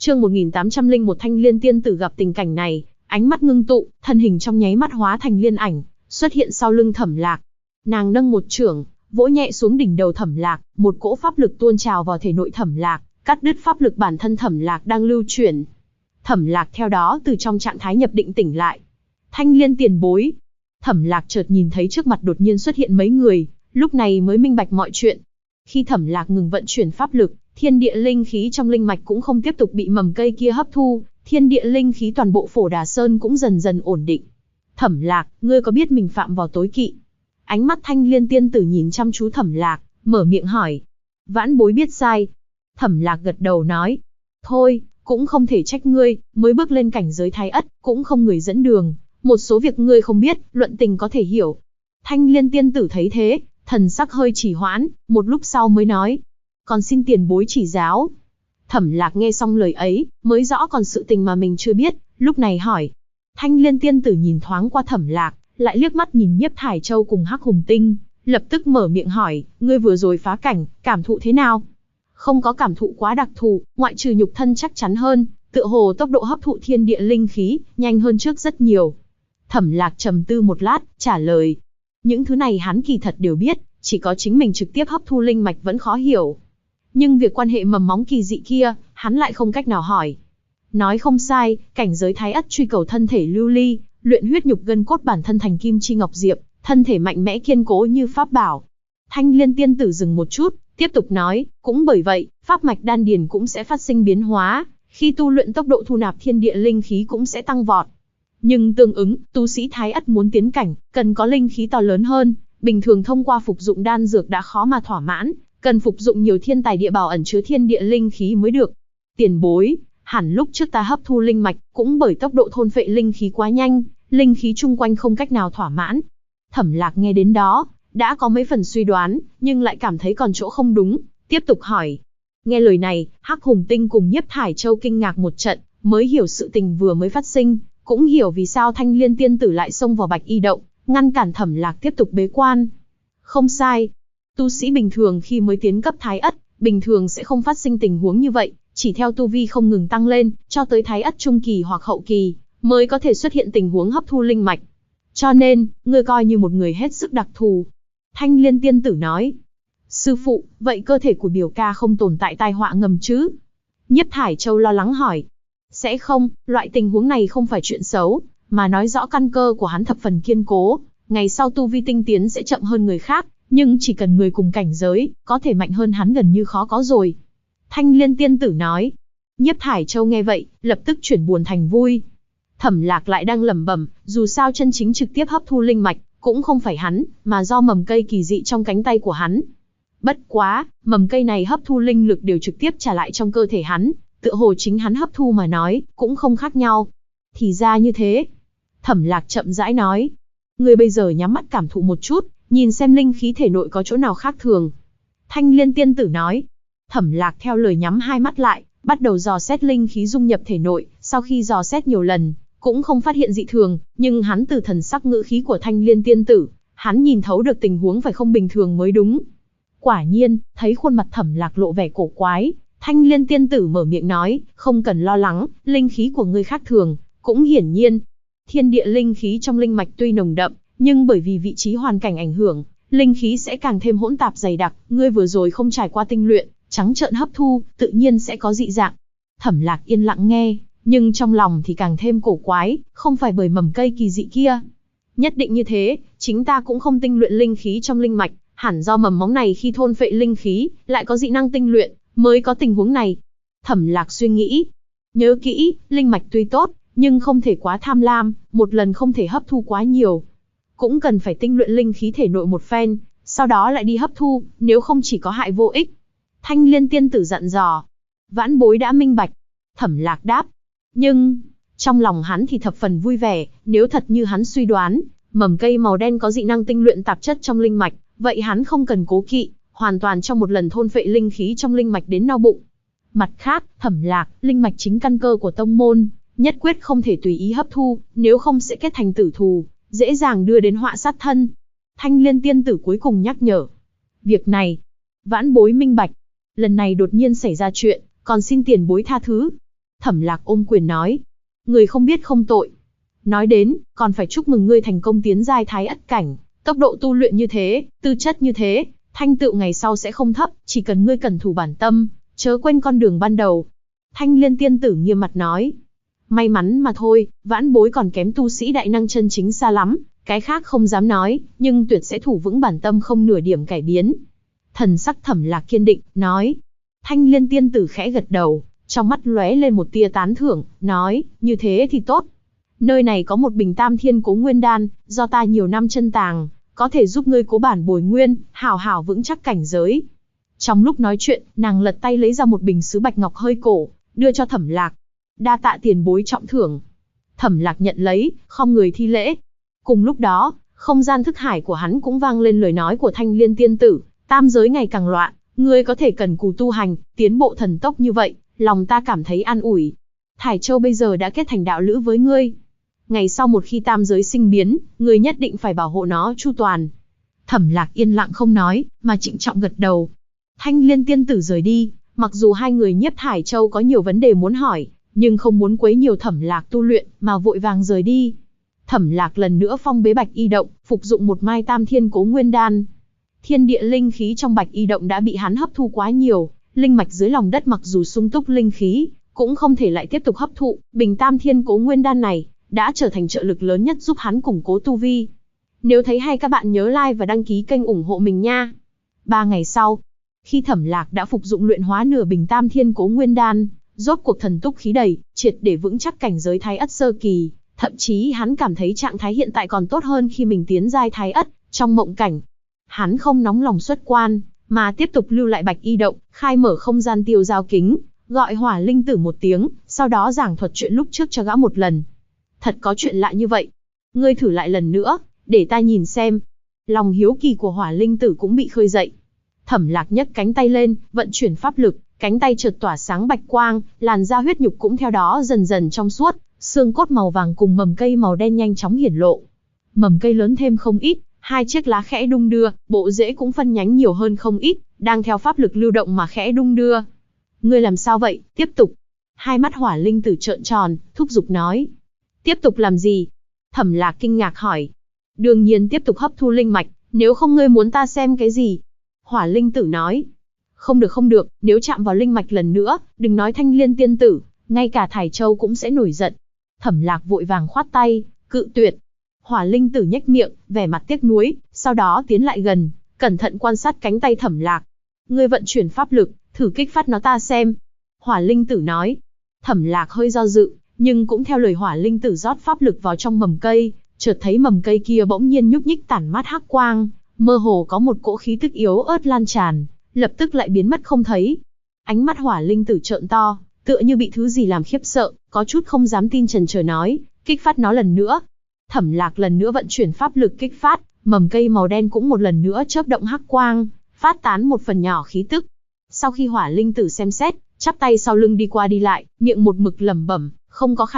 Chương 1801 Thanh Liên tiên tử gặp tình cảnh này, ánh mắt ngưng tụ, thân hình trong nháy mắt hóa thành liên ảnh, xuất hiện sau lưng Thẩm Lạc. Nàng nâng một chưởng, vỗ nhẹ xuống đỉnh đầu Thẩm Lạc, một cỗ pháp lực tuôn trào vào thể nội Thẩm Lạc, cắt đứt pháp lực bản thân Thẩm Lạc đang lưu chuyển. Thẩm Lạc theo đó từ trong trạng thái nhập định tỉnh lại. Thanh Liên tiền bối. Thẩm Lạc chợt nhìn thấy trước mặt đột nhiên xuất hiện mấy người, lúc này mới minh bạch mọi chuyện. Khi Thẩm Lạc ngừng vận chuyển pháp lực, thiên địa linh khí trong linh mạch cũng không tiếp tục bị mầm cây kia hấp thu, thiên địa linh khí toàn bộ Phổ Đà Sơn cũng dần dần ổn định. Thẩm Lạc, ngươi có biết mình phạm vào tối kỵ? Ánh mắt Thanh Liên tiên tử nhìn chăm chú Thẩm Lạc, mở miệng hỏi. Vãn bối biết sai. Thẩm Lạc gật đầu nói. Thôi, cũng không thể trách ngươi, mới bước lên cảnh giới Thái Ất, cũng không người dẫn đường. Một số việc ngươi không biết, luận tình có thể hiểu. Thanh Liên tiên tử thấy thế, thần sắc hơi trì hoãn, một lúc sau mới nói. Còn xin tiền bối chỉ giáo. Thẩm Lạc nghe xong lời ấy, mới rõ còn sự tình mà mình chưa biết, lúc này hỏi. Thanh Liên tiên tử nhìn thoáng qua Thẩm Lạc, lại liếc mắt nhìn Nhiếp Thải Châu cùng Hắc Hùng Tinh, lập tức mở miệng hỏi, ngươi vừa rồi phá cảnh, cảm thụ thế nào? Không có cảm thụ quá đặc thù, ngoại trừ nhục thân chắc chắn hơn, tựa hồ tốc độ hấp thụ thiên địa linh khí, nhanh hơn trước rất nhiều. Thẩm Lạc trầm tư một lát, trả lời. Những thứ này hắn kỳ thật đều biết, chỉ có chính mình trực tiếp hấp thu linh mạch vẫn khó hiểu. Nhưng việc quan hệ mầm móng kỳ dị kia, hắn lại không cách nào hỏi. Nói không sai, cảnh giới Thái Ất truy cầu thân thể lưu ly, luyện huyết nhục gân cốt bản thân thành kim chi ngọc diệp, thân thể mạnh mẽ kiên cố như pháp bảo. Thanh Liên tiên tử dừng một chút, tiếp tục nói, cũng bởi vậy, pháp mạch đan điền cũng sẽ phát sinh biến hóa, khi tu luyện tốc độ thu nạp thiên địa linh khí cũng sẽ tăng vọt. Nhưng tương ứng, tu sĩ Thái Ất muốn tiến cảnh, cần có linh khí to lớn hơn, bình thường thông qua phục dụng đan dược đã khó mà thỏa mãn, cần phục dụng nhiều thiên tài địa bảo ẩn chứa thiên địa linh khí mới được. Tiền bối, hẳn lúc trước ta hấp thu linh mạch, cũng bởi tốc độ thôn phệ linh khí quá nhanh, linh khí chung quanh không cách nào thỏa mãn. Thẩm Lạc nghe đến đó, đã có mấy phần suy đoán, nhưng lại cảm thấy còn chỗ không đúng, tiếp tục hỏi. Nghe lời này, Hắc Hùng Tinh cùng Nhiếp Thải Châu kinh ngạc một trận, mới hiểu sự tình vừa mới phát sinh, cũng hiểu vì sao Thanh Liên tiên tử lại xông vào Bạch Y động, ngăn cản Thẩm Lạc tiếp tục bế quan. Không sai, tu sĩ bình thường khi mới tiến cấp Thái Ất, bình thường sẽ không phát sinh tình huống như vậy, chỉ theo tu vi không ngừng tăng lên, cho tới Thái Ất trung kỳ hoặc hậu kỳ, mới có thể xuất hiện tình huống hấp thu linh mạch. Cho nên, ngươi coi như một người hết sức đặc thù. Thanh Liên tiên tử nói. Sư phụ, vậy cơ thể của biểu ca không tồn tại tai họa ngầm chứ? Nhiếp Thải Châu lo lắng hỏi. Sẽ không, loại tình huống này không phải chuyện xấu, mà nói rõ căn cơ của hắn thập phần kiên cố, ngày sau tu vi tinh tiến sẽ chậm hơn người khác, nhưng chỉ cần người cùng cảnh giới, có thể mạnh hơn hắn gần như khó có rồi. Thanh Liên tiên tử nói. Nhiếp Thải Châu nghe vậy, lập tức chuyển buồn thành vui. Thẩm Lạc lại đang lẩm bẩm, dù sao chân chính trực tiếp hấp thu linh mạch, cũng không phải hắn, mà do mầm cây kỳ dị trong cánh tay của hắn. Bất quá, mầm cây này hấp thu linh lực đều trực tiếp trả lại trong cơ thể hắn, tựa hồ chính hắn hấp thu mà nói, cũng không khác nhau. Thì ra như thế. Thẩm Lạc chậm rãi nói. Ngươi bây giờ nhắm mắt cảm thụ một chút, nhìn xem linh khí thể nội có chỗ nào khác thường. Thanh Liên tiên tử nói. Thẩm Lạc theo lời nhắm hai mắt lại, bắt đầu dò xét linh khí dung nhập thể nội, sau khi dò xét nhiều lần, cũng không phát hiện dị thường, nhưng hắn từ thần sắc ngữ khí của Thanh Liên tiên tử, hắn nhìn thấu được tình huống phải không bình thường mới đúng. Quả nhiên, thấy khuôn mặt Thẩm Lạc lộ vẻ cổ quái, Thanh Liên tiên tử mở miệng nói, không cần lo lắng, linh khí của ngươi khác thường, cũng hiển nhiên. Thiên địa linh khí trong linh mạch tuy nồng đậm, nhưng bởi vì vị trí hoàn cảnh ảnh hưởng, linh khí sẽ càng thêm hỗn tạp dày đặc, ngươi vừa rồi không trải qua tinh luyện, trắng trợn hấp thu, tự nhiên sẽ có dị dạng. Thẩm Lạc yên lặng nghe, nhưng trong lòng thì càng thêm cổ quái, không phải bởi mầm cây kỳ dị kia. Nhất định như thế, chính ta cũng không tinh luyện linh khí trong linh mạch, hẳn do mầm móng này khi thôn phệ linh khí, lại có dị năng tinh luyện, mới có tình huống này. Thẩm Lạc suy nghĩ. Nhớ kỹ, linh mạch tuy tốt, nhưng không thể quá tham lam, một lần không thể hấp thu quá nhiều. Cũng cần phải tinh luyện linh khí thể nội một phen, sau đó lại đi hấp thu, nếu không chỉ có hại vô ích. Thanh Liên tiên tử dặn dò. Vãn bối đã minh bạch. Thẩm Lạc đáp. Nhưng, trong lòng hắn thì thập phần vui vẻ, nếu thật như hắn suy đoán, mầm cây màu đen có dị năng tinh luyện tạp chất trong linh mạch, vậy hắn không cần cố kỵ, hoàn toàn trong một lần thôn phệ linh khí trong linh mạch đến no bụng. Mặt khác, Thẩm Lạc, linh mạch chính căn cơ của tông môn, nhất quyết không thể tùy ý hấp thu, nếu không sẽ kết thành tử thù, dễ dàng đưa đến họa sát thân. Thanh Liên tiên tử cuối cùng nhắc nhở. Việc này, vãn bối minh bạch. Lần này đột nhiên xảy ra chuyện, còn xin tiền bối tha thứ. Thẩm Lạc ôm quyền nói, người không biết không tội. Nói đến, còn phải chúc mừng ngươi thành công tiến giai Thái Ất cảnh, tốc độ tu luyện như thế, tư chất như thế, thanh tựu ngày sau sẽ không thấp, chỉ cần ngươi cẩn thủ bản tâm, chớ quên con đường ban đầu. Thanh Liên tiên tử nghiêm mặt nói, may mắn mà thôi, vãn bối còn kém tu sĩ đại năng chân chính xa lắm, cái khác không dám nói, nhưng tuyệt sẽ thủ vững bản tâm không nửa điểm cải biến. Thần sắc Thẩm Lạc kiên định, nói. Thanh Liên tiên tử khẽ gật đầu, trong mắt lóe lên một tia tán thưởng, nói, như thế thì tốt. Nơi này có một bình Tam Thiên Cố Nguyên Đan, do ta nhiều năm chân tàng, có thể giúp ngươi cố bản bồi nguyên, hảo hảo vững chắc cảnh giới. Trong lúc nói chuyện, nàng lật tay lấy ra một bình sứ bạch ngọc hơi cổ, đưa cho Thẩm Lạc. Đa tạ tiền bối trọng thưởng. Thẩm Lạc nhận lấy, khom người thi lễ. Cùng lúc đó, không gian thức hải của hắn cũng vang lên lời nói của Thanh Liên tiên tử, tam giới ngày càng loạn, ngươi có thể cần cù tu hành, tiến bộ thần tốc như vậy, lòng ta cảm thấy an ủi. Thải Châu bây giờ đã kết thành đạo lữ với ngươi. Ngày sau một khi tam giới sinh biến, ngươi nhất định phải bảo hộ nó chu toàn. Thẩm Lạc yên lặng không nói, mà trịnh trọng gật đầu. Thanh Liên tiên tử rời đi, mặc dù hai người Nhiếp Thải Châu có nhiều vấn đề muốn hỏi, nhưng không muốn quấy nhiều Thẩm Lạc tu luyện, mà vội vàng rời đi. Thẩm Lạc lần nữa phong bế Bạch Y động, phục dụng một mai Tam Thiên Cố Nguyên Đan. Thiên địa linh khí trong Bạch Y động đã bị hắn hấp thu quá nhiều, linh mạch dưới lòng đất mặc dù sung túc linh khí, cũng không thể lại tiếp tục hấp thụ, bình Tam Thiên Cố Nguyên Đan này đã trở thành trợ lực lớn nhất giúp hắn củng cố tu vi. Nếu thấy hay các bạn nhớ like và đăng ký kênh ủng hộ mình nha. 3 ngày sau, khi Thẩm Lạc đã phục dụng luyện hóa nửa bình Tam Thiên Cố Nguyên Đan, rốt cuộc thần túc khí đầy, triệt để vững chắc cảnh giới Thái Ất sơ kỳ, thậm chí hắn cảm thấy trạng thái hiện tại còn tốt hơn khi mình tiến giai Thái Ất, trong mộng cảnh. Hắn không nóng lòng xuất quan, mà tiếp tục lưu lại Bạch Y động, khai mở không gian tiêu giao kính, gọi Hỏa Linh Tử một tiếng, sau đó giảng thuật chuyện lúc trước cho gã một lần. Thật có chuyện lạ như vậy. Ngươi thử lại lần nữa, để ta nhìn xem. Lòng hiếu kỳ của Hỏa Linh Tử cũng bị khơi dậy. Thẩm Lạc nhấc cánh tay lên, vận chuyển pháp lực, cánh tay chợt tỏa sáng bạch quang, làn da huyết nhục cũng theo đó dần dần trong suốt, xương cốt màu vàng cùng mầm cây màu đen nhanh chóng hiển lộ. Mầm cây lớn thêm không ít, 2 chiếc lá khẽ đung đưa, bộ rễ cũng phân nhánh nhiều hơn không ít, đang theo pháp lực lưu động mà khẽ đung đưa. Ngươi làm sao vậy? Tiếp tục. Hai mắt Hỏa Linh Tử trợn tròn, thúc giục nói. Tiếp tục làm gì? Thẩm Lạc kinh ngạc hỏi. Đương nhiên tiếp tục hấp thu linh mạch, nếu không ngươi muốn ta xem cái gì? Hỏa Linh Tử nói. Không được, nếu chạm vào linh mạch lần nữa, đừng nói Thanh Liên tiên tử, ngay cả Thải Châu cũng sẽ nổi giận. Thẩm Lạc vội vàng khoát tay, cự tuyệt. Hỏa Linh Tử nhếch miệng, vẻ mặt tiếc nuối, sau đó tiến lại gần, cẩn thận quan sát cánh tay Thẩm Lạc. Ngươi vận chuyển pháp lực, thử kích phát nó ta xem. Hỏa Linh Tử nói. Thẩm Lạc hơi do dự, nhưng cũng theo lời Hỏa Linh Tử rót pháp lực vào trong mầm cây, chợt thấy mầm cây kia bỗng nhiên nhúc nhích tản mát hắc quang, mơ hồ có một cỗ khí tức yếu ớt lan tràn, lập tức lại biến mất không thấy. Ánh mắt Hỏa Linh Tử trợn to, tựa như bị thứ gì làm khiếp sợ, có chút không dám tin chần chờ nói, kích phát nó lần nữa. Thẩm Lạc lần nữa vận chuyển pháp lực kích phát, mầm cây màu đen cũng một lần nữa chớp động hắc quang, phát tán một phần nhỏ khí tức. Sau khi Hỏa Linh Tử xem xét, chắp tay sau lưng đi qua đi lại, miệng một mực lẩm bẩm, không có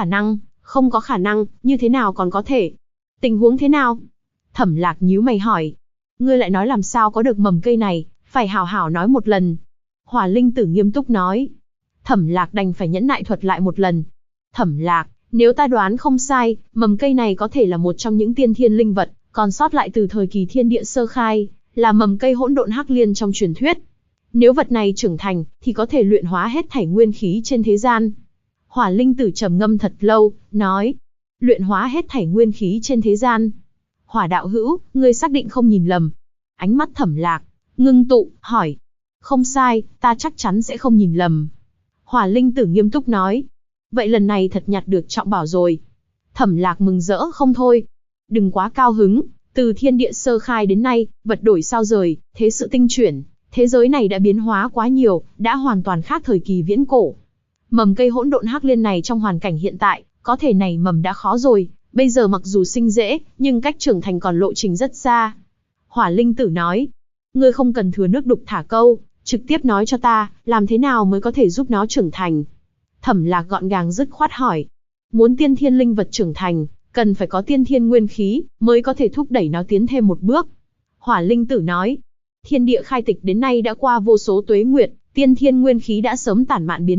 khả năng, như thế nào còn có thể? Tình huống thế nào? Thẩm Lạc nhíu mày hỏi. Ngươi lại nói làm sao có được mầm cây này, phải hảo hảo nói một lần. Hỏa Linh Tử nghiêm túc nói. Thẩm Lạc đành phải nhẫn nại thuật lại một lần. Thẩm Lạc, nếu ta đoán không sai, mầm cây này có thể là một trong những tiên thiên linh vật, còn sót lại từ thời kỳ thiên địa sơ khai, là mầm cây hỗn độn hắc liên trong truyền thuyết. Nếu vật này trưởng thành, thì có thể luyện hóa hết thảy nguyên khí trên thế gian. Hỏa Linh Tử trầm ngâm thật lâu, nói. Luyện hóa hết thảy nguyên khí trên thế gian. Hỏa đạo hữu, ngươi xác định không nhìn lầm. Ánh mắt Thẩm Lạc ngưng tụ, hỏi. Không sai, ta chắc chắn sẽ không nhìn lầm. Hỏa Linh Tử nghiêm túc nói. Vậy lần này thật nhặt được trọng bảo rồi. Thẩm Lạc mừng rỡ không thôi. Đừng quá cao hứng, từ thiên địa sơ khai đến nay, vật đổi sao rời, thế sự tinh chuyển, thế giới này đã biến hóa quá nhiều, đã hoàn toàn khác thời kỳ viễn cổ. Mầm cây hỗn độn hắc liên này trong hoàn cảnh hiện tại, có thể nảy mầm đã khó rồi, bây giờ mặc dù sinh dễ, nhưng cách trưởng thành còn lộ trình rất xa. Hỏa Linh Tử nói, ngươi không cần thừa nước đục thả câu, trực tiếp nói cho ta, làm thế nào mới có thể giúp nó trưởng thành. Thẩm Lạc gọn gàng dứt khoát hỏi, muốn tiên thiên linh vật trưởng thành, cần phải có tiên thiên nguyên khí, mới có thể thúc đẩy nó tiến thêm một bước. Hỏa Linh Tử nói, thiên địa khai tịch đến nay đã qua vô số tuế nguyệt, tiên thiên nguyên khí đã sớm tản mạn biến mất,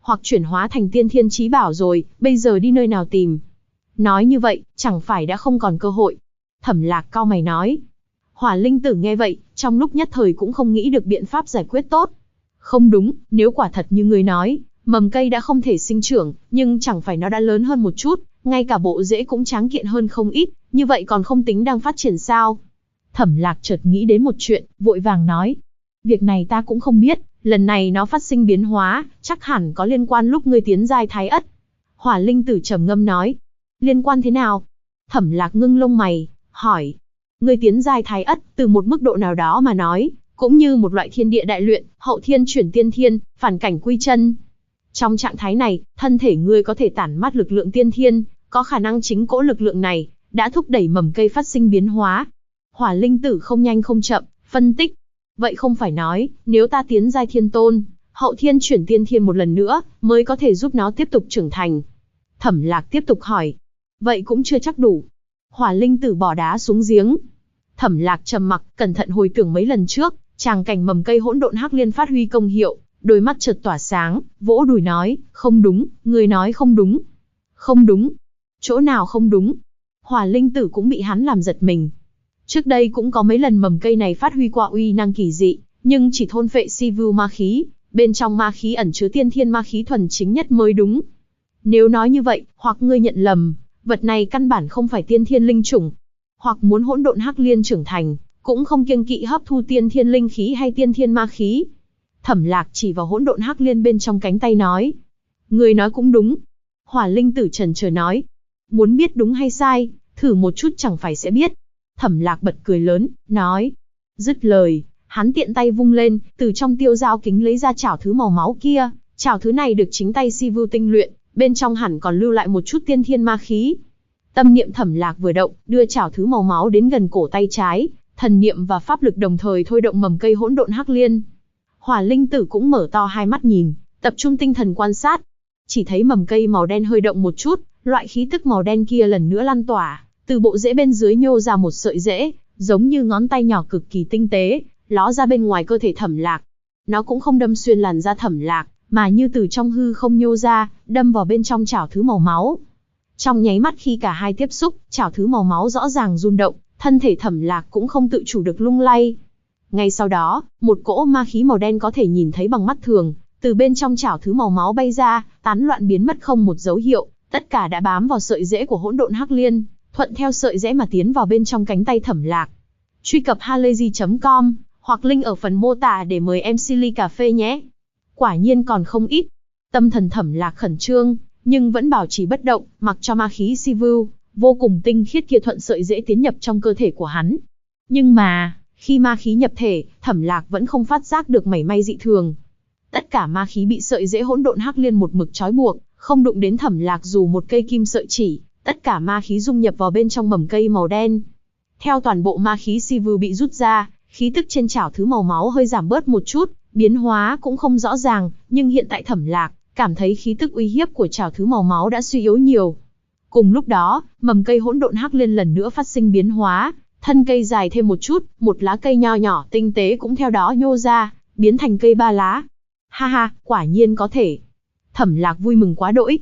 hoặc chuyển hóa thành tiên thiên chí bảo rồi, bây giờ đi nơi nào tìm? Nói như vậy, chẳng phải đã không còn cơ hội. Thẩm Lạc cau mày nói. Hỏa Linh Tử nghe vậy, trong lúc nhất thời cũng không nghĩ được biện pháp giải quyết tốt. Không đúng, nếu quả thật như người nói, mầm cây đã không thể sinh trưởng, nhưng chẳng phải nó đã lớn hơn một chút, ngay cả bộ rễ cũng tráng kiện hơn không ít, như vậy còn không tính đang phát triển sao? Thẩm Lạc chợt nghĩ đến một chuyện, vội vàng nói. Việc này ta cũng không biết, lần này nó phát sinh biến hóa, chắc hẳn có liên quan lúc ngươi tiến giai Thái Ất. Hỏa Linh Tử trầm ngâm nói. Liên quan thế nào? Thẩm Lạc ngưng lông mày, hỏi. Ngươi tiến giai Thái Ất, từ một mức độ nào đó mà nói, cũng như một loại thiên địa đại luyện, hậu thiên chuyển tiên thiên, phản cảnh quy chân. Trong trạng thái này, thân thể ngươi có thể tản mát lực lượng tiên thiên, có khả năng chính cỗ lực lượng này đã thúc đẩy mầm cây phát sinh biến hóa. Hỏa Linh Tử không nhanh không chậm, phân tích. Vậy không phải nói, nếu ta tiến giai thiên tôn, hậu thiên chuyển tiên thiên một lần nữa, mới có thể giúp nó tiếp tục trưởng thành. Thẩm Lạc tiếp tục hỏi. Vậy cũng chưa chắc đủ. Hỏa Linh Tử bỏ đá xuống giếng. Thẩm Lạc trầm mặc, cẩn thận hồi tưởng mấy lần trước, tràng cảnh mầm cây hỗn độn hắc liên phát huy công hiệu, đôi mắt chợt tỏa sáng, vỗ đùi nói, không đúng, người nói không đúng. Không đúng. Chỗ nào không đúng? Hỏa Linh Tử cũng bị hắn làm giật mình. Trước đây cũng có mấy lần mầm cây này phát huy qua uy năng kỳ dị, nhưng chỉ thôn phệ si vu ma khí, bên trong ma khí ẩn chứa tiên thiên ma khí thuần chính nhất mới đúng. Nếu nói như vậy, hoặc ngươi nhận lầm, vật này căn bản không phải tiên thiên linh chủng, hoặc muốn hỗn độn hắc liên trưởng thành, cũng không kiêng kỵ hấp thu tiên thiên linh khí hay tiên thiên ma khí. Thẩm Lạc chỉ vào hỗn độn hắc liên bên trong cánh tay nói. Người nói cũng đúng. Hỏa Linh Tử chần chờ nói. Muốn biết đúng hay sai, thử một chút chẳng phải sẽ biết. Thẩm Lạc bật cười lớn, nói. Dứt lời, hắn tiện tay vung lên, từ trong tiêu dao kính lấy ra chảo thứ màu máu kia. Chảo thứ này được chính tay si vu tinh luyện, bên trong hẳn còn lưu lại một chút tiên thiên ma khí. Tâm niệm Thẩm Lạc vừa động, đưa chảo thứ màu máu đến gần cổ tay trái, thần niệm và pháp lực đồng thời thôi động mầm cây hỗn độn hắc liên. Hỏa Linh Tử cũng mở to hai mắt nhìn, tập trung tinh thần quan sát. Chỉ thấy mầm cây màu đen hơi động một chút, loại khí tức màu đen kia lần nữa lan tỏa, từ bộ rễ bên dưới nhô ra một sợi rễ, giống như ngón tay nhỏ cực kỳ tinh tế, ló ra bên ngoài cơ thể Thẩm Lạc. Nó cũng không đâm xuyên làn da Thẩm Lạc, mà như từ trong hư không nhô ra, đâm vào bên trong chảo thứ màu máu. Trong nháy mắt khi cả hai tiếp xúc, chảo thứ màu máu rõ ràng rung động, thân thể Thẩm Lạc cũng không tự chủ được lung lay. Ngay sau đó, một cỗ ma khí màu đen có thể nhìn thấy bằng mắt thường, từ bên trong chảo thứ màu máu bay ra, tán loạn biến mất không một dấu hiệu, tất cả đã bám vào sợi rễ của hỗn độn hắc liên, thuận theo sợi rễ mà tiến vào bên trong cánh tay Thẩm Lạc. Truy cập halayzi.com hoặc link ở phần mô tả để mời em ly cà phê nhé. Quả nhiên còn không ít. Tâm thần Thẩm Lạc khẩn trương, nhưng vẫn bảo trì bất động, mặc cho ma khí si vu vô cùng tinh khiết kia thuận sợi rễ tiến nhập trong cơ thể của hắn. Nhưng mà, khi ma khí nhập thể, Thẩm Lạc vẫn không phát giác được mảy may dị thường. Tất cả ma khí bị sợi rễ hỗn độn hắc liên một mực trói buộc, không đụng đến Thẩm Lạc dù một cây kim sợi chỉ, tất cả ma khí dung nhập vào bên trong mầm cây màu đen. Theo toàn bộ ma khí si vu bị rút ra, khí tức trên chảo thứ màu máu hơi giảm bớt một chút, biến hóa cũng không rõ ràng, nhưng hiện tại Thẩm Lạc cảm thấy khí tức uy hiếp của chảo thứ màu máu đã suy yếu nhiều. Cùng lúc đó, mầm cây hỗn độn hắc liên lần nữa phát sinh biến hóa, thân cây dài thêm một chút, một lá cây nho nhỏ tinh tế cũng theo đó nhô ra, biến thành cây ba lá. Ha ha, quả nhiên có thể. Thẩm Lạc vui mừng quá đỗi.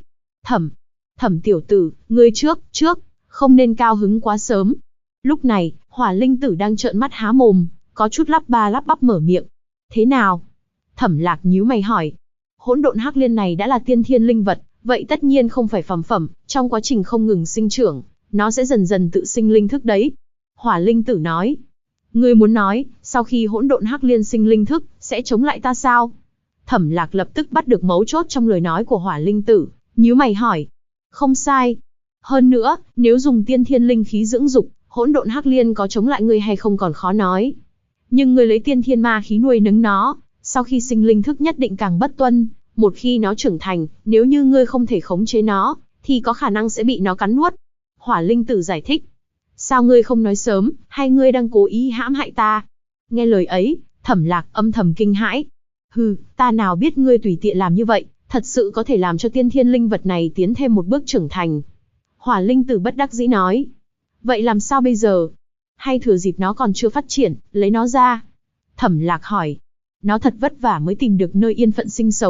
Thẩm tiểu tử, ngươi trước, không nên cao hứng quá sớm. Lúc này, Hỏa Linh Tử đang trợn mắt há mồm, có chút lắp ba lắp bắp mở miệng. Thế nào? Thẩm Lạc nhíu mày hỏi. Hỗn độn hắc liên này đã là tiên thiên linh vật, vậy tất nhiên không phải phàm phẩm, trong quá trình không ngừng sinh trưởng, nó sẽ dần dần tự sinh linh thức đấy. Hỏa Linh Tử nói. Ngươi muốn nói, sau khi hỗn độn hắc liên sinh linh thức, sẽ chống lại ta sao? Thẩm Lạc lập tức bắt được mấu chốt trong lời nói của Hỏa Linh Tử, nhíu mày hỏi. Không sai. Hơn nữa, nếu dùng tiên thiên linh khí dưỡng dục, hỗn độn hắc liên có chống lại ngươi hay không còn khó nói. Nhưng ngươi lấy tiên thiên ma khí nuôi nấng nó, sau khi sinh linh thức nhất định càng bất tuân, một khi nó trưởng thành, nếu như ngươi không thể khống chế nó, thì có khả năng sẽ bị nó cắn nuốt. Hỏa Linh Tử giải thích. Sao ngươi không nói sớm, hay ngươi đang cố ý hãm hại ta? Nghe lời ấy, Thẩm Lạc âm thầm kinh hãi. Hừ, ta nào biết ngươi tùy tiện làm như vậy, thật sự có thể làm cho tiên thiên linh vật này tiến thêm một bước trưởng thành. Hỏa Linh Tử bất đắc dĩ nói. Vậy làm sao bây giờ? Hay thừa dịp nó còn chưa phát triển, lấy nó ra? Thẩm Lạc hỏi. Nó thật vất vả mới tìm được nơi yên phận sinh sống,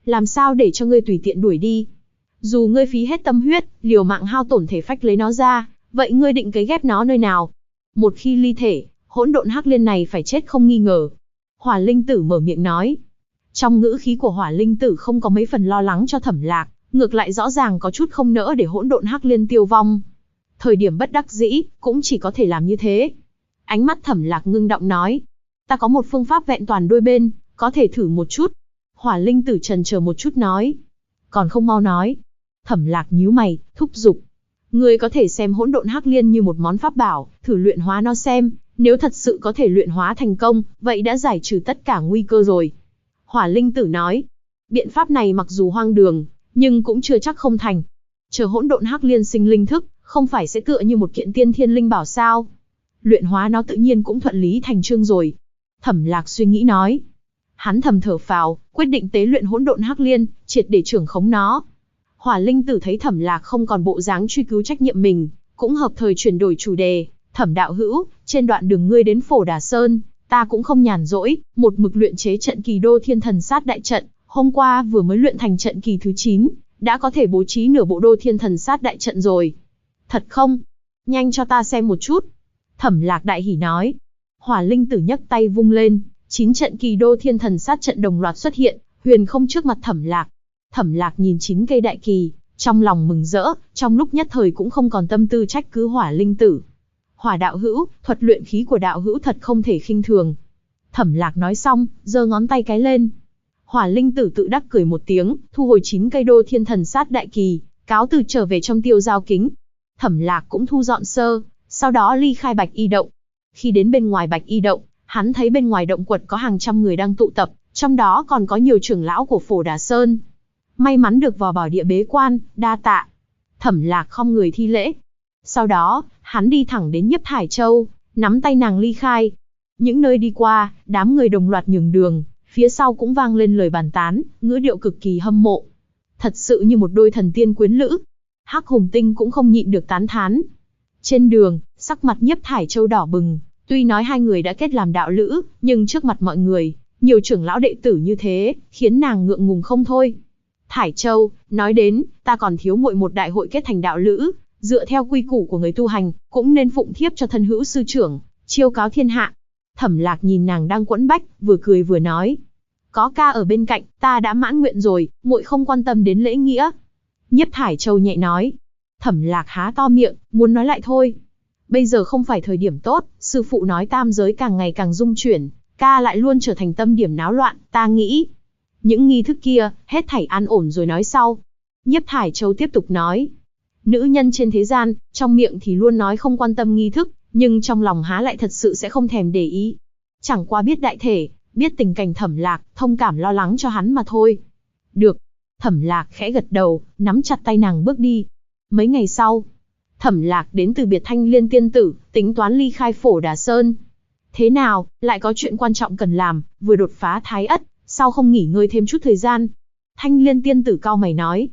làm sao để cho ngươi tùy tiện đuổi đi? Dù ngươi phí hết tâm huyết, liều mạng hao tổn thể phách lấy nó ra, vậy ngươi định cấy ghép nó nơi nào? Một khi ly thể, hỗn độn hắc liên này phải chết không nghi ngờ. Hỏa Linh Tử mở miệng nói. Trong ngữ khí của Hỏa Linh Tử không có mấy phần lo lắng cho Thẩm Lạc, ngược lại rõ ràng có chút không nỡ để hỗn độn hắc liên tiêu vong. Thời điểm bất đắc dĩ, cũng chỉ có thể làm như thế. Ánh mắt Thẩm Lạc ngưng động nói. Ta có một phương pháp vẹn toàn đôi bên, có thể thử một chút. Hỏa Linh Tử chần chờ một chút nói. Còn không mau nói. Thẩm Lạc nhíu mày, thúc giục. Ngươi có thể xem hỗn độn hắc liên như một món pháp bảo, thử luyện hóa nó xem. Nếu thật sự có thể luyện hóa thành công, vậy đã giải trừ tất cả nguy cơ rồi. Hỏa Linh Tử nói. Biện pháp này mặc dù hoang đường, nhưng cũng chưa chắc không thành. Chờ hỗn độn hắc liên sinh linh thức, không phải sẽ tựa như một kiện tiên thiên linh bảo sao? Luyện hóa nó tự nhiên cũng thuận lý thành chương rồi. Thẩm Lạc suy nghĩ nói. Hắn thầm thở phào, quyết định tế luyện hỗn độn hắc liên, triệt để trưởng khống nó. Hỏa Linh Tử thấy Thẩm Lạc không còn bộ dáng truy cứu trách nhiệm mình, cũng hợp thời chuyển đổi chủ đề. Thẩm đạo hữu, trên đoạn đường ngươi đến Phổ Đà Sơn, ta cũng không nhàn rỗi, một mực luyện chế trận kỳ Đô Thiên Thần Sát đại trận. Hôm qua vừa mới luyện thành trận kỳ thứ 9, đã có thể bố trí nửa bộ Đô Thiên Thần Sát đại trận rồi. Thật không? Nhanh cho ta xem một chút. Thẩm Lạc đại hỉ nói. Hỏa Linh Tử nhấc tay vung lên, 9 trận kỳ Đô Thiên Thần Sát trận đồng loạt xuất hiện, huyền không trước mặt Thẩm Lạc. Thẩm Lạc nhìn 9 cây đại kỳ, trong lòng mừng rỡ, trong lúc nhất thời cũng không còn tâm tư trách cứ Hỏa Linh Tử. Hỏa đạo hữu, thuật luyện khí của đạo hữu thật không thể khinh thường. Thẩm Lạc nói xong, giơ ngón tay cái lên. Hỏa Linh Tử tự đắc cười một tiếng, thu hồi 9 cây Đô Thiên Thần Sát đại kỳ, cáo từ trở về trong Tiêu Giao Kính. Thẩm Lạc cũng thu dọn sơ, sau đó ly khai Bạch Y Động. Khi đến bên ngoài Bạch Y Động, hắn thấy bên ngoài động quật có hàng trăm người đang tụ tập, trong đó còn có nhiều trưởng lão của Phổ Đà Sơn. May mắn được vào bảo địa bế quan, đa tạ. Thẩm Lạc không người thi lễ. Sau đó, hắn đi thẳng đến Nhiếp Thải Châu, nắm tay nàng ly khai. Những nơi đi qua, đám người đồng loạt nhường đường, phía sau cũng vang lên lời bàn tán, ngữ điệu cực kỳ hâm mộ. Thật sự như một đôi thần tiên quyến lữ. Hắc Hùng Tinh cũng không nhịn được tán thán. Trên đường, sắc mặt Nhiếp Thải Châu đỏ bừng, tuy nói hai người đã kết làm đạo lữ, nhưng trước mặt mọi người, nhiều trưởng lão đệ tử như thế, khiến nàng ngượng ngùng không thôi. Thải Châu, nói đến, ta còn thiếu muội một đại hội kết thành đạo lữ, dựa theo quy củ của người tu hành, cũng nên phụng thiếp cho thân hữu sư trưởng, chiêu cáo thiên hạ. Thẩm Lạc nhìn nàng đang quẫn bách, vừa cười vừa nói. Có ca ở bên cạnh, ta đã mãn nguyện rồi, muội không quan tâm đến lễ nghĩa. Nhiếp Thải Châu nhẹ nói. Thẩm Lạc há to miệng, muốn nói lại thôi. Bây giờ không phải thời điểm tốt, sư phụ nói tam giới càng ngày càng dung chuyển, ca lại luôn trở thành tâm điểm náo loạn, ta nghĩ. Những nghi thức kia, hết thảy an ổn rồi nói sau. Nhiếp Thải Châu tiếp tục nói. Nữ nhân trên thế gian, trong miệng thì luôn nói không quan tâm nghi thức, nhưng trong lòng há lại thật sự sẽ không thèm để ý. Chẳng qua biết đại thể, biết tình cảnh Thẩm Lạc, thông cảm lo lắng cho hắn mà thôi. Được. Thẩm Lạc khẽ gật đầu, nắm chặt tay nàng bước đi. Mấy ngày sau, Thẩm Lạc đến từ biệt Thanh Liên tiên tử, tính toán ly khai Phổ Đà Sơn. Thế nào, lại có chuyện quan trọng cần làm, vừa đột phá Thái Ất, sao không nghỉ ngơi thêm chút thời gian? Thanh Liên tiên tử cau mày nói.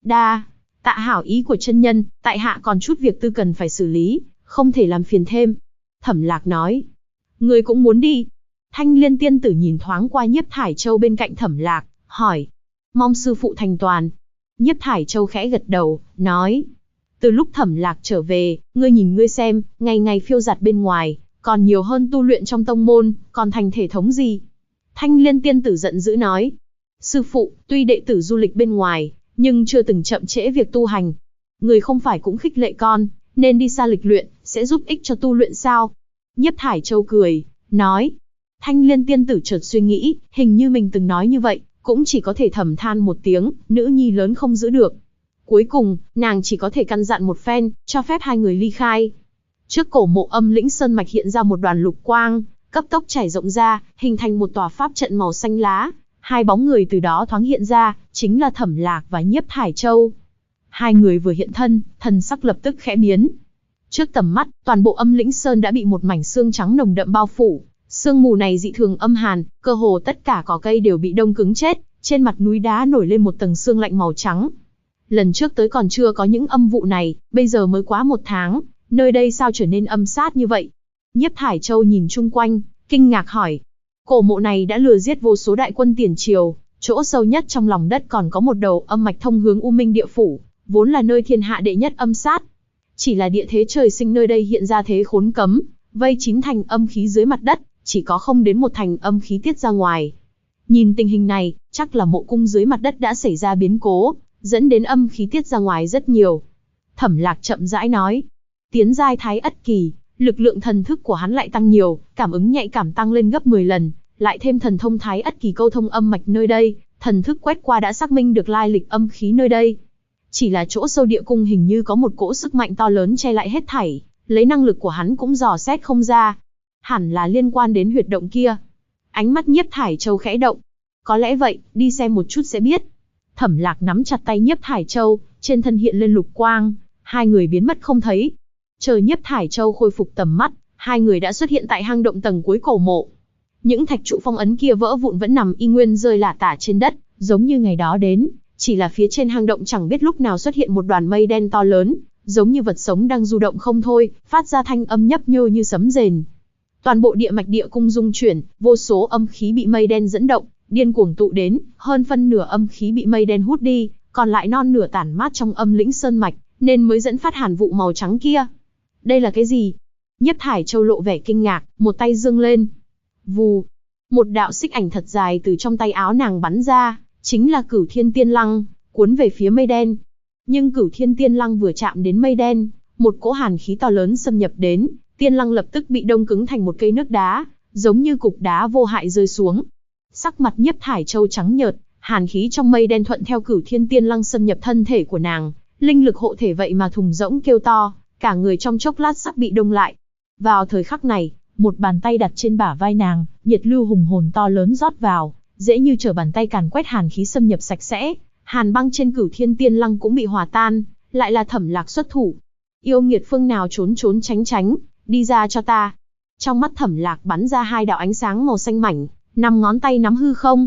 Tạ hảo ý của chân nhân, tại hạ còn chút việc tư cần phải xử lý, không thể làm phiền thêm. Thẩm Lạc nói. Người cũng muốn đi. Thanh Liên tiên tử nhìn thoáng qua Nhiếp Thải Châu bên cạnh Thẩm Lạc, hỏi. Mong sư phụ thành toàn. Nhiếp Thải Châu khẽ gật đầu, nói. Từ lúc Thẩm Lạc trở về, ngươi nhìn ngươi xem, ngày ngày phiêu giặt bên ngoài, còn nhiều hơn tu luyện trong tông môn, còn thành thể thống gì? Thanh Liên tiên tử giận dữ nói. Sư phụ, tuy đệ tử du lịch bên ngoài, nhưng chưa từng chậm trễ việc tu hành. Người không phải cũng khích lệ con, nên đi xa lịch luyện, sẽ giúp ích cho tu luyện sao? Nhiếp Thải Châu cười, nói. Thanh Liên tiên tử chợt suy nghĩ, hình như mình từng nói như vậy, cũng chỉ có thể thầm than một tiếng, nữ nhi lớn không giữ được. Cuối cùng, nàng chỉ có thể căn dặn một phen, cho phép hai người ly khai. Trước cổ mộ Âm Lĩnh Sơn Mạch hiện ra một đoàn lục quang, cấp tốc trải rộng ra, hình thành một tòa pháp trận màu xanh lá. Hai bóng người từ đó thoáng hiện ra, chính là Thẩm Lạc và Nhiếp Thải Châu. Hai người vừa hiện thân, thần sắc lập tức khẽ biến. Trước tầm mắt, toàn bộ Âm Lĩnh Sơn đã bị một mảnh sương trắng nồng đậm bao phủ. Sương mù này dị thường âm hàn, cơ hồ tất cả cỏ cây đều bị đông cứng chết, trên mặt núi đá nổi lên một tầng sương lạnh màu trắng. Lần trước tới còn chưa có những âm vụ này, bây giờ mới quá 1 tháng, nơi đây sao trở nên âm sát như vậy? Nhiếp Thải Châu nhìn chung quanh, kinh ngạc hỏi. Cổ mộ này đã lừa giết vô số đại quân tiền triều, Chỗ sâu nhất trong lòng đất còn có một đầu âm mạch thông hướng U Minh Địa Phủ, vốn là nơi thiên hạ đệ nhất âm sát. Chỉ là địa thế trời sinh nơi đây hiện ra thế khốn cấm, vây chín thành âm khí dưới mặt đất, chỉ có không đến một thành âm khí tiết ra ngoài. Nhìn tình hình này, chắc là mộ cung dưới mặt đất đã xảy ra biến cố, dẫn đến âm khí tiết ra ngoài rất nhiều. Thẩm Lạc chậm rãi nói, tiến giai Thái Ất Kỳ, lực lượng thần thức của hắn lại tăng nhiều, cảm ứng nhạy cảm tăng lên gấp 10 lần, lại thêm thần thông Thái Ất Kỳ câu thông âm mạch nơi đây, thần thức quét qua đã xác minh được lai lịch âm khí nơi đây. Chỉ là chỗ sâu địa cung hình như có một cỗ sức mạnh to lớn che lại hết thảy, lấy năng lực của hắn cũng dò xét không ra. Hẳn là liên quan đến huyệt động kia. Ánh mắt Nhiếp Thải Châu khẽ động. Có lẽ vậy, đi xem một chút sẽ biết. Thẩm Lạc nắm chặt tay Nhiếp Thải Châu, trên thân hiện lên lục quang, hai người biến mất không thấy. Chờ Nhiếp Thải Châu khôi phục tầm mắt, hai người đã xuất hiện tại hang động tầng cuối cổ mộ. Những thạch trụ phong ấn kia vỡ vụn vẫn nằm y nguyên rơi lả tả trên đất, giống như ngày đó đến, chỉ là phía trên hang động chẳng biết lúc nào xuất hiện một đoàn mây đen to lớn, giống như vật sống đang du động không thôi, phát ra thanh âm nhấp nhô như sấm rền. Toàn bộ địa mạch địa cung rung chuyển, vô số âm khí bị mây đen dẫn động, điên cuồng tụ đến, hơn phân nửa âm khí bị mây đen hút đi, còn lại non nửa tản mát trong âm lĩnh sơn mạch, nên mới dẫn phát hàn vụ màu trắng kia. Đây là cái gì? Nhiếp Thải Châu lộ vẻ kinh ngạc, một tay giương lên. Vù, một đạo xích ảnh thật dài từ trong tay áo nàng bắn ra, chính là Cửu Thiên Tiên Lăng, cuốn về phía mây đen. Nhưng Cửu Thiên Tiên Lăng vừa chạm đến mây đen, một cỗ hàn khí to lớn xâm nhập đến, Tiên Lăng lập tức bị đông cứng thành một cây nước đá, giống như cục đá vô hại rơi xuống. Sắc mặt Nhiếp Thải Châu trắng nhợt, hàn khí trong mây đen thuận theo Cửu Thiên Tiên Lăng xâm nhập thân thể của nàng, linh lực hộ thể vậy mà thùng rỗng kêu to, cả người trong chốc lát sắp bị đông lại. Vào thời khắc này, một bàn tay đặt trên bả vai nàng, nhiệt lưu hùng hồn to lớn rót vào, dễ như trở bàn tay càn quét hàn khí xâm nhập sạch sẽ, hàn băng trên Cửu Thiên Tiên Lăng cũng bị hòa tan, lại là Thẩm Lạc xuất thủ. Yêu nghiệt phương nào trốn trốn tránh tránh, đi ra cho ta. Trong mắt Thẩm Lạc bắn ra hai đạo ánh sáng màu xanh mảnh, 5 ngón tay nắm hư không.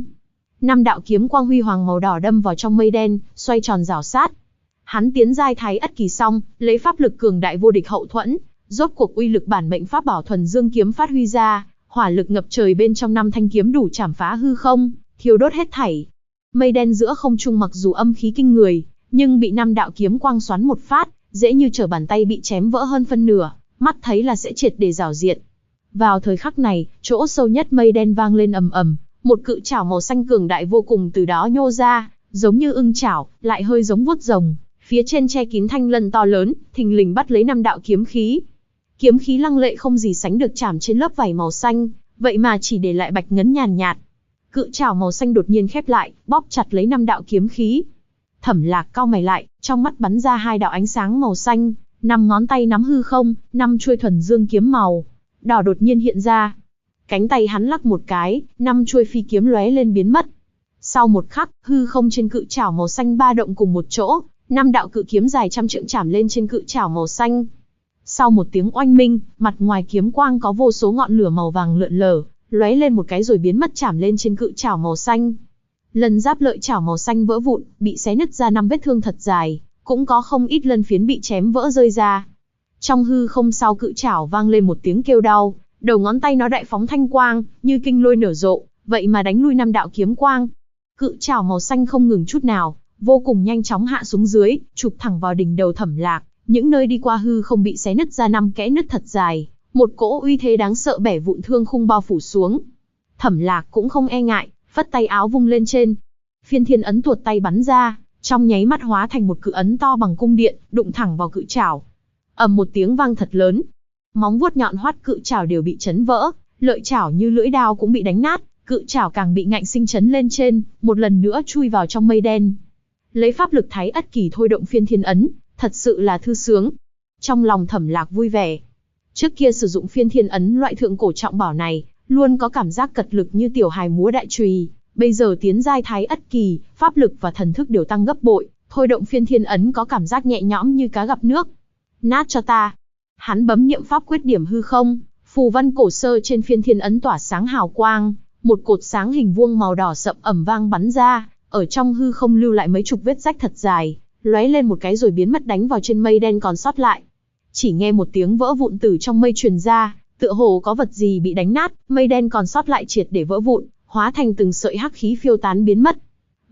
5 đạo kiếm quang huy hoàng màu đỏ đâm vào trong mây đen, xoay tròn rảo sát. Hắn tiến giai Thái Ất Kỳ xong, lấy pháp lực cường đại vô địch hậu thuẫn, rốt cuộc uy lực bản mệnh pháp bảo Thuần Dương kiếm phát huy ra, hỏa lực ngập trời bên trong 5 thanh kiếm đủ chảm phá hư không, thiêu đốt hết thảy. Mây đen giữa không trung mặc dù âm khí kinh người, nhưng bị 5 đạo kiếm quang xoắn một phát, dễ như trở bàn tay bị chém vỡ hơn phân nửa, mắt thấy là sẽ triệt để rào diệt. Vào thời khắc này, chỗ sâu nhất mây đen vang lên ầm ầm, một cự chảo màu xanh cường đại vô cùng từ đó nhô ra, giống như ưng chảo, lại hơi giống vuốt rồng, phía trên che kín thanh lân to lớn, thình lình bắt lấy 5 đạo kiếm khí. Kiếm khí lăng lệ không gì sánh được chạm trên lớp vảy màu xanh, vậy mà chỉ để lại bạch ngấn nhàn nhạt. Cự chảo màu xanh đột nhiên khép lại, bóp chặt lấy 5 đạo kiếm khí. Thẩm Lạc cau mày lại, trong mắt bắn ra 2 đạo ánh sáng màu xanh, 5 ngón tay nắm hư không, 5 chuôi Thuần Dương kiếm màu đỏ đột nhiên hiện ra. Cánh tay hắn lắc một cái, 5 chuôi phi kiếm lóe lên biến mất. Sau một khắc, hư không trên cự chảo màu xanh ba động cùng một chỗ, 5 đạo cự kiếm dài trăm trượng chảm lên trên cự chảo màu xanh. Sau một tiếng oanh minh, mặt ngoài kiếm quang có vô số ngọn lửa màu vàng lượn lờ, lóe lên một cái rồi biến mất chảm lên trên cự chảo màu xanh. Lần giáp lợi chảo màu xanh vỡ vụn, bị xé nứt ra 5 vết thương thật dài, cũng có không ít lân phiến bị chém vỡ rơi ra. Trong hư không sau cự chảo vang lên một tiếng kêu đau, đầu ngón tay nó đại phóng thanh quang, như kinh lôi nở rộ, vậy mà đánh lui 5 đạo kiếm quang. Cự chảo màu xanh không ngừng chút nào, vô cùng nhanh chóng hạ xuống dưới, chụp thẳng vào đỉnh đầu Thẩm Lạc, những nơi đi qua hư không bị xé nứt ra 5 kẽ nứt thật dài, một cỗ uy thế đáng sợ bẻ vụn thương khung bao phủ xuống. Thẩm Lạc cũng không e ngại, phất tay áo vung lên trên. Phiên Thiên ấn tuột tay bắn ra, trong nháy mắt hóa thành một cự ấn to bằng cung điện, đụng thẳng vào cự chảo. Ầm một tiếng vang thật lớn, móng vuốt nhọn hoắt cự chảo đều bị chấn vỡ, lợi chảo như lưỡi dao cũng bị đánh nát, cự chảo càng bị ngạnh sinh chấn lên trên, một lần nữa chui vào trong mây đen. Lấy pháp lực Thái Ất Kỳ thôi động Phiên Thiên ấn, thật sự là thư sướng. Trong lòng Thẩm Lạc vui vẻ. Trước kia sử dụng Phiên Thiên ấn loại thượng cổ trọng bảo này, luôn có cảm giác cật lực như tiểu hài múa đại chùy. Bây giờ tiến giai Thái Ất Kỳ, pháp lực và thần thức đều tăng gấp bội, thôi động Phiên Thiên ấn có cảm giác nhẹ nhõm như cá gặp nước. Nát cho ta. Hắn bấm niệm pháp quyết điểm hư không, phù văn cổ sơ trên Phiên Thiên ấn tỏa sáng hào quang, một cột sáng hình vuông màu đỏ sậm ầm vang bắn ra, ở trong hư không lưu lại mấy chục vết rách thật dài, lóe lên một cái rồi biến mất đánh vào trên mây đen còn sót lại. Chỉ nghe một tiếng vỡ vụn từ trong mây truyền ra, tựa hồ có vật gì bị đánh nát, mây đen còn sót lại triệt để vỡ vụn, hóa thành từng sợi hắc khí phiêu tán biến mất.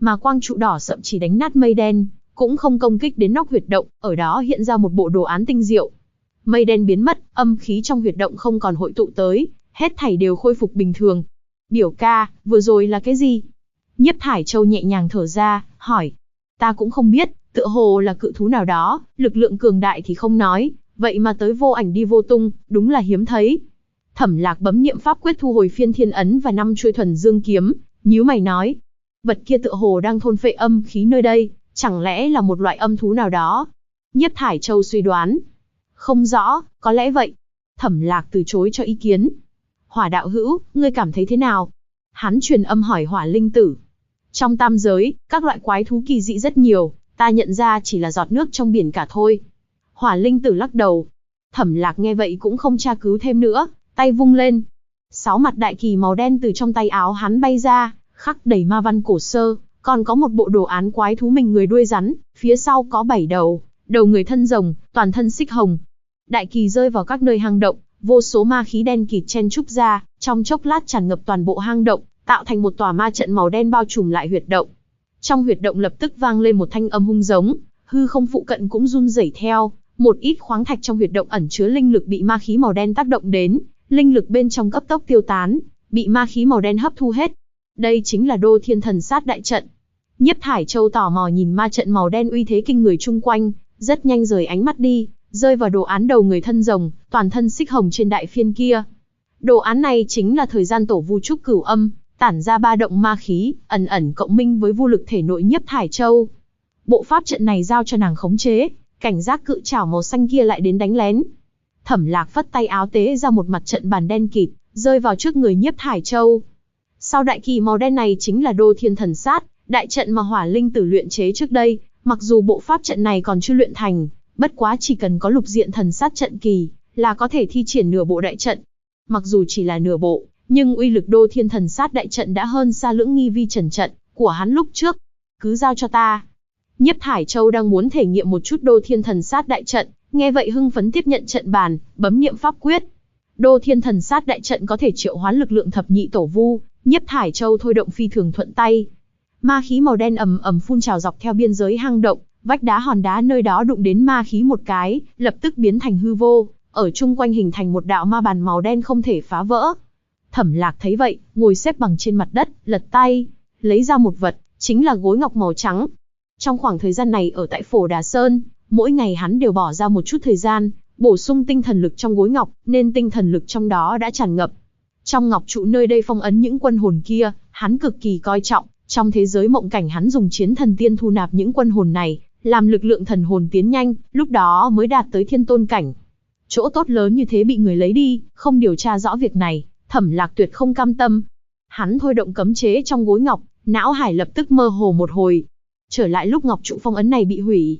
mà quang trụ đỏ sậm chỉ đánh nát mây đen, cũng không công kích đến nóc huyệt động, ở đó hiện ra một bộ đồ án tinh diệu. Mây đen biến mất, âm khí trong huyệt động không còn hội tụ tới, hết thảy đều khôi phục bình thường. Biểu ca, vừa rồi là cái gì? Nhiếp Thải Châu nhẹ nhàng thở ra, hỏi. Ta cũng không biết, tựa hồ là cự thú nào đó, lực lượng cường đại thì không nói, vậy mà tới vô ảnh đi vô tung, đúng là hiếm thấy. Thẩm Lạc bấm niệm pháp quyết thu hồi phiên thiên ấn và 5 chuôi thuần dương kiếm, nhíu mày nói. Vật kia tựa hồ đang thôn phệ âm khí nơi đây, chẳng lẽ là một loại âm thú nào đó? Nhiếp Thải Châu suy đoán. Không rõ, có lẽ vậy. Thẩm Lạc từ chối cho ý kiến. Hỏa đạo hữu, ngươi cảm thấy thế nào? Hắn truyền âm hỏi Hỏa Linh Tử. Trong tam giới, các loại quái thú kỳ dị rất nhiều, ta nhận ra chỉ là giọt nước trong biển cả thôi. Hỏa Linh Tử lắc đầu. Thẩm Lạc nghe vậy cũng không tra cứu thêm nữa, tay vung lên. 6 mặt đại kỳ màu đen từ trong tay áo hắn bay ra, khắc đầy ma văn cổ sơ, còn có một bộ đồ án quái thú mình người đuôi rắn, phía sau có 7 đầu, đầu người thân rồng, toàn thân xích hồng. Đại kỳ rơi vào các nơi hang động, vô số ma khí đen kịt chen trúc ra, trong chốc lát tràn ngập toàn bộ hang động, tạo thành một tòa ma trận màu đen bao trùm lại huyệt động. Trong huyệt động lập tức vang lên một thanh âm hung giống, hư không phụ cận cũng run rẩy theo, một ít khoáng thạch trong huyệt động ẩn chứa linh lực bị ma khí màu đen tác động đến, linh lực bên trong cấp tốc tiêu tán, bị ma khí màu đen hấp thu hết. Đây chính là Đô Thiên Thần Sát đại trận. Nhiếp Thải Châu tò mò nhìn ma trận màu đen uy thế kinh người chung quanh, rất nhanh rời ánh mắt đi, rơi vào đồ án đầu người thân rồng, toàn thân xích hồng trên đại phiên kia. Đồ án này chính là thời gian tổ vu trúc cửu âm, tản ra ba động ma khí, ẩn ẩn cộng minh với vu lực thể nội Nhiếp Thải Châu. Bộ pháp trận này giao cho nàng khống chế, cảnh giác cự trảo màu xanh kia lại đến đánh lén. Thẩm Lạc phất tay áo tế ra một mặt trận bàn đen kịt, rơi vào trước người Nhiếp Thải Châu. Sau đại kỳ màu đen này chính là Đô Thiên Thần Sát, đại trận mà Hỏa Linh Tử luyện chế trước đây, mặc dù bộ pháp trận này còn chưa luyện thành, bất quá chỉ cần có lục diện thần sát trận kỳ, là có thể thi triển nửa bộ đại trận. Mặc dù chỉ là nửa bộ, nhưng uy lực Đô Thiên Thần Sát đại trận đã hơn xa Lưỡng Nghi Vi Trần trận của hắn lúc trước. Cứ giao cho ta. Nhiếp Thải Châu đang muốn thể nghiệm một chút Đô Thiên Thần Sát đại trận, nghe vậy hưng phấn tiếp nhận trận bàn, bấm niệm pháp quyết. Đô Thiên Thần Sát đại trận có thể triệu hoán lực lượng thập nhị tổ vu, Nhiếp Thải Châu thôi động phi thường thuận tay. Ma khí màu đen ầm ầm phun trào dọc theo biên giới hang động, vách đá hòn đá nơi đó đụng đến ma khí một cái, lập tức biến thành hư vô, ở chung quanh hình thành một đạo ma bàn màu đen không thể phá vỡ. Thẩm Lạc thấy vậy, ngồi xếp bằng trên mặt đất, lật tay, lấy ra một vật, chính là gối ngọc màu trắng. Trong khoảng thời gian này ở tại Phổ Đà Sơn, mỗi ngày hắn đều bỏ ra một chút thời gian, bổ sung tinh thần lực trong gối ngọc, nên tinh thần lực trong đó đã tràn ngập. Trong ngọc trụ nơi đây phong ấn những quân hồn kia, hắn cực kỳ coi trọng, trong thế giới mộng cảnh hắn dùng chiến thần tiên thu nạp những quân hồn này, làm lực lượng thần hồn tiến nhanh, lúc đó mới đạt tới thiên tôn cảnh. Chỗ tốt lớn như thế bị người lấy đi, không điều tra rõ việc này, Thẩm Lạc tuyệt không cam tâm. Hắn thôi động cấm chế trong gối ngọc, não hải lập tức mơ hồ một hồi. Trở lại lúc ngọc trụ phong ấn này bị hủy.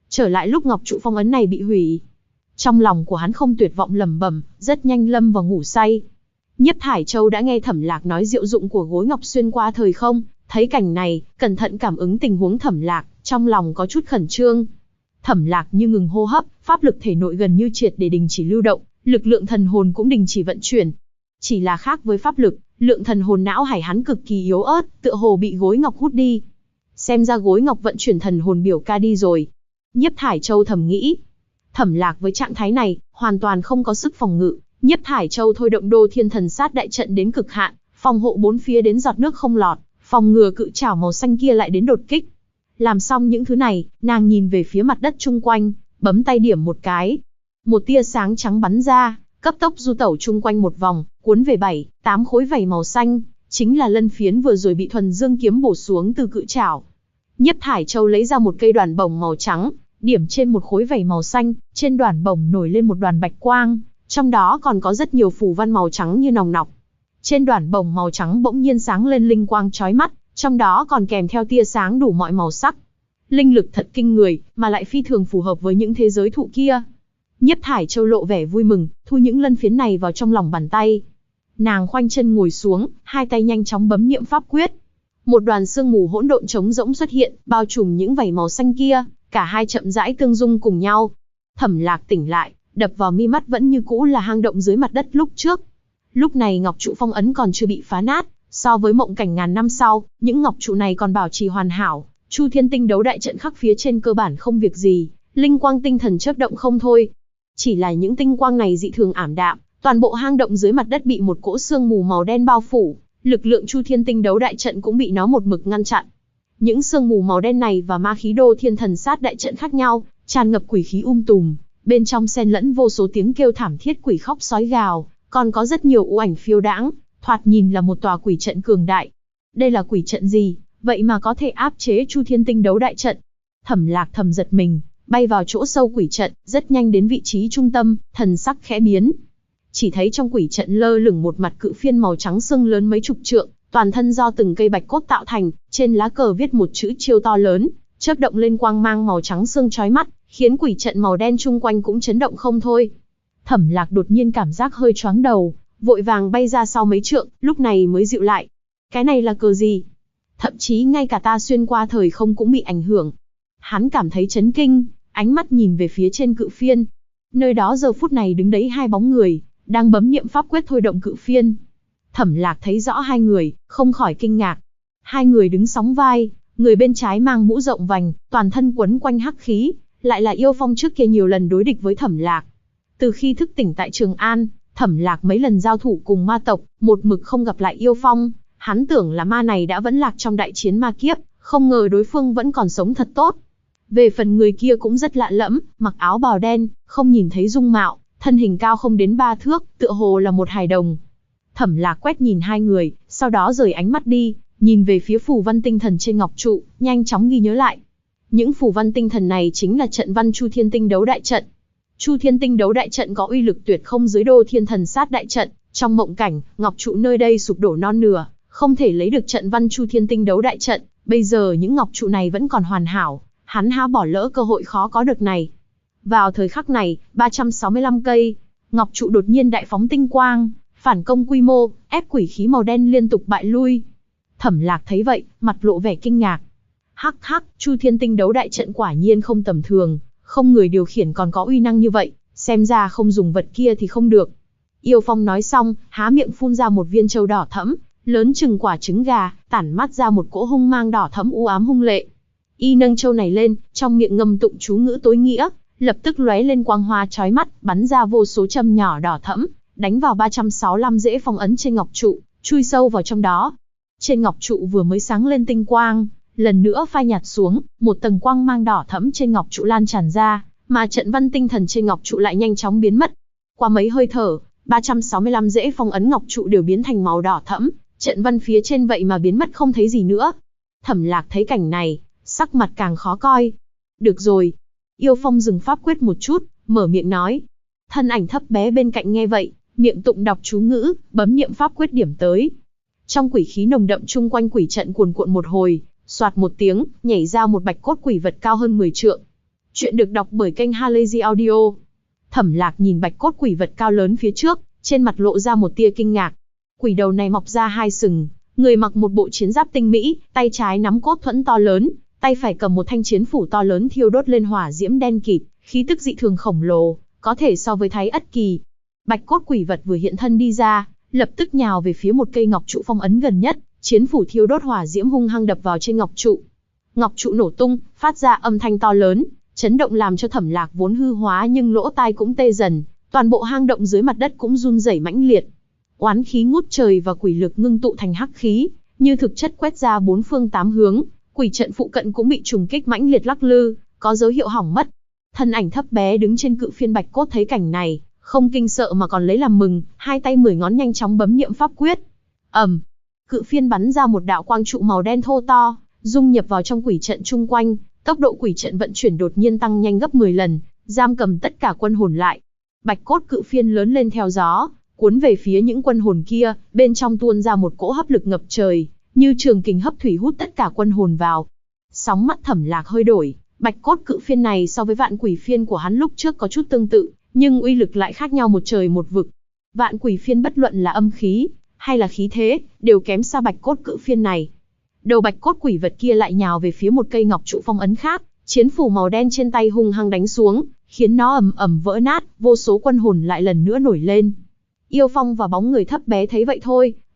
Trong lòng của hắn không tuyệt vọng lẩm bẩm, rất nhanh lâm vào ngủ say. Nhiếp Thải Châu đã nghe Thẩm Lạc nói diệu dụng của gối ngọc xuyên qua thời không, thấy cảnh này, cẩn thận cảm ứng tình huống Thẩm Lạc, trong lòng có chút khẩn trương. Thẩm Lạc như ngừng hô hấp, pháp lực thể nội gần như triệt để đình chỉ lưu động, lực lượng thần hồn cũng đình chỉ vận chuyển. Chỉ là khác với pháp lực, lượng thần hồn não hải hắn cực kỳ yếu ớt, tựa hồ bị gối ngọc hút đi. Xem ra gối ngọc vận chuyển thần hồn biểu ca đi rồi. Nhiếp Thải Châu thầm nghĩ. Thẩm Lạc với trạng thái này, hoàn toàn không có sức phòng ngự. Nhiếp Thải Châu thôi động Đô Thiên Thần Sát đại trận đến cực hạn, phòng hộ bốn phía đến giọt nước không lọt, phòng ngừa cự trảo màu xanh kia lại đến đột kích. Làm xong những thứ này, nàng nhìn về phía mặt đất chung quanh, bấm tay điểm một cái. Một tia sáng trắng bắn ra, cấp tốc du tẩu chung quanh một vòng, cuốn về 7-8 khối vảy màu xanh, chính là lân phiến vừa rồi bị thuần dương kiếm bổ xuống từ cự trảo. Nhiếp Thải Châu lấy ra một cây đoàn bổng màu trắng, điểm trên một khối vảy màu xanh, trên đoàn bổng nổi lên một đoàn bạch quang, trong đó còn có rất nhiều phù văn màu trắng như nòng nọc. Trên đoàn bổng màu trắng bỗng nhiên sáng lên linh quang chói mắt, trong đó còn kèm theo tia sáng đủ mọi màu sắc. Linh lực thật kinh người, mà lại phi thường phù hợp với những thế giới thụ kia. Nhiếp Thải Châu lộ vẻ vui mừng, thu những lân phiến này vào trong lòng bàn tay. Nàng khoanh chân ngồi xuống, hai tay nhanh chóng bấm niệm pháp quyết. Một đoàn sương mù hỗn độn trống rỗng xuất hiện, bao trùm những vảy màu xanh kia, cả hai chậm rãi tương dung cùng nhau. Thẩm Lạc tỉnh lại, đập vào mi mắt vẫn như cũ là hang động dưới mặt đất lúc trước. Lúc này ngọc trụ phong ấn còn chưa bị phá nát, So với mộng cảnh ngàn năm sau, những ngọc trụ này còn bảo trì hoàn hảo, Chu Thiên Tinh đấu đại trận khắc phía trên cơ bản không việc gì, linh quang tinh thần chớp động không thôi. Chỉ là những tinh quang này dị thường ảm đạm, toàn bộ hang động dưới mặt đất bị một cỗ sương mù màu đen bao phủ, lực lượng Chu Thiên Tinh đấu đại trận cũng bị nó một mực ngăn chặn. Những sương mù màu đen này và ma khí Đô Thiên Thần Sát đại trận khác nhau, tràn ngập quỷ khí tùm, bên trong xen lẫn vô số tiếng kêu thảm thiết quỷ khóc sói gào, còn có rất nhiều u ảnh phiêu đãng, thoạt nhìn là một tòa quỷ trận cường đại. Đây là quỷ trận gì, vậy mà có thể áp chế Chu Thiên Tinh đấu đại trận? Thẩm Lạc thầm giật mình, bay vào chỗ sâu quỷ trận, rất nhanh đến vị trí trung tâm, thần sắc khẽ biến. Chỉ thấy trong quỷ trận lơ lửng một mặt cự phiên màu trắng sưng lớn mấy chục trượng, toàn thân do từng cây bạch cốt tạo thành, trên lá cờ viết một chữ chiêu to lớn, chớp động lên quang mang màu trắng sương chói mắt, khiến quỷ trận màu đen chung quanh cũng chấn động không thôi. Thẩm Lạc đột nhiên cảm giác hơi choáng đầu, vội vàng bay ra sau mấy trượng, lúc này mới dịu lại. Cái này là cờ gì? Thậm chí ngay cả ta xuyên qua thời không cũng bị ảnh hưởng. Hắn cảm thấy chấn kinh, ánh mắt nhìn về phía trên cự phiên. Nơi đó giờ phút này đứng đấy hai bóng người, đang bấm niệm pháp quyết thôi động cự phiên. Thẩm Lạc thấy rõ hai người, không khỏi kinh ngạc. Hai người đứng sóng vai, người bên trái mang mũ rộng vành, toàn thân quấn quanh hắc khí, lại là Yêu Phong trước kia nhiều lần đối địch với Thẩm Lạc. Từ khi thức tỉnh tại Trường An, Thẩm Lạc mấy lần giao thủ cùng ma tộc, một mực không gặp lại Yêu Phong, hắn tưởng là ma này đã vẫn lạc trong đại chiến ma kiếp, không ngờ đối phương vẫn còn sống thật tốt. Về phần người kia cũng rất lạ lẫm, mặc áo bào đen, không nhìn thấy dung mạo, thân hình cao không đến 3 thước, tựa hồ là một hài đồng. Thẩm Lạc quét nhìn hai người, sau đó rời ánh mắt đi, nhìn về phía phù văn tinh thần trên ngọc trụ, nhanh chóng ghi nhớ lại. Những phù văn tinh thần này chính là trận văn Chu Thiên Tinh đấu đại trận. Chu Thiên Tinh đấu đại trận có uy lực tuyệt không dưới Đô Thiên Thần Sát đại trận, trong mộng cảnh, ngọc trụ nơi đây sụp đổ non nửa, không thể lấy được trận văn Chu Thiên Tinh đấu đại trận, bây giờ những ngọc trụ này vẫn còn hoàn hảo, hắn há bỏ lỡ cơ hội khó có được này. Vào thời khắc này, 365 cây ngọc trụ đột nhiên đại phóng tinh quang, phản công quy mô, ép quỷ khí màu đen liên tục bại lui. Thẩm Lạc thấy vậy, mặt lộ vẻ kinh ngạc. Hắc hắc, Chu Thiên Tinh đấu đại trận quả nhiên không tầm thường, không người điều khiển còn có uy năng như vậy, xem ra không dùng vật kia thì không được. Yêu Phong nói xong, há miệng phun ra một viên châu đỏ thẫm, lớn chừng quả trứng gà, tản mát ra một cỗ hung mang đỏ thẫm u ám hung lệ. Y nâng châu này lên, trong miệng ngâm tụng chú ngữ tối nghĩa, lập tức lóe lên quang hoa chói mắt, bắn ra vô số châm nhỏ đỏ thẫm, đánh vào 365 rễ phong ấn trên ngọc trụ, chui sâu vào trong đó. Trên ngọc trụ vừa mới sáng lên tinh quang, lần nữa phai nhạt xuống, một tầng quang mang đỏ thẫm trên ngọc trụ lan tràn ra, mà trận văn tinh thần trên ngọc trụ lại nhanh chóng biến mất. Qua mấy hơi thở, 365 rễ phong ấn ngọc trụ đều biến thành màu đỏ thẫm, trận văn phía trên vậy mà biến mất không thấy gì nữa. Thẩm Lạc thấy cảnh này, sắc mặt càng khó coi. Được rồi. Yêu Phong dừng pháp quyết một chút, mở miệng nói. Thân ảnh thấp bé bên cạnh nghe vậy, miệng tụng đọc chú ngữ, bấm niệm pháp quyết điểm tới. Trong quỷ khí nồng đậm chung quanh quỷ trận cuồn cuộn một hồi, soạt một tiếng, nhảy ra một bạch cốt quỷ vật cao hơn 10 trượng. Chuyện được đọc bởi kênh Halazy Audio. Thẩm Lạc nhìn bạch cốt quỷ vật cao lớn phía trước, trên mặt lộ ra một tia kinh ngạc. Quỷ đầu này mọc ra hai sừng, người mặc một bộ chiến giáp tinh mỹ, tay trái nắm cốt thuẫn to lớn, tay phải cầm một thanh chiến phủ to lớn thiêu đốt lên hỏa diễm đen kịt, khí tức dị thường khổng lồ, có thể so với Thái Ất Kỳ. Bạch cốt quỷ vật vừa hiện thân đi ra, lập tức nhào về phía một cây ngọc trụ phong ấn gần nhất, chiến phủ thiêu đốt hỏa diễm hung hăng đập vào trên ngọc trụ. Ngọc trụ nổ tung, phát ra âm thanh to lớn, chấn động làm cho Thẩm Lạc vốn hư hóa nhưng lỗ tai cũng tê dần, toàn bộ hang động dưới mặt đất cũng run rẩy mãnh liệt. Oán khí ngút trời và quỷ lực ngưng tụ thành hắc khí, như thực chất quét ra bốn phương tám hướng, quỷ trận phụ cận cũng bị trùng kích mãnh liệt lắc lư, có dấu hiệu hỏng mất. Thân ảnh thấp bé đứng trên cự phiên bạch cốt thấy cảnh này, không kinh sợ mà còn lấy làm mừng, hai tay 10 ngón nhanh chóng bấm niệm pháp quyết. Cự phiên bắn ra một đạo quang trụ màu đen thô to, dung nhập vào trong quỷ trận chung quanh, tốc độ quỷ trận vận chuyển đột nhiên tăng nhanh gấp 10 lần, giam cầm tất cả quân hồn lại. Bạch cốt cự phiên lớn lên theo gió, cuốn về phía những quân hồn kia, bên trong tuôn ra một cỗ hấp lực ngập trời, như trường kình hấp thủy hút tất cả quân hồn vào. Sóng mắt Thẩm Lạc hơi đổi, bạch cốt cự phiên này so với vạn quỷ phiên của hắn lúc trước có chút tương tự, nhưng uy lực lại khác nhau một trời một vực. Vạn quỷ phiên bất luận là âm khí, hay là khí thế, đều kém xa bạch cốt cự phiên này. Đầu bạch cốt quỷ vật kia lại nhào về phía một cây ngọc trụ phong ấn khác, chiến phủ màu đen trên tay hung hăng đánh xuống, khiến nó ầm ầm vỡ nát, vô số quân hồn lại lần nữa nổi lên. Yêu Phong và bóng người thấp bé thấy vậy thôi,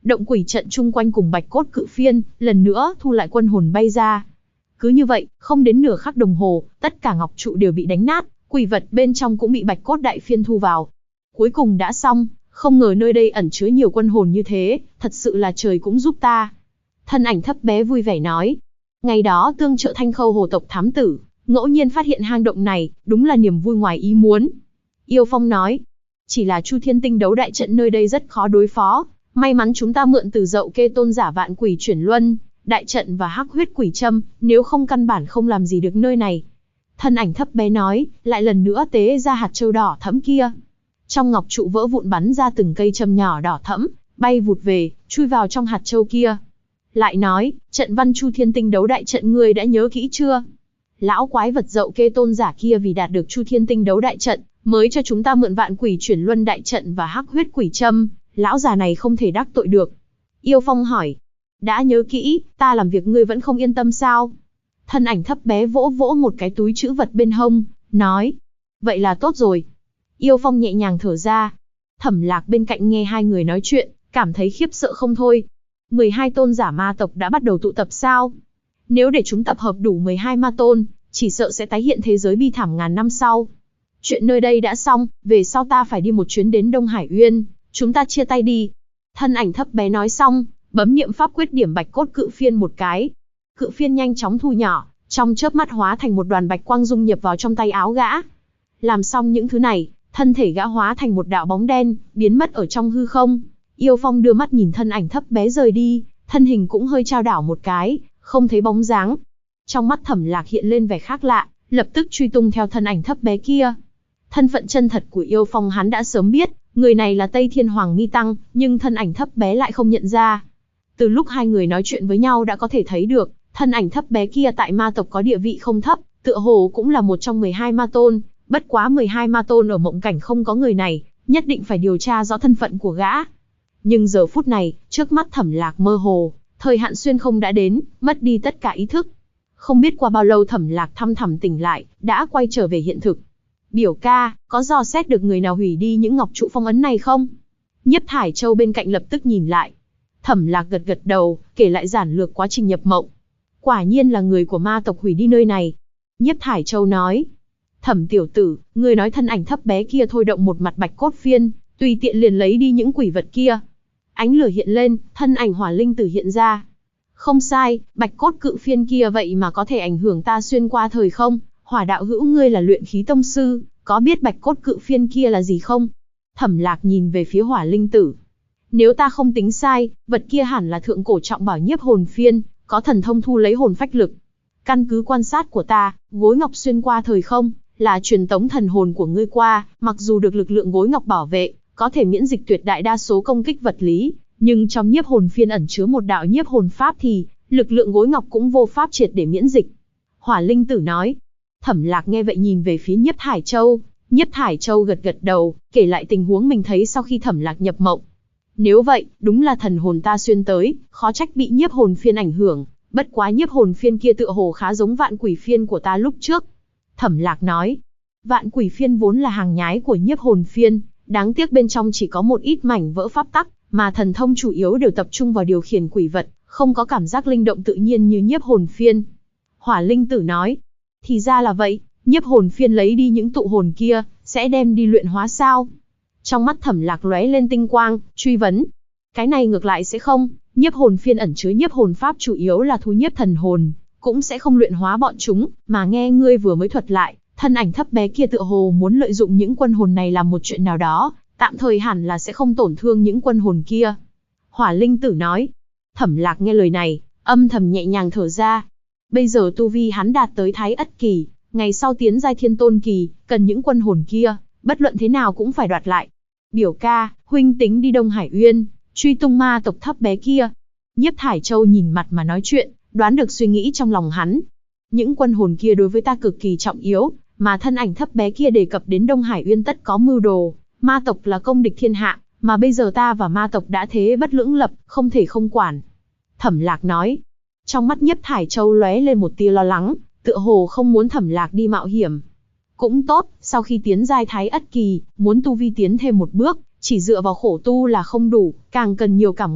động quỷ trận chung quanh cùng bạch cốt cự phiên, lần nữa thu lại quân hồn bay ra. Cứ như vậy, không đến nửa khắc đồng hồ, tất cả ngọc trụ đều bị đánh nát, quỷ vật bên trong cũng bị bạch cốt đại phiên thu vào. Cuối cùng đã xong, không ngờ nơi đây ẩn chứa nhiều quân hồn như thế, thật sự là trời cũng giúp ta. Thân ảnh thấp bé vui vẻ nói. Ngày đó tương trợ Thanh Khâu hồ tộc thám tử, ngẫu nhiên phát hiện hang động này, đúng là niềm vui ngoài ý muốn. Yêu Phong nói, chỉ là Chu Thiên Tinh đấu đại trận nơi đây rất khó đối phó, may mắn chúng ta mượn từ Dậu Kê tôn giả vạn quỷ chuyển luân, đại trận và hắc huyết quỷ châm, nếu không căn bản không làm gì được nơi này. Thân ảnh thấp bé nói, lại lần nữa tế ra hạt châu đỏ thẫm kia. Trong ngọc trụ vỡ vụn bắn ra từng cây châm nhỏ đỏ thẫm, bay vụt về, chui vào trong hạt châu kia. Lại nói, trận văn Chu Thiên Tinh đấu đại trận ngươi đã nhớ kỹ chưa? Lão quái vật Dậu Kê tôn giả kia vì đạt được Chu Thiên Tinh đấu đại trận, mới cho chúng ta mượn vạn quỷ chuyển luân đại trận và hắc huyết quỷ châm, lão già này không thể đắc tội được. Yêu Phong hỏi, đã nhớ kỹ, ta làm việc ngươi vẫn không yên tâm sao? Thân ảnh thấp bé vỗ vỗ một cái túi trữ vật bên hông, nói, vậy là tốt rồi. Yêu Phong nhẹ nhàng thở ra. Thẩm Lạc bên cạnh nghe hai người nói chuyện, cảm thấy khiếp sợ không thôi. 12 tôn giả ma tộc đã bắt đầu tụ tập sao? Nếu để chúng tập hợp đủ 12 ma tôn, chỉ sợ sẽ tái hiện thế giới bi thảm ngàn năm sau. Chuyện nơi đây đã xong, về sau ta phải đi một chuyến đến Đông Hải Uyên, chúng ta chia tay đi. Thân ảnh thấp bé nói xong, bấm niệm pháp quyết điểm bạch cốt cự phiên một cái. Cự phiên nhanh chóng thu nhỏ, trong chớp mắt hóa thành một đoàn bạch quang dung nhập vào trong tay áo gã. Làm xong những thứ này, thân thể gã hóa thành một đạo bóng đen, biến mất ở trong hư không. Yêu Phong đưa mắt nhìn thân ảnh thấp bé rời đi, thân hình cũng hơi chao đảo một cái, không thấy bóng dáng. Trong mắt Thẩm Lạc hiện lên vẻ khác lạ, lập tức truy tung theo thân ảnh thấp bé kia. Thân phận chân thật của Yêu Phong hắn đã sớm biết, người này là Tây Thiên Hoàng Mi Tăng, nhưng thân ảnh thấp bé lại không nhận ra. Từ lúc hai người nói chuyện với nhau đã có thể thấy được, thân ảnh thấp bé kia tại ma tộc có địa vị không thấp, tựa hồ cũng là một trong 12 ma tôn, bất quá 12 ma tôn ở mộng cảnh không có người này, nhất định phải điều tra rõ thân phận của gã. Nhưng giờ phút này, trước mắt Thẩm Lạc mơ hồ, thời hạn xuyên không đã đến, mất đi tất cả ý thức. Không biết qua bao lâu Thẩm Lạc thăm thẳm tỉnh lại, đã quay trở về hiện thực. Biểu ca, có dò xét được người nào hủy đi những ngọc trụ phong ấn này không? Nhiếp Thải Châu bên cạnh lập tức nhìn lại. Thẩm Lạc gật gật đầu, kể lại giản lược quá trình nhập mộng. Quả nhiên là người của ma tộc hủy đi nơi này. Nhiếp Thải Châu nói. Thẩm tiểu tử, người nói thân ảnh thấp bé kia thôi động một mặt bạch cốt phiên, tùy tiện liền lấy đi những quỷ vật kia. Ánh lửa hiện lên, thân ảnh hỏa linh tử hiện ra. Không sai, bạch cốt cự phiên kia vậy mà có thể ảnh hưởng ta xuyên qua thời không. Hỏa đạo hữu ngươi là luyện khí tông sư, có biết bạch cốt cự phiên kia là gì không? Thẩm Lạc nhìn về phía hỏa linh tử. Nếu ta không tính sai, vật kia hẳn là thượng cổ trọng bảo nhiếp hồn phiên, có thần thông thu lấy hồn phách lực. Căn cứ quan sát của ta, gối ngọc xuyên qua thời không, là truyền tống thần hồn của ngươi qua, mặc dù được lực lượng gối ngọc bảo vệ, có thể miễn dịch tuyệt đại đa số công kích vật lý, nhưng trong nhiếp hồn phiên ẩn chứa một đạo nhiếp hồn pháp thì, lực lượng gối ngọc cũng vô pháp triệt để miễn dịch. Hỏa linh tử nói. Thẩm Lạc nghe vậy nhìn về phía Nhiếp Thải Châu. Nhiếp Thải Châu gật gật đầu, kể lại tình huống mình thấy sau khi Thẩm Lạc nhập mộng. Nếu vậy, đúng là thần hồn ta xuyên tới, khó trách bị nhiếp hồn phiên ảnh hưởng, bất quá nhiếp hồn phiên kia tựa hồ khá giống vạn quỷ phiên của ta lúc trước. Thẩm Lạc nói, vạn quỷ phiên vốn là hàng nhái của nhiếp hồn phiên, đáng tiếc bên trong chỉ có một ít mảnh vỡ pháp tắc, mà thần thông chủ yếu đều tập trung vào điều khiển quỷ vật, không có cảm giác linh động tự nhiên như nhiếp hồn phiên. Hỏa linh tử nói, thì ra là vậy, nhiếp hồn phiên lấy đi những tụ hồn kia, sẽ đem đi luyện hóa sao? Trong mắt Thẩm Lạc lóe lên tinh quang, truy vấn. Cái này ngược lại sẽ không, nhiếp hồn phiên ẩn chứa nhiếp hồn pháp chủ yếu là thu nhiếp thần hồn, cũng sẽ không luyện hóa bọn chúng, mà nghe ngươi vừa mới thuật lại, thân ảnh thấp bé kia tựa hồ muốn lợi dụng những quân hồn này làm một chuyện nào đó, tạm thời hẳn là sẽ không tổn thương những quân hồn kia. Hỏa linh tử nói. Thẩm Lạc nghe lời này, âm thầm nhẹ nhàng thở ra. Bây giờ tu vi hắn đạt tới Thái Ất kỳ, ngày sau tiến giai Thiên Tôn kỳ, cần những quân hồn kia, bất luận thế nào cũng phải đoạt lại. Biểu ca, huynh tính đi Đông Hải Uyên, truy tung ma tộc thấp bé kia. Nhiếp Thải Châu nhìn mặt mà nói chuyện, đoán được suy nghĩ trong lòng hắn. Những quân hồn kia đối với ta cực kỳ trọng yếu, mà thân ảnh thấp bé kia đề cập đến Đông Hải Uyên tất có mưu đồ. Ma tộc là công địch thiên hạ, mà bây giờ ta và ma tộc đã thế bất lưỡng lập, không thể không quản. Thẩm Lạc nói. Trong mắt Nhiếp Thải Châu lóe lên một tia lo lắng, tựa hồ không muốn Thẩm Lạc đi mạo hiểm. Cũng tốt, sau khi tiến giai Thái Ất kỳ, muốn tu vi tiến thêm một bước, chỉ dựa vào khổ tu là không đủ, càng cần nhiều cảm ngộ,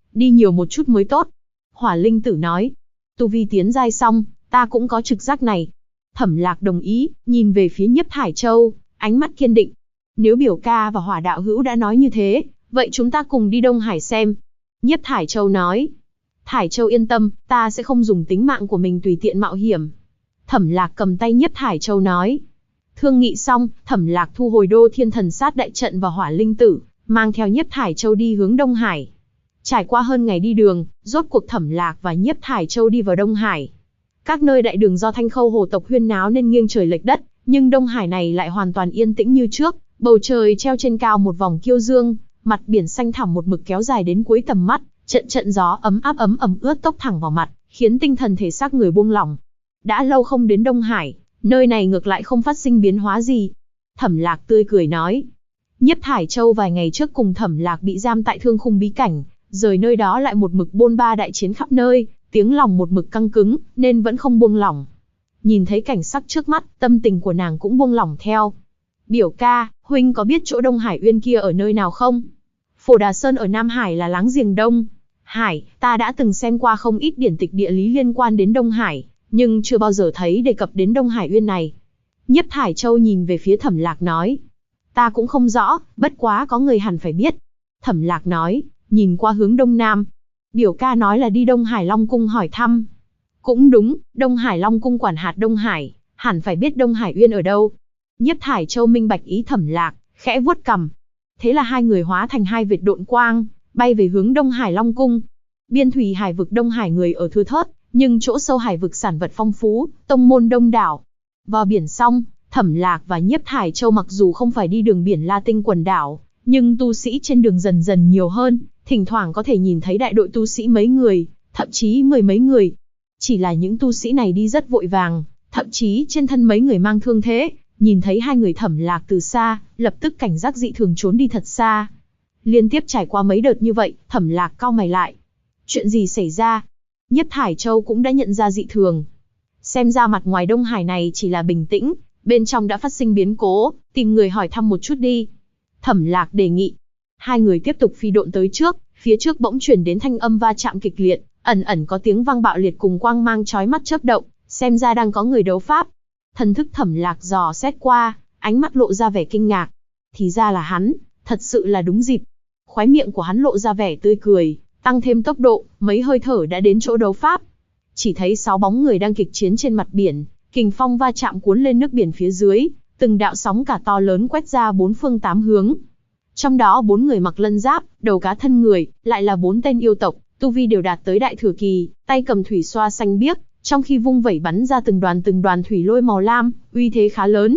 đi nhiều một chút mới tốt. Hỏa linh tử nói, tu vi tiến giai xong, ta cũng có trực giác này. Thẩm Lạc đồng ý, nhìn về phía Nhiếp Thải Châu, ánh mắt kiên định. Nếu biểu ca và Hỏa đạo hữu đã nói như thế, vậy chúng ta cùng đi Đông Hải xem. Nhiếp Thải Châu nói. Thải Châu yên tâm, ta sẽ không dùng tính mạng của mình tùy tiện mạo hiểm. Thẩm Lạc cầm tay Nhiếp Thải Châu nói. Thương nghị xong, Thẩm Lạc thu hồi Đô Thiên Thần Sát đại trận và Hỏa linh tử, mang theo Nhiếp Thải Châu đi hướng Đông Hải. Trải qua hơn ngày đi đường, rốt cuộc Thẩm Lạc và Nhiếp Thải Châu đi vào Đông Hải. Các nơi đại đường do Thanh Khâu hồ tộc huyên náo nên nghiêng trời lệch đất, nhưng Đông Hải này lại hoàn toàn yên tĩnh như trước, bầu trời treo trên cao một vòng kiêu dương, mặt biển xanh thẳm một mực kéo dài đến cuối tầm mắt, trận trận gió ấm áp ẩm ướt tốc thẳng vào mặt, khiến tinh thần thể xác người buông lỏng. Đã lâu không đến Đông Hải, nơi này ngược lại không phát sinh biến hóa gì. Thẩm Lạc tươi cười nói. Nhiếp Thải Châu vài ngày trước cùng Thẩm Lạc bị giam tại Thương Khung bí cảnh, rời nơi đó lại một mực bôn ba đại chiến khắp nơi, tiếng lòng một mực căng cứng, nên vẫn không buông lỏng. Nhìn thấy cảnh sắc trước mắt, tâm tình của nàng cũng buông lỏng theo. Biểu ca, huynh có biết chỗ Đông Hải Uyên kia ở nơi nào không? Phổ Đà Sơn ở Nam Hải là láng giềng Đông Hải, ta đã từng xem qua không ít điển tịch địa lý liên quan đến Đông Hải, nhưng chưa bao giờ thấy đề cập đến Đông Hải Uyên này. Nhiếp Thải Châu nhìn về phía Thẩm Lạc nói. Ta cũng không rõ, bất quá có người hẳn phải biết. Thẩm Lạc nói, nhìn qua hướng Đông Nam. Biểu ca nói là đi Đông Hải Long Cung hỏi thăm. Cũng đúng, Đông Hải Long Cung quản hạt Đông Hải, hẳn phải biết Đông Hải Uyên ở đâu. Nhiếp Thải Châu minh bạch ý Thẩm Lạc, khẽ vuốt cằm. Thế là hai người hóa thành hai vệt độn quang, bay về hướng Đông Hải Long Cung. Biên thủy hải vực Đông Hải người ở thưa thớt, nhưng chỗ sâu hải vực sản vật phong phú, tông môn đông đảo. Vào biển xong, Thẩm Lạc và Nhiếp Thải Châu mặc dù không phải đi đường biển La Tinh quần đảo, nhưng tu sĩ trên đường dần dần nhiều hơn, thỉnh thoảng có thể nhìn thấy đại đội tu sĩ mấy người, thậm chí mười mấy người. Chỉ là những tu sĩ này đi rất vội vàng, thậm chí trên thân mấy người mang thương thế, nhìn thấy hai người Thẩm Lạc từ xa, lập tức cảnh giác dị thường trốn đi thật xa. Liên tiếp trải qua mấy đợt như vậy, Thẩm Lạc cau mày lại. Chuyện gì xảy ra? Nhiếp Thải Châu cũng đã nhận ra dị thường. Xem ra mặt ngoài Đông Hải này chỉ là bình tĩnh, bên trong đã phát sinh biến cố, tìm người hỏi thăm một chút đi. Thẩm Lạc đề nghị. Hai người tiếp tục phi độn tới trước, phía trước bỗng chuyển đến thanh âm va chạm kịch liệt, ẩn ẩn có tiếng vang bạo liệt cùng quang mang chói mắt chớp động, xem ra đang có người đấu pháp. Thần thức Thẩm Lạc dò xét qua, ánh mắt lộ ra vẻ kinh ngạc. Thì ra là hắn, thật sự là đúng dịp. Khóe miệng của hắn lộ ra vẻ tươi cười, tăng thêm tốc độ, mấy hơi thở đã đến chỗ đấu pháp. Chỉ thấy 6 bóng người đang kịch chiến trên mặt biển, kình phong va chạm cuốn lên nước biển phía dưới, từng đạo sóng cả to lớn quét ra bốn phương tám hướng. Trong đó 4 người mặc lân giáp, đầu cá thân người, lại là 4 tên yêu tộc, tu vi đều đạt tới đại thừa kỳ, tay cầm thủy xoa xanh biếc, trong khi vung vẩy bắn ra từng đoàn thủy lôi màu lam, uy thế khá lớn.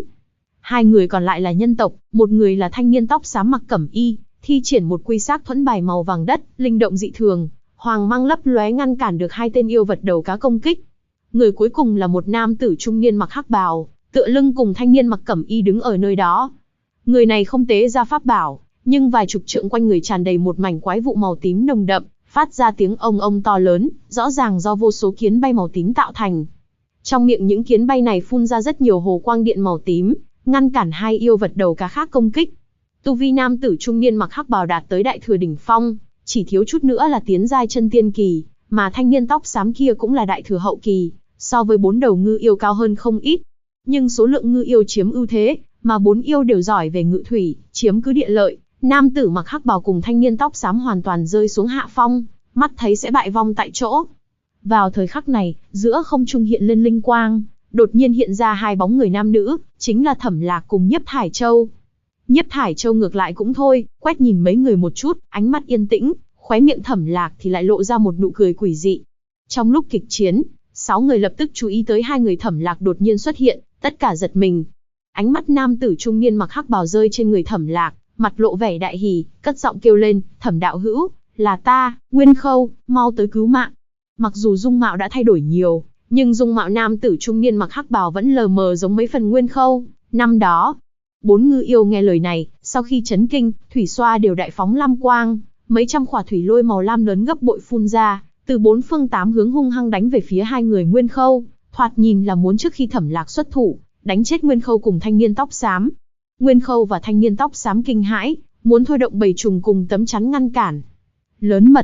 2 người còn lại là nhân tộc, một người là thanh niên tóc xám mặc cẩm y, thi triển một quy xác thuẫn bài màu vàng đất, linh động dị thường, hoàng mang lấp lóe ngăn cản được 2 tên yêu vật đầu cá công kích. Người cuối cùng là một nam tử trung niên mặc hắc bào, tựa lưng cùng thanh niên mặc cẩm y đứng ở nơi đó. Người này không tế ra pháp bảo, nhưng vài chục trượng quanh người tràn đầy một mảnh quái vụ màu tím nồng đậm, phát ra tiếng ông ông to lớn, rõ ràng do vô số kiến bay màu tím tạo thành. Trong miệng những kiến bay này phun ra rất nhiều hồ quang điện màu tím, ngăn cản 2 yêu vật đầu cá khác công kích. Tu vi nam tử trung niên mặc hắc bào đạt tới đại thừa đỉnh phong, chỉ thiếu chút nữa là tiến giai chân tiên kỳ, mà thanh niên tóc xám kia cũng là đại thừa hậu kỳ, so với 4 đầu ngư yêu cao hơn không ít. Nhưng số lượng ngư yêu chiếm ưu thế, mà 4 yêu đều giỏi về ngự thủy, chiếm cứ địa lợi. Nam tử mặc hắc bào cùng thanh niên tóc xám hoàn toàn rơi xuống hạ phong, mắt thấy sẽ bại vong tại chỗ. Vào thời khắc này, giữa không trung hiện lên linh quang, đột nhiên hiện ra 2 bóng người nam nữ, chính là Thẩm Lạc cùng Nhiếp Thải Châu. Nhiếp Thải Châu ngược lại cũng thôi, quét nhìn mấy người một chút, ánh mắt yên tĩnh, khóe miệng Thẩm Lạc thì lại lộ ra một nụ cười quỷ dị. Trong lúc kịch chiến, 6 người lập tức chú ý tới 2 người Thẩm Lạc đột nhiên xuất hiện, tất cả giật mình. Ánh mắt nam tử trung niên mặc hắc bào rơi trên người Thẩm Lạc, mặt lộ vẻ đại hỉ, cất giọng kêu lên, Thẩm đạo hữu, là ta, Nguyên Khâu, mau tới cứu mạng. Mặc dù dung mạo đã thay đổi nhiều, nhưng dung mạo nam tử trung niên mặc hắc bào vẫn lờ mờ giống mấy phần Nguyên Khâu năm đó. 4 ngư yêu nghe lời này, sau khi chấn kinh, thủy xoa đều đại phóng lam quang, mấy trăm quả thủy lôi màu lam lớn gấp bội phun ra, từ 4 phương 8 hướng hung hăng đánh về phía 2 người Nguyên Khâu, thoạt nhìn là muốn trước khi Thẩm Lạc xuất thủ, đánh chết Nguyên Khâu cùng thanh niên tóc xám. Nguyên Khâu và thanh niên tóc xám kinh hãi, muốn thôi động bầy trùng cùng tấm chắn ngăn cản. Lớn mật.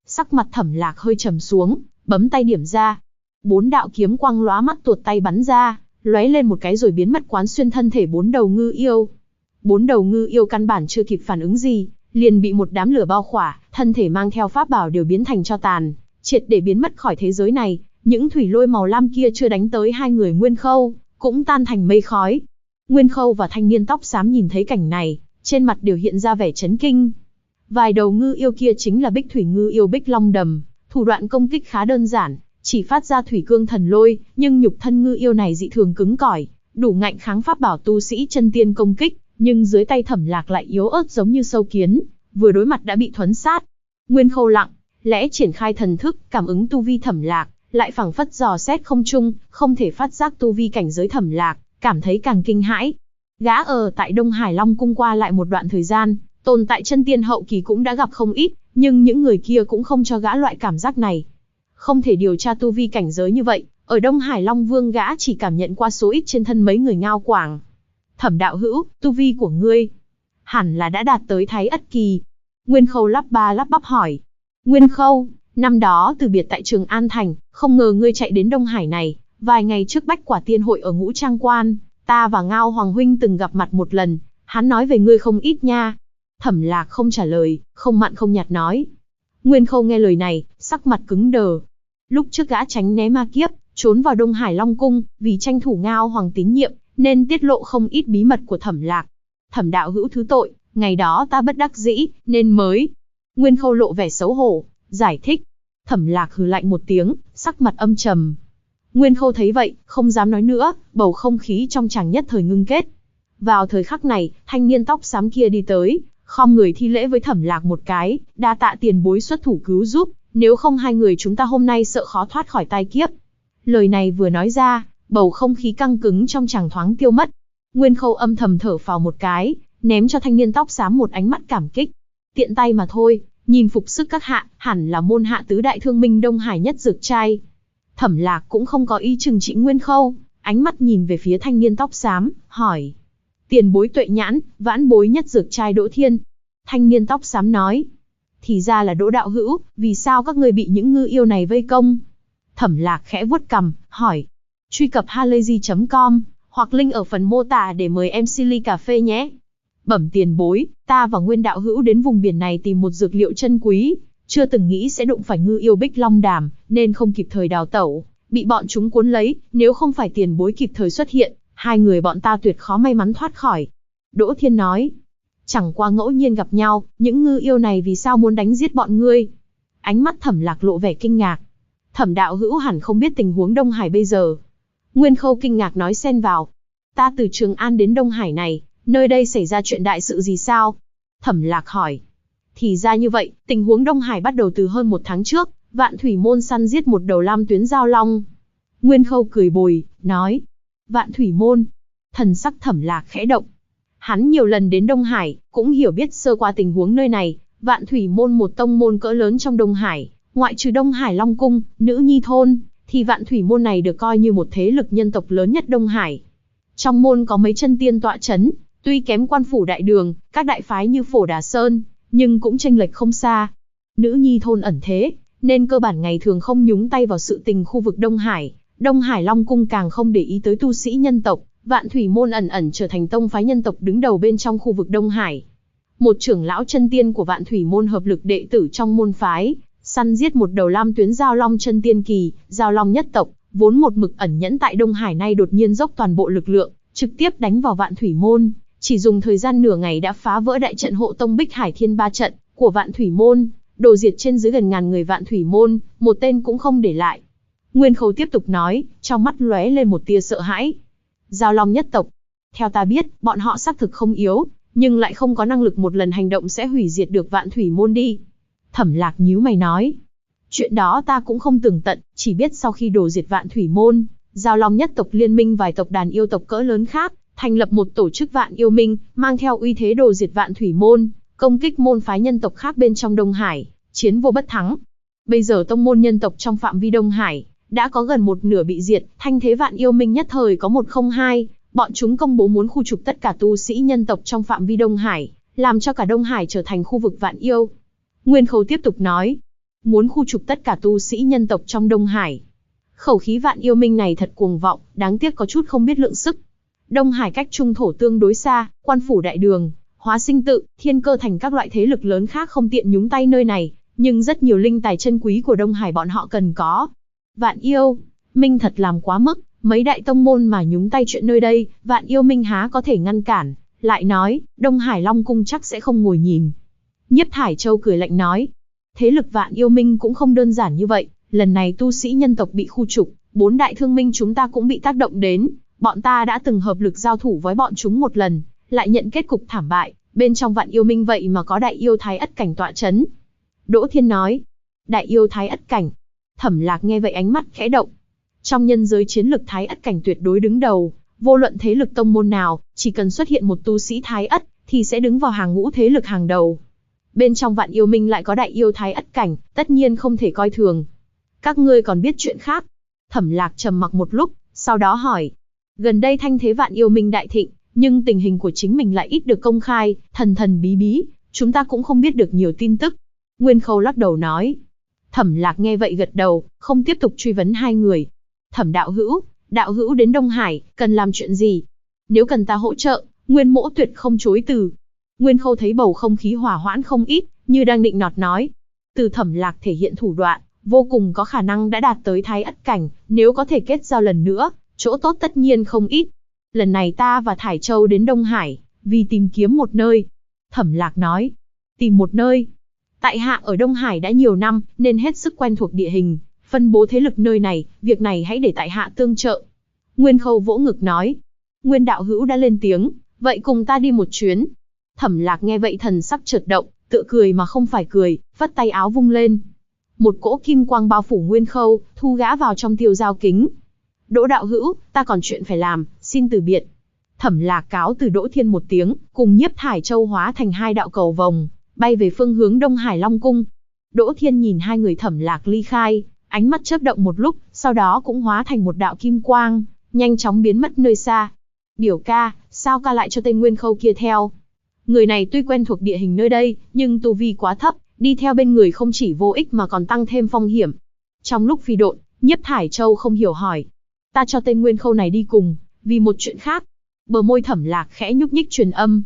Sắc mặt Thẩm Lạc hơi trầm xuống, bấm tay điểm ra. 4 đạo kiếm quang lóa mắt tuột tay bắn ra, lóe lên một cái rồi biến mất quán xuyên thân thể 4 đầu ngư yêu. 4 đầu ngư yêu căn bản chưa kịp phản ứng gì, liền bị một đám lửa bao khỏa, thân thể mang theo pháp bảo đều biến thành tro tàn, triệt để biến mất khỏi thế giới này. Những thủy lôi màu lam kia chưa đánh tới hai người Nguyên Khâu, cũng tan thành mây khói. Nguyên Khâu và thanh niên tóc xám nhìn thấy cảnh này, trên mặt đều hiện ra vẻ chấn kinh. Vài đầu ngư yêu kia chính là Bích Thủy ngư yêu Bích Long Đầm, thủ đoạn công kích khá đơn giản, chỉ phát ra thủy cương thần lôi, nhưng nhục thân ngư yêu này dị thường cứng cỏi, đủ ngạnh kháng pháp bảo tu sĩ chân tiên công kích, nhưng dưới tay Thẩm Lạc lại yếu ớt giống như sâu kiến, vừa đối mặt đã bị thuấn sát. Nguyên Khâu lặng lẽ triển khai thần thức, cảm ứng tu vi Thẩm Lạc, lại phảng phất dò xét không trung, không thể phát giác tu vi cảnh giới Thẩm Lạc, cảm thấy càng kinh hãi. Gã ở tại Đông Hải Long cung qua lại một đoạn thời gian, tồn tại chân tiên hậu kỳ cũng đã gặp không ít, nhưng những người kia cũng không cho gã loại cảm giác này. Không thể điều tra tu vi cảnh giới như vậy, ở Đông Hải Long Vương gã chỉ cảm nhận qua số ít trên thân mấy người Ngao Quảng. Thẩm đạo hữu, tu vi của ngươi hẳn là đã đạt tới Thái Ất kỳ. Nguyên Khâu lắp ba lắp bắp hỏi. Nguyên Khâu, năm đó từ biệt tại Trường An Thành, không ngờ ngươi chạy đến Đông Hải này. Vài ngày trước Bách Quả Tiên hội ở Ngũ Trang Quan, ta và Ngao Hoàng huynh từng gặp mặt một lần, hắn nói về ngươi không ít nha. Thẩm Lạc không trả lời, không mặn không nhạt nói. Nguyên Khâu nghe lời này, sắc mặt cứng đờ. Lúc trước gã tránh né ma kiếp, trốn vào Đông Hải Long cung, vì tranh thủ Ngao Hoàng tín nhiệm, nên tiết lộ không ít bí mật của Thẩm Lạc. Thẩm đạo hữu thứ tội, ngày đó ta bất đắc dĩ, nên mới. Nguyên Khâu lộ vẻ xấu hổ, giải thích. Thẩm Lạc hừ lạnh một tiếng, sắc mặt âm trầm. Nguyên Khâu thấy vậy, không dám nói nữa, bầu không khí trong tràng nhất thời ngưng kết. Vào thời khắc này, thanh niên tóc xám kia đi tới, khom người thi lễ với Thẩm Lạc một cái, đa tạ tiền bối xuất thủ cứu giúp, nếu không hai người chúng ta hôm nay sợ khó thoát khỏi tai kiếp. Lời này vừa nói ra, bầu không khí căng cứng trong tràng thoáng tiêu mất. Nguyên Khâu âm thầm thở phào một cái, ném cho thanh niên tóc xám một ánh mắt cảm kích. Tiện tay mà thôi, nhìn phục sức các hạ, hẳn là môn hạ tứ đại thương minh Đông Hải nhất dược trai. Thẩm Lạc cũng không có ý trừng trị Nguyên Khâu, ánh mắt nhìn về phía thanh niên tóc xám, hỏi. Tiền bối Tuệ Nhãn, vãn bối nhất dược trai Đỗ Thiên. Thanh niên tóc xám nói. Thì ra là Đỗ đạo hữu, vì sao các ngươi bị những ngư yêu này vây công? Thẩm Lạc khẽ vuốt cằm, hỏi. Truy cập halayzi.com, hoặc link ở phần mô tả để mời em Silly Cà Phê nhé. Bẩm tiền bối, ta và Nguyên đạo hữu đến vùng biển này tìm một dược liệu chân quý, chưa từng nghĩ sẽ đụng phải ngư yêu Bích Long Đàm, nên không kịp thời đào tẩu, bị bọn chúng cuốn lấy, nếu không phải tiền bối kịp thời xuất hiện, hai người bọn ta tuyệt khó may mắn thoát khỏi. Đỗ Thiên nói. Chẳng qua ngẫu nhiên gặp nhau, những ngư yêu này vì sao muốn đánh giết bọn ngươi? Ánh mắt Thẩm Lạc lộ vẻ kinh ngạc. Thẩm đạo hữu hẳn không biết tình huống Đông Hải bây giờ. Nguyên Khâu kinh ngạc nói xen vào. Ta từ Trường An đến Đông Hải này, nơi đây xảy ra chuyện đại sự gì sao? Thẩm Lạc hỏi. Thì ra như vậy, tình huống Đông Hải bắt đầu từ hơn 1 tháng trước, Vạn Thủy Môn săn giết một đầu lam tuyến giao long. Nguyên Khâu cười bồi, nói. Vạn Thủy Môn. Thần sắc Thẩm Lạc khẽ động. Hắn nhiều lần đến Đông Hải, cũng hiểu biết sơ qua tình huống nơi này. Vạn Thủy Môn một tông môn cỡ lớn trong Đông Hải, ngoại trừ Đông Hải Long Cung, Nữ Nhi Thôn, thì Vạn Thủy Môn này được coi như một thế lực nhân tộc lớn nhất Đông Hải. Trong môn có mấy chân tiên tọa chấn, tuy kém Quan Phủ Đại Đường, các đại phái như Phổ Đà Sơn, nhưng cũng chênh lệch không xa. Nữ Nhi Thôn ẩn thế, nên cơ bản ngày thường không nhúng tay vào sự tình khu vực Đông Hải. Đông Hải Long Cung càng không để ý tới tu sĩ nhân tộc. Vạn Thủy Môn ẩn ẩn trở thành tông phái nhân tộc đứng đầu bên trong khu vực Đông Hải. Một trưởng lão chân tiên của Vạn Thủy Môn hợp lực đệ tử trong môn phái, săn giết một đầu lam tuyến giao long chân tiên kỳ, giao long nhất tộc, vốn một mực ẩn nhẫn tại Đông Hải nay đột nhiên dốc toàn bộ lực lượng, trực tiếp đánh vào Vạn Thủy Môn, chỉ dùng thời gian nửa ngày đã phá vỡ đại trận hộ tông Bích Hải Thiên Ba trận của Vạn Thủy Môn, đồ diệt trên dưới gần ngàn người Vạn Thủy Môn, một tên cũng không để lại. Nguyên Khâu tiếp tục nói, trong mắt lóe lên một tia sợ hãi. Giao long nhất tộc, theo ta biết, bọn họ xác thực không yếu, nhưng lại không có năng lực một lần hành động sẽ hủy diệt được Vạn Thủy Môn đi. Thẩm Lạc nhíu mày nói, chuyện đó ta cũng không tường tận, chỉ biết sau khi đổ diệt Vạn Thủy Môn, Giao long nhất tộc liên minh vài tộc đàn yêu tộc cỡ lớn khác, thành lập một tổ chức Vạn Yêu Minh, mang theo uy thế đổ diệt Vạn Thủy Môn, công kích môn phái nhân tộc khác bên trong Đông Hải, chiến vô bất thắng. Bây giờ tông môn nhân tộc trong phạm vi Đông Hải đã có gần một nửa bị diệt, thanh thế Vạn Yêu Minh nhất thời có 102, bọn chúng công bố muốn khu trục tất cả tu sĩ nhân tộc trong phạm vi Đông Hải, làm cho cả Đông Hải trở thành khu vực Vạn Yêu. Nguyên Khâu tiếp tục nói, muốn khu trục tất cả tu sĩ nhân tộc trong Đông Hải. Khẩu khí Vạn Yêu Minh này thật cuồng vọng, đáng tiếc có chút không biết lượng sức. Đông Hải cách Trung Thổ tương đối xa, Quan Phủ Đại Đường, Hóa Sinh Tự, Thiên Cơ Thành các loại thế lực lớn khác không tiện nhúng tay nơi này, nhưng rất nhiều linh tài chân quý của Đông Hải bọn họ cần có. Vạn Yêu Minh thật làm quá mức, mấy đại tông môn mà nhúng tay chuyện nơi đây, Vạn Yêu Minh há có thể ngăn cản, lại nói, Đông Hải Long Cung chắc sẽ không ngồi nhìn. Nhiếp Thải Châu cười lạnh nói, thế lực Vạn Yêu Minh cũng không đơn giản như vậy, lần này tu sĩ nhân tộc bị khu trục, 4 đại thương minh chúng ta cũng bị tác động đến, bọn ta đã từng hợp lực giao thủ với bọn chúng một lần, lại nhận kết cục thảm bại, bên trong Vạn Yêu Minh vậy mà có đại yêu Thái Ất Cảnh tọa chấn. Đỗ Thiên nói, đại yêu Thái Ất Cảnh. Thẩm Lạc nghe vậy ánh mắt khẽ động. Trong nhân giới chiến lực Thái Ất Cảnh tuyệt đối đứng đầu, vô luận thế lực tông môn nào, chỉ cần xuất hiện một tu sĩ Thái Ất, thì sẽ đứng vào hàng ngũ thế lực hàng đầu. Bên trong Vạn Yêu Minh lại có đại yêu Thái Ất Cảnh, tất nhiên không thể coi thường. Các ngươi còn biết chuyện khác? Thẩm Lạc trầm mặc một lúc, sau đó hỏi. Gần đây thanh thế Vạn Yêu Minh đại thịnh, nhưng tình hình của chính mình lại ít được công khai, thần thần bí bí, chúng ta cũng không biết được nhiều tin tức. Nguyên Khâu lắc đầu nói. Thẩm Lạc nghe vậy gật đầu, không tiếp tục truy vấn hai người. Thẩm đạo hữu đến Đông Hải, cần làm chuyện gì? Nếu cần ta hỗ trợ, Nguyên Mỗ tuyệt không chối từ. Nguyên Khâu thấy bầu không khí hòa hoãn không ít, như đang định nọt nói. Từ Thẩm Lạc thể hiện thủ đoạn, vô cùng có khả năng đã đạt tới Thái Ất Cảnh, nếu có thể kết giao lần nữa, chỗ tốt tất nhiên không ít. Lần này ta và Thải Châu đến Đông Hải, vì tìm kiếm một nơi. Thẩm Lạc nói, tìm một nơi. Tại hạ ở Đông Hải đã nhiều năm, nên hết sức quen thuộc địa hình, phân bố thế lực nơi này, việc này hãy để tại hạ tương trợ. Nguyên Khâu vỗ ngực nói, Nguyên đạo hữu đã lên tiếng, vậy cùng ta đi một chuyến. Thẩm Lạc nghe vậy thần sắc chợt động, tựa cười mà không phải cười, vắt tay áo vung lên. Một cỗ kim quang bao phủ Nguyên Khâu, thu gã vào trong tiêu giao kính. Đỗ đạo hữu, ta còn chuyện phải làm, xin từ biệt. Thẩm Lạc cáo từ Đỗ Thiên một tiếng, cùng Nhiếp Thải Châu hóa thành hai đạo cầu vồng, bay về phương hướng Đông Hải Long Cung. Đỗ Thiên nhìn hai người Thẩm Lạc ly khai, ánh mắt chớp động một lúc, sau đó cũng hóa thành một đạo kim quang, nhanh chóng biến mất nơi xa. Biểu ca, sao ca lại cho tên Nguyên Khâu kia theo? Người này tuy quen thuộc địa hình nơi đây, nhưng tu vi quá thấp, đi theo bên người không chỉ vô ích mà còn tăng thêm phong hiểm. Trong lúc phi độn, Nhiếp Thải Châu không hiểu hỏi. Ta cho tên Nguyên Khâu này đi cùng, vì một chuyện khác. Bờ môi Thẩm Lạc khẽ nhúc nhích truyền âm.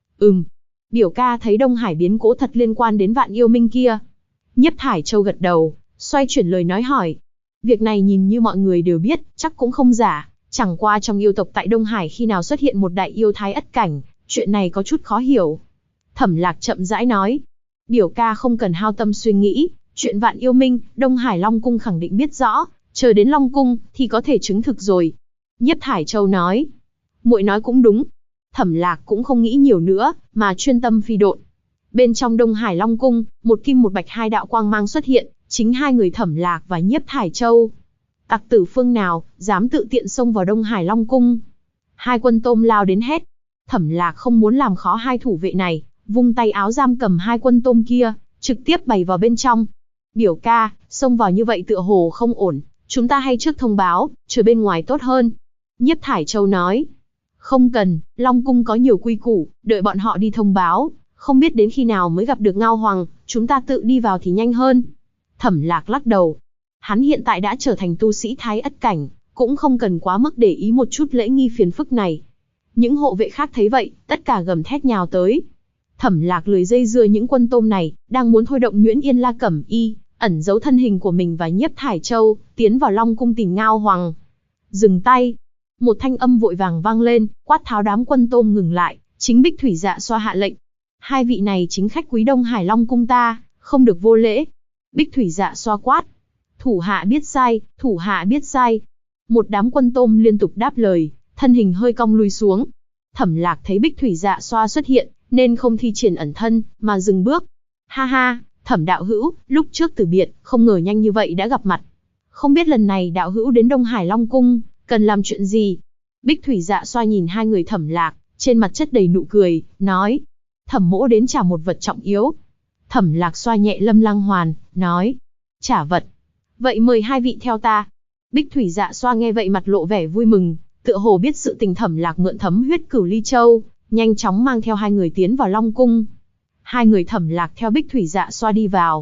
Biểu ca thấy Đông Hải biến cố thật liên quan đến Vạn Yêu Minh kia. Nhiếp Thải Châu gật đầu, xoay chuyển lời nói hỏi. Việc này nhìn như mọi người đều biết, chắc cũng không giả. Chẳng qua trong yêu tộc tại Đông Hải khi nào xuất hiện một đại yêu Thái Ất Cảnh, chuyện này có chút khó hiểu. Thẩm Lạc chậm rãi nói. Biểu ca không cần hao tâm suy nghĩ, chuyện Vạn Yêu Minh, Đông Hải Long Cung khẳng định biết rõ, chờ đến Long Cung thì có thể chứng thực rồi. Nhiếp Thải Châu nói. Muội nói cũng đúng. Thẩm Lạc cũng không nghĩ nhiều nữa, mà chuyên tâm phi độn. Bên trong Đông Hải Long Cung, một kim một bạch hai đạo quang mang xuất hiện, chính hai người Thẩm Lạc và Nhiếp Thải Châu. Tặc tử phương nào, dám tự tiện xông vào Đông Hải Long Cung? Hai quân tôm lao đến hét. Thẩm Lạc không muốn làm khó hai thủ vệ này, vung tay áo giam cầm hai quân tôm kia, trực tiếp bày vào bên trong. Biểu ca, xông vào như vậy tựa hồ không ổn, chúng ta hay trước thông báo, chờ bên ngoài tốt hơn. Nhiếp Thải Châu nói. Không cần, Long Cung có nhiều quy củ, đợi bọn họ đi thông báo, không biết đến khi nào mới gặp được Ngao Hoàng, chúng ta tự đi vào thì nhanh hơn. Thẩm Lạc lắc đầu. Hắn hiện tại đã trở thành tu sĩ Thái Ất Cảnh, cũng không cần quá mức để ý một chút lễ nghi phiền phức này. Những hộ vệ khác thấy vậy, tất cả gầm thét nhào tới. Thẩm Lạc lười dây dưa những quân tôm này, đang muốn thôi động Nhuyễn Yên La Cẩm Y, ẩn giấu thân hình của mình và Nhiếp Thải Châu, tiến vào Long Cung tìm Ngao Hoàng. Dừng tay. Một thanh âm vội vàng vang lên, quát tháo đám quân tôm ngừng lại, chính Bích Thủy Dạ Xoa hạ lệnh. Hai vị này chính khách quý Đông Hải Long Cung ta, không được vô lễ. Bích Thủy Dạ Xoa quát. Thủ hạ biết sai, thủ hạ biết sai. Một đám quân tôm liên tục đáp lời, thân hình hơi cong lui xuống. Thẩm Lạc thấy Bích Thủy Dạ Xoa xuất hiện, nên không thi triển ẩn thân, mà dừng bước. Ha ha, Thẩm đạo hữu, lúc trước từ biệt, không ngờ nhanh như vậy đã gặp mặt. Không biết lần này đạo hữu đến Đông Hải Long Cung, cần làm chuyện gì? Bích Thủy Dạ Xoa nhìn hai người Thẩm Lạc, trên mặt chất đầy nụ cười, nói. Thẩm mỗ đến trả một vật trọng yếu. Thẩm Lạc xoa nhẹ Lâm Lang Hoàn, nói. Trả vật. Vậy mời hai vị theo ta. Bích Thủy Dạ Xoa nghe vậy mặt lộ vẻ vui mừng, tựa hồ biết sự tình Thẩm Lạc mượn thấm huyết Cửu Ly Châu, nhanh chóng mang theo hai người tiến vào Long Cung. Hai người Thẩm Lạc theo Bích Thủy Dạ Xoa đi vào.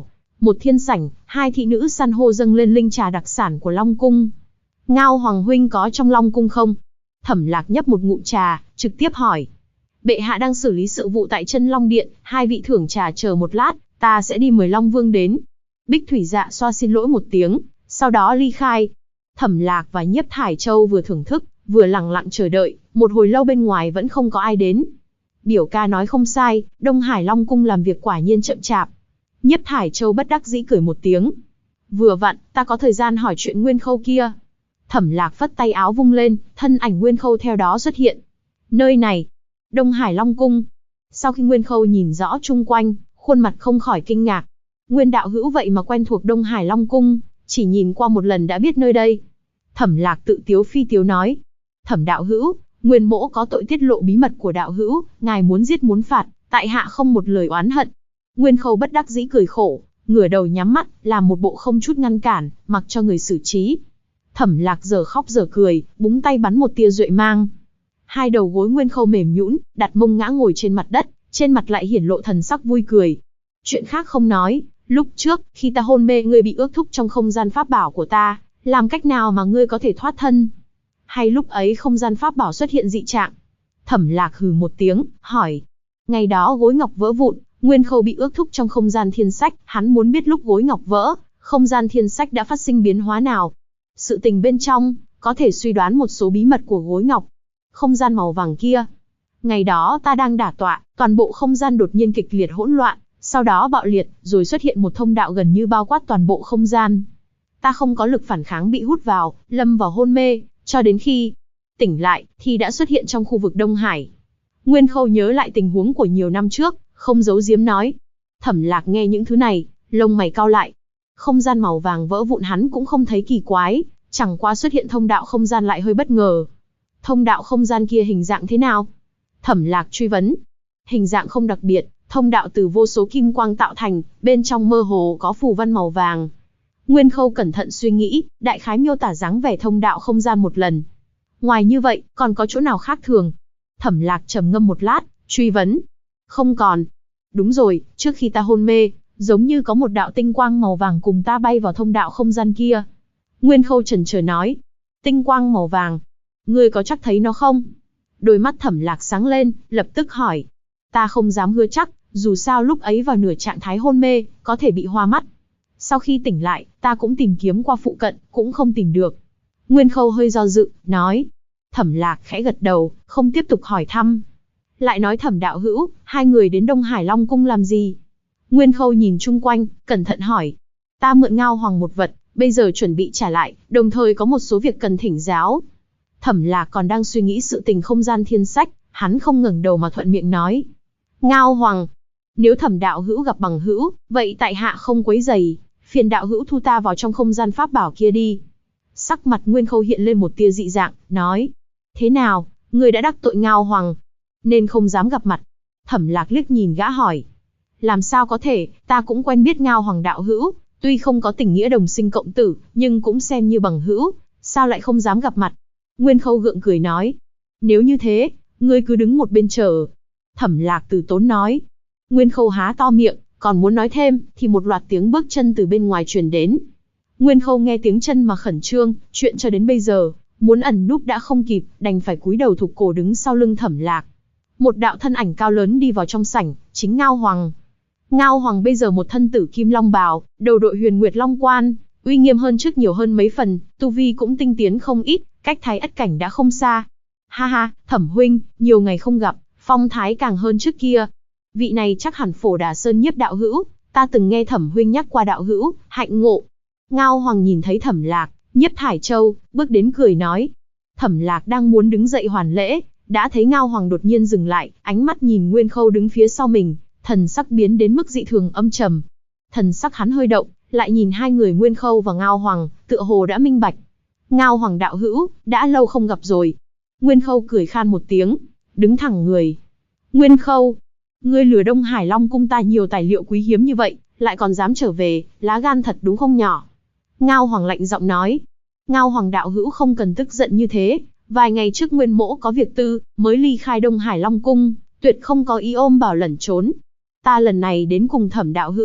Một thiên sảnh, hai thị nữ san hô dâng lên linh trà đặc sản của Long Cung. Ngao Hoàng huynh có trong Long Cung không? Thẩm Lạc nhấp một ngụm trà, trực tiếp hỏi. Bệ hạ đang xử lý sự vụ tại Chân Long Điện, hai vị thưởng trà chờ một lát, ta sẽ đi mời Long Vương đến. Bích Thủy Dạ xoa xin lỗi một tiếng, sau đó ly khai. Thẩm Lạc và Nhiếp Thải Châu vừa thưởng thức, vừa lặng lặng chờ đợi, một hồi lâu bên ngoài vẫn không có ai đến. Biểu ca nói không sai, Đông Hải Long Cung làm việc quả nhiên chậm chạp. Nhiếp Thải Châu bất đắc dĩ cười một tiếng. Vừa vặn, ta có thời gian hỏi chuyện Nguyên Khâu kia. Thẩm Lạc phất tay áo vung lên, thân ảnh Nguyên Khâu theo đó xuất hiện. Nơi này, Đông Hải Long Cung. Sau khi Nguyên Khâu nhìn rõ chung quanh, khuôn mặt không khỏi kinh ngạc. Nguyên đạo hữu vậy mà quen thuộc Đông Hải Long Cung, chỉ nhìn qua một lần đã biết nơi đây. Thẩm Lạc tự tiếu phi tiếu nói. Thẩm đạo hữu, Nguyên mỗ có tội tiết lộ bí mật của đạo hữu, ngài muốn giết muốn phạt, tại hạ không một lời oán hận. Nguyên Khâu bất đắc dĩ cười khổ, ngửa đầu nhắm mắt, làm một bộ không chút ngăn cản, mặc cho người xử trí. Thẩm Lạc giờ khóc giờ cười, búng tay bắn một tia duệ mang. Hai đầu gối Nguyên Khâu mềm nhũn, đặt mông ngã ngồi trên mặt đất, trên mặt lại hiển lộ thần sắc vui cười. Chuyện khác không nói, lúc trước, khi ta hôn mê ngươi bị ước thúc trong không gian pháp bảo của ta, làm cách nào mà ngươi có thể thoát thân? Hay lúc ấy không gian pháp bảo xuất hiện dị trạng? Thẩm Lạc hừ một tiếng, hỏi. Ngày đó gối ngọc vỡ vụn, Nguyên Khâu bị ước thúc trong không gian thiên sách, hắn muốn biết lúc gối ngọc vỡ, không gian thiên sách đã phát sinh biến hóa nào. Sự tình bên trong, có thể suy đoán một số bí mật của gối ngọc. Không gian màu vàng kia. Ngày đó ta đang đả tọa, toàn bộ không gian đột nhiên kịch liệt hỗn loạn, sau đó bạo liệt, rồi xuất hiện một thông đạo gần như bao quát toàn bộ không gian. Ta không có lực phản kháng bị hút vào, lâm vào hôn mê, cho đến khi tỉnh lại, thì đã xuất hiện trong khu vực Đông Hải. Nguyên Khâu nhớ lại tình huống của nhiều năm trước, không giấu giếm nói. Thẩm Lạc nghe những thứ này, lông mày cau lại. Không gian màu vàng vỡ vụn hắn cũng không thấy kỳ quái, chẳng qua xuất hiện thông đạo không gian lại hơi bất ngờ. Thông đạo không gian kia hình dạng thế nào? Thẩm Lạc truy vấn. Hình dạng không đặc biệt, thông đạo từ vô số kim quang tạo thành, bên trong mơ hồ có phù văn màu vàng. Nguyên Khâu cẩn thận suy nghĩ, đại khái miêu tả dáng vẻ thông đạo không gian một lần. Ngoài như vậy, còn có chỗ nào khác thường? Thẩm Lạc trầm ngâm một lát, truy vấn. Không còn. Đúng rồi, trước khi ta hôn mê, giống như có một đạo tinh quang màu vàng cùng ta bay vào thông đạo không gian kia. Nguyên Khâu chần chờ nói. Tinh quang màu vàng. Ngươi có chắc thấy nó không? Đôi mắt Thẩm Lạc sáng lên, lập tức hỏi. Ta không dám hứa chắc, dù sao lúc ấy vào nửa trạng thái hôn mê, có thể bị hoa mắt. Sau khi tỉnh lại, ta cũng tìm kiếm qua phụ cận, cũng không tìm được. Nguyên Khâu hơi do dự, nói. Thẩm Lạc khẽ gật đầu, không tiếp tục hỏi thăm. Lại nói Thẩm đạo hữu, hai người đến Đông Hải Long Cung làm gì? Nguyên Khâu nhìn chung quanh, cẩn thận hỏi. Ta mượn Ngao Hoàng một vật, bây giờ chuẩn bị trả lại, đồng thời có một số việc cần thỉnh giáo. Thẩm Lạc còn đang suy nghĩ sự tình không gian thiên sách, hắn không ngẩng đầu mà thuận miệng nói. Ngao Hoàng, nếu Thẩm đạo hữu gặp bằng hữu, vậy tại hạ không quấy rầy, phiền đạo hữu thu ta vào trong không gian pháp bảo kia đi. Sắc mặt Nguyên Khâu hiện lên một tia dị dạng, nói. Thế nào, người đã đắc tội Ngao Hoàng, nên không dám gặp mặt. Thẩm Lạc liếc nhìn gã hỏi. Làm sao có thể, ta cũng quen biết Ngao Hoàng đạo hữu, tuy không có tình nghĩa đồng sinh cộng tử, nhưng cũng xem như bằng hữu, sao lại không dám gặp mặt? Nguyên Khâu gượng cười nói. Nếu như thế, ngươi cứ đứng một bên chờ. Thẩm Lạc từ tốn nói. Nguyên Khâu há to miệng, còn muốn nói thêm, thì một loạt tiếng bước chân từ bên ngoài truyền đến. Nguyên Khâu nghe tiếng chân mà khẩn trương, chuyện cho đến bây giờ, muốn ẩn núp đã không kịp, đành phải cúi đầu thụp cổ đứng sau lưng Thẩm Lạc. Một đạo thân ảnh cao lớn đi vào trong sảnh, chính Ngao Hoàng. Ngao Hoàng bây giờ một thân tử kim long bào, đầu đội huyền nguyệt long quan, uy nghiêm hơn trước nhiều hơn mấy phần, tu vi cũng tinh tiến không ít, cách Thái Ất cảnh đã không xa. Ha ha, Thẩm huynh, nhiều ngày không gặp, phong thái càng hơn trước kia. Vị này chắc hẳn Phổ Đà Sơn Nhiếp đạo hữu, ta từng nghe Thẩm huynh nhắc qua đạo hữu, hạnh ngộ. Ngao Hoàng nhìn thấy Thẩm Lạc, Nhiếp Thải Châu, bước đến cười nói. Thẩm Lạc đang muốn đứng dậy hoàn lễ, đã thấy Ngao Hoàng đột nhiên dừng lại, ánh mắt nhìn Nguyên Khâu đứng phía sau mình, thần sắc biến đến mức dị thường âm trầm. Thần sắc hắn hơi động, lại nhìn hai người Nguyên Khâu và Ngao Hoàng, tựa hồ đã minh bạch. Ngao Hoàng đạo hữu, đã lâu không gặp rồi. Nguyên Khâu cười khan một tiếng, đứng thẳng người. Nguyên Khâu, ngươi lừa Đông Hải Long Cung ta nhiều tài liệu quý hiếm như vậy, lại còn dám trở về, lá gan thật đúng không nhỏ. Ngao Hoàng lạnh giọng nói. Ngao Hoàng đạo hữu không cần tức giận như thế, vài ngày trước Nguyên mỗ có việc tư, mới ly khai Đông Hải Long Cung, tuyệt không có ý ôm bảo lẩn trốn. Ta lần này đến cùng Thẩm đạo hữu,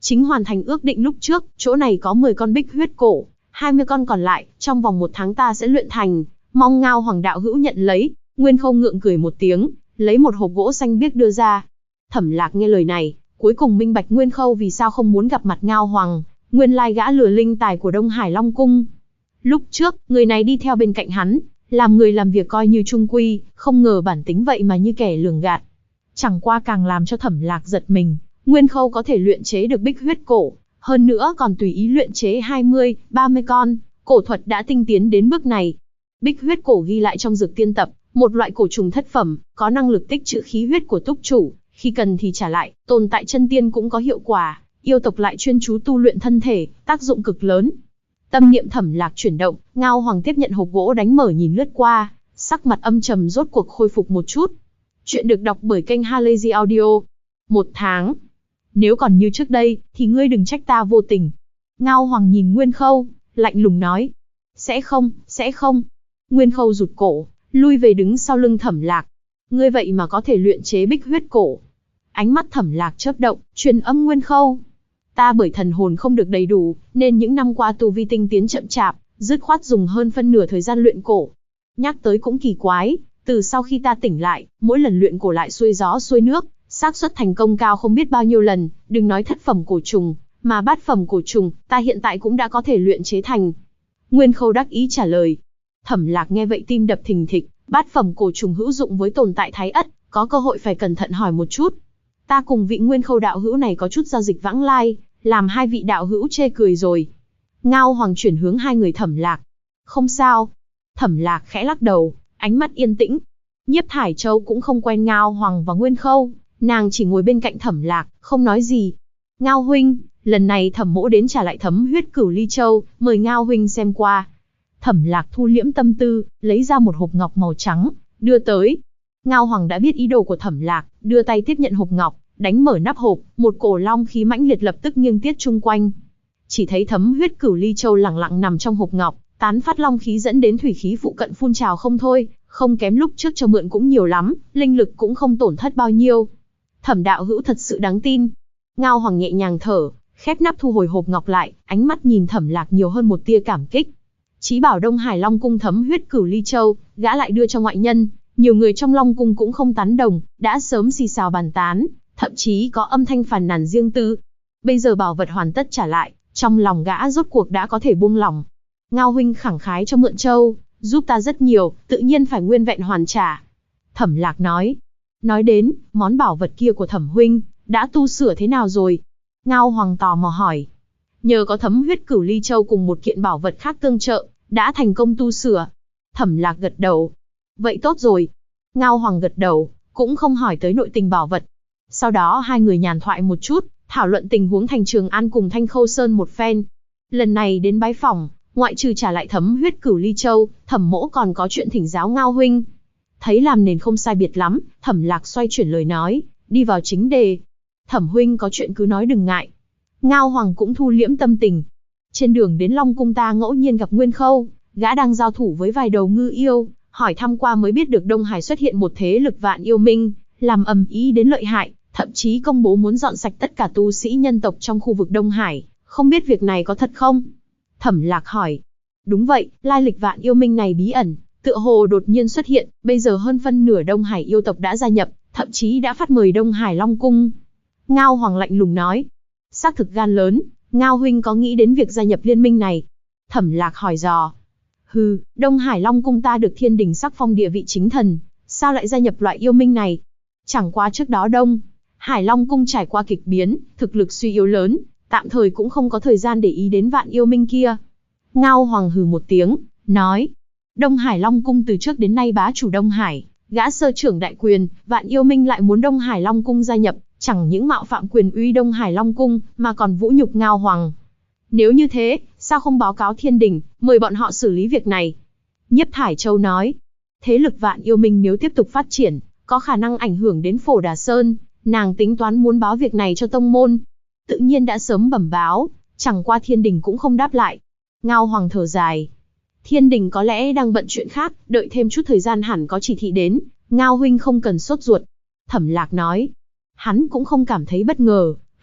Chính hoàn thành ước định lúc trước, chỗ này có 10 con bích huyết cổ, 20 con còn lại, trong vòng 1 tháng ta sẽ luyện thành, mong Ngao Hoàng đạo hữu nhận lấy. Nguyên Khâu ngượng cười một tiếng, lấy một hộp gỗ xanh biếc đưa ra. Thẩm Lạc nghe lời này, cuối cùng minh bạch Nguyên Khâu vì sao không muốn gặp mặt Ngao Hoàng, nguyên lai gã lừa linh tài của Đông Hải Long Cung. Lúc trước, người này đi theo bên cạnh hắn, làm người làm việc coi như trung quy, không ngờ bản tính vậy mà như kẻ lường gạt. Chẳng qua càng làm cho Thẩm Lạc giật mình, Nguyên Khâu có thể luyện chế được bích huyết cổ, hơn nữa còn tùy ý luyện chế 20, 30 con, cổ thuật đã tinh tiến đến bước này. Bích huyết cổ ghi lại trong dược tiên tập, một loại cổ trùng thất phẩm, có năng lực tích trữ khí huyết của túc chủ, khi cần thì trả lại, tồn tại chân tiên cũng có hiệu quả, yêu tộc lại chuyên chú tu luyện thân thể, tác dụng cực lớn. Tâm niệm Thẩm Lạc chuyển động, Ngao Hoàng tiếp nhận hộp gỗ đánh mở nhìn lướt qua, sắc mặt âm trầm rốt cuộc khôi phục một chút. Chuyện được đọc bởi kênh Halazy Audio. 1 tháng. Nếu còn như trước đây, thì ngươi đừng trách ta vô tình. Ngao Hoàng nhìn Nguyên Khâu, lạnh lùng nói. Sẽ không. Nguyên Khâu rụt cổ, lui về đứng sau lưng Thẩm Lạc. Ngươi vậy mà có thể luyện chế bích huyết cổ. Ánh mắt Thẩm Lạc chớp động, truyền âm Nguyên Khâu. Ta bởi thần hồn không được đầy đủ, nên những năm qua tu vi tinh tiến chậm chạp, dứt khoát dùng hơn phân nửa thời gian luyện cổ. Nhắc tới cũng kỳ quái, từ sau khi ta tỉnh lại, mỗi lần luyện cổ lại xuôi gió xuôi nước, xác suất thành công cao không biết bao nhiêu lần, đừng nói thất phẩm cổ trùng, mà bát phẩm cổ trùng, ta hiện tại cũng đã có thể luyện chế thành. Nguyên Khâu đắc ý trả lời. Thẩm Lạc nghe vậy tim đập thình thịch, bát phẩm cổ trùng hữu dụng với tồn tại thái ất, có cơ hội phải cẩn thận hỏi một chút. Ta cùng vị Nguyên Khâu đạo hữu này có chút giao dịch vãng lai, làm hai vị đạo hữu chê cười rồi. Ngao Hoàng chuyển hướng hai người Thẩm Lạc. Không sao. Thẩm Lạc khẽ lắc đầu, ánh mắt yên tĩnh. Nhiếp Thải Châu cũng không quen Ngao Hoàng và Nguyên Khâu, nàng chỉ ngồi bên cạnh Thẩm Lạc, không nói gì. Ngao huynh, lần này Thẩm mỗ đến trả lại thấm huyết cửu ly châu, mời Ngao huynh xem qua. Thẩm Lạc thu liễm tâm tư, lấy ra một hộp ngọc màu trắng, đưa tới. Ngao Hoàng đã biết ý đồ của Thẩm Lạc, đưa tay tiếp nhận hộp ngọc, đánh mở nắp hộp, một cổ long khí mãnh liệt lập tức nghiêng tiết chung quanh. Chỉ thấy thấm huyết cửu ly châu lẳng lặng nằm trong hộp ngọc, tán phát long khí dẫn đến thủy khí phụ cận phun trào không thôi, không kém lúc trước cho mượn cũng nhiều lắm, linh lực cũng không tổn thất bao nhiêu. Thẩm đạo hữu thật sự đáng tin. Ngao Hoàng nhẹ nhàng thở, khép nắp thu hồi hộp ngọc lại, ánh mắt nhìn Thẩm Lạc nhiều hơn một tia cảm kích. Chí bảo Đông Hải Long cung thấm huyết cửu ly châu, gã lại đưa cho ngoại nhân, nhiều người trong Long cung cũng không tán đồng, đã sớm xì xào bàn tán, thậm chí có âm thanh phàn nàn riêng tư. Bây giờ bảo vật hoàn tất trả lại, trong lòng gã rốt cuộc đã có thể buông lỏng. Ngao huynh khẳng khái cho mượn châu, giúp ta rất nhiều, tự nhiên phải nguyên vẹn hoàn trả. Thẩm Lạc nói. Nói đến, món bảo vật kia của Thẩm huynh, đã tu sửa thế nào rồi? Ngao Hoàng tò mò hỏi. Nhờ có thấm huyết cửu ly châu cùng một kiện bảo vật khác tương trợ, đã thành công tu sửa. Thẩm Lạc gật đầu. Vậy tốt rồi. Ngao Hoàng gật đầu, cũng không hỏi tới nội tình bảo vật. Sau đó hai người nhàn thoại một chút, thảo luận tình huống thành Trường An cùng Thanh Khâu Sơn một phen. Lần này đến bái phỏng, ngoại trừ trả lại thấm huyết cửu ly châu, Thẩm mỗ còn có chuyện thỉnh giáo Ngao huynh. Thấy làm nền không sai biệt lắm, Thẩm Lạc xoay chuyển lời nói, đi vào chính đề. Thẩm huynh có chuyện cứ nói đừng ngại. Ngao Hoàng cũng thu liễm tâm tình. Trên đường đến Long cung ta ngẫu nhiên gặp Nguyên Khâu, gã đang giao thủ với vài đầu ngư yêu, hỏi thăm qua mới biết được Đông Hải xuất hiện một thế lực vạn yêu minh, làm ầm ĩ đến lợi hại, thậm chí công bố muốn dọn sạch tất cả tu sĩ nhân tộc trong khu vực Đông Hải, không biết việc này có thật không? Thẩm Lạc hỏi. Đúng vậy, lai lịch vạn yêu minh này bí ẩn, tựa hồ đột nhiên xuất hiện, bây giờ hơn phân nửa Đông Hải yêu tộc đã gia nhập, thậm chí đã phát mời Đông Hải Long cung. Ngao Hoàng lạnh lùng nói. Xác thực gan lớn, Ngao huynh có nghĩ đến việc gia nhập liên minh này? Thẩm Lạc hỏi dò. Hừ, Đông Hải Long cung ta được thiên đình sắc phong địa vị chính thần, sao lại gia nhập loại yêu minh này? Chẳng qua trước đó Đông Hải Long cung trải qua kịch biến, thực lực suy yếu lớn, tạm thời cũng không có thời gian để ý đến vạn yêu minh kia. Ngao Hoàng hừ một tiếng, nói. Đông Hải Long cung từ trước đến nay bá chủ Đông Hải, gã sơ trưởng đại quyền, vạn yêu minh lại muốn Đông Hải Long cung gia nhập, chẳng những mạo phạm quyền uy Đông Hải Long cung, mà còn vũ nhục Ngao Hoàng. Nếu như thế, sao không báo cáo thiên đình, mời bọn họ xử lý việc này? Nhiếp Thải Châu nói. Thế lực vạn yêu minh nếu tiếp tục phát triển, có khả năng ảnh hưởng đến Phổ Đà Sơn, nàng tính toán muốn báo việc này cho tông môn. Tự nhiên đã sớm bẩm báo, chẳng qua thiên đình cũng không đáp lại. Ngao Hoàng thở dài. Thiên đình có lẽ đang bận chuyện khác, đợi thêm chút thời gian hẳn có chỉ thị đến, Ngao huynh không cần sốt ruột. Thẩm Lạc nói. Hắn cũng không cảm thấy bất ngờ,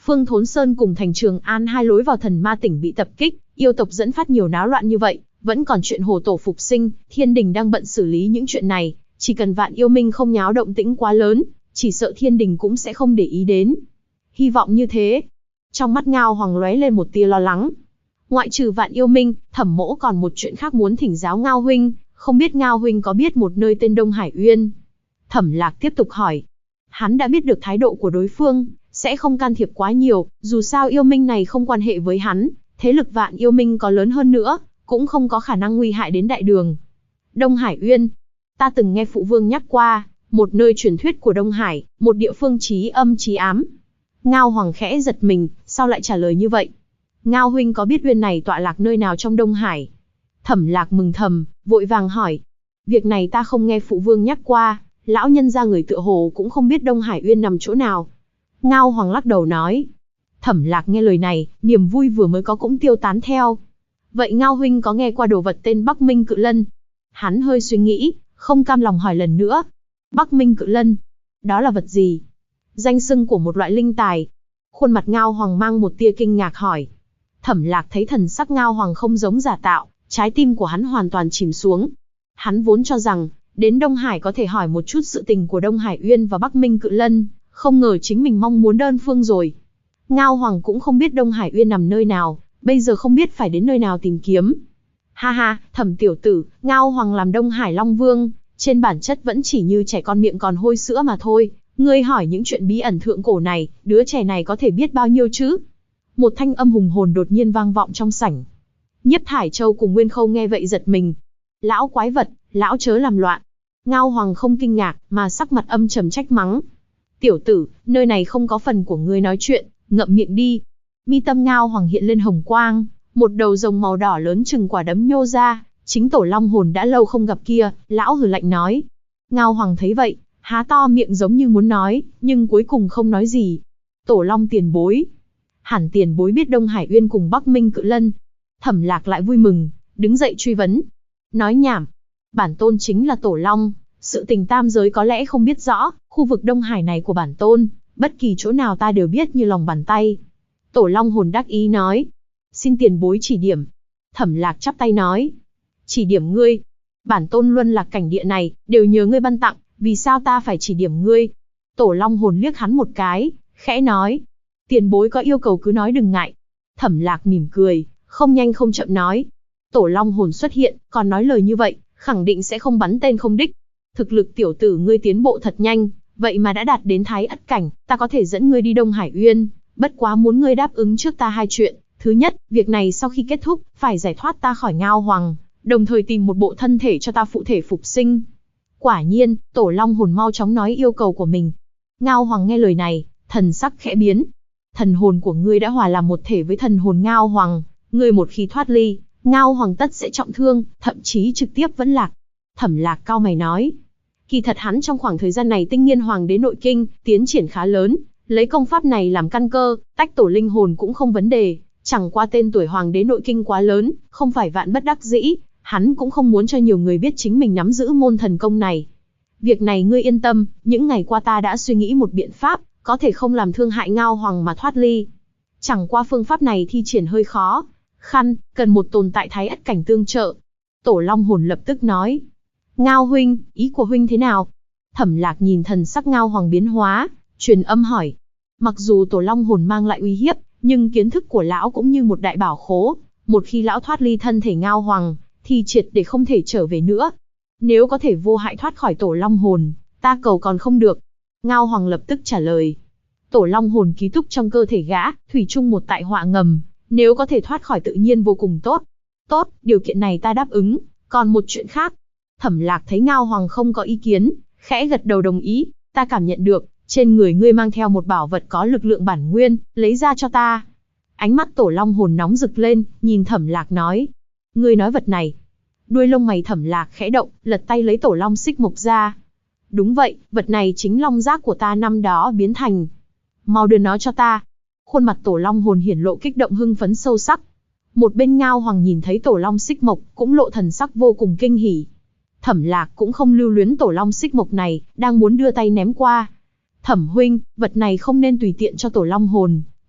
Phương Thốn Sơn cùng thành Trường An hai lối vào thần ma tỉnh bị tập kích, yêu tộc dẫn phát nhiều náo loạn như vậy, vẫn còn chuyện hồ tổ phục sinh, thiên đình đang bận xử lý những chuyện này, chỉ cần Vạn Yêu Minh không nháo động tĩnh quá lớn, chỉ sợ thiên đình cũng sẽ không để ý đến. Hy vọng như thế. Trong mắt Ngao Hoàng lóe lên một tia lo lắng. Ngoại trừ Vạn Yêu Minh, Thẩm Mỗ còn một chuyện khác muốn thỉnh giáo Ngao huynh, không biết Ngao huynh có biết một nơi tên Đông Hải Uyên? Thẩm Lạc tiếp tục hỏi. Hắn đã biết được thái độ của đối phương, sẽ không can thiệp quá nhiều, dù sao yêu minh này không quan hệ với hắn, thế lực Vạn Yêu Minh có lớn hơn nữa, cũng không có khả năng nguy hại đến đại đường. Đông Hải Uyên, ta từng nghe phụ vương nhắc qua, một nơi truyền thuyết của Đông Hải, một địa phương chí âm chí ám. Ngao Hoàng khẽ giật mình, sao lại trả lời như vậy? Ngao huynh có biết uyên này tọa lạc nơi nào trong Đông Hải? Thẩm Lạc mừng thầm, vội vàng hỏi. Việc này ta không nghe phụ vương nhắc qua, lão nhân gia người tựa hồ cũng không biết Đông Hải Uyên nằm chỗ nào. Ngao Hoàng lắc đầu nói. Thẩm Lạc nghe lời này, niềm vui vừa mới có cũng tiêu tán theo. Vậy Ngao huynh có nghe qua đồ vật tên Bắc Minh Cự Lân? Hắn hơi suy nghĩ, không cam lòng hỏi lần nữa. Bắc Minh Cự Lân, đó là vật gì? Danh xưng của một loại linh tài. Khuôn mặt Ngao Hoàng mang một tia kinh ngạc hỏi. Thẩm Lạc thấy thần sắc Ngao Hoàng không giống giả tạo, trái tim của hắn hoàn toàn chìm xuống. Hắn vốn cho rằng, đến Đông Hải có thể hỏi một chút sự tình của Đông Hải Uyên và Bắc Minh Cự Lân, không ngờ chính mình mong muốn đơn phương rồi. Ngao Hoàng cũng không biết Đông Hải Uyên nằm nơi nào, bây giờ không biết phải đến nơi nào tìm kiếm. Ha ha, Thẩm tiểu tử, Ngao Hoàng làm Đông Hải Long Vương, trên bản chất vẫn chỉ như trẻ con miệng còn hôi sữa mà thôi. Ngươi hỏi những chuyện bí ẩn thượng cổ này, đứa trẻ này có thể biết bao nhiêu chứ? Một thanh âm hùng hồn đột nhiên vang vọng trong sảnh. Nhiếp Thải Châu cùng Nguyên Khâu nghe vậy giật mình. Lão quái vật, lão chớ làm loạn. Ngao Hoàng không kinh ngạc, mà sắc mặt âm trầm trách mắng. Tiểu tử, nơi này không có phần của ngươi nói chuyện, ngậm miệng đi. Mi tâm Ngao Hoàng hiện lên hồng quang, một đầu rồng màu đỏ lớn chừng quả đấm nhô ra, chính tổ long hồn đã lâu không gặp kia, lão hừ lạnh nói. Ngao Hoàng thấy vậy, há to miệng giống như muốn nói, nhưng cuối cùng không nói gì. Tổ long tiền bối. Hẳn tiền bối biết Đông Hải Uyên cùng Bắc Minh Cự Lân. Thẩm Lạc lại vui mừng, đứng dậy truy vấn. Nói nhảm. Bản tôn chính là Tổ Long, sự tình tam giới có lẽ không biết rõ, khu vực Đông Hải này của bản tôn, bất kỳ chỗ nào ta đều biết như lòng bàn tay. Tổ Long hồn đắc ý nói. Xin tiền bối chỉ điểm. Thẩm Lạc chắp tay nói. Chỉ điểm ngươi. Bản tôn luân lạc cảnh địa này, đều nhờ ngươi ban tặng, vì sao ta phải chỉ điểm ngươi? Tổ Long hồn liếc hắn một cái, khẽ nói. Tiền bối có yêu cầu cứ nói đừng ngại. Thẩm Lạc mỉm cười, không nhanh không chậm nói. Tổ Long hồn xuất hiện, còn nói lời như vậy, khẳng định sẽ không bắn tên không đích. Thực lực tiểu tử ngươi tiến bộ thật nhanh, vậy mà đã đạt đến Thái Ất cảnh, ta có thể dẫn ngươi đi Đông Hải Uyên, bất quá muốn ngươi đáp ứng trước ta hai chuyện. Thứ nhất, việc này sau khi kết thúc, phải giải thoát ta khỏi Ngao Hoàng, đồng thời tìm một bộ thân thể cho ta phụ thể phục sinh. Quả nhiên, Tổ Long hồn mau chóng nói yêu cầu của mình. Ngao Hoàng nghe lời này, thần sắc khẽ biến. Thần hồn của ngươi đã hòa làm một thể với thần hồn Ngao Hoàng, ngươi một khi thoát ly, Ngao Hoàng tất sẽ trọng thương, thậm chí trực tiếp vẫn lạc. Thẩm Lạc cau mày nói. Kỳ thật hắn trong khoảng thời gian này tinh nghiên hoàng đế nội kinh, tiến triển khá lớn, lấy công pháp này làm căn cơ, tách tổ linh hồn cũng không vấn đề, chẳng qua tên tuổi hoàng đế nội kinh quá lớn, không phải vạn bất đắc dĩ, hắn cũng không muốn cho nhiều người biết chính mình nắm giữ môn thần công này. Việc này ngươi yên tâm, những ngày qua ta đã suy nghĩ một biện pháp, có thể không làm thương hại Ngao Hoàng mà thoát ly. Chẳng qua phương pháp này thi triển hơi khó khăn, cần một tồn tại Thái Ất cảnh tương trợ. Tổ Long hồn lập tức nói. Ngao huynh, ý của huynh thế nào? Thẩm Lạc nhìn thần sắc Ngao Hoàng biến hóa, truyền âm hỏi. Mặc dù Tổ Long hồn mang lại uy hiếp, nhưng kiến thức của lão cũng như một đại bảo khố, một khi lão thoát ly thân thể Ngao Hoàng, thì triệt để không thể trở về nữa. Nếu có thể vô hại thoát khỏi Tổ Long hồn, ta cầu còn không được. Ngao Hoàng lập tức trả lời. Tổ Long hồn ký túc trong cơ thể gã, thủy chung một tại họa ngầm, nếu có thể thoát khỏi tự nhiên vô cùng tốt. Tốt, điều kiện này ta đáp ứng, còn một chuyện khác. Thẩm Lạc thấy Ngao Hoàng không có ý kiến, khẽ gật đầu đồng ý. Ta cảm nhận được, trên người ngươi mang theo một bảo vật có lực lượng bản nguyên, lấy ra cho ta. Ánh mắt Tổ Long hồn nóng rực lên, nhìn Thẩm Lạc nói. Ngươi nói vật này. Đuôi lông mày Thẩm Lạc khẽ động, lật tay lấy Tổ Long xích mộc ra. Đúng vậy, vật này chính long giác của ta năm đó biến thành. Mau đưa nó cho ta. Khuôn mặt Tổ Long hồn hiển lộ kích động hưng phấn sâu sắc. Một bên Ngao Hoàng nhìn thấy Tổ Long xích mộc, cũng lộ thần sắc vô cùng kinh hỉ. Thẩm Lạc cũng không lưu luyến Tổ Long xích mộc này, đang muốn đưa tay ném qua. Thẩm huynh, vật này không nên tùy tiện cho Tổ Long hồn,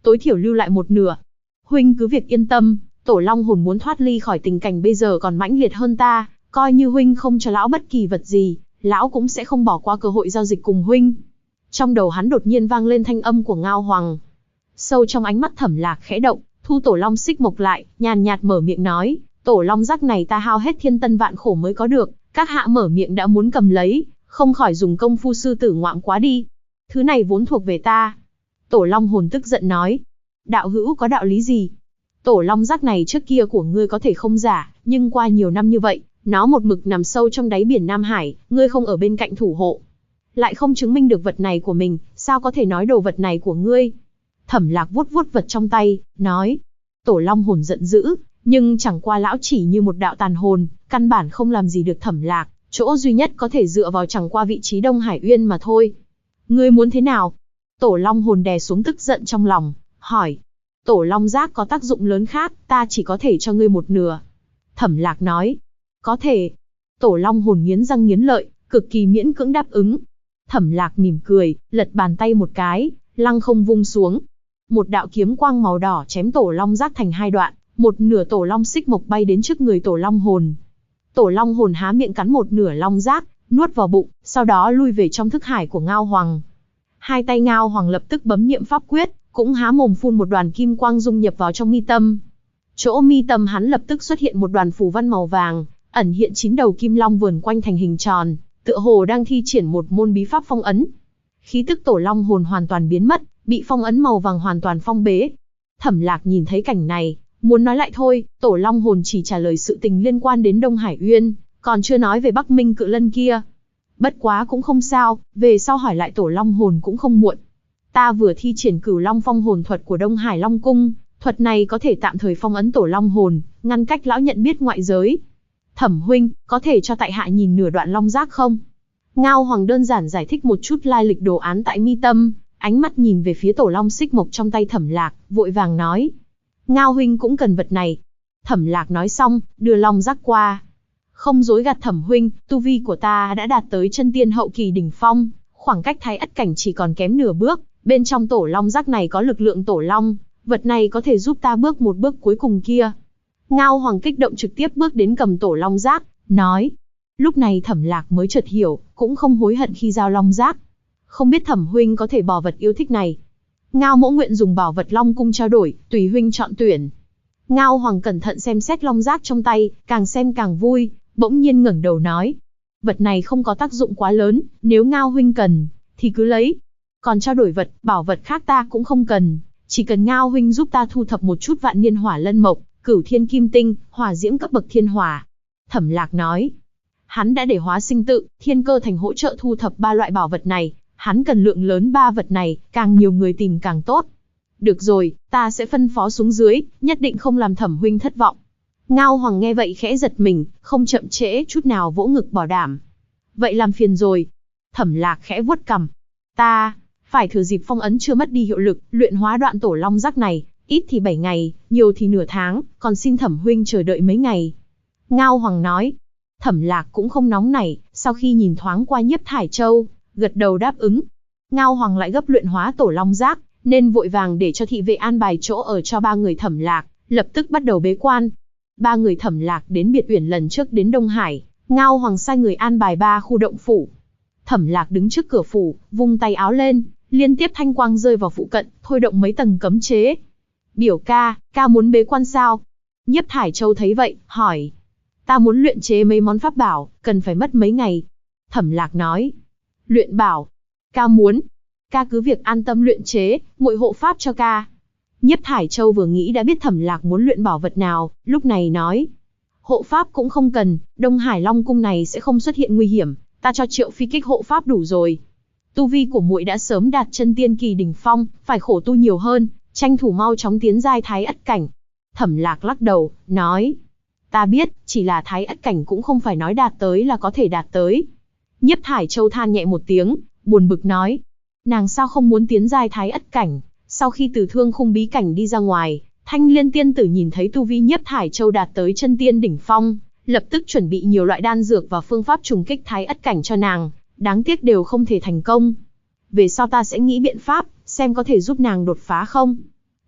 tối thiểu lưu lại một nửa. Huynh cứ việc yên tâm, tổ long hồn muốn thoát ly khỏi tình cảnh bây giờ còn mãnh liệt hơn ta, coi như huynh không cho lão bất kỳ vật gì, lão cũng sẽ không bỏ qua cơ hội giao dịch cùng huynh. Trong đầu hắn đột nhiên vang lên thanh âm của Ngao Hoàng. Sâu trong ánh mắt Thẩm Lạc khẽ động, thu tổ long xích mộc lại, nhàn nhạt mở miệng nói, tổ long giác này ta hao hết thiên tân vạn khổ mới có được, các hạ mở miệng đã muốn cầm lấy, không khỏi dùng công phu sư tử ngoạm quá đi. Thứ này vốn thuộc về ta. Tổ long hồn tức giận nói. Đạo hữu có đạo lý gì? Tổ long giác này trước kia của ngươi có thể không giả, nhưng qua nhiều năm như vậy, nó một mực nằm sâu trong đáy biển Nam Hải, ngươi không ở bên cạnh thủ hộ, lại không chứng minh được vật này của mình, sao có thể nói đồ vật này của ngươi? Thẩm Lạc vuốt vuốt vật trong tay, nói. Tổ long hồn giận dữ, nhưng chẳng qua lão chỉ như một đạo tàn hồn, căn bản không làm gì được Thẩm Lạc, chỗ duy nhất có thể dựa vào chẳng qua vị trí Đông Hải Uyên mà thôi. Ngươi muốn thế nào? Tổ long hồn đè xuống tức giận trong lòng, hỏi. Tổ long giác có tác dụng lớn khác, ta chỉ có thể cho ngươi một nửa. Thẩm Lạc nói. Có thể. Tổ long hồn nghiến răng nghiến lợi, cực kỳ miễn cưỡng đáp ứng. Thẩm Lạc mỉm cười, lật bàn tay một cái, lăng không vung xuống. Một đạo kiếm quang màu đỏ chém tổ long giác thành hai đoạn, một nửa tổ long xích mộc bay đến trước người tổ long hồn. Tổ long hồn há miệng cắn một nửa long giác, nuốt vào bụng, sau đó lui về trong thức hải của Ngao Hoàng. Hai tay Ngao Hoàng lập tức bấm niệm pháp quyết, cũng há mồm phun một đoàn kim quang dung nhập vào trong mi tâm. Chỗ mi tâm hắn lập tức xuất hiện một đoàn phù văn màu vàng, ẩn hiện 9 đầu kim long vờn quanh thành hình tròn, tựa hồ đang thi triển một môn bí pháp phong ấn. Khí tức tổ long hồn hoàn toàn biến mất, bị phong ấn màu vàng hoàn toàn phong bế. Thẩm Lạc nhìn thấy cảnh này, muốn nói lại thôi, tổ long hồn chỉ trả lời sự tình liên quan đến Đông Hải Uyên, còn chưa nói về Bắc Minh Cự Lân kia. Bất quá cũng không sao, về sau hỏi lại tổ long hồn cũng không muộn. Ta vừa thi triển Cửu Long Phong hồn thuật của Đông Hải Long Cung, thuật này có thể tạm thời phong ấn tổ long hồn, ngăn cách lão nhận biết ngoại giới. Thẩm huynh, có thể cho tại hạ nhìn nửa đoạn long giác không? Ngao Hoàng đơn giản giải thích một chút lai lịch đồ án tại mi tâm, ánh mắt nhìn về phía tổ long xích mộc trong tay Thẩm Lạc, vội vàng nói. Ngao huynh cũng cần vật này. Thẩm Lạc nói xong, đưa long giác qua. Không dối gạt Thẩm huynh, tu vi của ta đã đạt tới chân tiên hậu kỳ đỉnh phong, khoảng cách Thái Ất cảnh chỉ còn kém nửa bước, bên trong tổ long giác này có lực lượng tổ long, vật này có thể giúp ta bước một bước cuối cùng kia. Ngao Hoàng kích động trực tiếp bước đến cầm tổ long giác, nói. Lúc này Thẩm Lạc mới chợt hiểu, cũng không hối hận khi giao long giác. Không biết Thẩm huynh có thể bỏ vật yêu thích này. Ngao mỗ nguyện dùng bảo vật Long Cung trao đổi, tùy huynh chọn tuyển. Ngao Hoàng cẩn thận xem xét long giác trong tay, càng xem càng vui, bỗng nhiên ngẩng đầu nói. Vật này không có tác dụng quá lớn, nếu Ngao huynh cần, thì cứ lấy. Còn trao đổi vật, bảo vật khác ta cũng không cần, chỉ cần Ngao huynh giúp ta thu thập một chút vạn niên hỏa lân mộc, cửu thiên kim tinh, hỏa diễm cấp bậc thiên hỏa. Thẩm Lạc nói. Hắn đã để Hóa Sinh Tự, Thiên Cơ Thành hỗ trợ thu thập 3 loại bảo vật này, hắn cần lượng lớn 3 vật này, càng nhiều người tìm càng tốt. Được rồi, ta sẽ phân phó xuống dưới, nhất định không làm Thẩm huynh thất vọng. Ngao Hoàng nghe vậy khẽ giật mình, không chậm trễ chút nào vỗ ngực bảo đảm. Vậy làm phiền rồi. Thẩm Lạc khẽ vuốt cằm. Ta phải thừa dịp phong ấn chưa mất đi hiệu lực, luyện hóa đoạn tổ long giác này, ít thì 7 ngày, nhiều thì nửa tháng, còn xin Thẩm huynh chờ đợi mấy ngày. Ngao Hoàng nói. Thẩm Lạc cũng không nóng nảy, sau khi nhìn thoáng qua Nhiếp Thải Châu, gật đầu đáp ứng. Ngao Hoàng lại gấp luyện hóa tổ long giác, nên vội vàng để cho thị vệ an bài chỗ ở cho 3 người Thẩm Lạc, lập tức bắt đầu bế quan. 3 người Thẩm Lạc đến Biệt Uyển lần trước đến Đông Hải, Ngao Hoàng sai người an bài 3 khu động phủ. Thẩm Lạc đứng trước cửa phủ, vung tay áo lên, liên tiếp thanh quang rơi vào phụ cận, thôi động mấy tầng cấm chế. Biểu ca, ca muốn bế quan sao? Nhiếp Thải Châu thấy vậy, hỏi. Ta muốn luyện chế mấy món pháp bảo, cần phải mất mấy ngày. Thẩm Lạc nói. Luyện bảo. Ca muốn. Ca cứ việc an tâm luyện chế, muội hộ pháp cho ca. Nhiếp Thải Châu vừa nghĩ đã biết Thẩm Lạc muốn luyện bảo vật nào, lúc này nói. Hộ pháp cũng không cần, Đông Hải Long Cung này sẽ không xuất hiện nguy hiểm, ta cho Triệu Phi kích hộ pháp đủ rồi. Tu vi của muội đã sớm đạt chân tiên kỳ đỉnh phong, phải khổ tu nhiều hơn, tranh thủ mau chóng tiến giai Thái Ất cảnh. Thẩm Lạc lắc đầu, nói. Ta biết, chỉ là Thái Ất cảnh cũng không phải nói đạt tới là có thể đạt tới. Nhiếp Thải Châu than nhẹ một tiếng, buồn bực nói. Nàng sao không muốn tiến giai Thái Ất cảnh? Sau khi từ Thương Khung bí cảnh đi ra ngoài, Thanh Liên tiên tử nhìn thấy tu vi Nhiếp Thải Châu đạt tới chân tiên đỉnh phong, lập tức chuẩn bị nhiều loại đan dược và phương pháp trùng kích Thái Ất cảnh cho nàng, đáng tiếc đều không thể thành công. Về sau ta sẽ nghĩ biện pháp, xem có thể giúp nàng đột phá không.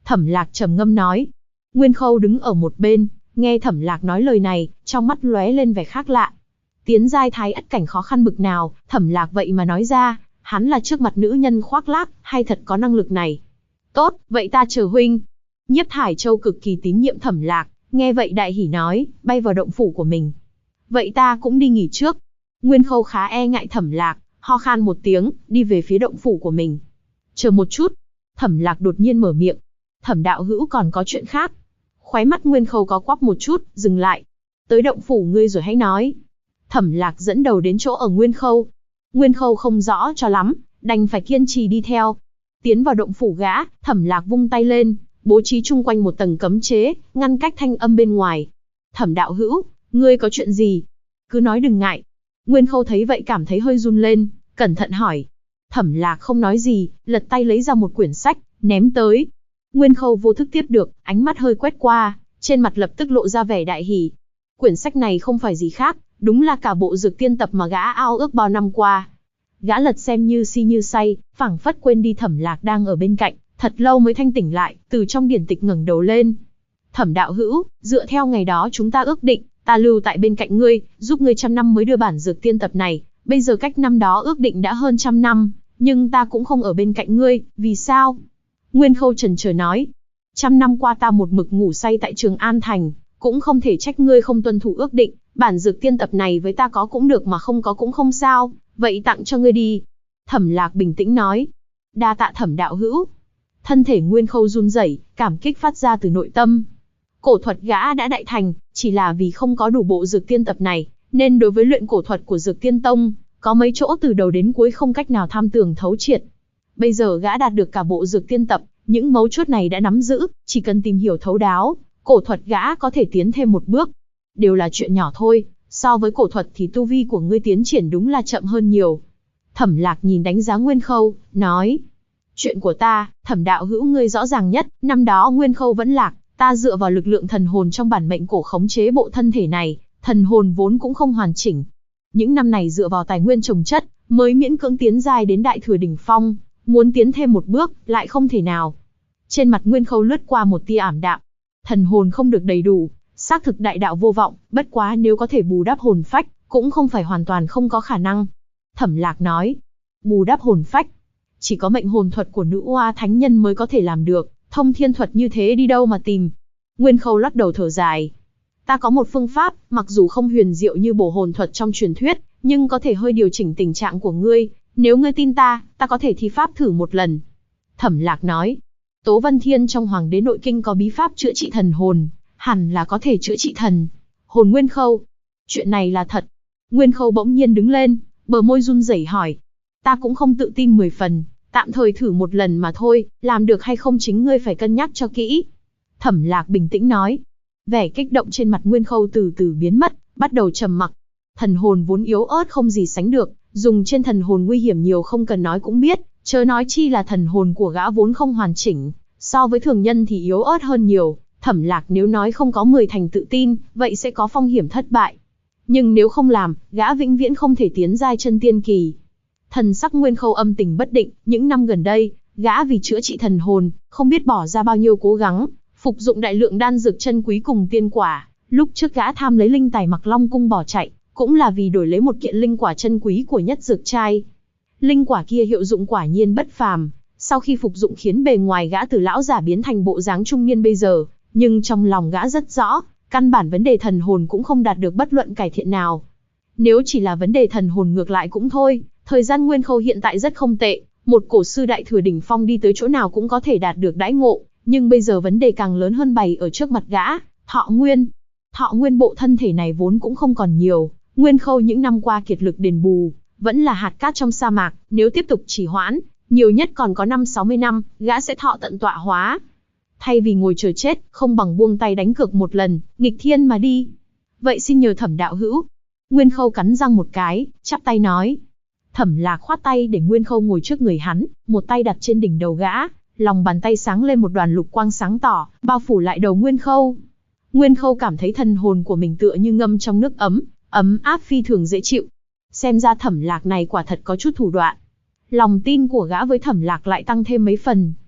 Thẩm Lạc trầm ngâm nói. Nguyên Khâu đứng ở một bên, nghe Thẩm Lạc nói lời này, trong mắt lóe lên vẻ khác lạ. Tiến giai thái ất cảnh khó khăn bực nào, Thẩm Lạc vậy mà nói ra, hắn là trước mặt nữ nhân khoác lác, hay thật có năng lực này. Tốt, vậy ta chờ huynh. Nhiếp Thải Châu cực kỳ tín nhiệm Thẩm Lạc, nghe vậy đại hỉ nói, bay vào động phủ của mình. Vậy ta cũng đi nghỉ trước. Nguyên Khâu khá e ngại Thẩm Lạc, ho khan một tiếng, đi về phía động phủ của mình. Chờ một chút. Thẩm Lạc đột nhiên mở miệng. Thẩm đạo hữu còn có chuyện khác. Khóe mắt Nguyên Khâu có quắp một chút, dừng lại. Tới động phủ ngươi rồi hãy nói. Thẩm Lạc dẫn đầu đến chỗ ở Nguyên Khâu. Nguyên Khâu không rõ cho lắm, đành phải kiên trì đi theo. Tiến vào động phủ gã, Thẩm Lạc vung tay lên, bố trí chung quanh một tầng cấm chế, ngăn cách thanh âm bên ngoài. Thẩm đạo hữu, ngươi có chuyện gì? Cứ nói đừng ngại. Nguyên Khâu thấy vậy cảm thấy hơi run lên, cẩn thận hỏi. Thẩm Lạc không nói gì, lật tay lấy ra một quyển sách, ném tới. Nguyên Khâu vô thức tiếp được, ánh mắt hơi quét qua, trên mặt lập tức lộ ra vẻ đại hỉ. Quyển sách này không phải gì khác, đúng là cả bộ dược tiên tập mà gã ao ước bao năm qua. Gã lật xem như si như say, phảng phất quên đi Thẩm Lạc đang ở bên cạnh, thật lâu mới thanh tỉnh lại, từ trong điển tịch ngẩng đầu lên. Thẩm đạo hữu, dựa theo ngày đó chúng ta ước định, ta lưu tại bên cạnh ngươi, giúp ngươi 100 năm mới đưa bản dược tiên tập này, bây giờ cách năm đó ước định đã hơn 100 năm, nhưng ta cũng không ở bên cạnh ngươi, vì sao? Nguyên Khâu chần chờ nói, 100 năm qua ta một mực ngủ say tại Trường An Thành, cũng không thể trách ngươi không tuân thủ ước định, bản dược tiên tập này với ta có cũng được mà không có cũng không sao, vậy tặng cho ngươi đi. Thẩm Lạc bình tĩnh nói, đa tạ Thẩm đạo hữu. Thân thể Nguyên Khâu run rẩy, cảm kích phát ra từ nội tâm. Cổ thuật gã đã đại thành, chỉ là vì không có đủ bộ dược tiên tập này, nên đối với luyện cổ thuật của Dược Tiên Tông, có mấy chỗ từ đầu đến cuối không cách nào tham tường thấu triệt. Bây giờ gã đạt được cả bộ dược tiên tập, những mấu chốt này đã nắm giữ, chỉ cần tìm hiểu thấu đáo, cổ thuật gã có thể tiến thêm một bước. Đều là chuyện nhỏ thôi, so với cổ thuật thì tu vi của ngươi tiến triển đúng là chậm hơn nhiều. Thẩm Lạc nhìn đánh giá Nguyên Khâu, nói. Chuyện của ta, Thẩm đạo hữu ngươi rõ ràng nhất, năm đó Nguyên Khâu vẫn lạc, ta dựa vào lực lượng thần hồn trong bản mệnh cổ khống chế bộ thân thể này, thần hồn vốn cũng không hoàn chỉnh. Những năm này dựa vào tài nguyên trồng chất, mới miễn cưỡng tiến giai đến đại thừa đỉnh phong, muốn tiến thêm một bước, lại không thể nào. Trên mặt Nguyên Khâu lướt qua một tia ảm đạm. Thần hồn không được đầy đủ, xác thực đại đạo vô vọng, bất quá nếu có thể bù đắp hồn phách, cũng không phải hoàn toàn không có khả năng. Thẩm Lạc nói, bù đắp hồn phách, chỉ có mệnh hồn thuật của nữ oa thánh nhân mới có thể làm được, thông thiên thuật như thế đi đâu mà tìm. Nguyên Khâu lắc đầu thở dài. Ta có một phương pháp, mặc dù không huyền diệu như bổ hồn thuật trong truyền thuyết, nhưng có thể hơi điều chỉnh tình trạng của ngươi. Nếu ngươi tin ta, ta có thể thi pháp thử một lần. Thẩm Lạc nói, Tố Vân Thiên trong Hoàng đế nội kinh có bí pháp chữa trị thần hồn, hẳn là có thể chữa trị thần hồn Nguyên Khâu. Chuyện này là thật. Nguyên Khâu bỗng nhiên đứng lên, bờ môi run rẩy hỏi. Ta cũng không tự tin 10 phần, tạm thời thử một lần mà thôi, làm được hay không chính ngươi phải cân nhắc cho kỹ. Thẩm Lạc bình tĩnh nói. Vẻ kích động trên mặt Nguyên Khâu từ từ biến mất, bắt đầu trầm mặc. Thần hồn vốn yếu ớt không gì sánh được, dùng trên thần hồn nguy hiểm nhiều không cần nói cũng biết, chớ nói chi là thần hồn của gã vốn không hoàn chỉnh, so với thường nhân thì yếu ớt hơn nhiều. Thẩm Lạc nếu nói không có 10 thành tự tin, vậy sẽ có phong hiểm thất bại. Nhưng nếu không làm, gã vĩnh viễn không thể tiến giai chân tiên kỳ. Thần sắc Nguyên Khâu âm tình bất định, những năm gần đây, gã vì chữa trị thần hồn, không biết bỏ ra bao nhiêu cố gắng, phục dụng đại lượng đan dược chân quý cùng tiên quả. Lúc trước gã tham lấy linh tài Mặc Long cung bỏ chạy, cũng là vì đổi lấy một kiện linh quả chân quý của nhất dược trai. Linh quả kia hiệu dụng quả nhiên bất phàm, sau khi phục dụng khiến bề ngoài gã từ lão giả biến thành bộ dáng trung niên bây giờ, nhưng trong lòng gã rất rõ, căn bản vấn đề thần hồn cũng không đạt được bất luận cải thiện nào. Nếu chỉ là vấn đề thần hồn ngược lại cũng thôi, thời gian Nguyên Khâu hiện tại rất không tệ, một cổ sư đại thừa đỉnh phong đi tới chỗ nào cũng có thể đạt được đãi ngộ, nhưng bây giờ vấn đề càng lớn hơn bày ở trước mặt gã, thọ nguyên. Thọ nguyên bộ thân thể này vốn cũng không còn nhiều, Nguyên Khâu những năm qua kiệt lực đền bù, vẫn là hạt cát trong sa mạc, nếu tiếp tục trì hoãn, nhiều nhất còn có 50-60 năm, gã sẽ thọ tận tọa hóa. Thay vì ngồi chờ chết, không bằng buông tay đánh cược một lần, nghịch thiên mà đi. Vậy xin nhờ Thẩm đạo hữu. Nguyên Khâu cắn răng một cái, chắp tay nói. Thẩm Lạc khoát tay để Nguyên Khâu ngồi trước người hắn, một tay đặt trên đỉnh đầu gã, lòng bàn tay sáng lên một đoàn lục quang sáng tỏ, bao phủ lại đầu Nguyên Khâu. Nguyên Khâu cảm thấy thần hồn của mình tựa như ngâm trong nước ấm, ấm áp phi thường dễ chịu. Xem ra Thẩm Lạc này quả thật có chút thủ đoạn. Lòng tin của gã với Thẩm Lạc lại tăng thêm mấy phần.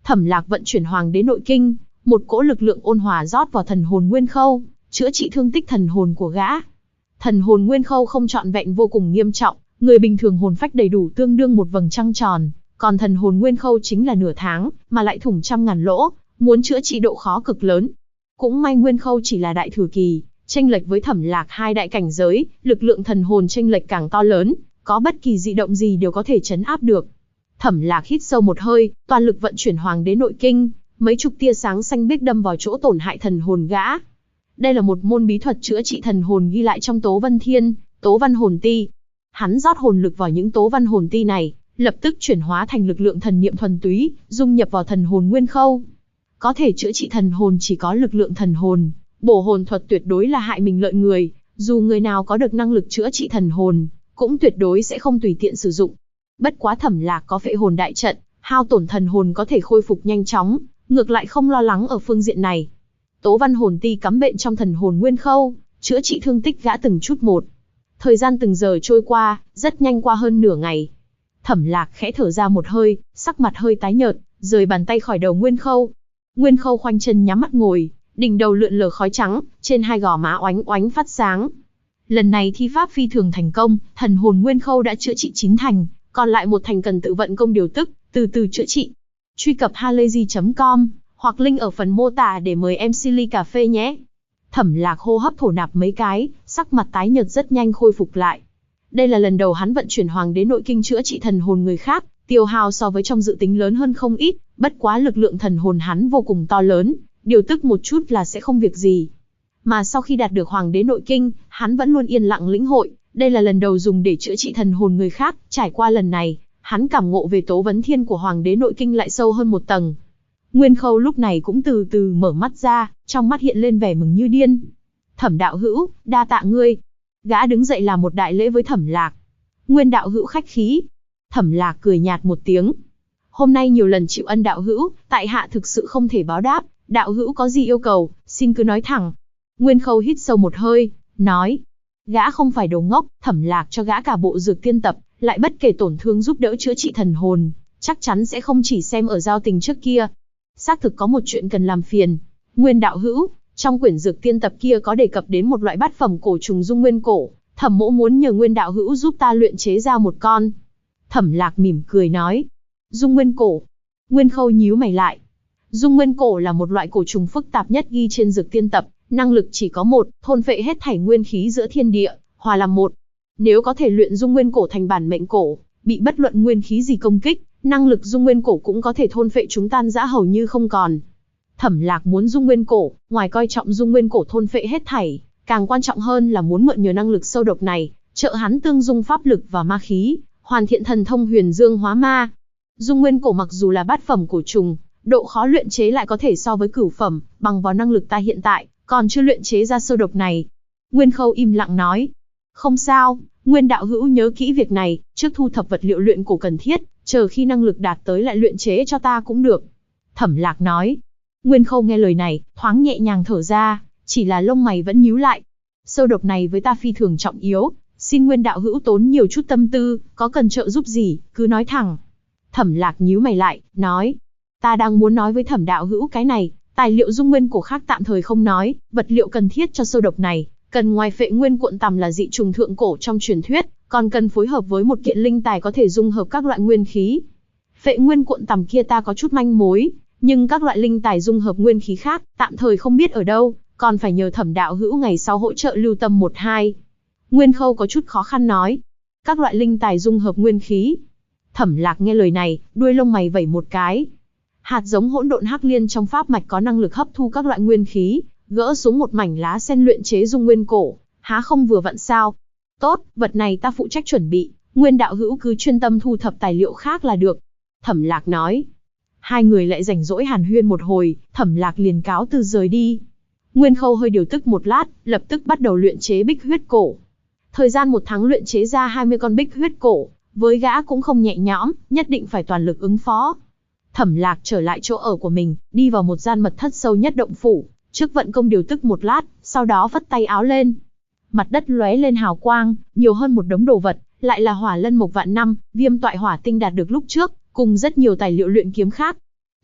Thẩm Lạc vận chuyển Hoàng Đế Nội Kinh, một cỗ lực lượng ôn hòa rót vào thần hồn Nguyên Khâu, chữa trị thương tích thần hồn của gã. Thần hồn Nguyên Khâu không trọn vẹn vô cùng nghiêm trọng, người bình thường hồn phách đầy đủ tương đương một vầng trăng tròn, còn thần hồn Nguyên Khâu chính là nửa tháng, mà lại thủng trăm ngàn lỗ, muốn chữa trị độ khó cực lớn. Cũng may Nguyên Khâu chỉ là đại thừa kỳ, chênh lệch với Thẩm Lạc 2 đại cảnh giới, lực lượng thần hồn chênh lệch càng to lớn, có bất kỳ dị động gì đều có thể trấn áp được. Thẩm Lạc hít sâu một hơi, toàn lực vận chuyển Hoàng Đế Nội Kinh, mấy chục tia sáng xanh biếc đâm vào chỗ tổn hại thần hồn gã. Đây là một môn bí thuật chữa trị thần hồn ghi lại trong Tố Vân Thiên, Tố Văn Hồn Ti. Hắn rót hồn lực vào những Tố Văn Hồn Ti này, lập tức chuyển hóa thành lực lượng thần niệm thuần túy, dung nhập vào thần hồn Nguyên Khâu. Có thể chữa trị thần hồn chỉ có lực lượng thần hồn, bổ hồn thuật tuyệt đối là hại mình lợi người, dù người nào có được năng lực chữa trị thần hồn, cũng tuyệt đối sẽ không tùy tiện sử dụng. Bất quá Thẩm Lạc có phệ hồn đại trận, hao tổn thần hồn có thể khôi phục nhanh chóng, ngược lại không lo lắng ở phương diện này. Tố Văn Hồn Ti cắm bện trong thần hồn Nguyên Khâu, chữa trị thương tích gã từng chút một. Thời gian từng giờ trôi qua, rất nhanh qua hơn nửa ngày. Thẩm Lạc khẽ thở ra một hơi, sắc mặt hơi tái nhợt, rời bàn tay khỏi đầu Nguyên Khâu. Nguyên Khâu khoanh chân nhắm mắt ngồi, đỉnh đầu lượn lờ khói trắng, trên hai gò má oánh oánh phát sáng. Lần này thi pháp phi thường thành công, thần hồn Nguyên Khâu đã chữa trị 9 thành, còn lại 1 thành cần tự vận công điều tức, từ từ chữa trị. Truy cập halayzi.com hoặc link ở phần mô tả để mời em Silly Cà Phê nhé. Thẩm Lạc hô hấp thổ nạp mấy cái, sắc mặt tái nhợt rất nhanh khôi phục lại. Đây là lần đầu hắn vận chuyển Hoàng Đế Nội Kinh chữa trị thần hồn người khác, tiêu hao so với trong dự tính lớn hơn không ít, bất quá lực lượng thần hồn hắn vô cùng to lớn, điều tức một chút là sẽ không việc gì. Mà sau khi đạt được Hoàng Đế Nội Kinh, hắn vẫn luôn yên lặng lĩnh hội, đây là lần đầu dùng để chữa trị thần hồn người khác, trải qua lần này, hắn cảm ngộ về Tố Vấn Thiên của Hoàng Đế Nội Kinh lại sâu hơn một tầng. Nguyên Khâu lúc này cũng từ từ mở mắt ra, trong mắt hiện lên vẻ mừng như điên. Thẩm đạo hữu, đa tạ ngươi. Gã đứng dậy làm một đại lễ với Thẩm Lạc. Nguyên đạo hữu khách khí. Thẩm Lạc cười nhạt một tiếng. Hôm nay nhiều lần chịu ân đạo hữu, tại hạ thực sự không thể báo đáp, đạo hữu có gì yêu cầu, xin cứ nói thẳng. Nguyên Khâu hít sâu một hơi, nói. Gã không phải đồ ngốc, Thẩm Lạc cho gã cả bộ dược tiên tập, lại bất kể tổn thương giúp đỡ chữa trị thần hồn, chắc chắn sẽ không chỉ xem ở giao tình trước kia. Xác thực có một chuyện cần làm phiền. Nguyên đạo hữu, trong quyển dược tiên tập kia có đề cập đến một loại bát phẩm cổ trùng dung nguyên cổ, Thẩm mỗ muốn nhờ Nguyên đạo hữu giúp ta luyện chế ra một con. Thẩm Lạc mỉm cười nói. Dung nguyên cổ. Nguyên Khâu nhíu mày lại. Dung nguyên cổ là một loại cổ trùng phức tạp nhất ghi trên dược tiên tập, năng lực chỉ có một, thôn phệ hết thảy nguyên khí giữa thiên địa, hòa làm một. Nếu có thể luyện dung nguyên cổ thành bản mệnh cổ, bị bất luận nguyên khí gì công kích, năng lực dung nguyên cổ cũng có thể thôn phệ chúng tan rã hầu như không còn. Thẩm Lạc muốn dung nguyên cổ, ngoài coi trọng dung nguyên cổ thôn phệ hết thảy, càng quan trọng hơn là muốn mượn nhờ năng lực sâu độc này, trợ hắn tương dung pháp lực và ma khí, hoàn thiện thần thông huyền dương hóa ma. Dung nguyên cổ mặc dù là bát phẩm cổ trùng, độ khó luyện chế lại có thể so với cửu phẩm, bằng vào năng lực ta hiện tại, còn chưa luyện chế ra sâu độc này. Nguyên Khâu im lặng nói. Không sao, Nguyên đạo hữu nhớ kỹ việc này, trước thu thập vật liệu luyện cổ cần thiết, chờ khi năng lực đạt tới lại luyện chế cho ta cũng được. Thẩm Lạc nói. Nguyên Khâu nghe lời này, thoáng nhẹ nhàng thở ra, chỉ là lông mày vẫn nhíu lại. Sâu độc này với ta phi thường trọng yếu, xin Nguyên đạo hữu tốn nhiều chút tâm tư, có cần trợ giúp gì, cứ nói thẳng. Thẩm Lạc nhíu mày lại, nói. Ta đang muốn nói với Thẩm đạo hữu cái này, tài liệu dung nguyên cổ khác tạm thời không nói, vật liệu cần thiết cho sâu độc này, cần ngoài phệ nguyên cuộn tằm là dị trùng thượng cổ trong truyền thuyết, còn cần phối hợp với một kiện linh tài có thể dung hợp các loại nguyên khí. Phệ nguyên cuộn tằm kia ta có chút manh mối, nhưng các loại linh tài dung hợp nguyên khí khác, tạm thời không biết ở đâu, còn phải nhờ Thẩm đạo hữu ngày sau hỗ trợ lưu tâm một hai. Nguyên Khâu có chút khó khăn nói. Các loại linh tài dung hợp nguyên khí. Thẩm Lạc nghe lời này, đuôi lông mày vẩy một cái. Hạt giống hỗn độn hắc liên trong pháp mạch có năng lực hấp thu các loại nguyên khí, gỡ xuống một mảnh lá sen luyện chế dung nguyên cổ, há không vừa vặn sao? Tốt, vật này ta phụ trách chuẩn bị, Nguyên đạo hữu cứ chuyên tâm thu thập tài liệu khác là được. Thẩm Lạc nói. Hai người lại rảnh rỗi hàn huyên một hồi, Thẩm Lạc liền cáo từ rời đi. Nguyên Khâu hơi điều tức một lát, lập tức bắt đầu luyện chế bích huyết cổ. Thời gian 1 tháng luyện chế ra 20 con bích huyết cổ, với gã cũng không nhẹ nhõm, nhất định phải toàn lực ứng phó. Thẩm Lạc trở lại chỗ ở của mình, đi vào một gian mật thất sâu nhất động phủ, trước vận công điều tức một lát, sau đó vất tay áo lên. Mặt đất lóe lên hào quang, nhiều hơn một đống đồ vật, lại là hỏa lân mộc vạn năm, viêm toại hỏa tinh đạt được lúc trước, cùng rất nhiều tài liệu luyện kiếm khác.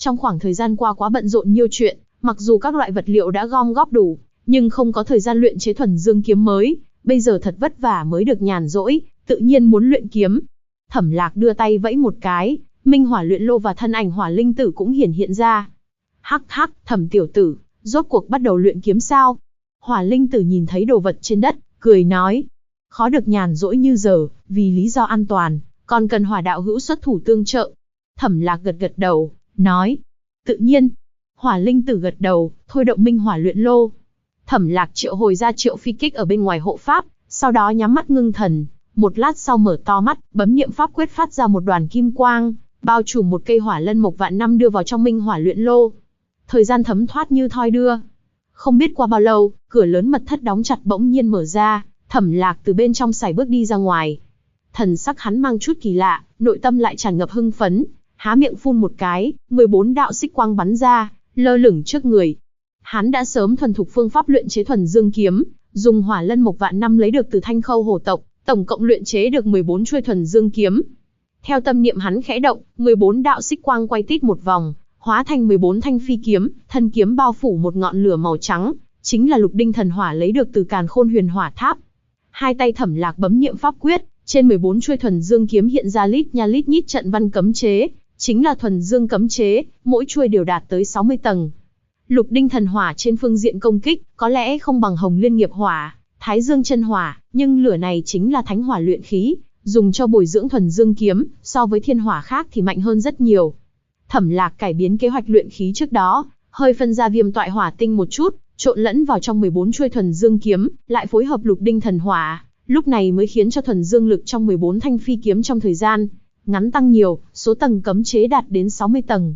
Trong khoảng thời gian qua quá bận rộn nhiều chuyện, mặc dù các loại vật liệu đã gom góp đủ, nhưng không có thời gian luyện chế thuần dương kiếm mới, bây giờ thật vất vả mới được nhàn rỗi, tự nhiên muốn luyện kiếm. Thẩm Lạc đưa tay vẫy một cái, Minh Hỏa luyện lô và thân ảnh Hỏa Linh Tử cũng hiển hiện ra. Hắc hắc, Thẩm tiểu tử, rốt cuộc bắt đầu luyện kiếm sao? Hỏa Linh Tử nhìn thấy đồ vật trên đất, cười nói. Khó được nhàn rỗi như giờ, vì lý do an toàn, còn cần Hỏa đạo hữu xuất thủ tương trợ. Thẩm Lạc gật gật đầu, nói. Tự nhiên. Hỏa Linh Tử gật đầu, thôi động Minh Hỏa luyện lô. Thẩm Lạc triệu hồi ra Triệu Phi Kích ở bên ngoài hộ pháp, sau đó nhắm mắt ngưng thần, một lát sau mở to mắt, bấm niệm pháp quyết phát ra một đoàn kim quang, bao trùm một cây hỏa lân mộc vạn năm đưa vào trong Minh Hỏa luyện lô. Thời gian thấm thoát như thoi đưa. Không biết qua bao lâu, cửa lớn mật thất đóng chặt bỗng nhiên mở ra, Thẩm Lạc từ bên trong sải bước đi ra ngoài. Thần sắc hắn mang chút kỳ lạ, nội tâm lại tràn ngập hưng phấn, há miệng phun một cái, 14 đạo xích quang bắn ra, lơ lửng trước người. Hắn đã sớm thuần thục phương pháp luyện chế thuần dương kiếm, dùng hỏa lân mộc vạn năm lấy được từ Thanh Khâu hổ tộc, tổng cộng luyện chế được 14 chuôi thuần dương kiếm. Theo tâm niệm hắn khẽ động, 14 đạo xích quang quay tít một vòng, hóa thành 14 thanh phi kiếm, thân kiếm bao phủ một ngọn lửa màu trắng, chính là lục đinh thần hỏa lấy được từ Càn Khôn Huyền Hỏa Tháp. Hai tay Thẩm Lạc bấm niệm pháp quyết, trên 14 chuôi thuần dương kiếm hiện ra lít nha lít nhít trận văn cấm chế, chính là thuần dương cấm chế, mỗi chuôi đều đạt tới 60 tầng. Lục đinh thần hỏa trên phương diện công kích, có lẽ không bằng Hồng Liên nghiệp hỏa, Thái Dương chân hỏa, nhưng lửa này chính là thánh hỏa luyện khí, dùng cho bồi dưỡng thuần dương kiếm, so với thiên hỏa khác thì mạnh hơn rất nhiều. Thẩm Lạc cải biến kế hoạch luyện khí trước đó, hơi phân ra viêm toại hỏa tinh một chút, trộn lẫn vào trong 14 chuôi thuần dương kiếm, lại phối hợp lục đinh thần hỏa, lúc này mới khiến cho thuần dương lực trong 14 thanh phi kiếm trong thời gian ngắn tăng nhiều, số tầng cấm chế đạt đến 60 tầng.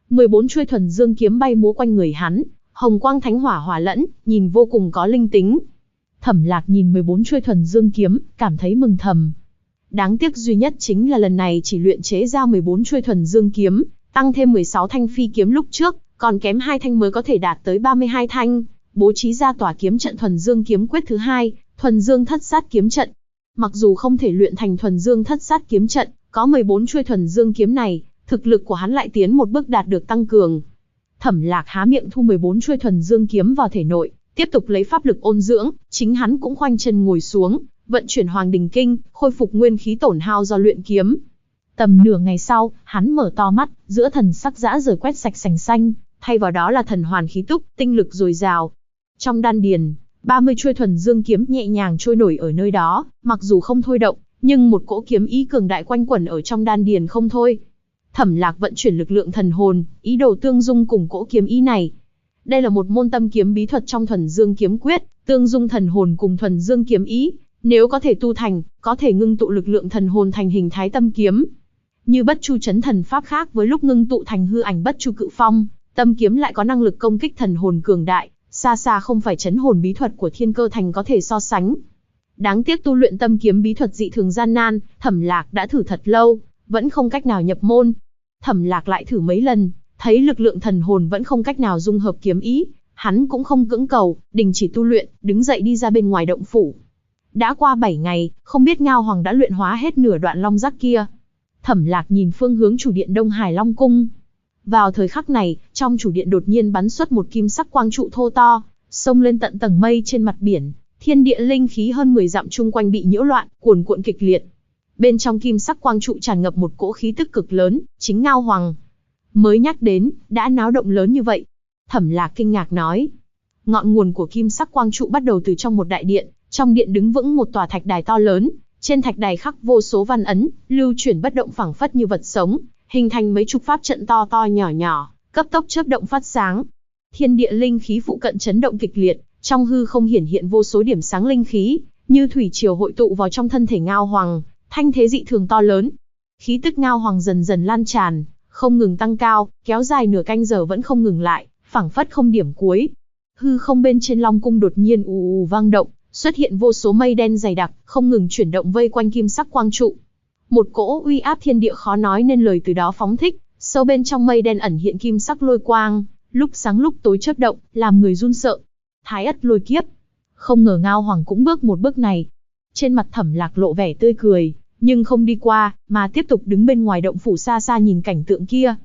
14 chuôi thuần dương kiếm bay múa quanh người hắn, hồng quang thánh hỏa hòa lẫn, nhìn vô cùng có linh tính. Thẩm Lạc nhìn 14 chuôi thuần dương kiếm, cảm thấy mừng thầm. Đáng tiếc duy nhất chính là lần này chỉ luyện chế ra 14 chuôi thuần dương kiếm, tăng thêm 16 thanh phi kiếm lúc trước, còn kém 2 thanh mới có thể đạt tới 32 thanh, bố trí ra tỏa kiếm trận thuần dương kiếm quyết thứ hai, thuần dương thất sát kiếm trận. Mặc dù không thể luyện thành thuần dương thất sát kiếm trận, có 14 chuôi thuần dương kiếm này, thực lực của hắn lại tiến một bước đạt được tăng cường. Thẩm Lạc há miệng thu 14 chuôi thuần dương kiếm vào thể nội, tiếp tục lấy pháp lực ôn dưỡng, chính hắn cũng khoanh chân ngồi xuống, vận chuyển Hoàng Đình Kinh, khôi phục nguyên khí tổn hao do luyện kiếm. Tầm nửa ngày sau, hắn mở to mắt, giữa thần sắc dã rời quét sạch sành xanh, thay vào đó là thần hoàn khí túc, tinh lực dồi dào. Trong đan điền, 30 chuôi thuần dương kiếm nhẹ nhàng trôi nổi ở nơi đó, mặc dù không thôi động, nhưng một cỗ kiếm ý cường đại quanh quẩn ở trong đan điền không thôi. Thẩm Lạc vận chuyển lực lượng thần hồn, ý đồ tương dung cùng cỗ kiếm ý này. Đây là một môn tâm kiếm bí thuật trong thuần dương kiếm quyết, tương dung thần hồn cùng thuần dương kiếm ý, nếu có thể tu thành, có thể ngưng tụ lực lượng thần hồn thành hình thái tâm kiếm. Như Bất Chu Chấn Thần pháp khác với lúc ngưng tụ thành hư ảnh Bất Chu Cự Phong, tâm kiếm lại có năng lực công kích thần hồn cường đại, xa xa không phải chấn hồn bí thuật của Thiên Cơ Thành có thể so sánh. Đáng tiếc tu luyện tâm kiếm bí thuật dị thường gian nan, Thẩm Lạc đã thử thật lâu, vẫn không cách nào nhập môn. Thẩm Lạc lại thử mấy lần, thấy lực lượng thần hồn vẫn không cách nào dung hợp kiếm ý, hắn cũng không cưỡng cầu, đình chỉ tu luyện, đứng dậy đi ra bên ngoài động phủ. Đã qua 7 ngày, không biết Ngao Hoàng đã luyện hóa hết nửa đoạn long giác kia. Thẩm Lạc nhìn phương hướng chủ điện Đông Hải Long Cung. Vào thời khắc này, trong chủ điện đột nhiên bắn xuất một kim sắc quang trụ thô to, xông lên tận tầng mây trên mặt biển, thiên địa linh khí hơn 10 dặm chung quanh bị nhiễu loạn, cuồn cuộn kịch liệt. Bên trong kim sắc quang trụ tràn ngập một cỗ khí tức cực lớn, chính Ngao Hoàng. Mới nhắc đến, đã náo động lớn như vậy. Thẩm Lạc kinh ngạc nói. Ngọn nguồn của kim sắc quang trụ bắt đầu từ trong một đại điện, trong điện đứng vững một tòa thạch đài to lớn, trên thạch đài khắc vô số văn ấn, lưu chuyển bất động phẳng phất như vật sống, hình thành mấy chục pháp trận to to nhỏ nhỏ, cấp tốc chớp động phát sáng. Thiên địa linh khí phụ cận chấn động kịch liệt, trong hư không hiển hiện vô số điểm sáng linh khí, như thủy triều hội tụ vào trong thân thể Ngao Hoàng, thanh thế dị thường to lớn. Khí tức Ngao Hoàng dần dần lan tràn, không ngừng tăng cao, kéo dài nửa canh giờ vẫn không ngừng lại, phảng phất không điểm cuối. Hư không bên trên Long Cung đột nhiên ù ù vang động, xuất hiện vô số mây đen dày đặc, không ngừng chuyển động vây quanh kim sắc quang trụ. Một cỗ uy áp thiên địa khó nói nên lời từ đó phóng thích, sâu bên trong mây đen ẩn hiện kim sắc lôi quang, lúc sáng lúc tối chớp động, làm người run sợ. Thái Ất lôi kiếp. Không ngờ Ngao Hoàng cũng bước một bước này. Trên mặt Thẩm Lạc lộ vẻ tươi cười, nhưng không đi qua, mà tiếp tục đứng bên ngoài động phủ xa xa nhìn cảnh tượng kia.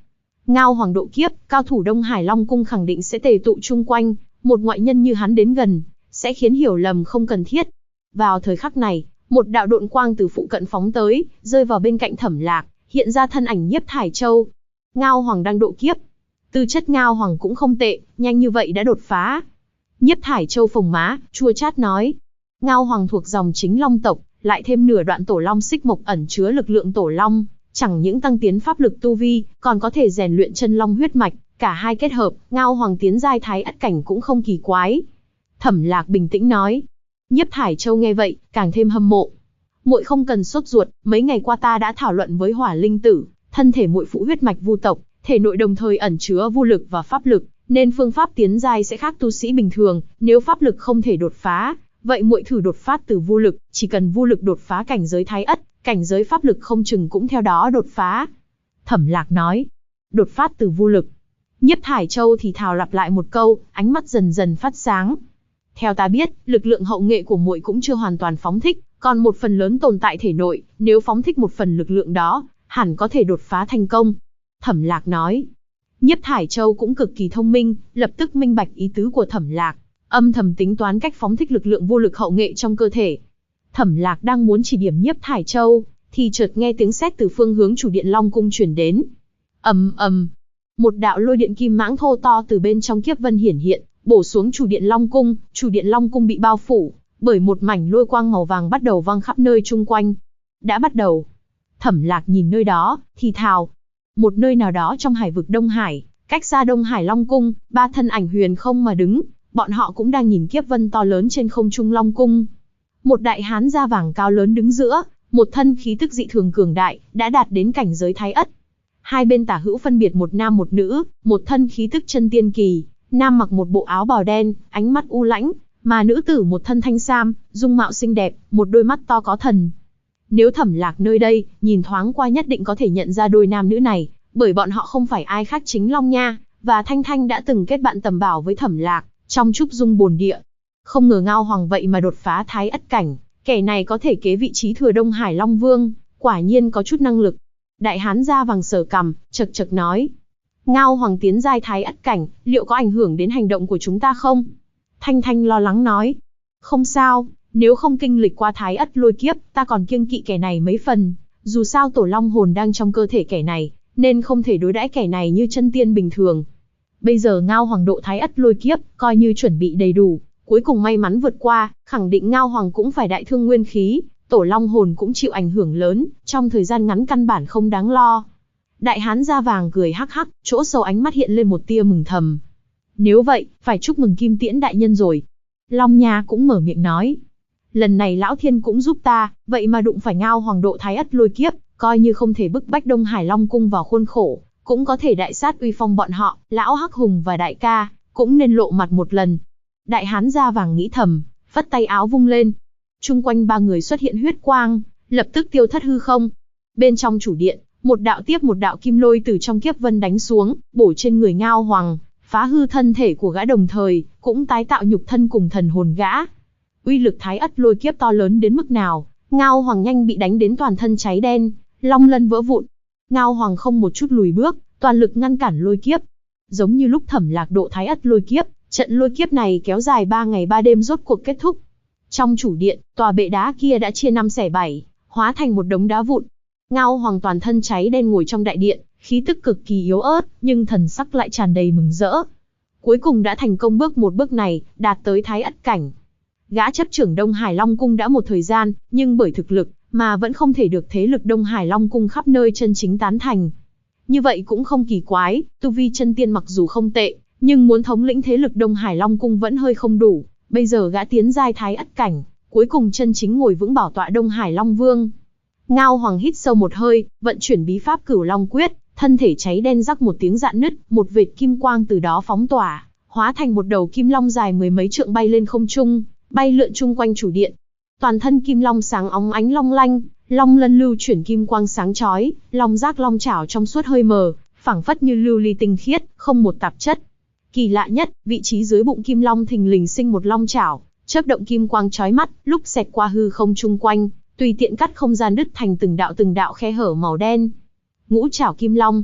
Ngao Hoàng độ kiếp, cao thủ Đông Hải Long cung khẳng định sẽ tề tụ chung quanh, một ngoại nhân như hắn đến gần, sẽ khiến hiểu lầm không cần thiết. Vào thời khắc này, một đạo độn quang từ phụ cận phóng tới, rơi vào bên cạnh Thẩm Lạc, hiện ra thân ảnh Nhiếp Thải Châu. Ngao Hoàng đang độ kiếp. Tư chất Ngao Hoàng cũng không tệ, nhanh như vậy đã đột phá. Nhiếp Thải Châu phồng má, chua chát nói. Ngao Hoàng thuộc dòng chính Long tộc, lại thêm nửa đoạn tổ long xích mộc ẩn chứa lực lượng tổ long, chẳng những tăng tiến pháp lực tu vi, còn có thể rèn luyện chân long huyết mạch, cả hai kết hợp, Ngao Hoàng tiến giai Thái Ất cảnh cũng không kỳ quái. Thẩm Lạc bình tĩnh nói. Nhiếp Thải Châu nghe vậy, càng thêm hâm mộ. Muội không cần sốt ruột, mấy ngày qua ta đã thảo luận với Hỏa Linh Tử, thân thể muội phụ huyết mạch vu tộc, thể nội đồng thời ẩn chứa vu lực và pháp lực, nên phương pháp tiến giai sẽ khác tu sĩ bình thường, nếu pháp lực không thể đột phá, vậy muội thử đột phát từ vu lực, chỉ cần vu lực đột phá cảnh giới Thái Ất, cảnh giới pháp lực không chừng cũng theo đó đột phá. Thẩm Lạc nói. Đột phát từ vu lực. Nhiếp Thải Châu thì thào lặp lại một câu, ánh mắt dần dần phát sáng. Theo ta biết, lực lượng hậu nghệ của muội cũng chưa hoàn toàn phóng thích, còn một phần lớn tồn tại thể nội, nếu phóng thích một phần lực lượng đó, hẳn có thể đột phá thành công. Thẩm Lạc nói. Nhiếp Thải Châu cũng cực kỳ thông minh, lập tức minh bạch ý tứ của Thẩm Lạc, âm thầm tính toán cách phóng thích lực lượng vô lực hậu nghệ trong cơ thể. Thẩm Lạc đang muốn chỉ điểm Nhiếp Thải Châu, thì chợt nghe tiếng sét từ phương hướng chủ điện Long cung truyền đến. Ầm ầm, một đạo lôi điện kim mãng thô to từ bên trong kiếp vân hiển hiện, bổ xuống chủ điện Long cung. Chủ điện Long cung bị bao phủ bởi một mảnh lôi quang màu vàng bắt đầu văng khắp nơi chung quanh. Đã bắt đầu. Thẩm Lạc nhìn nơi đó, thì thào. Một nơi nào đó trong hải vực Đông Hải, cách xa Đông Hải Long cung, ba thân ảnh huyền không mà đứng, bọn họ cũng đang nhìn kiếp vân to lớn trên không trung Long cung. Một đại hán da vàng cao lớn đứng giữa, một thân khí tức dị thường cường đại, đã đạt đến cảnh giới Thái Ất. Hai bên tả hữu phân biệt một nam một nữ, một thân khí tức chân tiên kỳ, nam mặc một bộ áo bào đen, ánh mắt u lãnh, mà nữ tử một thân thanh sam, dung mạo xinh đẹp, một đôi mắt to có thần. Nếu Thẩm Lạc nơi đây, nhìn thoáng qua nhất định có thể nhận ra đôi nam nữ này, bởi bọn họ không phải ai khác chính Long Nha và Thanh Thanh đã từng kết bạn tầm bảo với Thẩm Lạc trong trúc dung bồn địa. Không ngờ Ngao Hoàng vậy mà đột phá Thái Ất cảnh, kẻ này có thể kế vị trí thừa Đông Hải Long Vương, quả nhiên có chút năng lực. Đại hán da vàng sờ cằm, chậc chậc nói. Ngao Hoàng tiến giai Thái Ất cảnh, liệu có ảnh hưởng đến hành động của chúng ta không? Thanh Thanh lo lắng nói. Không sao, nếu không kinh lịch qua Thái Ất lôi kiếp, ta còn kiêng kỵ kẻ này mấy phần. Dù sao tổ long hồn đang trong cơ thể kẻ này, nên không thể đối đãi kẻ này như chân tiên bình thường. Bây giờ Ngao Hoàng độ Thái Ất lôi kiếp, coi như chuẩn bị đầy đủ, cuối cùng may mắn vượt qua, khẳng định Ngao Hoàng cũng phải đại thương nguyên khí, tổ long hồn cũng chịu ảnh hưởng lớn, trong thời gian ngắn căn bản không đáng lo. Đại hán da vàng cười hắc hắc, chỗ sâu ánh mắt hiện lên một tia mừng thầm. Nếu vậy, phải chúc mừng Kim Tiễn đại nhân rồi. Long Nha cũng mở miệng nói. Lần này Lão Thiên cũng giúp ta, vậy mà đụng phải Ngao Hoàng độ Thái Ất lôi kiếp, coi như không thể bức bách Đông Hải Long cung vào khuôn khổ, cũng có thể đại sát uy phong bọn họ, Lão Hắc Hùng và đại ca, cũng nên lộ mặt một lần. Đại hán da vàng nghĩ thầm, phất tay áo vung lên. Chung quanh ba người xuất hiện huyết quang, lập tức tiêu thất hư không. Bên trong chủ điện, một đạo tiếp một đạo kim lôi từ trong kiếp vân đánh xuống, bổ trên người Ngao Hoàng, phá hư thân thể của gã đồng thời, cũng tái tạo nhục thân cùng thần hồn gã. Uy lực Thái Ất lôi kiếp to lớn đến mức nào, Ngao Hoàng nhanh bị đánh đến toàn thân cháy đen, long lân vỡ vụn. Ngao Hoàng không một chút lùi bước, toàn lực ngăn cản lôi kiếp. Giống như lúc Thẩm Lạc độ Thái Ất lôi kiếp, trận lôi kiếp này kéo dài 3 ngày 3 đêm rốt cuộc kết thúc. Trong chủ điện, tòa bệ đá kia đã chia 5 xẻ 7, hóa thành một đống đá vụn. Ngao Hoàng toàn thân cháy đen ngồi trong đại điện, khí tức cực kỳ yếu ớt, nhưng thần sắc lại tràn đầy mừng rỡ. Cuối cùng đã thành công một bước này, đạt tới Thái Ất cảnh. Gã chấp trưởng Đông Hải Long cung đã một thời gian, nhưng bởi thực lực mà vẫn không thể được thế lực Đông Hải Long cung khắp nơi chân chính tán thành. Như vậy cũng không kỳ quái, tu vi chân tiên mặc dù không tệ, nhưng muốn thống lĩnh thế lực Đông Hải Long cung vẫn hơi không đủ. Bây giờ gã tiến giai Thái Ất cảnh, cuối cùng chân chính ngồi vững bảo tọa Đông Hải Long Vương. Ngao Hoàng hít sâu một hơi, vận chuyển bí pháp Cửu Long Quyết, thân thể cháy đen rắc một tiếng rạn nứt, một vệt kim quang từ đó phóng tỏa, hóa thành một đầu kim long dài mười mấy trượng bay lên không trung, bay lượn chung quanh chủ điện. Toàn thân kim long sáng óng ánh long lanh, long lân lưu chuyển kim quang sáng chói, long giác long chảo trong suốt hơi mờ, phảng phất như lưu ly tinh khiết, không một tạp chất. Kỳ lạ nhất, vị trí dưới bụng kim long thình lình sinh một long chảo, chớp động kim quang chói mắt, lúc xẹt qua hư không chung quanh, tùy tiện cắt không gian đứt thành từng đạo khe hở màu đen. Ngũ chảo kim long.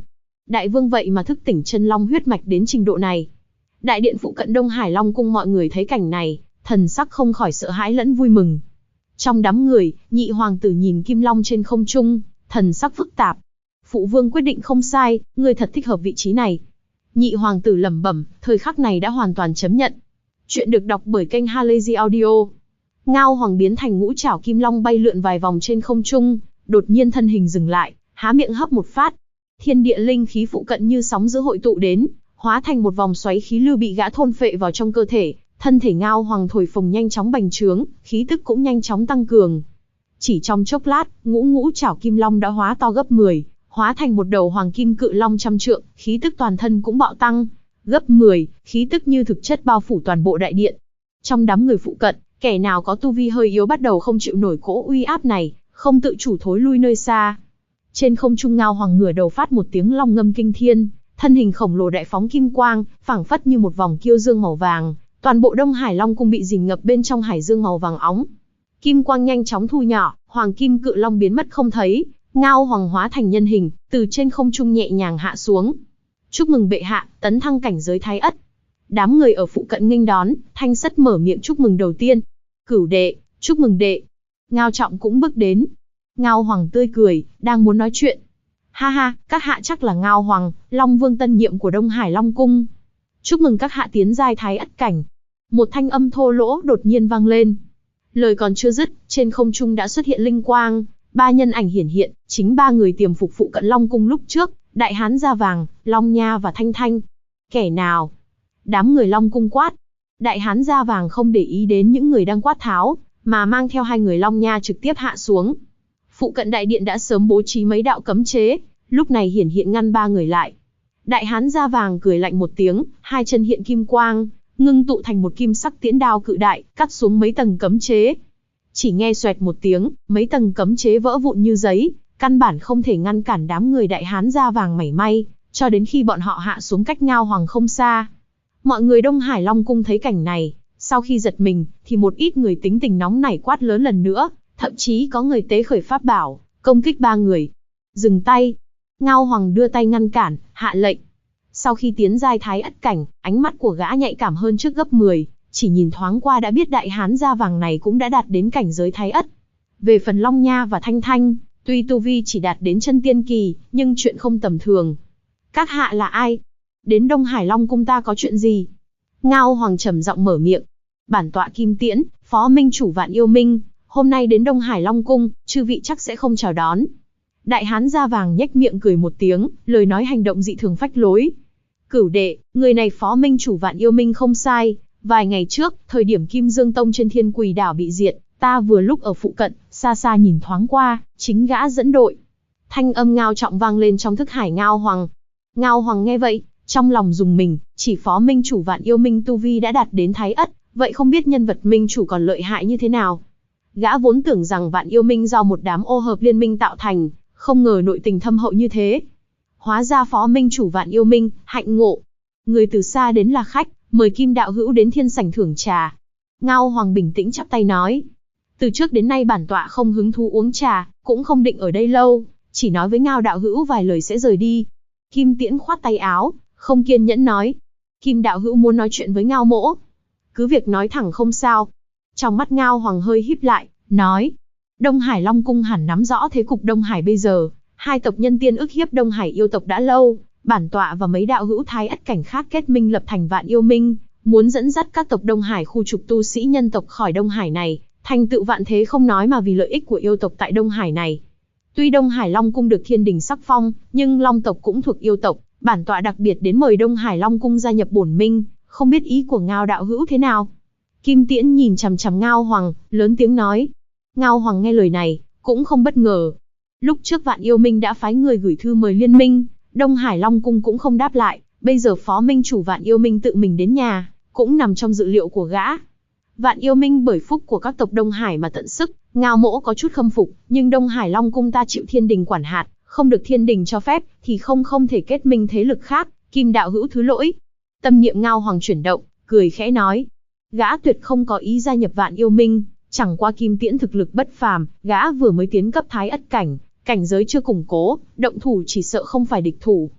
Đại vương vậy mà thức tỉnh chân long huyết mạch đến trình độ này. Đại điện phụ cận Đông Hải Long cung mọi người thấy cảnh này, thần sắc không khỏi sợ hãi lẫn vui mừng. Trong đám người, nhị hoàng tử nhìn kim long trên không trung, thần sắc phức tạp. Phụ vương quyết định không sai, người thật thích hợp vị trí này. Nhị hoàng tử lẩm bẩm, thời khắc này đã hoàn toàn chấm nhận. Chuyện được đọc bởi kênh Halazy Audio. Ngao hoàng biến thành ngũ trảo kim long bay lượn vài vòng trên không trung, đột nhiên thân hình dừng lại, há miệng hấp một phát. Thiên địa linh khí phụ cận như sóng dữ hội tụ đến, hóa thành một vòng xoáy khí lưu bị gã thôn phệ vào trong cơ thể. Thân thể Ngao hoàng thổi phồng nhanh chóng bành trướng, khí tức cũng nhanh chóng tăng cường. Chỉ trong chốc lát, ngũ trảo kim long đã hóa to gấp 10, hóa thành một đầu hoàng kim cự long trăm trượng, khí tức toàn thân cũng bạo tăng gấp 10, khí tức như thực chất bao phủ toàn bộ đại điện. Trong đám người phụ cận, kẻ nào có tu vi hơi yếu bắt đầu không chịu nổi cỗ uy áp này, không tự chủ thối lui nơi xa. Trên không trung Ngao hoàng ngửa đầu phát một tiếng long ngâm kinh thiên, thân hình khổng lồ đại phóng kim quang, phảng phất như một vòng kiêu dương màu vàng, toàn bộ Đông Hải Long cung bị dìm ngập bên trong hải dương màu vàng óng. Kim quang nhanh chóng thu nhỏ, hoàng kim cự long biến mất không thấy, Ngao hoàng hóa thành nhân hình, từ trên không trung nhẹ nhàng hạ xuống. Chúc mừng bệ hạ, tấn thăng cảnh giới Thái Ất. Đám người ở phụ cận nghênh đón, Thanh Sất mở miệng chúc mừng đầu tiên. Cửu đệ, chúc mừng đệ. Ngao Trọng cũng bước đến. Ngao hoàng tươi cười, đang muốn nói chuyện. Ha ha, các hạ chắc là Ngao hoàng, Long vương tân nhiệm của Đông Hải Long cung. Chúc mừng các hạ tiến giai Thái Ất cảnh. Một thanh âm thô lỗ đột nhiên vang lên. Lời còn chưa dứt, trên không trung đã xuất hiện linh quang, ba nhân ảnh hiển hiện, chính ba người tiềm phục phụ cận Long cung lúc trước, Đại hán da vàng, Long Nha và Thanh Thanh. Kẻ nào? Đám người Long cung quát. Đại hán da vàng không để ý đến những người đang quát tháo, mà mang theo hai người Long Nha trực tiếp hạ xuống. Phụ cận đại điện đã sớm bố trí mấy đạo cấm chế, lúc này hiển hiện ngăn ba người lại. Đại hán da vàng cười lạnh một tiếng, hai chân hiện kim quang, ngưng tụ thành một kim sắc tiễn đao cự đại, cắt xuống mấy tầng cấm chế. Chỉ nghe xoẹt một tiếng, mấy tầng cấm chế vỡ vụn như giấy, căn bản không thể ngăn cản đám người đại hán da vàng mảy may, cho đến khi bọn họ hạ xuống cách Ngao hoàng không xa. Mọi người Đông Hải Long cung thấy cảnh này, sau khi giật mình, thì một ít người tính tình nóng nảy quát lớn lần nữa, thậm chí có người tế khởi pháp bảo, công kích ba người. Dừng tay. Ngao hoàng đưa tay ngăn cản, hạ lệnh. Sau khi tiến giai Thái Ất cảnh, ánh mắt của gã nhạy cảm hơn trước gấp 10, chỉ nhìn thoáng qua đã biết đại hán da vàng này cũng đã đạt đến cảnh giới Thái Ất. Về phần Long Nha và Thanh Thanh, tuy tu vi chỉ đạt đến chân tiên kỳ, nhưng chuyện không tầm thường. Các hạ là ai? Đến Đông Hải Long cung ta có chuyện gì? Ngao hoàng trầm giọng mở miệng. Bản tọa Kim Tiễn, phó minh chủ Vạn Yêu Minh, hôm nay đến Đông Hải Long cung, chư vị chắc sẽ không chào đón. Đại hán da vàng nhếch miệng cười một tiếng, lời nói hành động dị thường phách lối. Cửu đệ, người này phó minh chủ Vạn Yêu Minh không sai. Vài ngày trước, thời điểm Kim Dương Tông trên Thiên Quỳ đảo bị diệt, ta vừa lúc ở phụ cận, xa xa nhìn thoáng qua, chính gã dẫn đội. Thanh âm Ngao Trọng vang lên trong thức hải Ngao hoàng. Ngao hoàng nghe vậy, trong lòng rùng mình, chỉ phó minh chủ Vạn Yêu Minh tu vi đã đạt đến Thái Ất, vậy không biết nhân vật minh chủ còn lợi hại như thế nào. Gã vốn tưởng rằng Vạn Yêu Minh do một đám ô hợp liên minh tạo thành, không ngờ nội tình thâm hậu như thế. Hóa ra phó minh chủ Vạn Yêu Minh, hạnh ngộ. Người từ xa đến là khách, mời Kim đạo hữu đến thiên sảnh thưởng trà. Ngao hoàng bình tĩnh chắp tay nói. Từ trước đến nay bản tọa không hứng thú uống trà, cũng không định ở đây lâu, chỉ nói với Ngao đạo hữu vài lời sẽ rời đi. Kim Tiễn khoát tay áo, không kiên nhẫn nói. Kim đạo hữu muốn nói chuyện với Ngao mỗ. Cứ việc nói thẳng không sao. Trong mắt Ngao hoàng hơi híp lại, nói. Đông Hải Long cung hẳn nắm rõ thế cục Đông Hải bây giờ. Hai tộc nhân tiên ức hiếp Đông Hải yêu tộc đã lâu. Bản tọa và mấy đạo hữu Thái Ất cảnh khác kết minh lập thành Vạn Yêu Minh, muốn dẫn dắt các tộc Đông Hải khu trục tu sĩ nhân tộc khỏi Đông Hải này, thành tựu vạn thế không nói mà vì lợi ích của yêu tộc tại Đông Hải này. Tuy Đông Hải Long cung được thiên đình sắc phong, nhưng Long tộc cũng thuộc yêu tộc, bản tọa đặc biệt đến mời Đông Hải Long cung gia nhập bổn minh, không biết ý của Ngao đạo hữu thế nào. Kim Tiễn nhìn chằm chằm Ngao hoàng, lớn tiếng nói. Ngao hoàng nghe lời này, cũng không bất ngờ. Lúc trước Vạn Yêu Minh đã phái người gửi thư mời liên minh, Đông Hải Long cung cũng không đáp lại, bây giờ phó minh chủ Vạn Yêu Minh tự mình đến nhà, cũng nằm trong dự liệu của gã. Vạn Yêu Minh bởi phúc của các tộc Đông Hải mà tận sức, Ngao mỗ có chút khâm phục, nhưng Đông Hải Long cung ta chịu thiên đình quản hạt, không được thiên đình cho phép, thì không thể kết minh thế lực khác, Kim đạo hữu thứ lỗi. Tâm niệm Ngao hoàng chuyển động, cười khẽ nói. Gã tuyệt không có ý gia nhập Vạn Yêu Minh, chẳng qua Kim Tiễn thực lực bất phàm, gã vừa mới tiến cấp Thái Ất cảnh, cảnh giới chưa củng cố, động thủ chỉ sợ không phải địch thủ.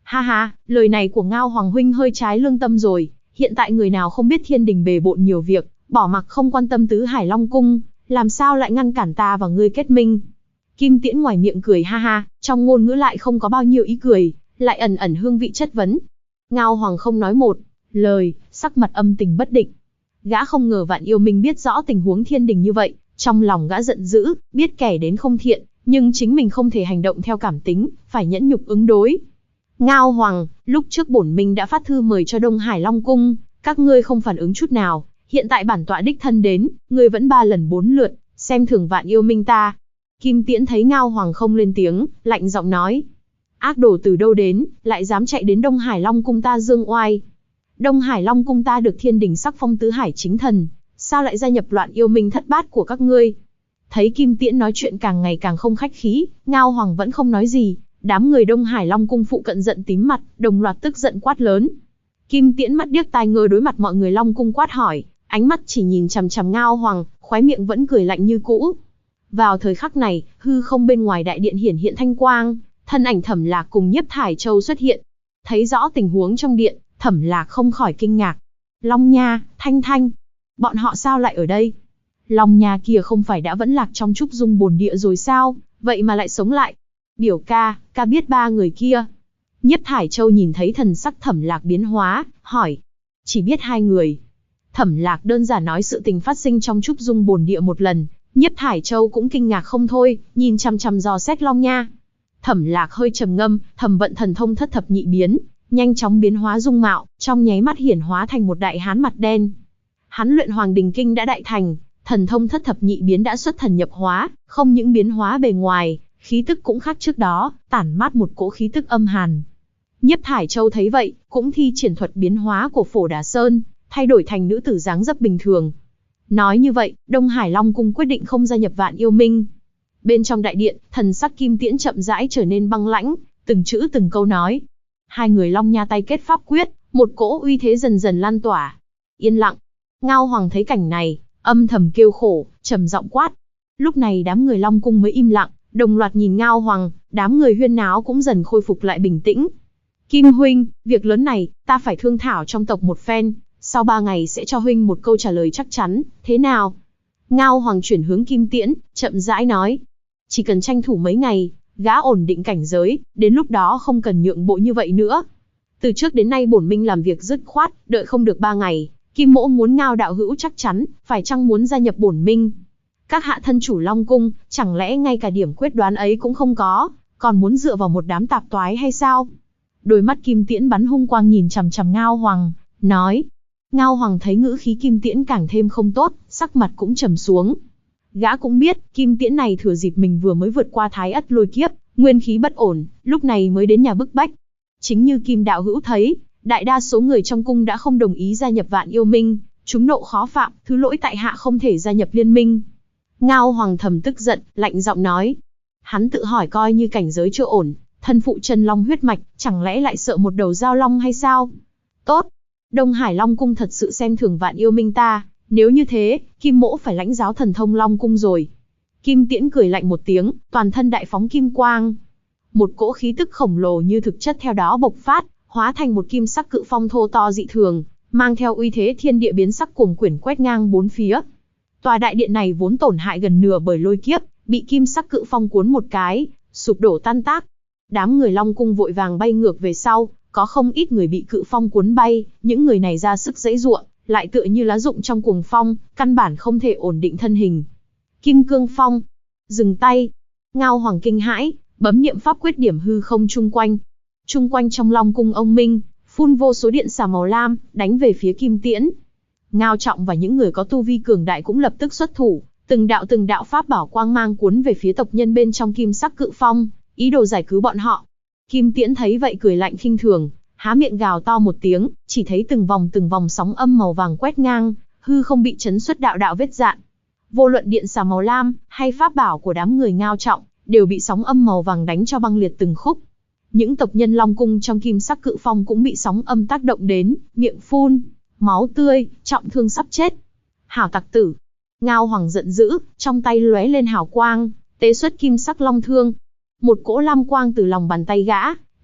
Ha ha, lời này của Ngao Hoàng huynh hơi trái lương tâm rồi, hiện tại người nào không biết thiên đình bề bộn nhiều việc, bỏ mặc không quan tâm tứ Hải Long cung, làm sao lại ngăn cản ta và ngươi kết minh. Kim Tiễn ngoài miệng cười ha ha, trong ngôn ngữ lại không có bao nhiêu ý cười, lại ẩn ẩn hương vị chất vấn. Ngao Hoàng không nói một lời, sắc mặt âm tình bất định. Gã không ngờ Vạn Yêu Minh biết rõ tình huống thiên đình như vậy, trong lòng gã giận dữ, biết kẻ đến không thiện, nhưng chính mình không thể hành động theo cảm tính, phải nhẫn nhục ứng đối. Ngao Hoàng, lúc trước bổn minh đã phát thư mời cho Đông Hải Long cung, các ngươi không phản ứng chút nào, hiện tại bản tọa đích thân đến, ngươi vẫn 3 lần 4 lượt, xem thường Vạn Yêu Minh ta. Kim Tiễn thấy Ngao Hoàng không lên tiếng, lạnh giọng nói. Ác đồ từ đâu đến, lại dám chạy đến Đông Hải Long cung ta dương oai. Đông Hải Long cung ta được thiên đình sắc phong tứ hải chính thần, sao lại gia nhập loạn yêu minh thất bát của các ngươi? Thấy Kim Tiễn nói chuyện càng ngày càng không khách khí, Ngao Hoàng vẫn không nói gì, đám người Đông Hải Long cung phụ cận giận tím mặt, đồng loạt tức giận quát lớn. Kim Tiễn mắt điếc tai ngơ đối mặt mọi người Long cung quát hỏi, ánh mắt chỉ nhìn chằm chằm Ngao Hoàng, khóe miệng vẫn cười lạnh như cũ. Vào thời khắc này, hư không bên ngoài đại điện hiển hiện thanh quang, thân ảnh Thẩm Lạc cùng Nhiếp Thải Châu xuất hiện. Thấy rõ tình huống trong điện, Thẩm Lạc không khỏi kinh ngạc. Long Nha, Thanh Thanh, bọn họ sao lại ở đây? Long Nha kia không phải đã vẫn lạc trong trúc dung bồn địa rồi sao, vậy mà lại sống lại. Biểu ca, ca biết 3 người kia. Nhiếp Thải Châu nhìn thấy thần sắc Thẩm Lạc biến hóa, hỏi. Chỉ biết 2 người. Thẩm Lạc đơn giản nói sự tình phát sinh trong trúc dung bồn địa một lần. Nhiếp Thải Châu cũng kinh ngạc không thôi, nhìn chăm chăm dò xét Long Nha. Thẩm Lạc hơi trầm ngâm, thầm vận thần thông thất thập nhị biến, nhanh chóng biến hóa dung mạo, trong nháy mắt hiển hóa thành một đại hán mặt đen. Hắn luyện Hoàng Đình Kinh đã đại thành, thần thông thất thập nhị biến đã xuất thần nhập hóa, không những biến hóa bề ngoài, khí tức cũng khác trước đó, tản mát một cỗ khí tức âm hàn. Nhiếp Thải Châu thấy vậy, cũng thi triển thuật biến hóa của Phổ Đà Sơn, thay đổi thành nữ tử dáng dấp bình thường. Nói như vậy, Đông Hải Long cung quyết định không gia nhập Vạn Yêu Minh. Bên trong đại điện, thần sắc Kim Tiễn chậm rãi trở nên băng lãnh, từng chữ từng câu nói. 2 người Long Nha tay kết pháp quyết, một cỗ uy thế dần dần lan tỏa. Yên lặng. Ngao Hoàng thấy cảnh này, âm thầm kêu khổ, trầm giọng quát. Lúc này đám người Long cung mới im lặng, đồng loạt nhìn Ngao Hoàng, đám người huyên náo cũng dần khôi phục lại bình tĩnh. Kim huynh, việc lớn này, ta phải thương thảo trong tộc một phen, sau 3 ngày sẽ cho huynh một câu trả lời chắc chắn, thế nào? Ngao Hoàng chuyển hướng Kim Tiễn, chậm rãi nói. Chỉ cần tranh thủ mấy ngày, gã ổn định cảnh giới, đến lúc đó không cần nhượng bộ như vậy nữa. Từ trước đến nay bổn minh làm việc dứt khoát, đợi không được 3 ngày, Kim Mỗ muốn Ngao đạo hữu chắc chắn, phải chăng muốn gia nhập bổn minh? Các hạ thân chủ Long cung, chẳng lẽ ngay cả điểm quyết đoán ấy cũng không có, còn muốn dựa vào một đám tạp toái hay sao? Đôi mắt Kim Tiễn bắn hung quang nhìn chằm chằm Ngao Hoàng, nói. Ngao Hoàng thấy ngữ khí Kim Tiễn càng thêm không tốt, sắc mặt cũng trầm xuống. Gã cũng biết, Kim Tiễn này thừa dịp mình vừa mới vượt qua Thái Ất lôi kiếp, nguyên khí bất ổn, lúc này mới đến nhà bức bách. Chính như Kim đạo hữu thấy, đại đa số người trong cung đã không đồng ý gia nhập Vạn Yêu Minh, chúng nộ khó phạm, thứ lỗi tại hạ không thể gia nhập liên minh. Ngao Hoàng thầm tức giận, lạnh giọng nói. Hắn tự hỏi coi như cảnh giới chưa ổn, thân phụ chân long huyết mạch, chẳng lẽ lại sợ một đầu dao long hay sao? Tốt, Đông Hải Long cung thật sự xem thường Vạn Yêu Minh ta, nếu như thế, Kim Mỗ phải lãnh giáo thần thông Long cung rồi. Kim Tiễn cười lạnh một tiếng, toàn thân đại phóng kim quang. Một cỗ khí tức khổng lồ như thực chất theo đó bộc phát, hóa thành một kim sắc cự phong thô to dị thường, mang theo uy thế thiên địa biến sắc cuồng quyển quét ngang 4 phía. Tòa đại điện này vốn tổn hại gần nửa bởi lôi kiếp, bị kim sắc cự phong cuốn một cái, sụp đổ tan tác. Đám người Long cung vội vàng bay ngược về sau, có không ít người bị cự phong cuốn bay, những người này ra sức giãy giụa, lại tựa như lá rụng trong cuồng phong, căn bản không thể ổn định thân hình. Kim cương phong, dừng tay. Ngao Hoàng kinh hãi, bấm niệm pháp quyết điểm hư không chung quanh. Chung quanh trong Long cung ông minh, phun vô số điện xà màu lam, đánh về phía Kim Tiễn. Ngao Trọng và những người có tu vi cường đại cũng lập tức xuất thủ, từng đạo pháp bảo quang mang cuốn về phía tộc nhân bên trong kim sắc cự phong, ý đồ giải cứu bọn họ. Kim Tiễn thấy vậy cười lạnh khinh thường, há miệng gào to một tiếng, chỉ thấy từng vòng sóng âm màu vàng quét ngang, hư không bị chấn xuất đạo vết rạn. Vô luận điện xà màu lam hay pháp bảo của đám người Ngao Trọng, đều bị sóng âm màu vàng đánh cho băng liệt từng khúc. Những tộc nhân Long cung trong kim sắc cự phong cũng bị sóng âm tác động đến, miệng phun máu tươi, trọng thương sắp chết. Hảo tặc tử! Ngao Hoàng giận dữ, trong tay lóe lên hào quang, tế xuất kim sắc long thương. Một cỗ lam quang từ lòng bàn tay gã,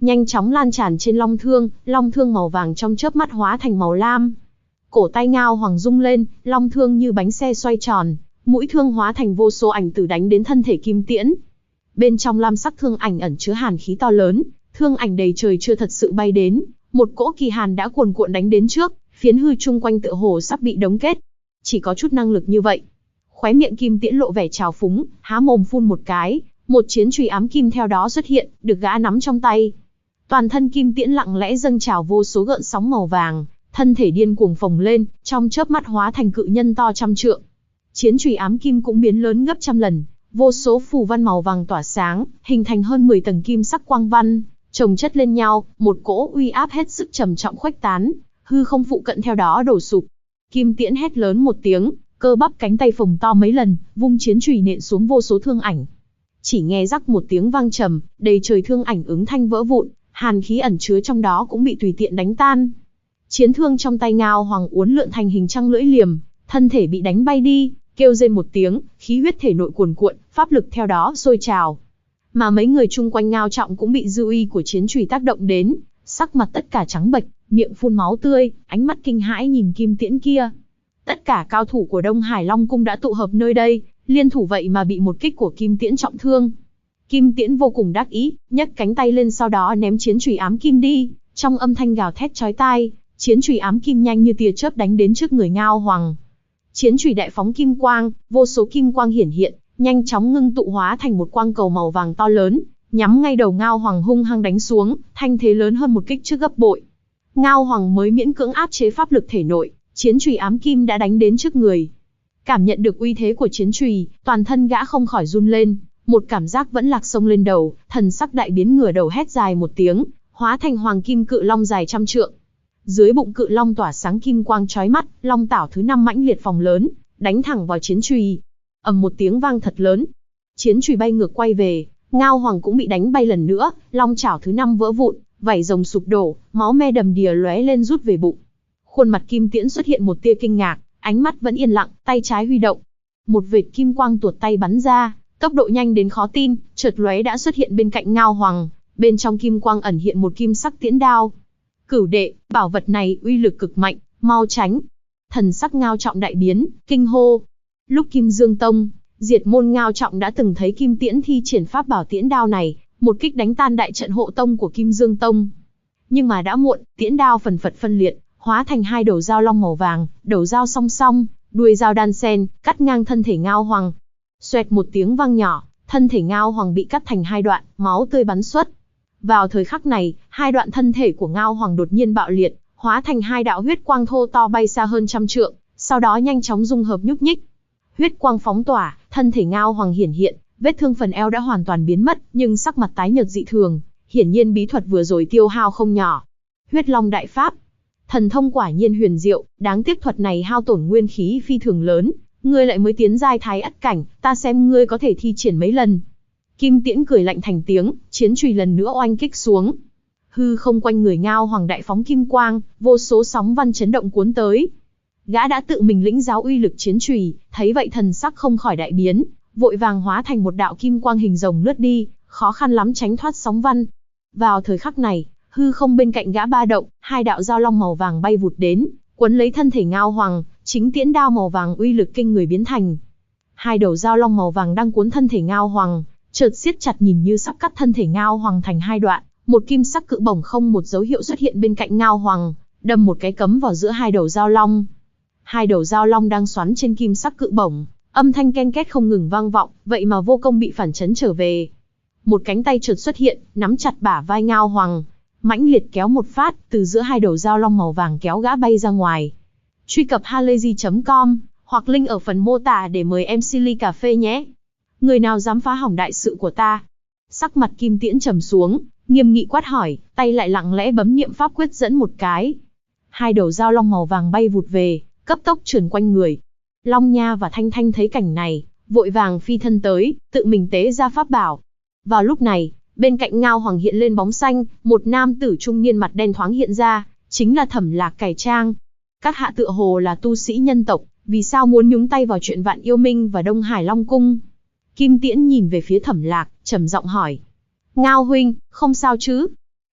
nhanh chóng lan tràn trên long thương màu vàng trong chớp mắt hóa thành màu lam. Cổ tay Ngao Hoàng rung lên, long thương như bánh xe xoay tròn, mũi thương hóa thành vô số ảnh tử đánh đến thân thể Kim Tiễn. Bên trong lam sắc thương ảnh ẩn chứa hàn khí to lớn, thương ảnh đầy trời chưa thật sự bay đến, một cỗ kỳ hàn đã cuồn cuộn đánh đến trước, phiến hư chung quanh tựa hồ sắp bị đóng kết. Chỉ có chút năng lực như vậy. Khóe miệng Kim Tiễn lộ vẻ trào phúng, há mồm phun một cái, một chiến chùy ám kim theo đó xuất hiện, được gã nắm trong tay. Toàn thân Kim Tiễn lặng lẽ dâng trào vô số gợn sóng màu vàng, thân thể điên cuồng phồng lên, trong chớp mắt hóa thành cự nhân to trăm trượng. Chiến chùy ám kim cũng biến lớn gấp trăm lần, vô số phù văn màu vàng tỏa sáng, hình thành hơn 10 tầng kim sắc quang văn, chồng chất lên nhau, một cỗ uy áp hết sức trầm trọng khuếch tán, hư không phụ cận theo đó đổ sụp. Kim Tiễn hét lớn một tiếng, cơ bắp cánh tay phồng to mấy lần, vung chiến chùy nện xuống vô số thương ảnh. Chỉ nghe rắc một tiếng vang trầm, đầy trời thương ảnh ứng thanh vỡ vụn, hàn khí ẩn chứa trong đó cũng bị tùy tiện đánh tan. Chiến thương trong tay Ngao Hoàng uốn lượn thành hình trăng lưỡi liềm, thân thể bị đánh bay đi, kêu rên một tiếng, khí huyết thể nội cuồn cuộn, pháp lực theo đó sôi trào. Mà mấy người chung quanh Ngao Trọng cũng bị dư uy của chiến chùy tác động đến, sắc mặt tất cả trắng bệch, miệng phun máu tươi, ánh mắt kinh hãi nhìn Kim Tiễn kia. Tất cả cao thủ của Đông Hải Long Cung đã tụ hợp nơi đây, liên thủ vậy mà bị một kích của Kim Tiễn trọng thương. Kim Tiễn vô cùng đắc ý, nhấc cánh tay lên sau đó ném chiến chùy ám kim đi, trong âm thanh gào thét chói tai, chiến chùy ám kim nhanh như tia chớp đánh đến trước người Ngao Hoàng. Chiến chùy đại phóng kim quang, vô số kim quang hiển hiện, nhanh chóng ngưng tụ hóa thành một quang cầu màu vàng to lớn, nhắm ngay đầu Ngao Hoàng hung hăng đánh xuống, thanh thế lớn hơn một kích trước gấp bội. Ngao Hoàng mới miễn cưỡng áp chế pháp lực thể nội, chiến chùy ám kim đã đánh đến trước người. Cảm nhận được uy thế của chiến chùy, toàn thân gã không khỏi run lên, một cảm giác vẫn lạc xông lên đầu, thần sắc đại biến, ngửa đầu hét dài một tiếng, hóa thành hoàng kim cự long dài trăm trượng. Dưới bụng cự long tỏa sáng kim quang chói mắt, long tảo thứ 5 mãnh liệt phồng lớn, đánh thẳng vào chiến chùy. Ầm một tiếng vang thật lớn, chiến chùy bay ngược quay về, Ngao Hoàng cũng bị đánh bay lần nữa, long chảo thứ 5 vỡ vụn, vảy rồng sụp đổ, máu me đầm đìa lóe lên rút về bụng. Khuôn mặt Kim Tiễn xuất hiện một tia kinh ngạc, ánh mắt vẫn yên lặng, tay trái huy động. Một vệt kim quang tuột tay bắn ra, tốc độ nhanh đến khó tin, chợt lóe đã xuất hiện bên cạnh Ngao Hoàng, bên trong kim quang ẩn hiện một kim sắc tiễn đao. Cửu đệ, bảo vật này uy lực cực mạnh, mau tránh. Thần sắc Ngao Trọng đại biến, kinh hô. Lúc Kim Dương Tông, Diệt Môn Ngao Trọng đã từng thấy Kim Tiễn thi triển pháp bảo tiễn đao này, một kích đánh tan đại trận hộ tông của Kim Dương Tông. Nhưng mà đã muộn, tiễn đao phần phật phân liệt, hóa thành hai đầu dao long màu vàng, đầu dao song song, đuôi dao đan xen, cắt ngang thân thể Ngao Hoàng. Xoẹt một tiếng vang nhỏ, thân thể Ngao Hoàng bị cắt thành hai đoạn, máu tươi bắn xuất. Vào thời khắc này, hai đoạn thân thể của Ngao Hoàng đột nhiên bạo liệt, hóa thành hai đạo huyết quang thô to bay xa hơn trăm trượng, sau đó nhanh chóng dung hợp nhúc nhích. Huyết quang phóng tỏa, thân thể Ngao Hoàng hiển hiện, vết thương phần eo đã hoàn toàn biến mất, nhưng sắc mặt tái nhợt dị thường, hiển nhiên bí thuật vừa rồi tiêu hao không nhỏ. Huyết Long đại pháp, thần thông quả nhiên huyền diệu, đáng tiếc thuật này hao tổn nguyên khí phi thường lớn, ngươi lại mới tiến giai thái ất cảnh, ta xem ngươi có thể thi triển mấy lần. Kim Tiễn cười lạnh thành tiếng, chiến chùy lần nữa oanh kích xuống. Hư không quanh người Ngao Hoàng đại phóng kim quang, vô số sóng văn chấn động cuốn tới. Gã đã tự mình lĩnh giáo uy lực chiến chùy, thấy vậy thần sắc không khỏi đại biến, vội vàng hóa thành một đạo kim quang hình rồng lướt đi, khó khăn lắm tránh thoát sóng văn. Vào thời khắc này, hư không bên cạnh gã ba động, hai đạo dao long màu vàng bay vụt đến, quấn lấy thân thể Ngao Hoàng, chính tiễn đao màu vàng uy lực kinh người biến thành. Hai đầu dao long màu vàng đang cuốn thân thể Ngao Hoàng, chợt siết chặt nhìn như sắp cắt thân thể Ngao Hoàng thành hai đoạn, một kim sắc cự bổng không một dấu hiệu xuất hiện bên cạnh Ngao Hoàng, đâm một cái cấm vào giữa hai đầu dao long. Hai đầu dao long đang xoắn trên kim sắc cự bổng, âm thanh ken két không ngừng vang vọng, vậy mà vô công bị phản chấn trở về. Một cánh tay chợt xuất hiện, nắm chặt bả vai Ngao Hoàng, mãnh liệt kéo một phát, từ giữa hai đầu dao long màu vàng kéo gã bay ra ngoài. Truy cập halayzi.com hoặc link ở phần mô tả để mời em Silly cà phê nhé. Người nào dám phá hỏng đại sự của ta? Sắc mặt Kim Tiễn trầm xuống, nghiêm nghị quát hỏi, tay lại lặng lẽ bấm niệm pháp quyết dẫn một cái. Hai đầu dao long màu vàng bay vụt về, cấp tốc trườn quanh người. Long Nha và Thanh Thanh thấy cảnh này, vội vàng phi thân tới, tự mình tế ra pháp bảo. Vào lúc này, bên cạnh Ngao Hoàng hiện lên bóng xanh, một nam tử trung niên mặt đen thoáng hiện ra, chính là Thẩm Lạc Cải Trang. Các hạ tựa hồ là tu sĩ nhân tộc, vì sao muốn nhúng tay vào chuyện Vạn Yêu Minh và Đông Hải Long Cung? Kim Tiễn nhìn về phía Thẩm Lạc, trầm giọng hỏi. Ngao huynh, không sao chứ?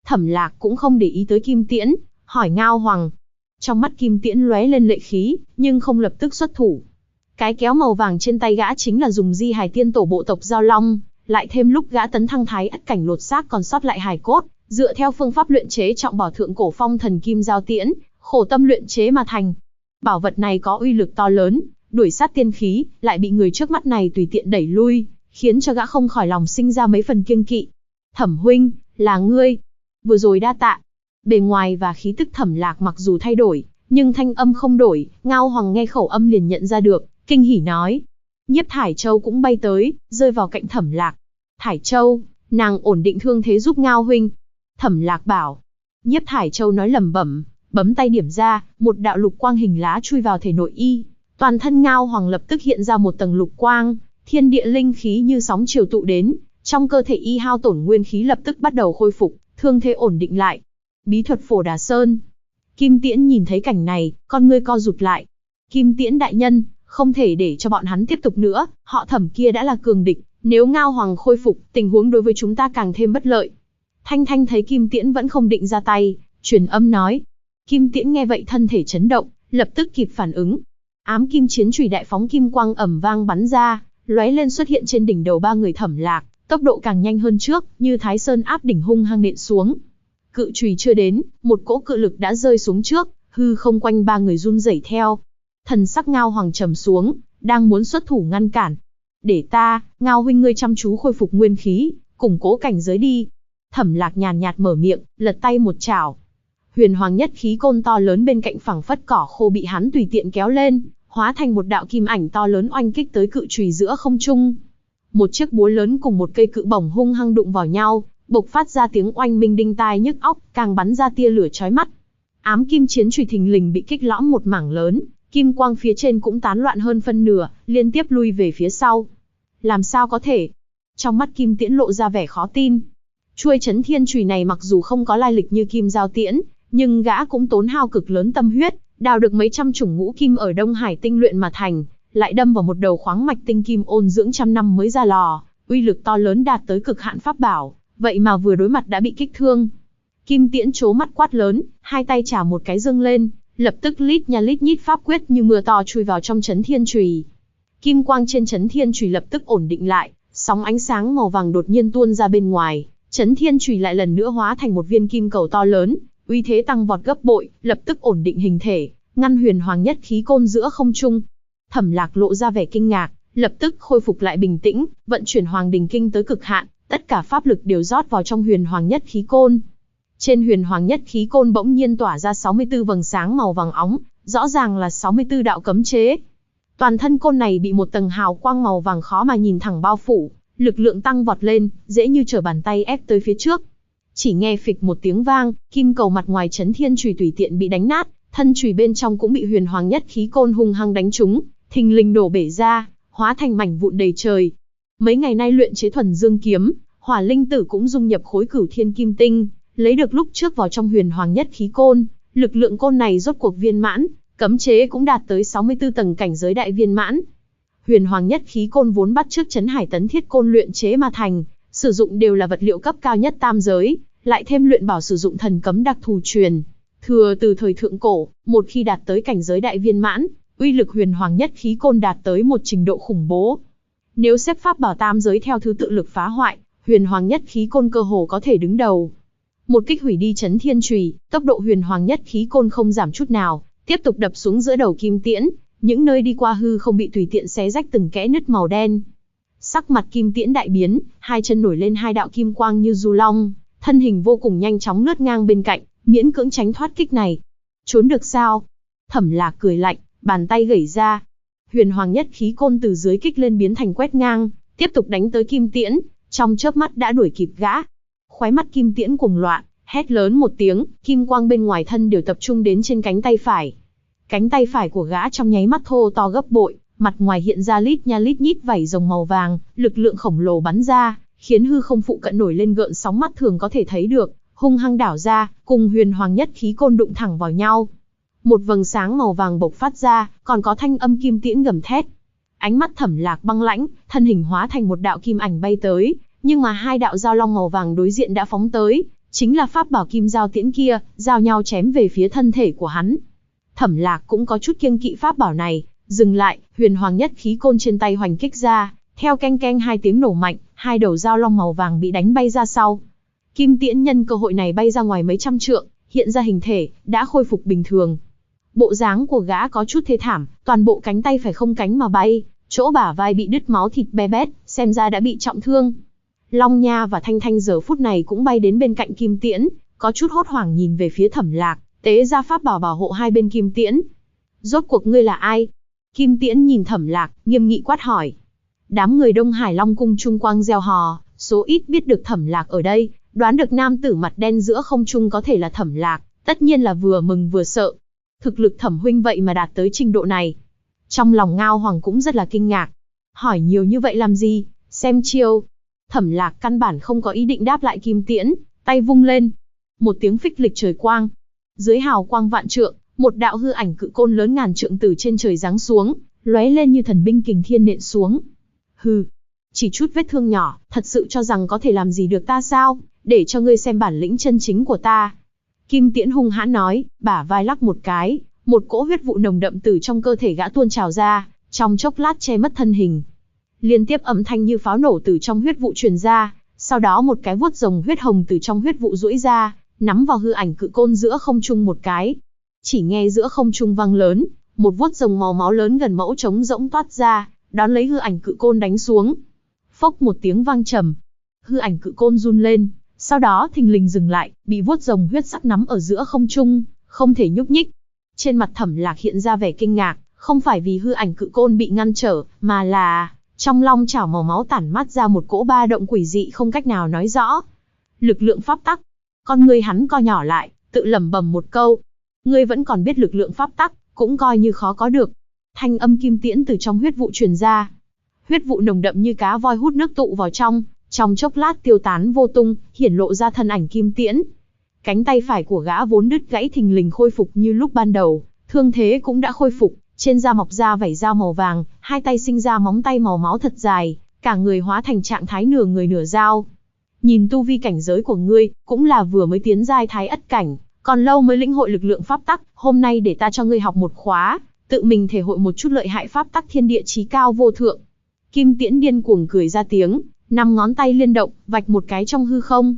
Thẩm Lạc cũng không để ý tới Kim Tiễn, hỏi Ngao Hoàng. Trong mắt Kim Tiễn lóe lên lệ khí, nhưng không lập tức xuất thủ. Cái kéo màu vàng trên tay gã chính là dùng di hài tiên tổ bộ tộc Giao Long, lại thêm lúc gã tấn thăng thái ất cảnh lột xác còn sót lại hài cốt, dựa theo phương pháp luyện chế trọng bảo thượng cổ phong thần kim giao tiễn, khổ tâm luyện chế mà thành. Bảo vật này có uy lực to lớn, đuổi sát tiên khí, lại bị người trước mắt này tùy tiện đẩy lui, khiến cho gã không khỏi lòng sinh ra mấy phần kiêng kỵ. Thẩm huynh, là ngươi. Vừa rồi đa tạ. Bề ngoài và khí tức Thẩm Lạc mặc dù thay đổi, nhưng thanh âm không đổi, Ngao Hoàng nghe khẩu âm liền nhận ra được, kinh hỉ nói. Nhiếp Thải Châu cũng bay tới, rơi vào cạnh Thẩm Lạc. Thải Châu, nàng ổn định thương thế giúp Ngao huynh. Thẩm Lạc bảo. Nhiếp Thải Châu nói lẩm bẩm, bấm tay điểm ra, một đạo lục quang hình lá chui vào thể nội y. Toàn thân Ngao Hoàng lập tức hiện ra một tầng lục quang, thiên địa linh khí như sóng chiều tụ đến, trong cơ thể y hao tổn nguyên khí lập tức bắt đầu khôi phục, thương thế ổn định lại. Bí thuật Phổ Đà Sơn. Kim Tiễn nhìn thấy cảnh này, con ngươi co rụt lại. Kim Tiễn đại nhân, không thể để cho bọn hắn tiếp tục nữa, họ Thẩm kia đã là cường địch, nếu Ngao Hoàng khôi phục, tình huống đối với chúng ta càng thêm bất lợi. Thanh Thanh thấy Kim Tiễn vẫn không định ra tay, truyền âm nói. Kim Tiễn nghe vậy thân thể chấn động, lập tức kịp phản ứng. Ám kim chiến chùy đại phóng kim quang ầm vang bắn ra, lóe lên xuất hiện trên đỉnh đầu ba người Thẩm Lạc, tốc độ càng nhanh hơn trước, như Thái Sơn áp đỉnh hung hăng nện xuống. Cự chùy chưa đến, một cỗ cự lực đã rơi xuống trước, hư không quanh ba người run rẩy theo. Thần sắc Ngao Hoàng trầm xuống, đang muốn xuất thủ ngăn cản. Để ta, Ngao huynh ngươi chăm chú khôi phục nguyên khí, củng cố cảnh giới đi. Thẩm Lạc nhàn nhạt mở miệng, lật tay một chảo. Huyền Hoàng nhất khí côn to lớn bên cạnh phẳng phất cỏ khô bị hắn tùy tiện kéo lên, hóa thành một đạo kim ảnh to lớn oanh kích tới cự chùy giữa không trung. Một chiếc búa lớn cùng một cây cự bổng hung hăng đụng vào nhau, bộc phát ra tiếng oanh minh đinh tai nhức óc, càng bắn ra tia lửa chói mắt. Ám kim chiến chùy thình lình bị kích lõm một mảng lớn, kim quang phía trên cũng tán loạn hơn phân nửa, liên tiếp lui về phía sau. Làm sao có thể? Trong mắt Kim Tiễn lộ ra vẻ khó tin. Chuôi chấn thiên chùy này mặc dù không có lai lịch như kim giao tiễn, nhưng gã cũng tốn hao cực lớn tâm huyết, đào được mấy trăm chủng ngũ kim ở Đông Hải tinh luyện mà thành, lại đâm vào một đầu khoáng mạch tinh kim ôn dưỡng trăm năm mới ra lò, uy lực to lớn đạt tới cực hạn pháp bảo, vậy mà vừa đối mặt đã bị kích thương. Kim Tiễn trố mắt quát lớn, hai tay chả một cái dâng lên, lập tức lít nha lít nhít pháp quyết như mưa to chui vào trong chấn thiên chùy. Kim quang trên chấn thiên chùy lập tức ổn định lại, sóng ánh sáng màu vàng đột nhiên tuôn ra bên ngoài, chấn thiên chùy lại lần nữa hóa thành một viên kim cầu to lớn, uy thế tăng vọt gấp bội, lập tức ổn định hình thể, ngăn Huyền Hoàng nhất khí côn giữa không trung. Thẩm Lạc lộ ra vẻ kinh ngạc, lập tức khôi phục lại bình tĩnh, vận chuyển Hoàng Đình Kinh tới cực hạn, tất cả pháp lực đều rót vào trong Huyền Hoàng nhất khí côn. Trên Huyền Hoàng nhất khí côn bỗng nhiên tỏa ra 64 vầng sáng màu vàng óng, rõ ràng là 64 đạo cấm chế. Toàn thân côn này bị một tầng hào quang màu vàng khó mà nhìn thẳng bao phủ, lực lượng tăng vọt lên, dễ như trở bàn tay ép tới phía trước. Chỉ nghe phịch một tiếng vang, kim cầu mặt ngoài chấn thiên chùy tùy tiện bị đánh nát, thân chùy bên trong cũng bị Huyền Hoàng nhất khí côn hung hăng đánh trúng, thình lình nổ bể ra, hóa thành mảnh vụn đầy trời. Mấy ngày nay luyện chế thuần dương kiếm, Hỏa Linh Tử cũng dung nhập khối Cửu Thiên Kim Tinh, lấy được lúc trước vào trong Huyền Hoàng nhất khí côn, lực lượng côn này rốt cuộc viên mãn, cấm chế cũng đạt tới 64 tầng cảnh giới đại viên mãn. Huyền Hoàng nhất khí côn vốn bắt chước Chấn Hải Tấn Thiết côn luyện chế mà thành, sử dụng đều là vật liệu cấp cao nhất tam giới, lại thêm luyện bảo sử dụng thần cấm đặc thù truyền thừa từ thời thượng cổ, một khi đạt tới cảnh giới đại viên mãn, uy lực Huyền Hoàng nhất khí côn đạt tới một trình độ khủng bố. Nếu xếp pháp bảo tam giới theo thứ tự lực phá hoại, Huyền Hoàng nhất khí côn cơ hồ có thể đứng đầu. Một kích hủy đi chấn thiên chùy, tốc độ Huyền Hoàng nhất khí côn không giảm chút nào, tiếp tục đập xuống giữa đầu Kim Tiễn, những nơi đi qua hư không bị tùy tiện xé rách từng kẽ nứt màu đen. Sắc mặt Kim Tiễn đại biến, hai chân nổi lên hai đạo kim quang như du long, thân hình vô cùng nhanh chóng lướt ngang bên cạnh, miễn cưỡng tránh thoát kích này. Trốn được sao? Thẩm Lạc cười lạnh, bàn tay gẩy ra. Huyền Hoàng nhất khí côn từ dưới kích lên biến thành quét ngang, tiếp tục đánh tới Kim Tiễn, trong chớp mắt đã đuổi kịp gã. Khóe mắt Kim Tiễn cuồng loạn, hét lớn một tiếng, kim quang bên ngoài thân đều tập trung đến trên cánh tay phải. Cánh tay phải của gã trong nháy mắt thô to gấp bội, mặt ngoài hiện ra lít nha lít nhít vảy rồng màu vàng, lực lượng khổng lồ bắn ra, khiến hư không phụ cận nổi lên gợn sóng mắt thường có thể thấy được, hung hăng đảo ra, cùng Huyền Hoàng nhất khí côn đụng thẳng vào nhau. Một vầng sáng màu vàng bộc phát ra, còn có thanh âm Kim Tiễn gầm thét. Ánh mắt Thẩm Lạc băng lãnh, thân hình hóa thành một đạo kim ảnh bay tới, nhưng mà hai đạo giao long màu vàng đối diện đã phóng tới, Chính là pháp bảo kim giao tiễn kia, giao nhau chém về phía thân thể của hắn. Thẩm Lạc cũng có chút kiêng kỵ pháp bảo này, dừng lại, huyền hoàng nhất khí côn trên tay hoành kích ra, theo keng keng hai tiếng nổ mạnh, hai đầu dao long màu vàng bị đánh bay ra sau. Kim tiễn nhân cơ hội này bay ra ngoài mấy trăm trượng, hiện ra hình thể, đã khôi phục bình thường. Bộ dáng của gã có chút thê thảm, toàn bộ cánh tay phải không cánh mà bay, chỗ bả vai bị đứt máu thịt be bét, xem ra đã bị trọng thương. Long Nha và Thanh Thanh giờ phút này cũng bay đến bên cạnh kim tiễn, có chút hốt hoảng nhìn về phía Thẩm Lạc, tế ra pháp bảo bảo hộ hai bên kim tiễn. Rốt cuộc ngươi là ai? Kim tiễn nhìn Thẩm Lạc, nghiêm nghị quát hỏi. Đám người Đông Hải Long cung chung quanh reo hò, số ít biết được Thẩm Lạc ở đây, đoán được nam tử mặt đen giữa không trung có thể là Thẩm Lạc, tất nhiên là vừa mừng vừa sợ. Thực lực Thẩm huynh vậy mà đạt tới trình độ này. Trong lòng Ngao Hoàng cũng rất là kinh ngạc. Hỏi nhiều như vậy làm gì, xem chiêu. Thẩm Lạc căn bản không có ý định đáp lại kim tiễn, tay vung lên. Một tiếng phích lịch trời quang. Dưới hào quang vạn trượng, một đạo hư ảnh cự côn lớn ngàn trượng từ trên trời giáng xuống, lóe lên như thần binh kình thiên nện xuống. Hừ, chỉ chút vết thương nhỏ, thật sự cho rằng có thể làm gì được ta sao, để cho ngươi xem bản lĩnh chân chính của ta. Kim tiễn hung hãn nói, bả vai lắc một cái, một cỗ huyết vụ nồng đậm từ trong cơ thể gã tuôn trào ra, trong chốc lát che mất thân hình. Liên tiếp âm thanh như pháo nổ từ trong huyết vụ truyền ra, sau đó một cái vuốt rồng huyết hồng từ trong huyết vụ duỗi ra, nắm vào hư ảnh cự côn giữa không trung một cái. Chỉ nghe giữa không trung vang lớn, một vuốt rồng màu máu lớn gần mẫu trống rỗng toát ra, đón lấy hư ảnh cự côn đánh xuống. Phốc một tiếng vang trầm, hư ảnh cự côn run lên, sau đó thình lình dừng lại, bị vuốt rồng huyết sắc nắm ở giữa không trung, không thể nhúc nhích. Trên mặt Thẩm Lạc hiện ra vẻ kinh ngạc, không phải vì hư ảnh cự côn bị ngăn trở, mà là trong long chảo màu máu tản mát ra một cỗ ba động quỷ dị không cách nào nói rõ. Lực lượng pháp tắc. Con ngươi hắn co nhỏ lại, tự lẩm bẩm một câu. Ngươi vẫn còn biết lực lượng pháp tắc, cũng coi như khó có được. Thanh âm kim tiễn từ trong huyết vụ truyền ra. Huyết vụ nồng đậm như cá voi hút nước tụ vào trong chốc lát tiêu tán vô tung, hiển lộ ra thân ảnh kim tiễn. Cánh tay phải của gã vốn đứt gãy thình lình khôi phục như lúc ban đầu, thương thế cũng đã khôi phục, trên da mọc ra vảy dao màu vàng, hai tay sinh ra móng tay màu máu thật dài, cả người hóa thành trạng thái nửa người nửa dao. Nhìn tu vi cảnh giới của ngươi, cũng là vừa mới tiến giai thái ất cảnh, còn lâu mới lĩnh hội lực lượng pháp tắc, hôm nay để ta cho ngươi học một khóa, tự mình thể hội một chút lợi hại pháp tắc thiên địa chí cao vô thượng. Kim tiễn điên cuồng cười ra tiếng, 5 ngón tay liên động, vạch một cái trong hư không.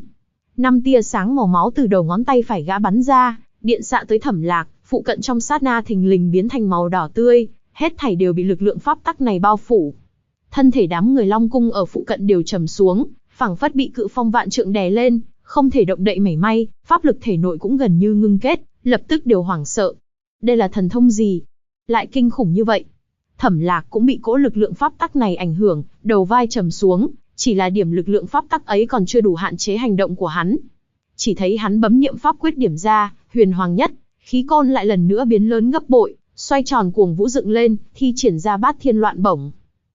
5 tia sáng màu máu từ đầu ngón tay phải gã bắn ra, điện xạ tới Thẩm Lạc, phụ cận trong sát na thình lình biến thành màu đỏ tươi, hết thảy đều bị lực lượng pháp tắc này bao phủ. Thân thể đám người Long cung ở phụ cận đều trầm xuống, phảng phất bị cự phong vạn trượng đè lên, không thể động đậy mảy may, pháp lực thể nội cũng gần như ngưng kết, lập tức đều hoảng sợ. Đây là thần thông gì? Lại kinh khủng như vậy? Thẩm Lạc cũng bị cỗ lực lượng pháp tắc này ảnh hưởng, đầu vai trầm xuống, chỉ là điểm lực lượng pháp tắc ấy còn chưa đủ hạn chế hành động của hắn. Chỉ thấy hắn bấm niệm pháp quyết điểm ra, huyền hoàng nhất, khí côn lại lần nữa biến lớn gấp bội, xoay tròn cuồng vũ dựng lên, thi triển ra bát thiên loạn bổng.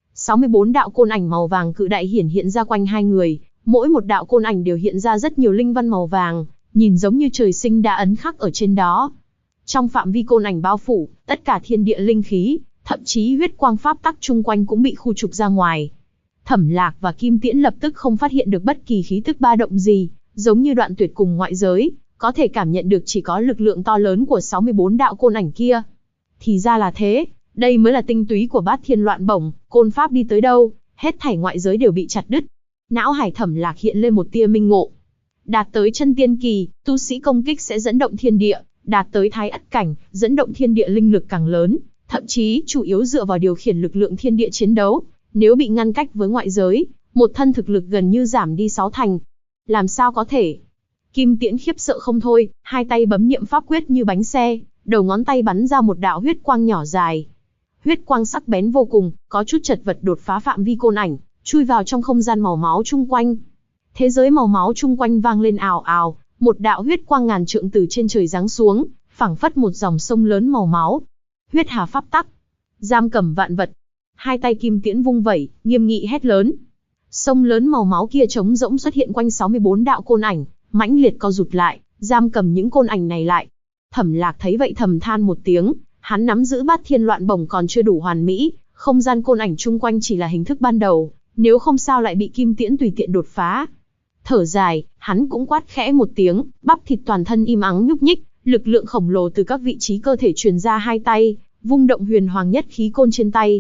64 đạo côn ảnh màu vàng cự đại hiển hiện ra quanh hai người, mỗi một đạo côn ảnh đều hiện ra rất nhiều linh văn màu vàng, nhìn giống như trời sinh đã ấn khắc ở trên đó. Trong phạm vi côn ảnh bao phủ, tất cả thiên địa linh khí, thậm chí huyết quang pháp tắc chung quanh cũng bị khu trục ra ngoài. Thẩm Lạc và Kim Tiễn lập tức không phát hiện được bất kỳ khí tức ba động gì, giống như đoạn tuyệt cùng ngoại giới, có thể cảm nhận được chỉ có lực lượng to lớn của 64 đạo côn ảnh kia. Thì ra là thế, đây mới là tinh túy của bát thiên loạn bổng, côn pháp đi tới đâu, hết thảy ngoại giới đều bị chặt đứt. Não hải Thẩm Lạc hiện lên một tia minh ngộ. Đạt tới chân tiên kỳ, tu sĩ công kích sẽ dẫn động thiên địa, đạt tới thái ất cảnh, dẫn động thiên địa linh lực càng lớn, thậm chí chủ yếu dựa vào điều khiển lực lượng thiên địa chiến đấu. Nếu bị ngăn cách với ngoại giới, một thân thực lực gần như giảm đi 6 thành. Làm sao có thể? Kim Tiễn khiếp sợ không thôi, hai tay bấm niệm pháp quyết như bánh xe, đầu ngón tay bắn ra một đạo huyết quang nhỏ dài. Huyết quang sắc bén vô cùng, có chút chật vật đột phá phạm vi côn ảnh, chui vào trong không gian màu máu chung quanh. Thế giới màu máu chung quanh vang lên ào ào, một đạo huyết quang ngàn trượng từ trên trời giáng xuống, phảng phất một dòng sông lớn màu máu. Huyết hà pháp tắc, giam cầm vạn vật. Hai tay Kim Tiễn vung vẩy, nghiêm nghị hét lớn. Sông lớn màu máu kia trống rỗng xuất hiện quanh 64 đạo côn ảnh, mãnh liệt co rụt lại, giam cầm những côn ảnh này lại. Thẩm Lạc thấy vậy thầm than một tiếng, hắn nắm giữ bát thiên loạn bổng còn chưa đủ hoàn mỹ, không gian côn ảnh chung quanh chỉ là hình thức ban đầu, nếu không sao lại bị Kim Tiễn tùy tiện đột phá. Thở dài, hắn cũng quát khẽ một tiếng, bắp thịt toàn thân im ắng nhúc nhích, lực lượng khổng lồ từ các vị trí cơ thể truyền ra hai tay, vung động huyền hoàng nhất khí côn trên tay.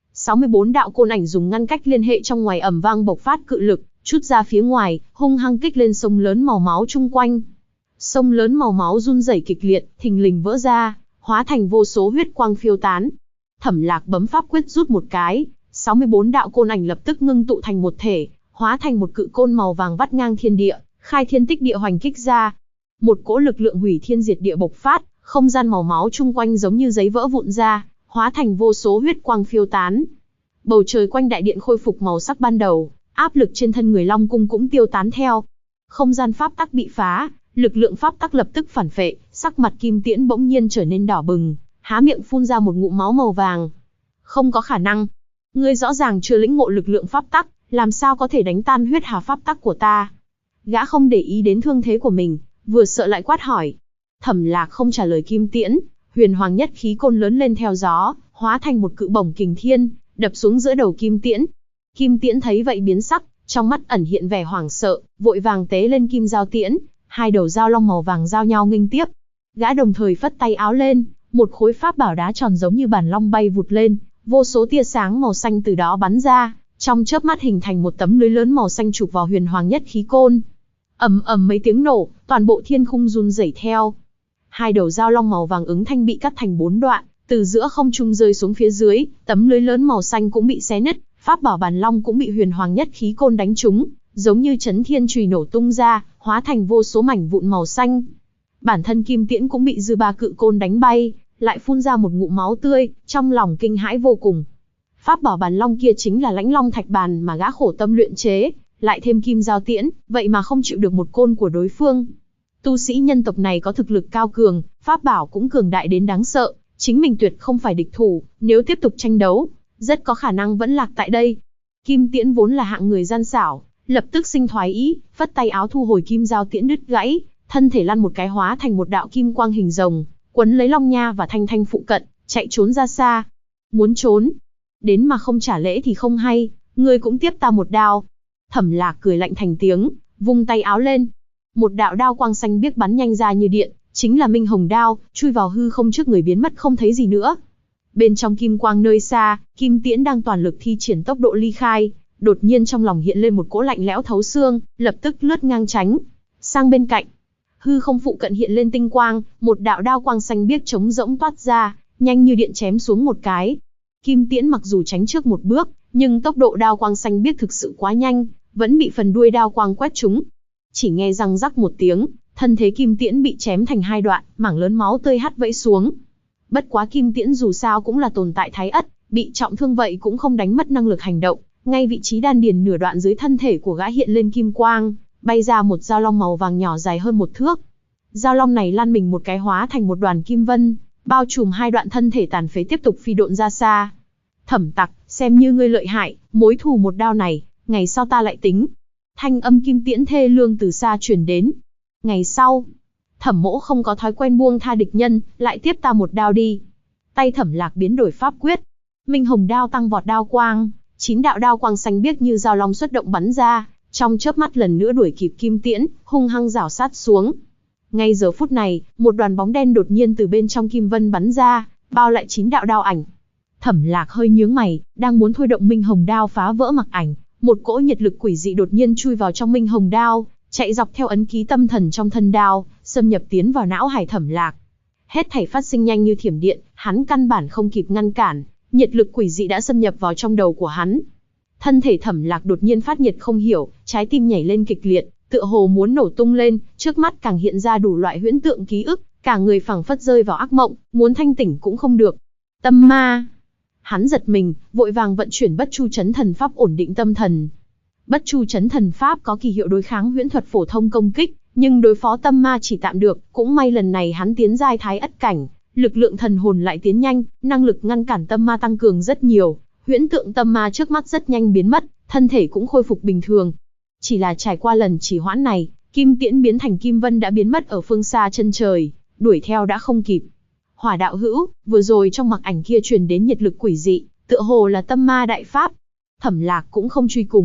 64 đạo côn ảnh dùng ngăn cách liên hệ trong ngoài ầm vang bộc phát cự lực, chút ra phía ngoài, hung hăng kích lên sông lớn màu máu chung quanh. Sông lớn màu máu run rẩy kịch liệt, thình lình vỡ ra, hóa thành vô số huyết quang phiêu tán. Thẩm Lạc bấm pháp quyết rút một cái, 64 đạo côn ảnh lập tức ngưng tụ thành một thể, hóa thành một cự côn màu vàng vắt ngang thiên địa, khai thiên tích địa hoành kích ra. Một cỗ lực lượng hủy thiên diệt địa bộc phát, không gian màu máu chung quanh giống như giấy vỡ vụn ra, hóa thành vô số huyết quang phiêu tán. Bầu trời quanh đại điện khôi phục màu sắc ban đầu, áp lực trên thân người Long Cung cũng tiêu tán theo. Không gian pháp tắc bị phá, lực lượng pháp tắc lập tức phản phệ, sắc mặt Kim Tiễn bỗng nhiên trở nên đỏ bừng, há miệng phun ra một ngụm máu màu vàng. Không có khả năng. Ngươi rõ ràng chưa lĩnh ngộ lực lượng pháp tắc, làm sao có thể đánh tan huyết hà pháp tắc của ta? Gã không để ý đến thương thế của mình, vừa sợ lại quát hỏi. Thẩm Lạc không trả lời Kim Tiễn, huyền hoàng nhất khí côn lớn lên theo gió, hóa thành một cự bổng kình thiên, đập xuống giữa đầu Kim Tiễn. Kim Tiễn thấy vậy biến sắc, trong mắt ẩn hiện vẻ hoảng sợ, vội vàng tế lên kim giao tiễn, hai đầu dao long màu vàng giao nhau nghênh tiếp. Gã đồng thời phất tay áo lên, một khối pháp bảo đá tròn giống như bản long bay vụt lên, vô số tia sáng màu xanh từ đó bắn ra, trong chớp mắt hình thành một tấm lưới lớn màu xanh chụp vào huyền hoàng nhất khí côn. Ầm ầm mấy tiếng nổ, toàn bộ thiên khung run rẩy theo. Hai đầu dao long màu vàng ứng thanh bị cắt thành 4 đoạn, từ giữa không trung rơi xuống phía dưới, tấm lưới lớn màu xanh cũng bị xé nứt, pháp bảo bản long cũng bị huyền hoàng nhất khí côn đánh trúng, giống như chấn thiên chùy nổ tung ra, hóa thành vô số mảnh vụn màu xanh. Bản thân Kim Tiễn cũng bị dư ba cự côn đánh bay, lại phun ra một ngụm máu tươi, trong lòng kinh hãi vô cùng. Pháp bảo bản long kia chính là Lãnh Long Thạch Bàn mà gã khổ tâm luyện chế, lại thêm kim giao tiễn, vậy mà không chịu được một côn của đối phương. Tu sĩ nhân tộc này có thực lực cao cường, pháp bảo cũng cường đại đến đáng sợ, chính mình tuyệt không phải địch thủ, nếu tiếp tục tranh đấu, rất có khả năng vẫn lạc tại đây. Kim Tiễn vốn là hạng người gian xảo, lập tức sinh thoái ý, phất tay áo thu hồi kim giao tiễn đứt gãy, thân thể lăn một cái hóa thành một đạo kim quang hình rồng, quấn lấy Long Nha và Thanh Thanh phụ cận, chạy trốn ra xa. Muốn trốn, đến mà không trả lễ thì không hay, ngươi cũng tiếp ta một đao. Thẩm Lạc cười lạnh thành tiếng, vung tay áo lên. Một đạo đao quang xanh biếc bắn nhanh ra như điện, chính là Minh Hồng Đao, chui vào hư không trước người biến mất không thấy gì nữa. Bên trong kim quang nơi xa, Kim Tiễn đang toàn lực thi triển tốc độ ly khai, đột nhiên trong lòng hiện lên một cỗ lạnh lẽo thấu xương, lập tức lướt ngang tránh sang bên cạnh. Hư không phụ cận hiện lên tinh quang, một đạo đao quang xanh biếc trống rỗng toát ra, nhanh như điện chém xuống một cái. Kim Tiễn mặc dù tránh trước một bước, nhưng tốc độ đao quang xanh biếc thực sự quá nhanh, vẫn bị phần đuôi đao quang quét trúng. Chỉ nghe răng rắc một tiếng, thân thế Kim Tiễn bị chém thành hai đoạn, mảng lớn máu tươi hắt vẫy xuống. Bất quá Kim Tiễn dù sao cũng là tồn tại thái ất, bị trọng thương vậy cũng không đánh mất năng lực hành động, ngay vị trí đan điền nửa đoạn dưới thân thể của gã hiện lên kim quang, bay ra một dao long màu vàng nhỏ dài hơn 1 thước. Dao long này lăn mình một cái hóa thành một đoàn kim vân, bao trùm hai đoạn thân thể tàn phế tiếp tục phi độn ra xa. Thẩm tặc, xem như ngươi lợi hại, mối thù một đao này, ngày sau ta lại tính. Thanh âm Kim Tiễn thê lương từ xa truyền đến. Ngày sau, Thẩm mỗ không có thói quen buông tha địch nhân, lại tiếp ta một đao đi. Tay Thẩm Lạc biến đổi pháp quyết, Minh Hồng Đao tăng vọt đao quang, 9 đạo đao quang xanh biếc như dao long xuất động bắn ra, trong chớp mắt lần nữa đuổi kịp Kim Tiễn, hung hăng rảo sát xuống. Ngay giờ phút này, một đoàn bóng đen đột nhiên từ bên trong kim vân bắn ra, bao lại 9 đạo đao ảnh. Thẩm Lạc hơi nhướng mày, đang muốn thôi động Minh Hồng Đao phá vỡ mặc ảnh, một cỗ nhiệt lực quỷ dị đột nhiên chui vào trong Minh Hồng Đao, chạy dọc theo ấn ký tâm thần trong thân đao, xâm nhập tiến vào não hải Thẩm Lạc. Hết thảy phát sinh nhanh như thiểm điện, hắn căn bản không kịp ngăn cản, nhiệt lực quỷ dị đã xâm nhập vào trong đầu của hắn. Thân thể Thẩm Lạc đột nhiên phát nhiệt không hiểu, trái tim nhảy lên kịch liệt, tựa hồ muốn nổ tung lên, trước mắt càng hiện ra đủ loại huyễn tượng ký ức, cả người phảng phất rơi vào ác mộng, muốn thanh tỉnh cũng không được. Tâm ma! Hắn giật mình, vội vàng vận chuyển Bất Chu Chấn Thần Pháp ổn định tâm thần. Bất Chu Chấn Thần Pháp có kỳ hiệu đối kháng huyễn thuật phổ thông công kích, nhưng đối phó tâm ma chỉ tạm được, cũng may lần này hắn tiến giai thái ất cảnh, lực lượng thần hồn lại tiến nhanh, năng lực ngăn cản tâm ma tăng cường rất nhiều, huyễn tượng tâm ma trước mắt rất nhanh biến mất, thân thể cũng khôi phục bình thường. Chỉ là trải qua lần trì hoãn này, Kim Tiễn biến thành Kim Vân đã biến mất ở phương xa chân trời, đuổi theo đã không kịp. Hỏa đạo hữu, vừa rồi trong mặc ảnh kia truyền đến nhiệt lực quỷ dị, tựa hồ là tâm ma đại pháp. Thẩm Lạc cũng không truy cùng,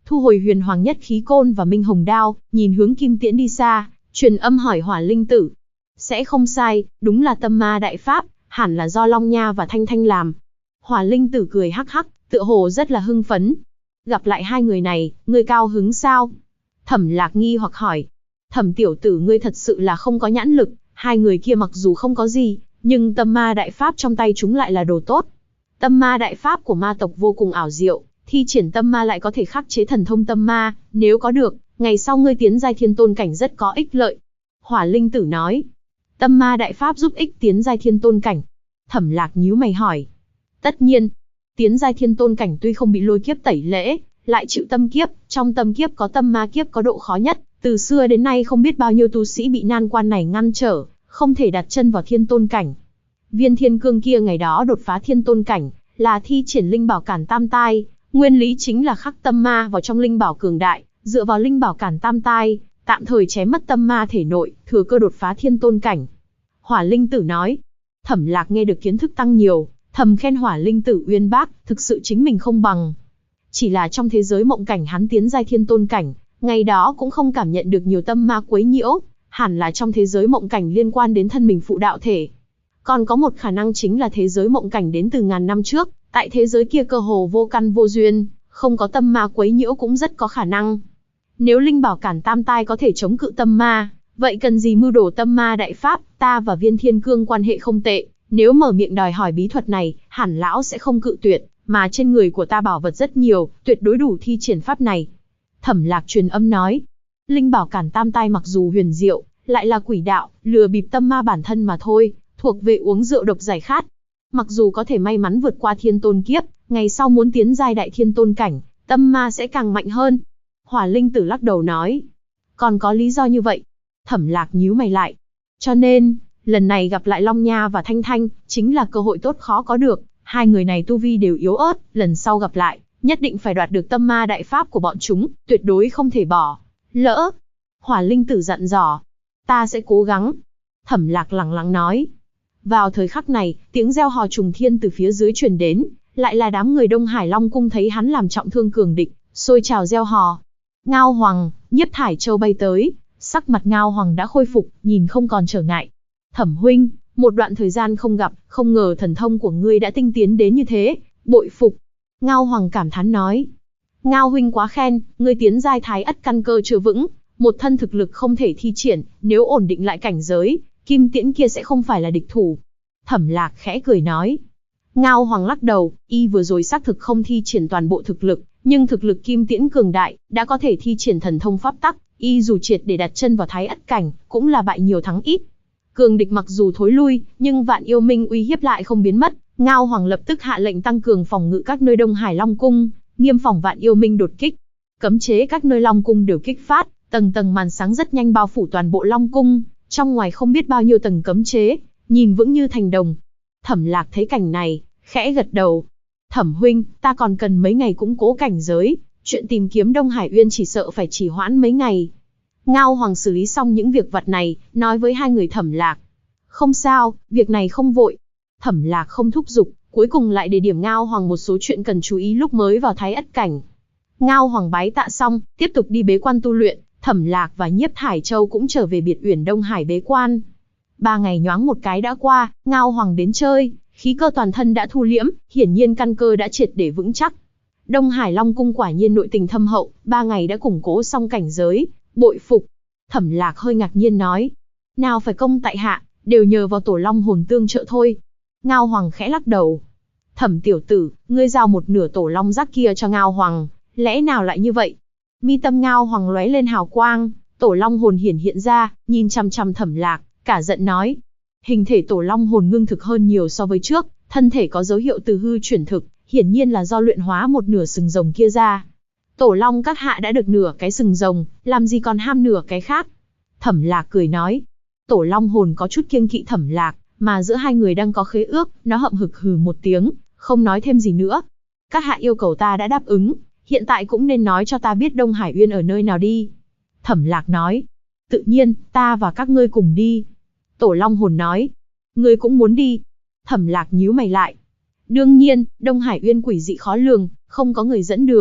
thu hồi huyền hoàng nhất khí côn và minh hồng đao, nhìn hướng Kim Tiễn đi xa, truyền âm hỏi Hỏa Linh Tử. Sẽ không sai, đúng là tâm ma đại pháp, hẳn là do Long Nha và Thanh Thanh làm. Hỏa Linh Tử cười hắc hắc, tựa hồ rất là hưng phấn. Gặp lại hai người này, ngươi cao hứng sao? Thẩm Lạc nghi hoặc hỏi. Thẩm tiểu tử ngươi thật sự là không có nhãn lực, hai người kia mặc dù không có gì, nhưng tâm ma đại pháp trong tay chúng lại là đồ tốt. Tâm ma đại pháp của ma tộc vô cùng ảo diệu, thi triển tâm ma lại có thể khắc chế thần thông tâm ma, nếu có được, ngày sau ngươi tiến giai thiên tôn cảnh rất có ích lợi. Hỏa Linh Tử nói. Tâm ma đại pháp giúp ích tiến giai thiên tôn cảnh. Thẩm Lạc nhíu mày hỏi. Tất nhiên, tiến giai thiên tôn cảnh tuy không bị lôi kiếp tẩy lễ, lại chịu tâm kiếp, trong tâm kiếp có tâm ma kiếp có độ khó nhất, từ xưa đến nay không biết bao nhiêu tu sĩ bị nan quan này ngăn trở, không thể đặt chân vào thiên tôn cảnh. Viên thiên cương kia ngày đó đột phá thiên tôn cảnh, là thi triển linh bảo cản tam tai, nguyên lý chính là khắc tâm ma vào trong linh bảo cường đại, dựa vào linh bảo cản tam tai, tạm thời chém mất tâm ma thể nội, thừa cơ đột phá thiên tôn cảnh. Hỏa Linh Tử nói. Thẩm Lạc nghe được kiến thức tăng nhiều, thầm khen Hỏa Linh Tử uyên bác, thực sự chính mình không bằng. Chỉ là trong thế giới mộng cảnh hắn tiến giai thiên tôn cảnh, ngày đó cũng không cảm nhận được nhiều tâm ma quấy nhiễu, hẳn là trong thế giới mộng cảnh liên quan đến thân mình phụ đạo thể. Còn có một khả năng chính là thế giới mộng cảnh đến từ ngàn năm trước, tại thế giới kia cơ hồ vô căn vô duyên, không có tâm ma quấy nhiễu cũng rất có khả năng. Nếu linh bảo cản tam tai có thể chống cự tâm ma, vậy cần gì mưu đồ tâm ma đại pháp, ta và Viên Thiên Cương quan hệ không tệ, nếu mở miệng đòi hỏi bí thuật này, hẳn lão sẽ không cự tuyệt, mà trên người của ta bảo vật rất nhiều, tuyệt đối đủ thi triển pháp này. Thẩm Lạc truyền âm nói, linh bảo cản tam tai mặc dù huyền diệu, lại là quỷ đạo, lừa bịp tâm ma bản thân mà thôi, thuộc về uống rượu độc giải khát. Mặc dù có thể may mắn vượt qua thiên tôn kiếp, ngày sau muốn tiến giai đại thiên tôn cảnh, tâm ma sẽ càng mạnh hơn. Hỏa Linh Tử lắc đầu nói, còn có lý do như vậy. Thẩm Lạc nhíu mày lại. Cho nên, lần này gặp lại Long Nha và Thanh Thanh, chính là cơ hội tốt khó có được, hai người này tu vi đều yếu ớt, lần sau gặp lại, nhất định phải đoạt được tâm ma đại pháp của bọn chúng, tuyệt đối không thể bỏ lỡ. Hỏa Linh Tử dặn dò, ta sẽ cố gắng. Thẩm Lạc lẳng lặng nói. Vào thời khắc này, tiếng reo hò trùng thiên từ phía dưới truyền đến, lại là đám người Đông Hải Long cung thấy hắn làm trọng thương cường địch, xôi trào reo hò. Ngao Hoàng, Nhiếp Thải Châu bay tới, sắc mặt Ngao Hoàng đã khôi phục, nhìn không còn trở ngại. Thẩm huynh, một đoạn thời gian không gặp, không ngờ thần thông của ngươi đã tinh tiến đến như thế, bội phục. Ngao Hoàng cảm thán nói. Ngao huynh quá khen, ngươi tiến giai thái ất căn cơ chưa vững, một thân thực lực không thể thi triển, nếu ổn định lại cảnh giới, Kim Tiễn kia sẽ không phải là địch thủ. Thẩm Lạc khẽ cười nói. Ngao Hoàng lắc đầu, y vừa rồi xác thực không thi triển toàn bộ thực lực, nhưng thực lực Kim Tiễn cường đại, đã có thể thi triển thần thông pháp tắc, y dù triệt để đặt chân vào thái ất cảnh, cũng là bại nhiều thắng ít. Cường địch mặc dù thối lui, nhưng Vạn Yêu Minh uy hiếp lại không biến mất. Ngao Hoàng lập tức hạ lệnh tăng cường phòng ngự các nơi Đông Hải Long cung, nghiêm phòng Vạn Yêu Minh đột kích. Cấm chế các nơi Long cung đều kích phát, tầng tầng màn sáng rất nhanh bao phủ toàn bộ Long cung, trong ngoài không biết bao nhiêu tầng cấm chế, nhìn vững như thành đồng. Thẩm Lạc thấy cảnh này, khẽ gật đầu. Thẩm huynh, ta còn cần mấy ngày củng cố cảnh giới, chuyện tìm kiếm Đông Hải Uyên chỉ sợ phải trì hoãn mấy ngày. Ngao Hoàng xử lý xong những việc vặt này, nói với hai người Thẩm Lạc. Không sao, việc này không vội. Thẩm Lạc không thúc giục, cuối cùng lại đề điểm Ngao Hoàng một số chuyện cần chú ý lúc mới vào thái ất cảnh. Ngao Hoàng bái tạ xong, tiếp tục đi bế quan tu luyện, Thẩm Lạc và Nhiếp Thải Châu cũng trở về biệt uyển Đông Hải bế quan. 3 ngày nhoáng một cái đã qua, Ngao Hoàng đến chơi, khí cơ toàn thân đã thu liễm, hiển nhiên căn cơ đã triệt để vững chắc. Đông Hải Long cung quả nhiên nội tình thâm hậu, 3 ngày đã củng cố xong cảnh giới, bội phục. Thẩm Lạc hơi ngạc nhiên nói, nào phải công tại hạ, đều nhờ vào tổ long hồn tương trợ thôi. Ngao Hoàng khẽ lắc đầu. Thẩm tiểu tử, ngươi giao một nửa tổ long giác kia cho Ngao Hoàng, lẽ nào lại như vậy? Mi tâm Ngao Hoàng lóe lên hào quang, tổ long hồn hiện ra, nhìn chằm chằm Thẩm Lạc, cả giận nói. Hình thể tổ long hồn ngưng thực hơn nhiều so với trước, thân thể có dấu hiệu từ hư chuyển thực, hiển nhiên là do luyện hóa một nửa sừng rồng kia ra. Tổ long các hạ đã được nửa cái sừng rồng, làm gì còn ham nửa cái khác? Thẩm Lạc cười nói. Tổ long hồn có chút kiêng kỵ Thẩm Lạc, mà giữa hai người đang có khế ước, nó hậm hực hừ một tiếng, không nói thêm gì nữa. Các hạ yêu cầu ta đã đáp ứng, hiện tại cũng nên nói cho ta biết Đông Hải Uyên ở nơi nào đi. Thẩm Lạc nói. Tự nhiên, ta và các ngươi cùng đi. Tổ long hồn nói. Ngươi cũng muốn đi. Thẩm Lạc nhíu mày lại. Đương nhiên, Đông Hải Uyên quỷ dị khó lường, không có người dẫn đường,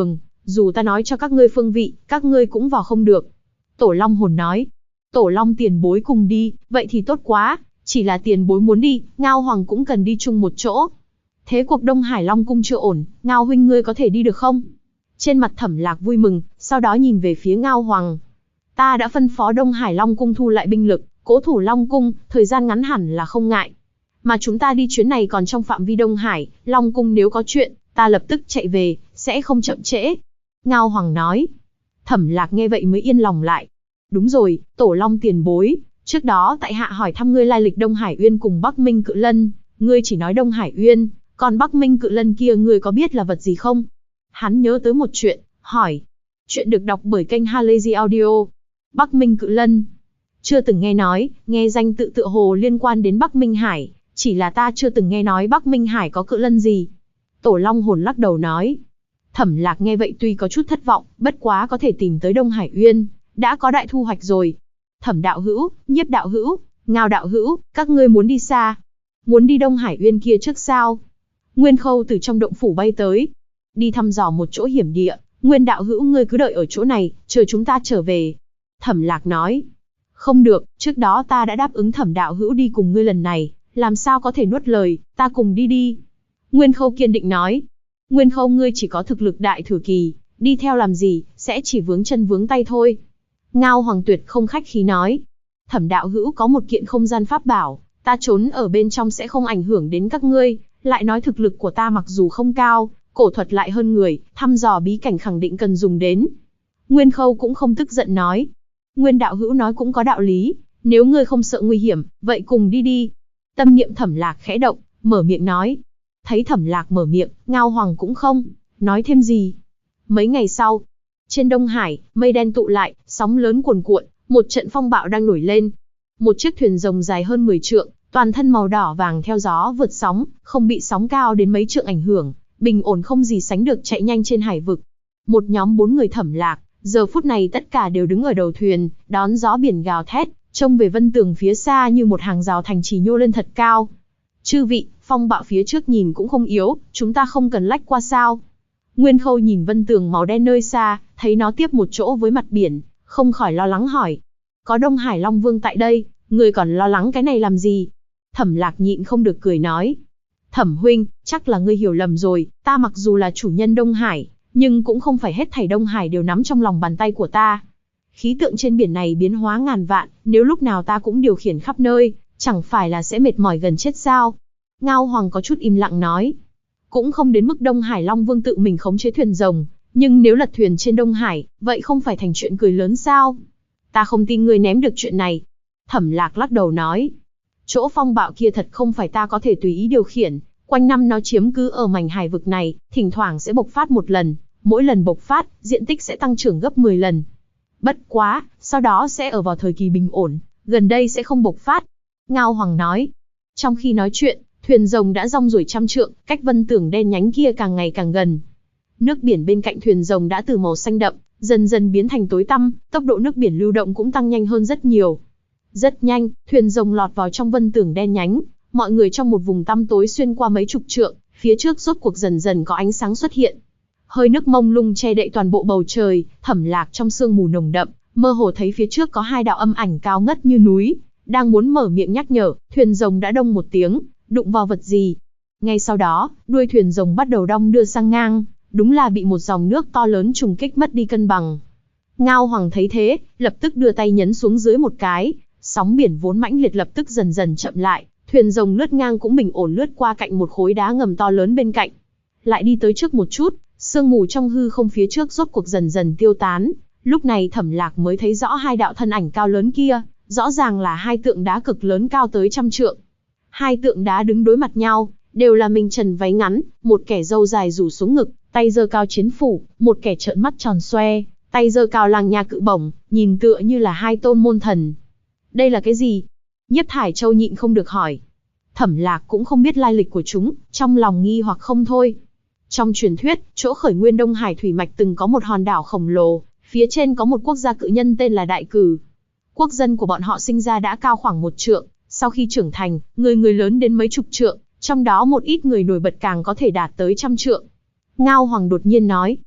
dù ta nói cho các ngươi phương vị, các ngươi cũng vào không được. Tổ Long Hồn nói. Tổ Long tiền bối cùng đi, vậy thì tốt quá, chỉ là tiền bối muốn đi, Ngao Hoàng cũng cần đi chung một chỗ. Thế cuộc Đông Hải Long cung chưa ổn, Ngao huynh ngươi có thể đi được không? Trên mặt Thẩm Lạc vui mừng, sau đó nhìn về phía Ngao Hoàng. Ta đã phân phó Đông Hải Long cung thu lại binh lực, cố thủ Long cung, thời gian ngắn hẳn là không ngại. Mà chúng ta đi chuyến này còn trong phạm vi Đông Hải, Long cung nếu có chuyện, ta lập tức chạy về, sẽ không chậm trễ. Ngao Hoàng nói. Thẩm Lạc nghe vậy mới yên lòng lại. Đúng rồi, Tổ Long tiền bối, trước đó tại hạ hỏi thăm ngươi lai lịch Đông Hải Uyên cùng Bắc Minh Cự Lân, ngươi chỉ nói Đông Hải Uyên, còn Bắc Minh Cự Lân kia ngươi có biết là vật gì không? Hắn nhớ tới một chuyện, hỏi. Chuyện được đọc bởi kênh Halazy Audio. Bắc Minh Cự Lân. Chưa từng nghe nói, nghe danh tự tựa hồ liên quan đến Bắc Minh Hải, chỉ là ta chưa từng nghe nói Bắc Minh Hải có cự lân gì. Tổ Long Hồn lắc đầu nói. Thẩm Lạc nghe vậy tuy có chút thất vọng, bất quá có thể tìm tới Đông Hải Uyên, đã có đại thu hoạch rồi. Thẩm đạo hữu, Nhiếp đạo hữu, Ngao đạo hữu, các ngươi muốn đi xa? Muốn đi Đông Hải Uyên kia trước sao? Nguyên Khâu từ trong động phủ bay tới. Đi thăm dò một chỗ hiểm địa, Nguyên đạo hữu ngươi cứ đợi ở chỗ này, chờ chúng ta trở về. Thẩm Lạc nói. Không được, trước đó ta đã đáp ứng Thẩm đạo hữu đi cùng ngươi lần này, làm sao có thể nuốt lời, ta cùng đi đi. Nguyên Khâu kiên định nói. Nguyên Khâu ngươi chỉ có thực lực đại thừa kỳ, đi theo làm gì, sẽ chỉ vướng chân vướng tay thôi. Ngao Hoàng tuyệt không khách khí nói. Thẩm đạo hữu có một kiện không gian pháp bảo, ta trốn ở bên trong sẽ không ảnh hưởng đến các ngươi, lại nói thực lực của ta mặc dù không cao, cổ thuật lại hơn người, thăm dò bí cảnh khẳng định cần dùng đến. Nguyên Khâu cũng không tức giận nói. Nguyên đạo hữu nói cũng có đạo lý, nếu ngươi không sợ nguy hiểm, vậy cùng đi đi. Tâm niệm Thẩm Lạc khẽ động, mở miệng nói. Thấy Thẩm Lạc mở miệng, Ngao Hoàng cũng không nói thêm gì. Mấy ngày sau, trên Đông Hải, mây đen tụ lại, sóng lớn cuồn cuộn, một trận phong bạo đang nổi lên. Một chiếc thuyền rồng dài hơn 10 trượng, toàn thân màu đỏ vàng theo gió vượt sóng, không bị sóng cao đến mấy trượng ảnh hưởng, bình ổn không gì sánh được chạy nhanh trên hải vực. Một nhóm 4 người Thẩm Lạc, giờ phút này tất cả đều đứng ở đầu thuyền, đón gió biển gào thét, trông về vân tường phía xa như một hàng rào thành trì nhô lên thật cao. Chư vị, phong bạo phía trước nhìn cũng không yếu, chúng ta không cần lách qua sao? Nguyên Khâu nhìn vân tường màu đen nơi xa, thấy nó tiếp một chỗ với mặt biển, không khỏi lo lắng hỏi. Có Đông Hải Long Vương tại đây, người còn lo lắng cái này làm gì? Thẩm Lạc nhịn không được cười nói. Thẩm huynh, chắc là ngươi hiểu lầm rồi, ta mặc dù là chủ nhân Đông Hải, nhưng cũng không phải hết thảy Đông Hải đều nắm trong lòng bàn tay của ta. Khí tượng trên biển này biến hóa ngàn vạn, nếu lúc nào ta cũng điều khiển khắp nơi, chẳng phải là sẽ mệt mỏi gần chết sao? Ngao Hoàng có chút im lặng nói. Cũng không đến mức Đông Hải Long Vương tự mình khống chế thuyền rồng, nhưng nếu lật thuyền trên Đông Hải, vậy không phải thành chuyện cười lớn sao? Ta không tin ngươi ném được chuyện này. Thẩm Lạc lắc đầu nói. Chỗ phong bạo kia thật không phải ta có thể tùy ý điều khiển, quanh năm nó chiếm cứ ở mảnh hải vực này, thỉnh thoảng sẽ bộc phát một lần, mỗi lần bộc phát, diện tích sẽ tăng trưởng gấp 10 lần. Bất quá, sau đó sẽ ở vào thời kỳ bình ổn, gần đây sẽ không bộc phát. Ngao Hoàng nói. Trong khi nói chuyện, thuyền rồng đã rong ruổi trăm trượng, cách vân tường đen nhánh kia càng ngày càng gần. Nước biển bên cạnh thuyền rồng đã từ màu xanh đậm, dần dần biến thành tối tăm, tốc độ nước biển lưu động cũng tăng nhanh hơn rất nhiều. Rất nhanh, thuyền rồng lọt vào trong vân tường đen nhánh, mọi người trong một vùng tăm tối xuyên qua mấy chục trượng, phía trước rốt cuộc dần dần có ánh sáng xuất hiện. Hơi nước mông lung che đậy toàn bộ bầu trời, Thẩm Lạc trong sương mù nồng đậm, mơ hồ thấy phía trước có hai đạo âm ảnh cao ngất như núi, đang muốn mở miệng nhắc nhở, thuyền rồng đã đông một tiếng, đụng vào vật gì. Ngay sau đó, đuôi thuyền rồng bắt đầu đong đưa sang ngang, đúng là bị một dòng nước to lớn trùng kích mất đi cân bằng. Ngao Hoàng thấy thế, lập tức đưa tay nhấn xuống dưới một cái, sóng biển vốn mãnh liệt lập tức dần dần chậm lại, thuyền rồng lướt ngang cũng bình ổn lướt qua cạnh một khối đá ngầm to lớn bên cạnh. Lại đi tới trước một chút, sương mù trong hư không phía trước rốt cuộc dần dần tiêu tán, lúc này Thẩm Lạc mới thấy rõ hai đạo thân ảnh cao lớn kia, rõ ràng là hai tượng đá cực lớn cao tới trăm trượng. Hai tượng đá đứng đối mặt nhau, đều là mình trần váy ngắn, một kẻ râu dài rủ xuống ngực, tay giơ cao chiến phủ, một kẻ trợn mắt tròn xoe, tay giơ cao làng nha cự bổng, nhìn tựa như là hai tôn môn thần. Đây là cái gì? Nhiếp Thải Châu nhịn không được hỏi. Thẩm Lạc cũng không biết lai lịch của chúng, trong lòng nghi hoặc không thôi. Trong truyền thuyết, chỗ khởi nguyên Đông Hải thủy mạch từng có một hòn đảo khổng lồ, phía trên có một quốc gia cự nhân tên là Đại Cử. Quốc dân của bọn họ sinh ra đã cao khoảng 1 trượng, sau khi trưởng thành, người lớn đến mấy chục trượng, trong đó một ít người nổi bật càng có thể đạt tới trăm trượng. Ngao Hoàng đột nhiên nói.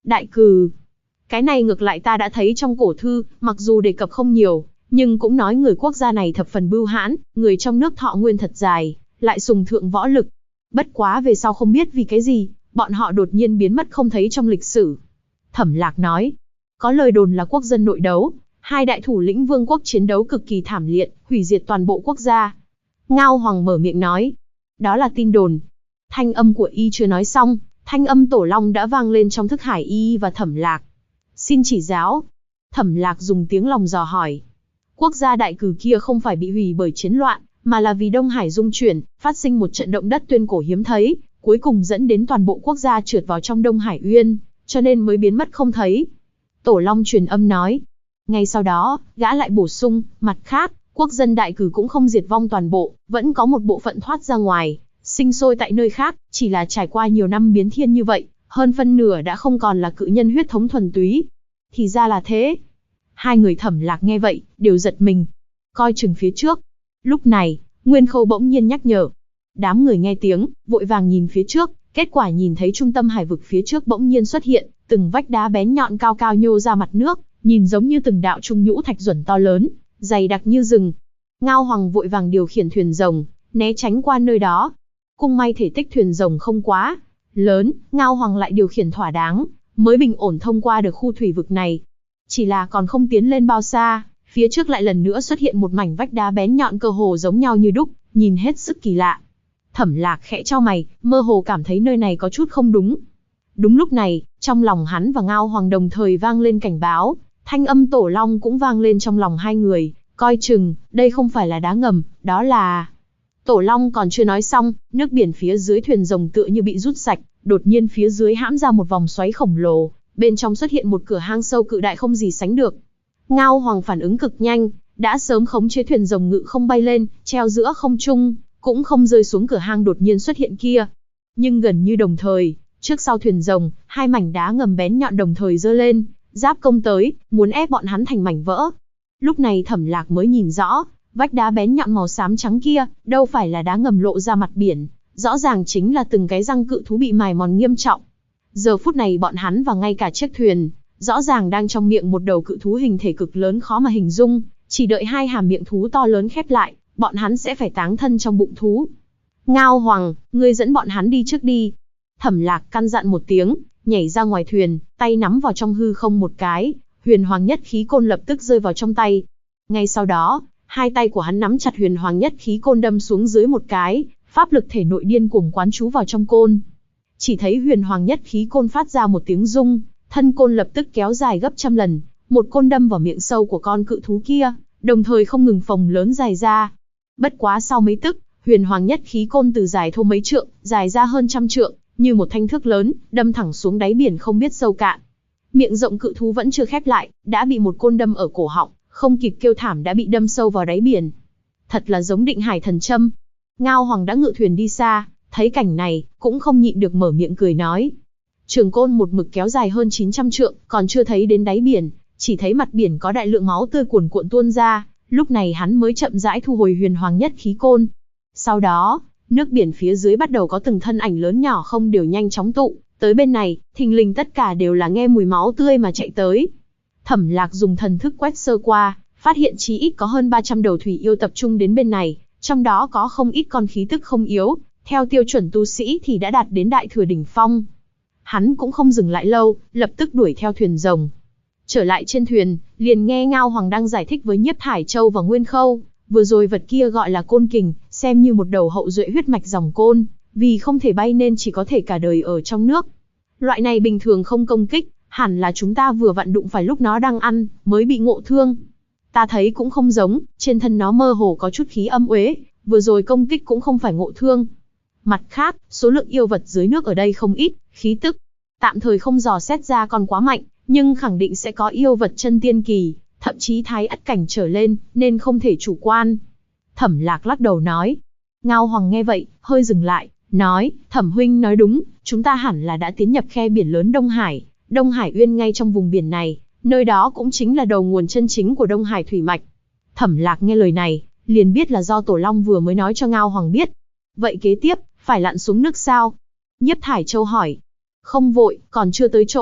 Đại cừ. Cái này ngược lại ta đã thấy trong cổ thư, mặc dù đề cập không nhiều, nhưng cũng nói người quốc gia này thập phần bưu hãn, người trong nước thọ nguyên thật dài, lại sùng thượng võ lực. Bất quá về sau không biết vì cái gì, bọn họ đột nhiên biến mất không thấy trong lịch sử. Thẩm Lạc nói, có lời đồn là quốc dân nội đấu, hai đại thủ lĩnh vương quốc chiến đấu cực kỳ thảm liệt, hủy diệt toàn bộ quốc gia. Ngao Hoàng mở miệng nói, đó là tin đồn. Thanh âm của y chưa nói xong, thanh âm Tổ Long đã vang lên trong thức hải y và Thẩm Lạc. Xin chỉ giáo. Thẩm Lạc dùng tiếng lòng dò hỏi. Quốc gia đại cử kia không phải bị hủy bởi chiến loạn, mà là vì Đông Hải rung chuyển, phát sinh một trận động đất tuyên cổ hiếm thấy, cuối cùng dẫn đến toàn bộ quốc gia trượt vào trong Đông Hải Uyên, cho nên mới biến mất không thấy. Tổ Long truyền âm nói. Ngay sau đó, gã lại bổ sung, mặt khác, quốc dân đại cử cũng không diệt vong toàn bộ, vẫn có một bộ phận thoát ra ngoài, sinh sôi tại nơi khác, chỉ là trải qua nhiều năm biến thiên như vậy, hơn phân nửa đã không còn là cự nhân huyết thống thuần túy. Thì ra là thế. Hai người Thẩm Lạc nghe vậy, đều giật mình. Coi chừng phía trước. Lúc này, Nguyên Khâu bỗng nhiên nhắc nhở. Đám người nghe tiếng, vội vàng nhìn phía trước, kết quả nhìn thấy trung tâm hải vực phía trước bỗng nhiên xuất hiện, từng vách đá bén nhọn cao cao nhô ra mặt nước, nhìn giống như từng đạo trung nhũ thạch duẩn to lớn, dày đặc như rừng. Ngao Hoàng vội vàng điều khiển thuyền rồng, né tránh qua nơi đó. Cũng may thể tích thuyền rồng không quá lớn, Ngao Hoàng lại điều khiển thỏa đáng, mới bình ổn thông qua được khu thủy vực này. Chỉ là còn không tiến lên bao xa, phía trước lại lần nữa xuất hiện một mảnh vách đá bén nhọn cơ hồ giống nhau như đúc, nhìn hết sức kỳ lạ. Thẩm Lạc khẽ chau mày, mơ hồ cảm thấy nơi này có chút không đúng. Đúng lúc này, trong lòng hắn và Ngao Hoàng đồng thời vang lên cảnh báo, thanh âm Tổ Long cũng vang lên trong lòng hai người, coi chừng, đây không phải là đá ngầm, đó là... Tổ Long còn chưa nói xong, nước biển phía dưới thuyền rồng tựa như bị rút sạch, đột nhiên phía dưới hãm ra một vòng xoáy khổng lồ, bên trong xuất hiện một cửa hang sâu cự đại không gì sánh được. Ngao Hoàng phản ứng cực nhanh, đã sớm khống chế thuyền rồng ngự không bay lên, treo giữa không trung, cũng không rơi xuống cửa hang đột nhiên xuất hiện kia. Nhưng gần như đồng thời, trước sau thuyền rồng, hai mảnh đá ngầm bén nhọn đồng thời giơ lên, giáp công tới, muốn ép bọn hắn thành mảnh vỡ. Lúc này Thẩm Lạc mới nhìn rõ, vách đá bén nhọn màu xám trắng kia, đâu phải là đá ngầm lộ ra mặt biển, rõ ràng chính là từng cái răng cự thú bị mài mòn nghiêm trọng. Giờ phút này bọn hắn và ngay cả chiếc thuyền, rõ ràng đang trong miệng một đầu cự thú hình thể cực lớn khó mà hình dung, chỉ đợi hai hàm miệng thú to lớn khép lại, bọn hắn sẽ phải táng thân trong bụng thú. Ngao Hoàng, ngươi dẫn bọn hắn đi trước đi. Thẩm Lạc căn dặn một tiếng, nhảy ra ngoài thuyền, tay nắm vào trong hư không một cái, huyền hoàng nhất khí côn lập tức rơi vào trong tay. Ngay sau đó, hai tay của hắn nắm chặt huyền hoàng nhất khí côn đâm xuống dưới một cái, pháp lực thể nội điên cuồng quán trú vào trong côn. Chỉ thấy huyền hoàng nhất khí côn phát ra một tiếng rung, thân côn lập tức kéo dài gấp trăm lần, một côn đâm vào miệng sâu của con cự thú kia, đồng thời không ngừng phồng lớn dài ra. Bất quá sau mấy tức, huyền hoàng nhất khí côn từ dài thô mấy trượng, dài ra hơn trăm trượng, như một thanh thước lớn, đâm thẳng xuống đáy biển không biết sâu cạn. Miệng rộng cự thú vẫn chưa khép lại, đã bị một côn đâm ở cổ họng, không kịp kêu thảm đã bị đâm sâu vào đáy biển. Thật là giống Định Hải thần châm. Ngao Hoàng đã ngự thuyền đi xa, thấy cảnh này, cũng không nhịn được mở miệng cười nói. Trường côn một mực kéo dài hơn 900 trượng, còn chưa thấy đến đáy biển, chỉ thấy mặt biển có đại lượng máu tươi cuồn cuộn tuôn ra, lúc này hắn mới chậm rãi thu hồi huyền hoàng nhất khí côn. Sau đó, nước biển phía dưới bắt đầu có từng thân ảnh lớn nhỏ không đều nhanh chóng tụ, tới bên này, thình lình tất cả đều là nghe mùi máu tươi mà chạy tới. Thẩm Lạc dùng thần thức quét sơ qua, phát hiện chí ít có hơn 300 đầu thủy yêu tập trung đến bên này, trong đó có không ít con khí tức không yếu, theo tiêu chuẩn tu sĩ thì đã đạt đến đại thừa đỉnh phong. Hắn cũng không dừng lại lâu, lập tức đuổi theo thuyền rồng. Trở lại trên thuyền, liền nghe Ngao Hoàng đang giải thích với Nhiếp Thải Châu và Nguyên Khâu, vừa rồi vật kia gọi là côn kình, xem như một đầu hậu duệ huyết mạch dòng côn, vì không thể bay nên chỉ có thể cả đời ở trong nước. Loại này bình thường không công kích, hẳn là chúng ta vừa vặn đụng phải lúc nó đang ăn, mới bị ngộ thương. Ta thấy cũng không giống, trên thân nó mơ hồ có chút khí âm uế, vừa rồi công kích cũng không phải ngộ thương. Mặt khác, số lượng yêu vật dưới nước ở đây không ít, khí tức tạm thời không dò xét ra còn quá mạnh, nhưng khẳng định sẽ có yêu vật chân tiên kỳ, thậm chí thái ất cảnh trở lên, nên không thể chủ quan. Thẩm Lạc lắc đầu nói. Ngao Hoàng nghe vậy, hơi dừng lại, nói, Thẩm huynh nói đúng, chúng ta hẳn là đã tiến nhập khe biển lớn Đông Hải, Đông Hải Uyên ngay trong vùng biển này, nơi đó cũng chính là đầu nguồn chân chính của Đông Hải thủy mạch. Thẩm Lạc nghe lời này, liền biết là do Tổ Long vừa mới nói cho Ngao Hoàng biết. Vậy kế tiếp, phải lặn xuống nước sao? Nhiếp Thải Châu hỏi. Không vội, còn chưa tới chỗ,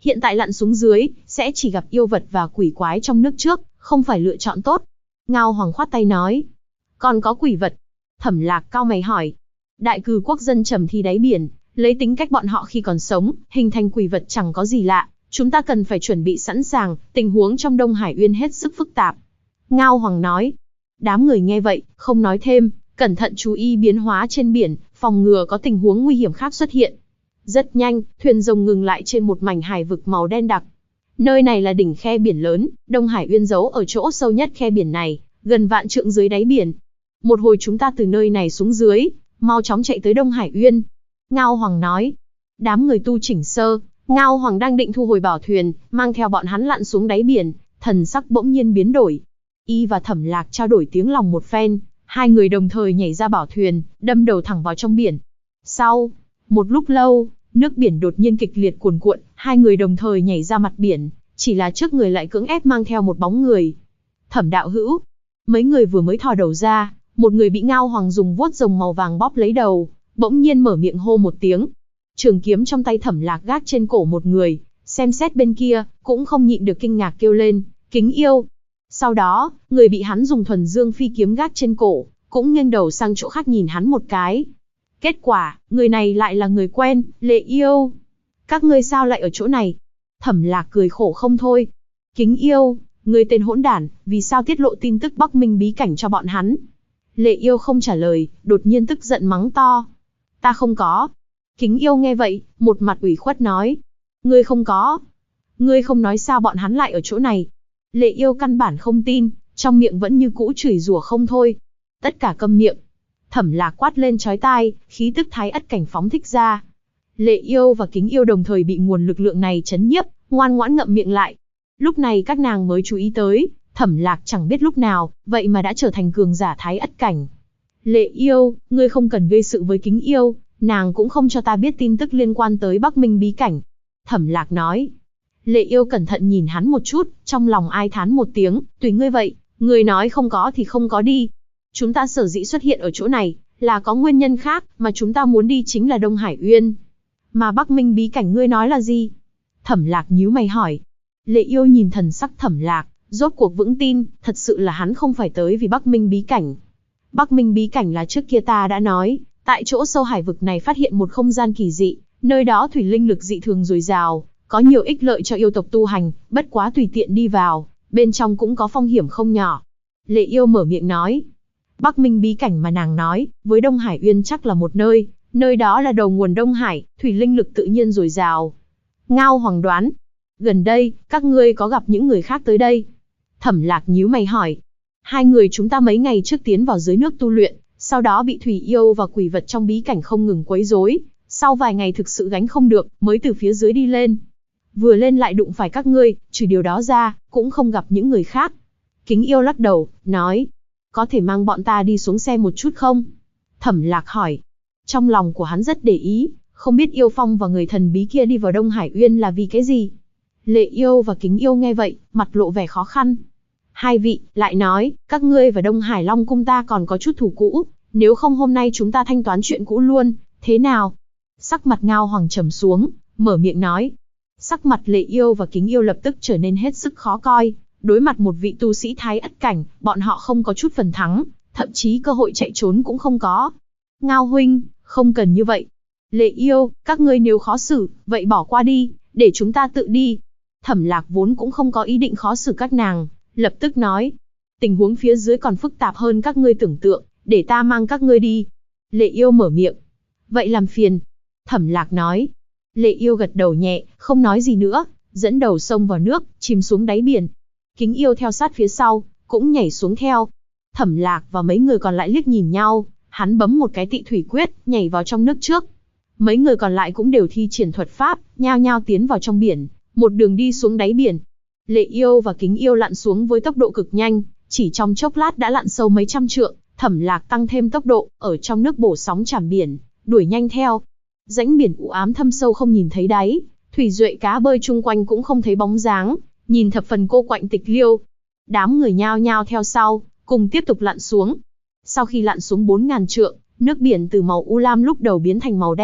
Hiện tại lặn xuống dưới, sẽ chỉ gặp yêu vật và quỷ quái trong nước trước, không phải lựa chọn tốt. Ngao Hoàng khoát tay nói. Còn có quỷ vật? Thẩm Lạc cau mày hỏi. Đại cử quốc dân trầm thi đáy biển, lấy tính cách bọn họ khi còn sống, hình thành quỷ vật chẳng có gì lạ. Chúng ta cần phải chuẩn bị sẵn sàng, tình huống trong Đông Hải Uyên hết sức phức tạp. Ngao Hoàng nói. Đám người nghe vậy, không nói thêm, cẩn thận chú ý biến hóa trên biển, phòng ngừa có tình huống nguy hiểm khác xuất hiện. Rất nhanh, thuyền rồng ngừng lại trên một mảnh hải vực màu đen đặc. Nơi này là đỉnh khe biển lớn, Đông Hải Uyên giấu ở chỗ sâu nhất khe biển này, gần vạn trượng dưới đáy biển. Một hồi chúng ta từ nơi này xuống dưới, mau chóng chạy tới Đông Hải Uyên. Ngao Hoàng nói. Đám người tu chỉnh sơ, Ngao Hoàng đang định thu hồi bảo thuyền, mang theo bọn hắn lặn xuống đáy biển, thần sắc bỗng nhiên biến đổi. Y và Thẩm Lạc trao đổi tiếng lòng một phen, hai người đồng thời nhảy ra bảo thuyền, đâm đầu thẳng vào trong biển. Sau một lúc lâu, nước biển đột nhiên kịch liệt cuồn cuộn, hai người đồng thời nhảy ra mặt biển, chỉ là trước người lại cưỡng ép mang theo một bóng người. Thẩm đạo hữu. Mấy người vừa mới thò đầu ra, một người bị Ngao Hoàng dùng vuốt rồng màu vàng bóp lấy đầu, bỗng nhiên mở miệng hô một tiếng. Trường kiếm trong tay Thẩm Lạc gác trên cổ một người, xem xét bên kia, cũng không nhịn được kinh ngạc kêu lên, Kính Yêu. Sau đó, người bị hắn dùng thuần dương phi kiếm gác trên cổ, cũng nghiêng đầu sang chỗ khác nhìn hắn một cái. Kết quả, người này lại là người quen, Lệ Yêu. Các ngươi sao lại ở chỗ này? Thẩm Lạc cười khổ không thôi. Kính Yêu, người tên hỗn đản, vì sao tiết lộ tin tức Bắc Minh bí cảnh cho bọn hắn? Lệ Yêu không trả lời, đột nhiên tức giận mắng to. Ta không có. Kính Yêu nghe vậy, một mặt ủy khuất nói. Ngươi không có. Ngươi không nói sao bọn hắn lại ở chỗ này? Lệ Yêu căn bản không tin, trong miệng vẫn như cũ chửi rủa không thôi. Tất cả câm miệng. Thẩm Lạc quát lên chói tai, khí tức thái ất cảnh phóng thích ra. Lệ Yêu và Kính Yêu đồng thời bị nguồn lực lượng này chấn nhiếp, ngoan ngoãn ngậm miệng lại. Lúc này các nàng mới chú ý tới, Thẩm Lạc chẳng biết lúc nào, vậy mà đã trở thành cường giả thái ất cảnh. Lệ Yêu, ngươi không cần gây sự với Kính Yêu, nàng cũng không cho ta biết tin tức liên quan tới Bắc Minh bí cảnh. Thẩm Lạc nói. Lệ Yêu cẩn thận nhìn hắn một chút, trong lòng ai thán một tiếng, tùy ngươi vậy, ngươi nói không có thì không có đi. Chúng ta sở dĩ xuất hiện ở chỗ này, là có nguyên nhân khác, mà chúng ta muốn đi chính là Đông Hải Uyên. Mà Bắc Minh bí cảnh ngươi nói là gì? Thẩm Lạc nhíu mày hỏi. Lệ Yêu nhìn thần sắc Thẩm Lạc, rốt cuộc vững tin, thật sự là hắn không phải tới vì Bắc Minh bí cảnh. Bắc Minh bí cảnh là trước kia ta đã nói, tại chỗ sâu hải vực này phát hiện một không gian kỳ dị, nơi đó thủy linh lực dị thường dồi dào, có nhiều ích lợi cho yêu tộc tu hành, bất quá tùy tiện đi vào, bên trong cũng có phong hiểm không nhỏ. Lệ Yêu mở miệng nói. Bắc Minh bí cảnh mà nàng nói, với Đông Hải Uyên chắc là một nơi, nơi đó là đầu nguồn Đông Hải, thủy linh lực tự nhiên dồi dào. Ngao Hoàng đoán. Gần đây, các ngươi có gặp những người khác tới đây? Thẩm Lạc nhíu mày hỏi. Hai người chúng ta mấy ngày trước tiến vào dưới nước tu luyện, sau đó bị thủy yêu và quỷ vật trong bí cảnh không ngừng quấy rối, sau vài ngày thực sự gánh không được, mới từ phía dưới đi lên. Vừa lên lại đụng phải các ngươi, trừ điều đó ra, cũng không gặp những người khác. Kính Yêu lắc đầu, nói. Có thể mang bọn ta đi xuống xe một chút không? Thẩm Lạc hỏi. Trong lòng của hắn rất để ý, không biết Yêu Phong và người thần bí kia đi vào Đông Hải Uyên là vì cái gì? Lệ Yêu và Kính Yêu nghe vậy, mặt lộ vẻ khó khăn. Hai vị, lại nói, các ngươi và Đông Hải Long cung ta còn có chút thù cũ, nếu không hôm nay chúng ta thanh toán chuyện cũ luôn, thế nào? Sắc mặt Ngao Hoàng trầm xuống, mở miệng nói. Sắc mặt Lệ Yêu và Kính Yêu lập tức trở nên hết sức khó coi, đối mặt một vị tu sĩ thái ất cảnh, bọn họ không có chút phần thắng, thậm chí cơ hội chạy trốn cũng không có. Ngao huynh, không cần như vậy. Lệ Yêu, các ngươi nếu khó xử, vậy bỏ qua đi, để chúng ta tự đi. Thẩm Lạc vốn cũng không có ý định khó xử các nàng, lập tức nói. Tình huống phía dưới còn phức tạp hơn các ngươi tưởng tượng, để ta mang các ngươi đi. Lệ Yêu mở miệng. Vậy làm phiền. Thẩm Lạc nói. Lệ Yêu gật đầu nhẹ, không nói gì nữa, dẫn đầu xông vào nước, chìm xuống đáy biển. Kính Yêu theo sát phía sau, cũng nhảy xuống theo. Thẩm Lạc và mấy người còn lại liếc nhìn nhau, hắn bấm một cái tị thủy quyết, nhảy vào trong nước trước. Mấy người còn lại cũng đều thi triển thuật pháp, nhao nhao tiến vào trong biển, một đường đi xuống đáy biển. Lệ Yêu và Kính Yêu lặn xuống với tốc độ cực nhanh, chỉ trong chốc lát đã lặn sâu mấy trăm trượng. Thẩm Lạc tăng thêm tốc độ, ở trong nước bổ sóng chảm biển, đuổi nhanh theo. Rãnh biển u ám thâm sâu không nhìn thấy đáy, thủy duệ cá bơi chung quanh cũng không thấy bóng dáng, nhìn thập phần cô quạnh tịch liêu. Đám người nhao nhao theo sau, cùng tiếp tục lặn xuống. Sau khi lặn xuống 4.000 trượng, nước biển từ màu u lam lúc đầu biến thành màu đen,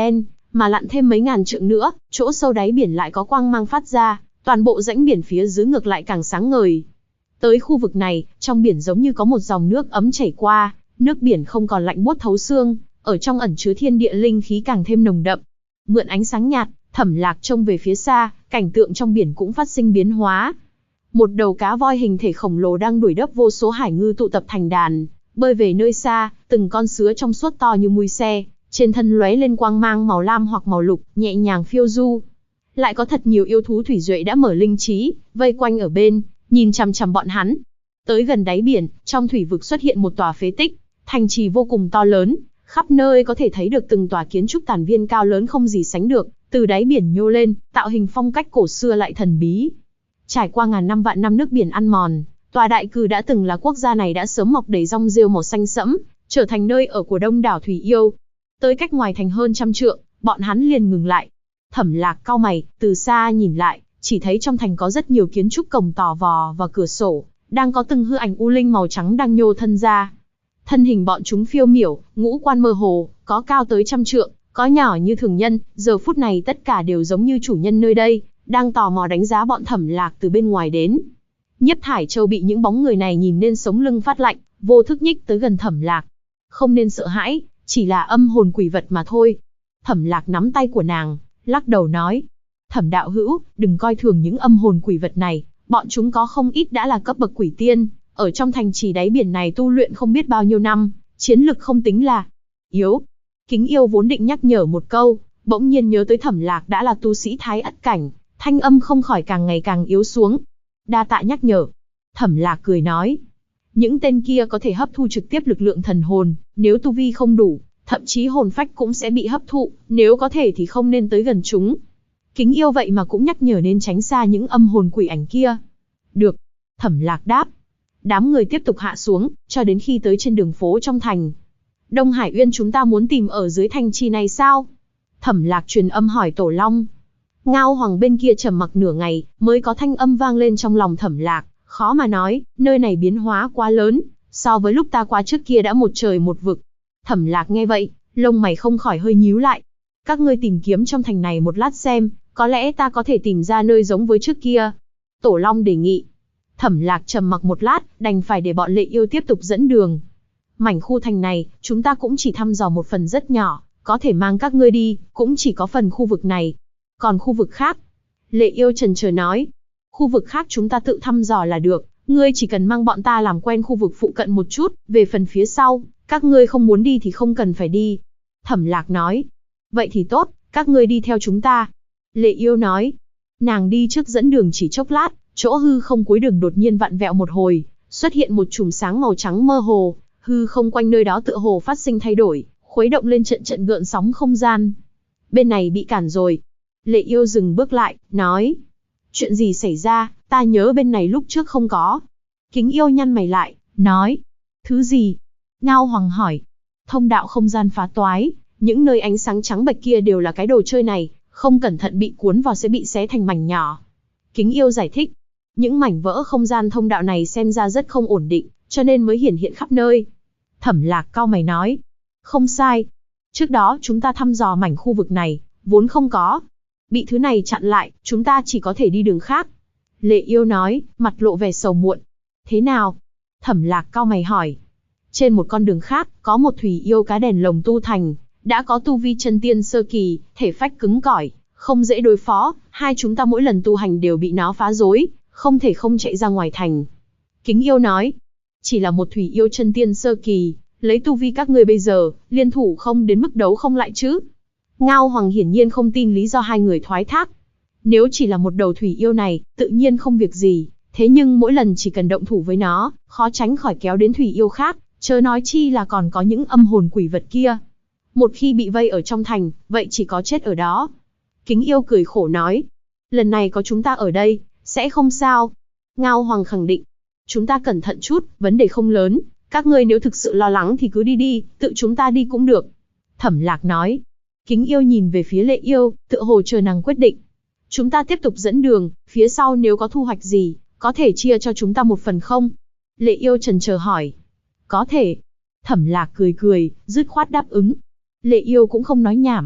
mà lặn thêm mấy ngàn trượng nữa, chỗ sâu đáy biển lại có quang mang phát ra, toàn bộ rãnh biển phía dưới ngược lại càng sáng ngời. Tới khu vực này, trong biển giống như có một dòng nước ấm chảy qua, nước biển không còn lạnh buốt thấu xương, ở trong ẩn chứa thiên địa linh khí càng thêm nồng đậm. Mượn ánh sáng nhạt, Thẩm Lạc trông về phía xa, cảnh tượng trong biển cũng phát sinh biến hóa. Một đầu cá voi hình thể khổng lồ đang đuổi đớp vô số hải ngư tụ tập thành đàn, bơi về nơi xa, từng con sứa trong suốt to như mui xe, trên thân lóe lên quang mang màu lam hoặc màu lục, nhẹ nhàng phiêu du. Lại có thật nhiều yêu thú thủy duệ đã mở linh trí, vây quanh ở bên, nhìn chằm chằm bọn hắn. Tới gần đáy biển, trong thủy vực xuất hiện một tòa phế tích, thành trì vô cùng to lớn, khắp nơi có thể thấy được từng tòa kiến trúc tàn viên cao lớn không gì sánh được, từ đáy biển nhô lên, tạo hình phong cách cổ xưa lại thần bí. Trải qua ngàn năm vạn năm nước biển ăn mòn, tòa đại cử đã từng là quốc gia này đã sớm mọc đầy rong rêu màu xanh sẫm, trở thành nơi ở của đông đảo thủy yêu. Tới cách ngoài thành hơn 100 trượng, bọn hắn liền ngừng lại. Thẩm Lạc cau mày, từ xa nhìn lại, chỉ thấy trong thành có rất nhiều kiến trúc cổng tò vò và cửa sổ, đang có từng hư ảnh u linh màu trắng đang nhô thân ra. Thân hình bọn chúng phiêu miểu, ngũ quan mơ hồ, có cao tới 100 trượng, có nhỏ như thường nhân, giờ phút này tất cả đều giống như chủ nhân nơi đây, đang tò mò đánh giá bọn Thẩm Lạc từ bên ngoài đến. Nhiếp Thải Châu bị những bóng người này nhìn nên sống lưng phát lạnh, vô thức nhích tới gần Thẩm Lạc. Không nên sợ hãi, chỉ là âm hồn quỷ vật mà thôi. Thẩm Lạc nắm tay của nàng, lắc đầu nói. Thẩm đạo hữu, đừng coi thường những âm hồn quỷ vật này, bọn chúng có không ít đã là cấp bậc quỷ tiên, ở trong thành trì đáy biển này tu luyện không biết bao nhiêu năm, chiến lực không tính là yếu. Kính Yêu vốn định nhắc nhở một câu, bỗng nhiên nhớ tới Thẩm Lạc đã là tu sĩ thái ất cảnh, thanh âm không khỏi càng ngày càng yếu xuống. Đa tạ nhắc nhở. Thẩm Lạc cười nói. Những tên kia có thể hấp thu trực tiếp lực lượng thần hồn, nếu tu vi không đủ, thậm chí hồn phách cũng sẽ bị hấp thụ, nếu có thể thì không nên tới gần chúng. Kính Yêu vậy mà cũng nhắc nhở nên tránh xa những âm hồn quỷ ảnh kia. Được. Thẩm Lạc đáp. Đám người tiếp tục hạ xuống, cho đến khi tới trên đường phố trong thành. Đông Hải Uyên chúng ta muốn tìm ở dưới thành trì này sao? Thẩm Lạc truyền âm hỏi Tổ Long. Ngao Hoàng bên kia trầm mặc nửa ngày, mới có thanh âm vang lên trong lòng Thẩm Lạc. Khó mà nói, nơi này biến hóa quá lớn, so với lúc ta qua trước kia đã một trời một vực. Thẩm Lạc nghe vậy, lông mày không khỏi hơi nhíu lại. Các ngươi tìm kiếm trong thành này một lát xem, có lẽ ta có thể tìm ra nơi giống với trước kia. Tổ Long đề nghị. Thẩm Lạc trầm mặc một lát, đành phải để bọn Lệ Yêu tiếp tục dẫn đường. Mảnh khu thành này, chúng ta cũng chỉ thăm dò một phần rất nhỏ, có thể mang các ngươi đi, cũng chỉ có phần khu vực này. Còn khu vực khác? Lệ Yêu chần chờ nói. Khu vực khác chúng ta tự thăm dò là được, ngươi chỉ cần mang bọn ta làm quen khu vực phụ cận một chút, về phần phía sau, các ngươi không muốn đi thì không cần phải đi. Thẩm Lạc nói. Vậy thì tốt, các ngươi đi theo chúng ta. Lệ Yêu nói. Nàng đi trước dẫn đường chỉ chốc lát, chỗ hư không cuối đường đột nhiên vặn vẹo một hồi, xuất hiện một chùm sáng màu trắng mơ hồ, hư không quanh nơi đó tựa hồ phát sinh thay đổi, khuấy động lên trận trận gợn sóng không gian. Bên này bị cản rồi. Lệ Yêu dừng bước lại, nói. Chuyện gì xảy ra, ta nhớ bên này lúc trước không có. Kính Yêu nhăn mày lại, nói. Thứ gì? Ngao Hoàng hỏi. Thông đạo không gian phá toái, những nơi ánh sáng trắng bệch kia đều là cái đồ chơi này, không cẩn thận bị cuốn vào sẽ bị xé thành mảnh nhỏ. Kính Yêu giải thích. Những mảnh vỡ không gian thông đạo này xem ra rất không ổn định, cho nên mới hiển hiện khắp nơi. Thẩm Lạc cau mày nói. Không sai. Trước đó chúng ta thăm dò mảnh khu vực này, vốn không có. Bị thứ này chặn lại, chúng ta chỉ có thể đi đường khác. Lệ Yêu nói, mặt lộ vẻ sầu muộn. Thế nào? Thẩm Lạc cau mày hỏi. Trên một con đường khác, có một thủy yêu cá đèn lồng tu thành, đã có tu vi chân tiên sơ kỳ, thể phách cứng cỏi, không dễ đối phó, hai chúng ta mỗi lần tu hành đều bị nó phá rối, không thể không chạy ra ngoài thành. Kính Yêu nói, chỉ là một thủy yêu chân tiên sơ kỳ, lấy tu vi các ngươi bây giờ, liên thủ không đến mức đấu không lại chứ. Ngao Hoàng hiển nhiên không tin lý do hai người thoái thác. Nếu chỉ là một đầu thủy yêu này, tự nhiên không việc gì, thế nhưng mỗi lần chỉ cần động thủ với nó, khó tránh khỏi kéo đến thủy yêu khác, chớ nói chi là còn có những âm hồn quỷ vật kia. Một khi bị vây ở trong thành, vậy chỉ có chết ở đó. Kính Yêu cười khổ nói, lần này có chúng ta ở đây, sẽ không sao. Ngao Hoàng khẳng định, chúng ta cẩn thận chút, vấn đề không lớn, các ngươi nếu thực sự lo lắng thì cứ đi đi, tự chúng ta đi cũng được. Thẩm Lạc nói. Kính Yêu nhìn về phía Lệ Yêu, tựa hồ chờ nàng quyết định. Chúng ta tiếp tục dẫn đường, phía sau nếu có thu hoạch gì, có thể chia cho chúng ta một phần không? Lệ Yêu chần chờ hỏi. Có thể. Thẩm Lạc cười cười, dứt khoát đáp ứng. Lệ Yêu cũng không nói nhảm,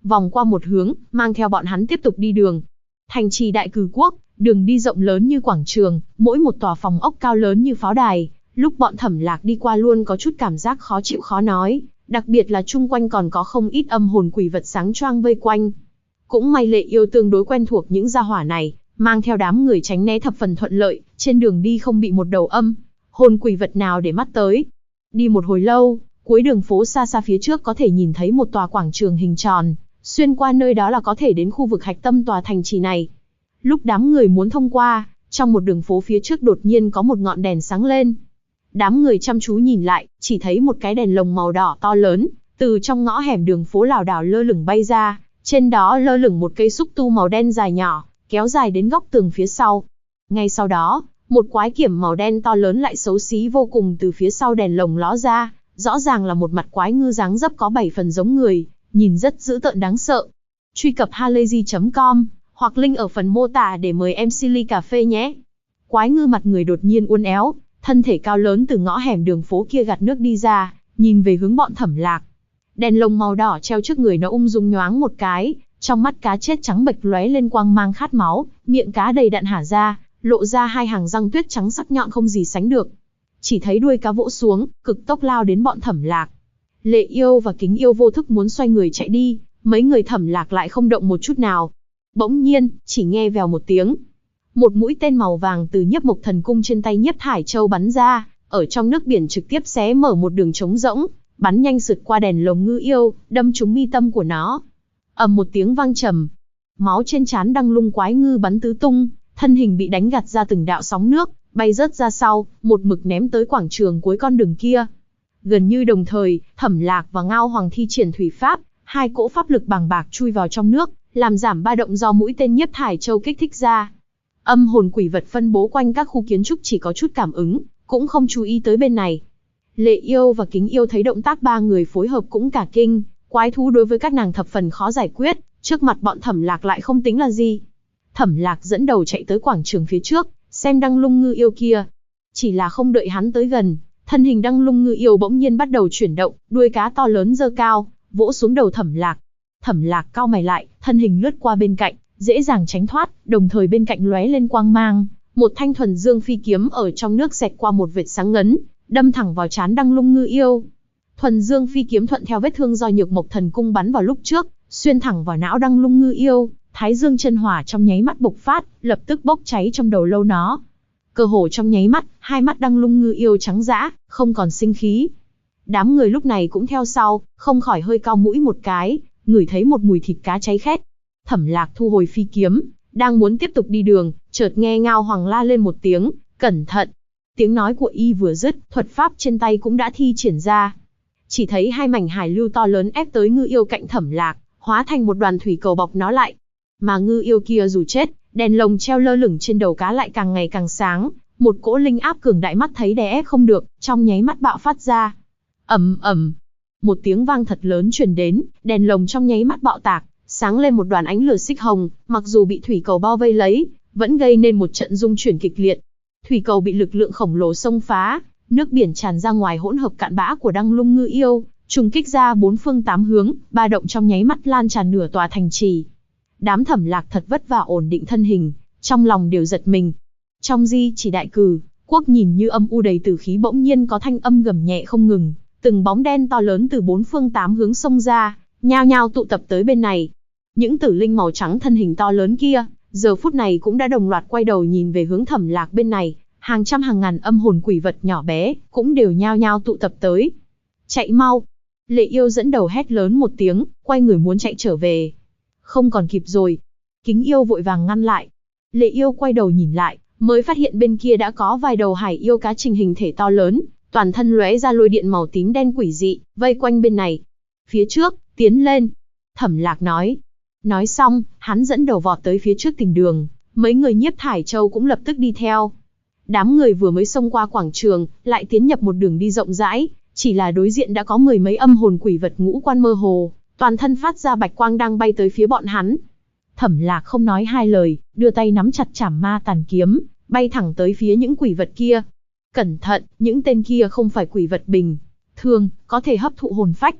vòng qua một hướng, mang theo bọn hắn tiếp tục đi đường. Thành trì Đại Cử Quốc, đường đi rộng lớn như quảng trường, mỗi một tòa phòng ốc cao lớn như pháo đài. Lúc bọn Thẩm Lạc đi qua luôn có chút cảm giác khó chịu khó nói, đặc biệt là chung quanh còn có không ít âm hồn quỷ vật sáng choang vây quanh. Cũng may Lệ Yêu tương đối quen thuộc những gia hỏa này, mang theo đám người tránh né thập phần thuận lợi, trên đường đi không bị một đầu âm hồn quỷ vật nào để mắt tới. Đi một hồi lâu, cuối đường phố xa xa phía trước có thể nhìn thấy một tòa quảng trường hình tròn, xuyên qua nơi đó là có thể đến khu vực hạch tâm tòa thành trì này. Lúc đám người muốn thông qua, trong một đường phố phía trước đột nhiên có một ngọn đèn sáng lên. Đám người chăm chú nhìn lại, chỉ thấy một cái đèn lồng màu đỏ to lớn, từ trong ngõ hẻm đường phố lảo đảo lơ lửng bay ra, trên đó lơ lửng một cây xúc tu màu đen dài nhỏ, kéo dài đến góc tường phía sau. Ngay sau đó, một quái kiểm màu đen to lớn lại xấu xí vô cùng từ phía sau đèn lồng ló ra, rõ ràng là một mặt quái ngư dáng dấp có 7 phần giống người, nhìn rất dữ tợn đáng sợ. Truy cập halayzi.com hoặc link ở phần mô tả để mời em Silly cà phê nhé. Quái ngư mặt người đột nhiên uốn éo, thân thể cao lớn từ ngõ hẻm đường phố kia gạt nước đi ra, nhìn về hướng bọn Thẩm Lạc. Đèn lồng màu đỏ treo trước người nó ung dung nhoáng một cái, trong mắt cá chết trắng bệch lóe lên quang mang khát máu, miệng cá đầy đặn hả ra, lộ ra hai hàng răng tuyết trắng sắc nhọn không gì sánh được. Chỉ thấy đuôi cá vỗ xuống, cực tốc lao đến bọn Thẩm Lạc. Lệ Yêu và Kính Yêu vô thức muốn xoay người chạy đi, mấy người Thẩm Lạc lại không động một chút nào. Bỗng nhiên, chỉ nghe vèo một tiếng, một mũi tên màu vàng từ Nhiếp Mộc Thần Cung trên tay Nhiếp Thải Châu bắn ra, ở trong nước biển trực tiếp xé mở một đường trống rỗng, bắn nhanh sượt qua đèn lồng ngư yêu, đâm trúng mi tâm của nó. Ầm một tiếng vang trầm, máu trên trán Đăng Lung quái ngư bắn tứ tung, thân hình bị đánh gạt ra từng đạo sóng nước, bay rớt ra sau, một mực ném tới quảng trường cuối con đường kia. Gần như đồng thời, Thẩm Lạc và Ngao Hoàng thi triển thủy pháp, hai cỗ pháp lực bàng bạc chui vào trong nước, làm giảm ba động do mũi tên Nhiếp Thải Châu kích thích ra. Âm hồn quỷ vật phân bố quanh các khu kiến trúc chỉ có chút cảm ứng, cũng không chú ý tới bên này. Lệ Yêu và Kính Yêu thấy động tác ba người phối hợp cũng cả kinh, quái thú đối với các nàng thập phần khó giải quyết, trước mặt bọn Thẩm Lạc lại không tính là gì. Thẩm Lạc dẫn đầu chạy tới quảng trường phía trước, xem Đăng Lung ngư yêu kia. Chỉ là không đợi hắn tới gần, thân hình Đăng Lung ngư yêu bỗng nhiên bắt đầu chuyển động, đuôi cá to lớn giơ cao, vỗ xuống đầu Thẩm Lạc. Thẩm Lạc cau mày lại, thân hình lướt qua bên cạnh, dễ dàng tránh thoát, đồng thời bên cạnh lóe lên quang mang, một thanh thuần dương phi kiếm ở trong nước xẹt qua một vệt sáng ngấn, đâm thẳng vào trán Đăng Lung ngư yêu. Thuần dương phi kiếm thuận theo vết thương do Nhược Mộc Thần Cung bắn vào lúc trước, xuyên thẳng vào não Đăng Lung ngư yêu, Thái Dương chân hỏa trong nháy mắt bộc phát, lập tức bốc cháy trong đầu lâu nó. Cơ hồ trong nháy mắt, hai mắt Đăng Lung ngư yêu trắng dã, không còn sinh khí. Đám người lúc này cũng theo sau, không khỏi hơi cau mũi một cái, ngửi thấy một mùi thịt cá cháy khét. Thẩm Lạc thu hồi phi kiếm, đang muốn tiếp tục đi đường, chợt nghe Ngao Hoàng la lên một tiếng, cẩn thận. Tiếng nói của y vừa dứt, thuật pháp trên tay cũng đã thi triển ra. Chỉ thấy hai mảnh hải lưu to lớn ép tới ngư yêu cạnh Thẩm Lạc, hóa thành một đoàn thủy cầu bọc nó lại. Mà ngư yêu kia dù chết, đèn lồng treo lơ lửng trên đầu cá lại càng ngày càng sáng, một cỗ linh áp cường đại mắt thấy đè ép không được, trong nháy mắt bạo phát ra. Ầm ầm, một tiếng vang thật lớn truyền đến, đèn lồng trong nháy mắt bạo tạc, sáng lên một đoàn ánh lửa xích hồng, mặc dù bị thủy cầu bao vây lấy, vẫn gây nên một trận rung chuyển kịch liệt. Thủy cầu bị lực lượng khổng lồ xông phá, nước biển tràn ra ngoài hỗn hợp cạn bã của Đăng Lung ngư yêu, trùng kích ra bốn phương tám hướng, ba động trong nháy mắt lan tràn nửa tòa thành trì. Đám Thẩm Lạc thật vất vả ổn định thân hình, trong lòng đều giật mình. Trong Di Chỉ Đại Cử Quốc nhìn như âm u đầy tử khí bỗng nhiên có thanh âm gầm nhẹ không ngừng, từng bóng đen to lớn từ bốn phương tám hướng xông ra, nhao nhao tụ tập tới bên này. Những tử linh màu trắng thân hình to lớn kia, giờ phút này cũng đã đồng loạt quay đầu nhìn về hướng Thẩm Lạc bên này, hàng trăm hàng ngàn âm hồn quỷ vật nhỏ bé cũng đều nhao nhao tụ tập tới. Chạy mau! Lệ Yêu dẫn đầu hét lớn một tiếng, quay người muốn chạy trở về. Không còn kịp rồi. Kính Yêu vội vàng ngăn lại. Lệ Yêu quay đầu nhìn lại, mới phát hiện bên kia đã có vài đầu hải yêu cá trình hình thể to lớn, toàn thân lóe ra lôi điện màu tím đen quỷ dị, vây quanh bên này. Phía trước, tiến lên. Thẩm Lạc nói. Nói xong, hắn dẫn đầu vọt tới phía trước tỉnh đường, mấy người Nhiếp Thải Châu cũng lập tức đi theo. Đám người vừa mới xông qua quảng trường, lại tiến nhập một đường đi rộng rãi, chỉ là đối diện đã có mười mấy âm hồn quỷ vật ngũ quan mơ hồ, toàn thân phát ra bạch quang đang bay tới phía bọn hắn. Thẩm Lạc không nói hai lời, đưa tay nắm chặt Trảm Ma Tàn kiếm, bay thẳng tới phía những quỷ vật kia. Cẩn thận, những tên kia không phải quỷ vật bình thường, có thể hấp thụ hồn phách.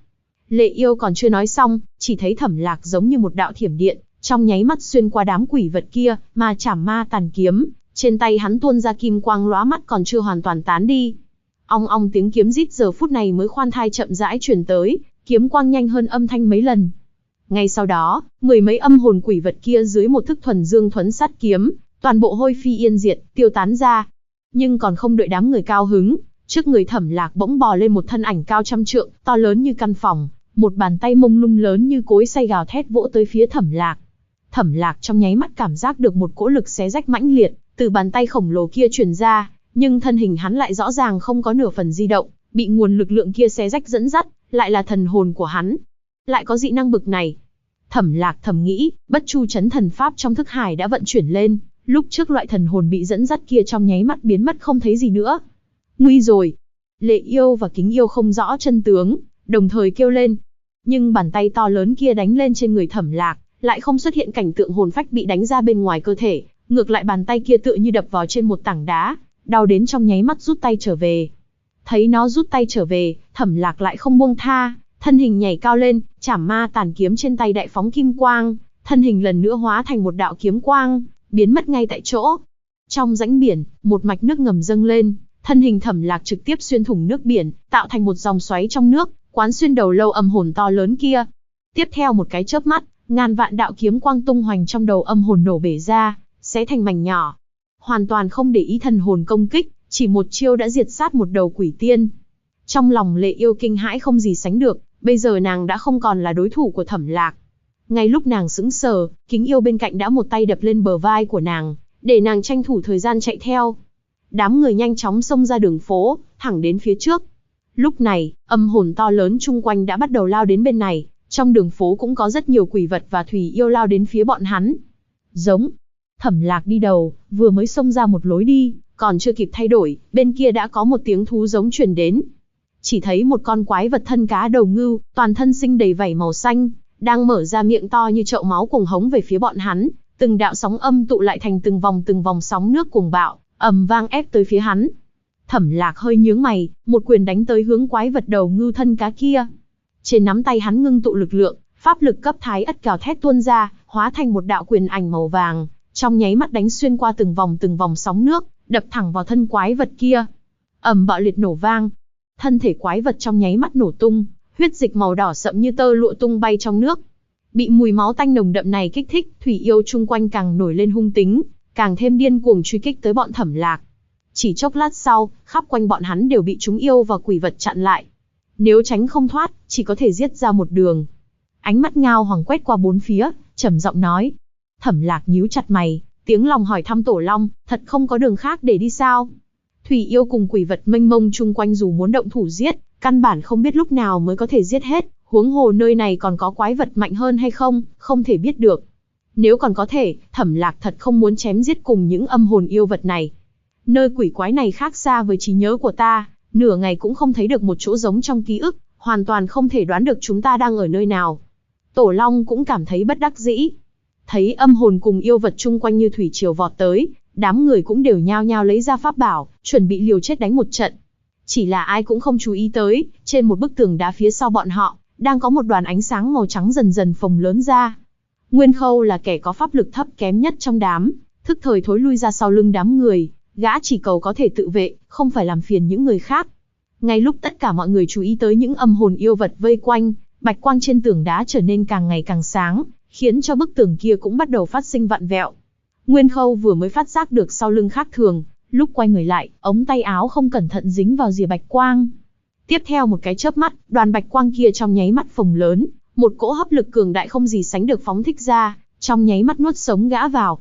Lệ Yêu còn chưa nói xong, chỉ thấy Thẩm Lạc giống như một đạo thiểm điện, trong nháy mắt xuyên qua đám quỷ vật kia, mà chảm ma tàn kiếm, trên tay hắn tuôn ra kim quang lóa mắt còn chưa hoàn toàn tán đi. Ong ong tiếng kiếm rít giờ phút này mới khoan thai chậm rãi truyền tới, kiếm quang nhanh hơn âm thanh mấy lần. Ngay sau đó, mười mấy âm hồn quỷ vật kia dưới một thức thuần dương thuấn sát kiếm, toàn bộ hôi phi yên diệt, tiêu tán ra. Nhưng còn không đợi đám người cao hứng, trước người Thẩm Lạc bỗng bò lên một thân ảnh cao trăm trượng, to lớn như căn phòng, một bàn tay mông lung lớn như cối xay gào thét vỗ tới phía Thẩm Lạc. Thẩm Lạc trong nháy mắt cảm giác được một cỗ lực xé rách mãnh liệt từ bàn tay khổng lồ kia truyền ra, nhưng thân hình hắn lại rõ ràng không có nửa phần di động, bị nguồn lực lượng kia xé rách dẫn dắt, lại là thần hồn của hắn. Lại có dị năng bực này. Thẩm Lạc thầm nghĩ, Bất Chu Chấn thần pháp trong thức hải đã vận chuyển lên, lúc trước loại thần hồn bị dẫn dắt kia trong nháy mắt biến mất không thấy gì nữa. Nguy rồi. Lệ Yêu và Kính Yêu không rõ chân tướng, đồng thời kêu lên. Nhưng bàn tay to lớn kia đánh lên trên người Thẩm Lạc, lại không xuất hiện cảnh tượng hồn phách bị đánh ra bên ngoài cơ thể, ngược lại bàn tay kia tựa như đập vào trên một tảng đá, đau đến trong nháy mắt rút tay trở về. Thấy nó rút tay trở về, Thẩm Lạc lại không buông tha, thân hình nhảy cao lên, chảm ma tàn kiếm trên tay đại phóng kim quang, thân hình lần nữa hóa thành một đạo kiếm quang, biến mất ngay tại chỗ. Trong rãnh biển, một mạch nước ngầm dâng lên, thân hình Thẩm Lạc trực tiếp xuyên thủng nước biển, tạo thành một dòng xoáy trong nước, quán xuyên đầu lâu âm hồn to lớn kia. Tiếp theo một cái chớp mắt, ngàn vạn đạo kiếm quang tung hoành trong đầu âm hồn nổ bể ra, xé thành mảnh nhỏ. Hoàn toàn không để ý thần hồn công kích, chỉ một chiêu đã diệt sát một đầu quỷ tiên. Trong lòng Lệ Yêu kinh hãi không gì sánh được, bây giờ nàng đã không còn là đối thủ của Thẩm Lạc. Ngay lúc nàng sững sờ, Kính Yêu bên cạnh đã một tay đập lên bờ vai của nàng, để nàng tranh thủ thời gian chạy theo. Đám người nhanh chóng xông ra đường phố, thẳng đến phía trước. Lúc này, âm hồn to lớn chung quanh đã bắt đầu lao đến bên này, trong đường phố cũng có rất nhiều quỷ vật và thủy yêu lao đến phía bọn hắn. Giống. Thẩm Lạc đi đầu, vừa mới xông ra một lối đi, còn chưa kịp thay đổi, bên kia đã có một tiếng thú giống truyền đến. Chỉ thấy một con quái vật thân cá đầu ngưu, toàn thân sinh đầy vảy màu xanh, đang mở ra miệng to như chậu máu cuồng hống về phía bọn hắn, từng đạo sóng âm tụ lại thành từng vòng sóng nước cuồng bạo, ầm vang ép tới phía hắn. Thẩm Lạc hơi nhướng mày, một quyền đánh tới hướng quái vật đầu ngưu thân cá kia. Trên nắm tay hắn ngưng tụ lực lượng, pháp lực cấp thái ất gào thét tuôn ra, hóa thành một đạo quyền ảnh màu vàng, trong nháy mắt đánh xuyên qua từng vòng sóng nước, đập thẳng vào thân quái vật kia. Ầm bạo liệt nổ vang, thân thể quái vật trong nháy mắt nổ tung, huyết dịch màu đỏ sậm như tơ lụa tung bay trong nước. Bị mùi máu tanh nồng đậm này kích thích, thủy yêu chung quanh càng nổi lên hung tính, càng thêm điên cuồng truy kích tới bọn Thẩm Lạc. Chỉ chốc lát sau, khắp quanh bọn hắn đều bị chúng yêu và quỷ vật chặn lại. Nếu tránh không thoát, chỉ có thể giết ra một đường. Ánh mắt Ngao Hoàng quét qua bốn phía, trầm giọng nói. Thẩm Lạc nhíu chặt mày, tiếng lòng hỏi thăm Tổ Long, thật không có đường khác để đi sao? Thủy yêu cùng quỷ vật mênh mông chung quanh dù muốn động thủ giết, căn bản không biết lúc nào mới có thể giết hết, huống hồ nơi này còn có quái vật mạnh hơn hay không, không thể biết được. Nếu còn có thể, Thẩm Lạc thật không muốn chém giết cùng những âm hồn yêu vật này. Nơi quỷ quái này khác xa với trí nhớ của ta, nửa ngày cũng không thấy được một chỗ giống trong ký ức, hoàn toàn không thể đoán được chúng ta đang ở nơi nào. Tổ Long cũng cảm thấy bất đắc dĩ. Thấy âm hồn cùng yêu vật chung quanh như thủy triều vọt tới, đám người cũng đều nhao nhao lấy ra pháp bảo, chuẩn bị liều chết đánh một trận. Chỉ là ai cũng không chú ý tới, trên một bức tường đá phía sau bọn họ, đang có một đoàn ánh sáng màu trắng dần dần phồng lớn ra. Nguyên Khâu là kẻ có pháp lực thấp kém nhất trong đám, thức thời thối lui ra sau lưng đám người, gã chỉ cầu có thể tự vệ, không phải làm phiền những người khác. Ngay lúc tất cả mọi người chú ý tới những âm hồn yêu vật vây quanh, bạch quang trên tường đá trở nên càng ngày càng sáng, khiến cho bức tường kia cũng bắt đầu phát sinh vặn vẹo. Nguyên Khâu vừa mới phát giác được sau lưng khác thường, lúc quay người lại, ống tay áo không cẩn thận dính vào rìa bạch quang. Tiếp theo một cái chớp mắt, đoàn bạch quang kia trong nháy mắt phồng lớn, một cỗ hấp lực cường đại không gì sánh được phóng thích ra, trong nháy mắt nuốt sống gã vào.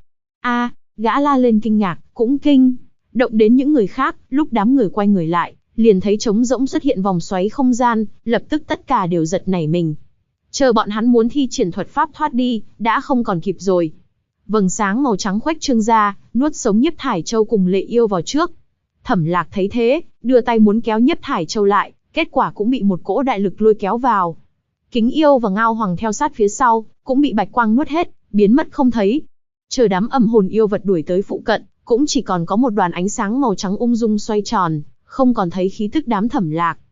Gã la lên kinh ngạc, cũng kinh động đến những người khác, lúc đám người quay người lại, liền thấy trống rỗng xuất hiện vòng xoáy không gian, lập tức tất cả đều giật nảy mình. Chờ bọn hắn muốn thi triển thuật pháp thoát đi, đã không còn kịp rồi. Vầng sáng màu trắng khuếch trương ra, nuốt sống Nhiếp Thải Châu cùng Lệ Yêu vào trước. Thẩm Lạc thấy thế, đưa tay muốn kéo Nhiếp Thải Châu lại, kết quả cũng bị một cỗ đại lực lôi kéo vào. Kính Yêu và Ngao Hoàng theo sát phía sau, cũng bị bạch quang nuốt hết, biến mất không thấy. Chờ đám âm hồn yêu vật đuổi tới phụ cận, cũng chỉ còn có một đoàn ánh sáng màu trắng ung dung xoay tròn, không còn thấy khí tức đám Thẩm Lạc.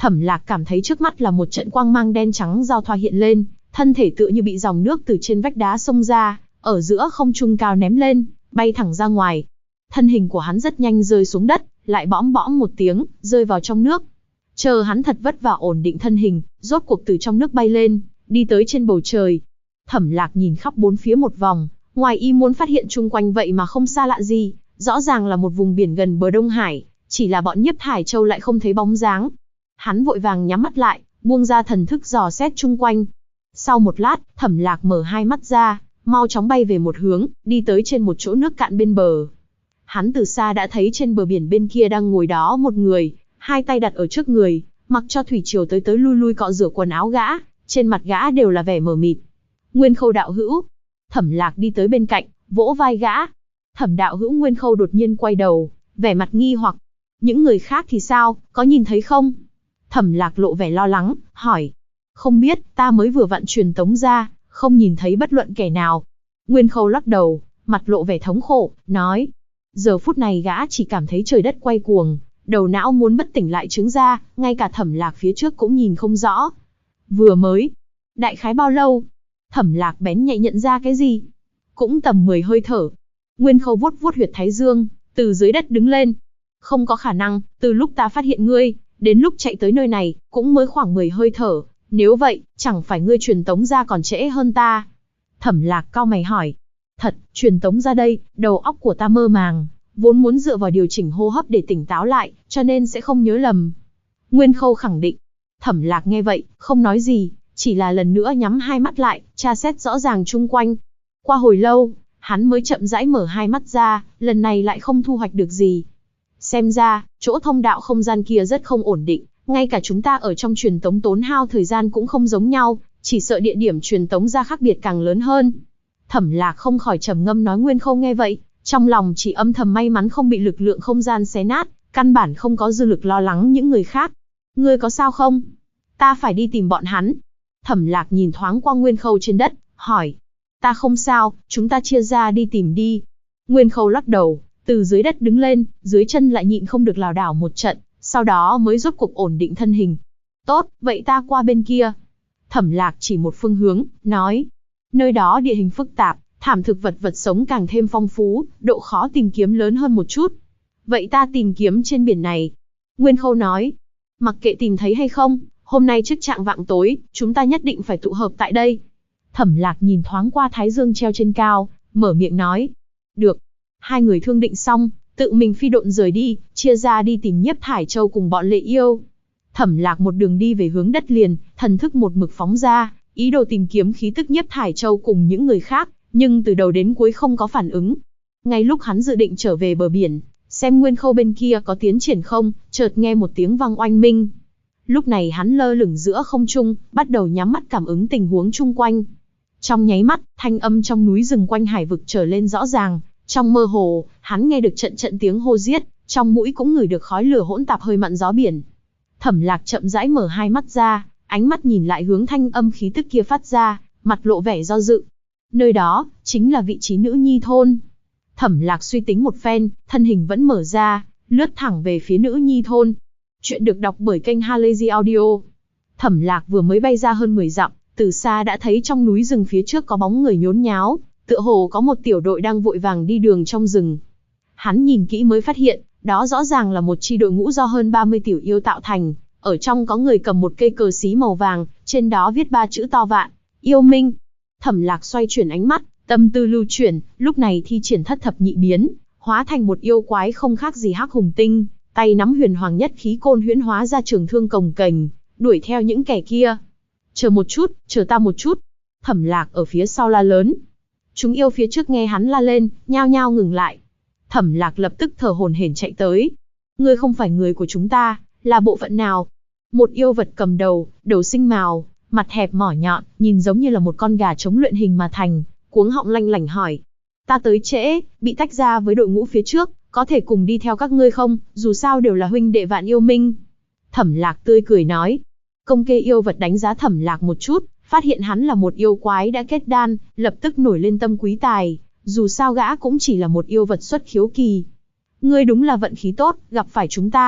Thẩm Lạc cảm thấy trước mắt là một trận quang mang đen trắng giao thoa hiện lên, thân thể tựa như bị dòng nước từ trên vách đá xông ra, ở giữa không trung cao ném lên, bay thẳng ra ngoài. Thân hình của hắn rất nhanh rơi xuống đất, lại bõm bõm một tiếng, rơi vào trong nước. Chờ hắn thật vất vả ổn định thân hình, rốt cuộc từ trong nước bay lên, đi tới trên bầu trời. Thẩm Lạc nhìn khắp bốn phía một vòng, ngoài ý muốn phát hiện chung quanh vậy mà không xa lạ gì, rõ ràng là một vùng biển gần bờ Đông Hải, chỉ là bọn Nhiếp Thải Châu lại không thấy bóng dáng. Hắn vội vàng nhắm mắt lại, buông ra thần thức dò xét chung quanh. Sau một lát, Thẩm Lạc mở hai mắt ra, mau chóng bay về một hướng, đi tới trên một chỗ nước cạn bên bờ. Hắn từ xa đã thấy trên bờ biển bên kia đang ngồi đó một người, hai tay đặt ở trước người, mặc cho thủy triều tới tới lui lui cọ rửa quần áo gã, trên mặt gã đều là vẻ mờ mịt. Nguyên Khâu đạo hữu. Thẩm Lạc đi tới bên cạnh, vỗ vai gã. Thẩm đạo hữu. Nguyên Khâu đột nhiên quay đầu, vẻ mặt nghi hoặc. Những người khác thì sao, có nhìn thấy không? Thẩm Lạc lộ vẻ lo lắng, hỏi. Không biết, ta mới vừa vặn truyền tống ra, không nhìn thấy bất luận kẻ nào. Nguyên Khâu lắc đầu, mặt lộ vẻ thống khổ, nói. Giờ phút này gã chỉ cảm thấy trời đất quay cuồng, đầu não muốn bất tỉnh lại trướng ra, ngay cả Thẩm Lạc phía trước cũng nhìn không rõ. Vừa mới, đại khái bao lâu? Thẩm Lạc bén nhạy nhận ra cái gì? Cũng tầm 10 hơi thở. Nguyên Khâu vuốt vuốt huyệt thái dương, từ dưới đất đứng lên. Không có khả năng, từ lúc ta phát hiện ngươi, đến lúc chạy tới nơi này, cũng mới khoảng 10 hơi thở. Nếu vậy, chẳng phải ngươi truyền tống ra còn trễ hơn ta? Thẩm Lạc cau mày hỏi. Thật, truyền tống ra đây, đầu óc của ta mơ màng, vốn muốn dựa vào điều chỉnh hô hấp để tỉnh táo lại, cho nên sẽ không nhớ lầm. Nguyên Khâu khẳng định. Thẩm Lạc nghe vậy, không nói gì, chỉ là lần nữa nhắm hai mắt lại, tra xét rõ ràng chung quanh. Qua hồi lâu, hắn mới chậm rãi mở hai mắt ra, lần này lại không thu hoạch được gì. Xem ra, chỗ thông đạo không gian kia rất không ổn định, ngay cả chúng ta ở trong truyền tống tốn hao thời gian cũng không giống nhau, chỉ sợ địa điểm truyền tống ra khác biệt càng lớn hơn. Thẩm Lạc không khỏi trầm ngâm nói. Nguyên Khâu nghe vậy, trong lòng chỉ âm thầm may mắn không bị lực lượng không gian xé nát, căn bản không có dư lực lo lắng những người khác. Ngươi có sao không? Ta phải đi tìm bọn hắn. Thẩm Lạc nhìn thoáng qua Nguyên Khâu trên đất, hỏi. Ta không sao, chúng ta chia ra đi tìm đi. Nguyên Khâu lắc đầu, từ dưới đất đứng lên, dưới chân lại nhịn không được lảo đảo một trận, sau đó mới rốt cuộc ổn định thân hình. Tốt, vậy ta qua bên kia. Thẩm Lạc chỉ một phương hướng, nói. Nơi đó địa hình phức tạp, thảm thực vật sống càng thêm phong phú, độ khó tìm kiếm lớn hơn một chút. Vậy ta tìm kiếm trên biển này. Nguyên Khâu nói. Mặc kệ tìm thấy hay không, hôm nay trước trạng vạng tối, chúng ta nhất định phải tụ hợp tại đây. Thẩm Lạc nhìn thoáng qua thái dương treo trên cao, mở miệng nói. Được. Hai người thương định xong, tự mình phi độn rời đi, chia ra đi tìm Nhiếp Thải Châu cùng bọn Lệ Yêu. Thẩm Lạc một đường đi về hướng đất liền, thần thức một mực phóng ra, ý đồ tìm kiếm khí tức Nhiếp Thải Châu cùng những người khác, nhưng từ đầu đến cuối không có phản ứng. Ngay lúc hắn dự định trở về bờ biển, xem Nguyên Khâu bên kia có tiến triển không, chợt nghe một tiếng vang oanh minh. Lúc này hắn lơ lửng giữa không trung, bắt đầu nhắm mắt cảm ứng tình huống chung quanh. Trong nháy mắt, thanh âm trong núi rừng quanh hải vực trở lên rõ ràng, trong mơ hồ, hắn nghe được trận trận tiếng hô giết, trong mũi cũng ngửi được khói lửa hỗn tạp hơi mặn gió biển. Thẩm Lạc chậm rãi mở hai mắt ra, ánh mắt nhìn lại hướng thanh âm khí tức kia phát ra, mặt lộ vẻ do dự. Nơi đó, chính là vị trí nữ nhi thôn. Thẩm Lạc suy tính một phen, thân hình vẫn mở ra, lướt thẳng về phía nữ nhi thôn. Chuyện được đọc bởi kênh Halazy Audio. Thẩm Lạc vừa mới bay ra hơn 10 dặm, từ xa đã thấy trong núi rừng phía trước có bóng người nhốn nháo, tựa hồ có một tiểu đội đang vội vàng đi đường trong rừng. Hắn nhìn kỹ mới phát hiện, đó rõ ràng là một chi đội ngũ do hơn 30 tiểu yêu tạo thành, ở trong có người cầm một cây cờ xí màu vàng, trên đó viết 3 chữ to vạn, yêu minh. Thẩm Lạc xoay chuyển ánh mắt, tâm tư lưu chuyển, lúc này thi triển thất thập nhị biến, hóa thành một yêu quái không khác gì Hắc Hùng Tinh, tay nắm huyền hoàng nhất khí côn huyễn hóa ra trường thương cồng kềnh, đuổi theo những kẻ kia. Chờ một chút, chờ ta một chút. Thẩm Lạc ở phía sau la lớn. Chúng yêu phía trước nghe hắn la lên, nhao nhao ngừng lại. Thẩm Lạc lập tức thở hổn hển chạy tới. Ngươi không phải người của chúng ta, là bộ phận nào? Một yêu vật cầm đầu, đầu sinh mào, mặt hẹp mỏ nhọn, nhìn giống như là một con gà trống luyện hình mà thành, cuống họng lanh lảnh hỏi. Ta tới trễ, bị tách ra với đội ngũ phía trước, có thể cùng đi theo các ngươi không, dù sao đều là huynh đệ Vạn Yêu Minh. Thẩm Lạc tươi cười nói. Công kê yêu vật đánh giá Thẩm Lạc một chút, phát hiện hắn là một yêu quái đã kết đan, lập tức nổi lên tâm quý tài, dù sao gã cũng chỉ là một yêu vật xuất khiếu kỳ. Ngươi đúng là vận khí tốt, gặp phải chúng ta,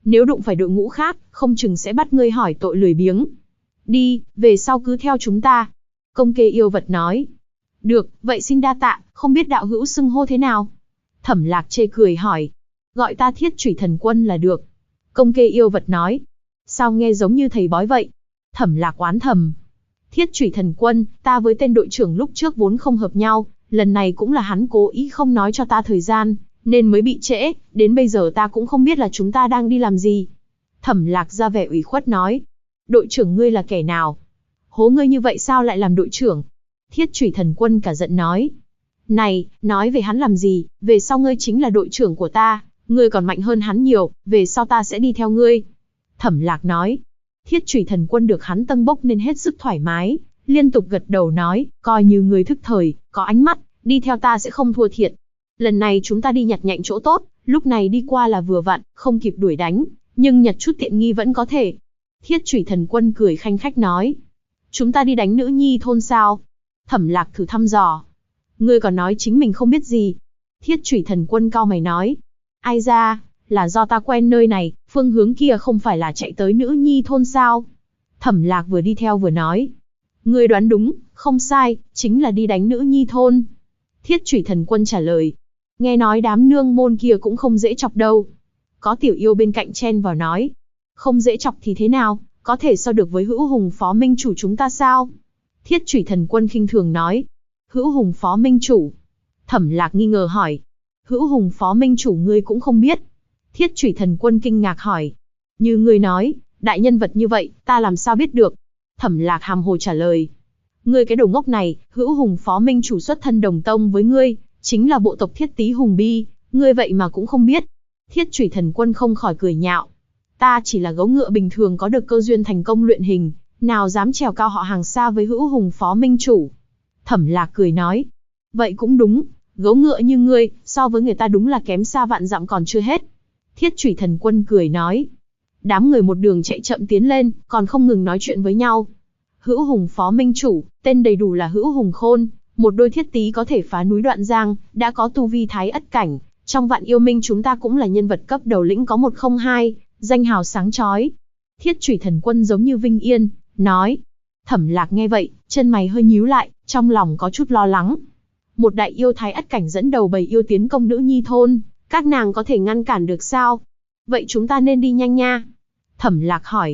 nếu đụng phải đội ngũ khác, không chừng sẽ bắt ngươi hỏi tội lười biếng. Đi, về sau cứ theo chúng ta. Công kê yêu vật nói. Được, vậy xin đa tạ, không biết đạo hữu xưng hô thế nào? Thẩm Lạc chê cười hỏi. Gọi ta Thiết Chủy Thần Quân là được. Công kê yêu vật nói. Sao nghe giống như thầy bói vậy? Thẩm Lạc oán thầm. Thiết Chủy Thần Quân, ta với tên đội trưởng lúc trước vốn không hợp nhau, lần này cũng là hắn cố ý không nói cho ta thời gian, nên mới bị trễ, đến bây giờ ta cũng không biết là chúng ta đang đi làm gì. Thẩm Lạc ra vẻ ủy khuất nói. Đội trưởng ngươi là kẻ nào? Hố ngươi như vậy sao lại làm đội trưởng? Thiết Chủy Thần Quân cả giận nói. Này, nói về hắn làm gì, về sau ngươi chính là đội trưởng của ta, ngươi còn mạnh hơn hắn nhiều, về sau ta sẽ đi theo ngươi. Thẩm Lạc nói. Thiết Chủy Thần Quân được hắn tâng bốc nên hết sức thoải mái, liên tục gật đầu nói, coi như ngươi thức thời, có ánh mắt, đi theo ta sẽ không thua thiệt. Lần này chúng ta đi nhặt nhạnh chỗ tốt, lúc này đi qua là vừa vặn, không kịp đuổi đánh, nhưng nhặt chút tiện nghi vẫn có thể. Thiết Chủy Thần Quân cười khanh khách nói. Chúng ta đi đánh nữ nhi thôn sao? Thẩm Lạc thử thăm dò. Ngươi còn nói chính mình không biết gì. Thiết Chủy Thần Quân cau mày nói. Ai ra, là do ta quen nơi này, phương hướng kia không phải là chạy tới nữ nhi thôn sao? Thẩm Lạc vừa đi theo vừa nói. Ngươi đoán đúng, không sai, chính là đi đánh nữ nhi thôn. Thiết Chủy Thần Quân trả lời. Nghe nói đám nương môn kia cũng không dễ chọc đâu. Có tiểu yêu bên cạnh chen vào nói. Không dễ chọc thì thế nào, có thể so được với Hữu Hùng Phó Minh Chủ chúng ta sao? Thiết Chủy Thần Quân khinh thường nói. Hữu Hùng Phó Minh Chủ. Thẩm Lạc nghi ngờ hỏi. Hữu Hùng Phó Minh Chủ ngươi cũng không biết. Thiết Chủy Thần Quân kinh ngạc hỏi. Như ngươi nói, đại nhân vật như vậy, ta làm sao biết được? Thẩm Lạc hàm hồ trả lời. Ngươi cái đồ ngốc này, Hữu Hùng Phó Minh Chủ xuất thân đồng tông với ngươi, chính là bộ tộc Thiết Tý Hùng Bi, ngươi vậy mà cũng không biết. Thiết Chủy Thần Quân không khỏi cười nhạo. Ta chỉ là gấu ngựa bình thường có được cơ duyên thành công luyện hình, nào dám trèo cao họ hàng xa với Hữu Hùng Phó Minh Chủ. Thẩm Lạc cười nói. Vậy cũng đúng, gấu ngựa như ngươi, so với người ta đúng là kém xa vạn dặm còn chưa hết. Thiết Chủy Thần Quân cười nói. Đám người một đường chạy chậm tiến lên, còn không ngừng nói chuyện với nhau. Hữu Hùng Phó Minh Chủ, tên đầy đủ là Hữu Hùng Khôn, một đôi thiết tí có thể phá núi đoạn giang, đã có tu vi thái ất cảnh. Trong vạn yêu minh chúng ta cũng là nhân vật cấp đầu lĩnh có 102, danh hào sáng chói. Thiết Chủy Thần Quân giống như Vinh Yên, nói. Thẩm Lạc nghe vậy, chân mày hơi nhíu lại, trong lòng có chút lo lắng. Một đại yêu thái ất cảnh dẫn đầu bầy yêu tiến công nữ nhi thôn, các nàng có thể ngăn cản được sao? Vậy chúng ta nên đi nhanh nha. Thẩm Lạc hỏi.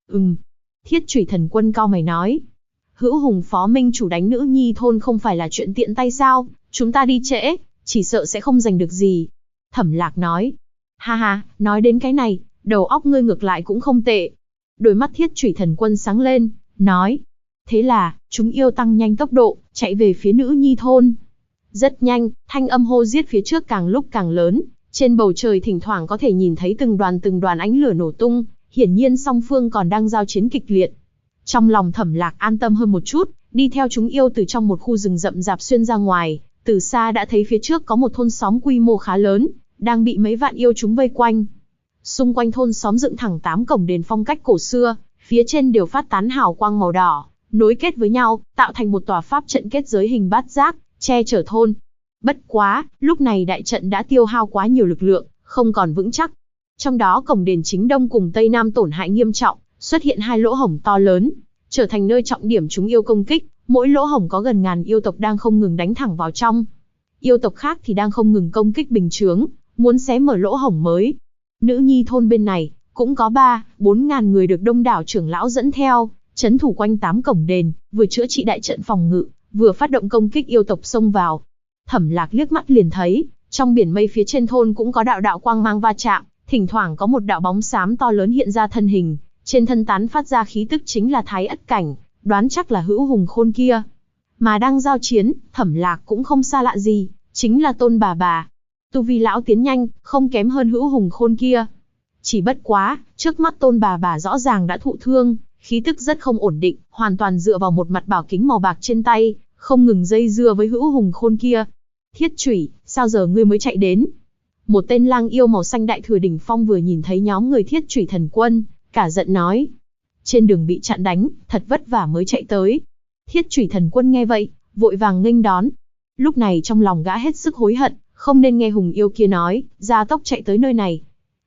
Thiết Chủy Thần Quân cau mày nói. Hữu Hùng Phó Minh Chủ đánh nữ nhi thôn không phải là chuyện tiện tay sao? Chúng ta đi trễ, chỉ sợ sẽ không giành được gì. Thẩm Lạc nói. Ha ha, nói đến cái này, đầu óc ngươi ngược lại cũng không tệ. Đôi mắt Thiết Chủy Thần Quân sáng lên, nói. Thế là, chúng yêu tăng nhanh tốc độ, chạy về phía nữ nhi thôn. Rất nhanh, thanh âm hô giết phía trước càng lúc càng lớn, trên bầu trời thỉnh thoảng có thể nhìn thấy từng đoàn ánh lửa nổ tung, hiển nhiên song phương còn đang giao chiến kịch liệt. Trong lòng Thẩm Lạc an tâm hơn một chút, đi theo chúng yêu từ trong một khu rừng rậm rạp xuyên ra ngoài, từ xa đã thấy phía trước có một thôn xóm quy mô khá lớn, đang bị mấy vạn yêu chúng vây quanh. Xung quanh thôn xóm dựng thẳng 8 cổng đền phong cách cổ xưa, phía trên đều phát tán hào quang màu đỏ, nối kết với nhau, tạo thành một tòa pháp trận kết giới hình bát giác, che chở thôn. Bất quá, lúc này đại trận đã tiêu hao quá nhiều lực lượng, không còn vững chắc. Trong đó cổng đền chính đông cùng tây nam tổn hại nghiêm trọng, xuất hiện 2 lỗ hổng to lớn, trở thành nơi trọng điểm chúng yêu công kích, mỗi lỗ hổng có gần ngàn yêu tộc đang không ngừng đánh thẳng vào trong. Yêu tộc khác thì đang không ngừng công kích bình chướng, muốn xé mở lỗ hổng mới. Nữ nhi thôn bên này, cũng có 3-4 ngàn người được đông đảo trưởng lão dẫn theo, trấn thủ quanh 8 cổng đền, vừa chữa trị đại trận phòng ngự, vừa phát động công kích yêu tộc xông vào. Thẩm Lạc liếc mắt liền thấy, trong biển mây phía trên thôn cũng có đạo quang mang va chạm, thỉnh thoảng có một đạo bóng xám to lớn hiện ra thân hình, trên thân tán phát ra khí tức chính là thái ất cảnh, đoán chắc là Hữu Hùng Khôn kia. Mà đang giao chiến, Thẩm Lạc cũng không xa lạ gì, chính là Tôn Bà Bà. Tu vi lão tiến nhanh, không kém hơn Hữu Hùng Khôn kia. Chỉ bất quá, trước mắt Tôn Bà Bà rõ ràng đã thụ thương, khí tức rất không ổn định, hoàn toàn dựa vào một mặt bảo kính màu bạc trên tay, không ngừng dây dưa với Hữu Hùng Khôn kia. Thiết Chủy, sao giờ ngươi mới chạy đến? Một tên lang yêu màu xanh đại thừa đỉnh phong vừa nhìn thấy nhóm người Thiết Chủy Thần Quân, cả giận nói. Trên đường bị chặn đánh, thật vất vả mới chạy tới. Thiết Chủy Thần Quân nghe vậy, vội vàng nghênh đón. Lúc này trong lòng gã hết sức hối hận, không nên nghe hùng yêu kia nói, gia tốc chạy tới nơi này.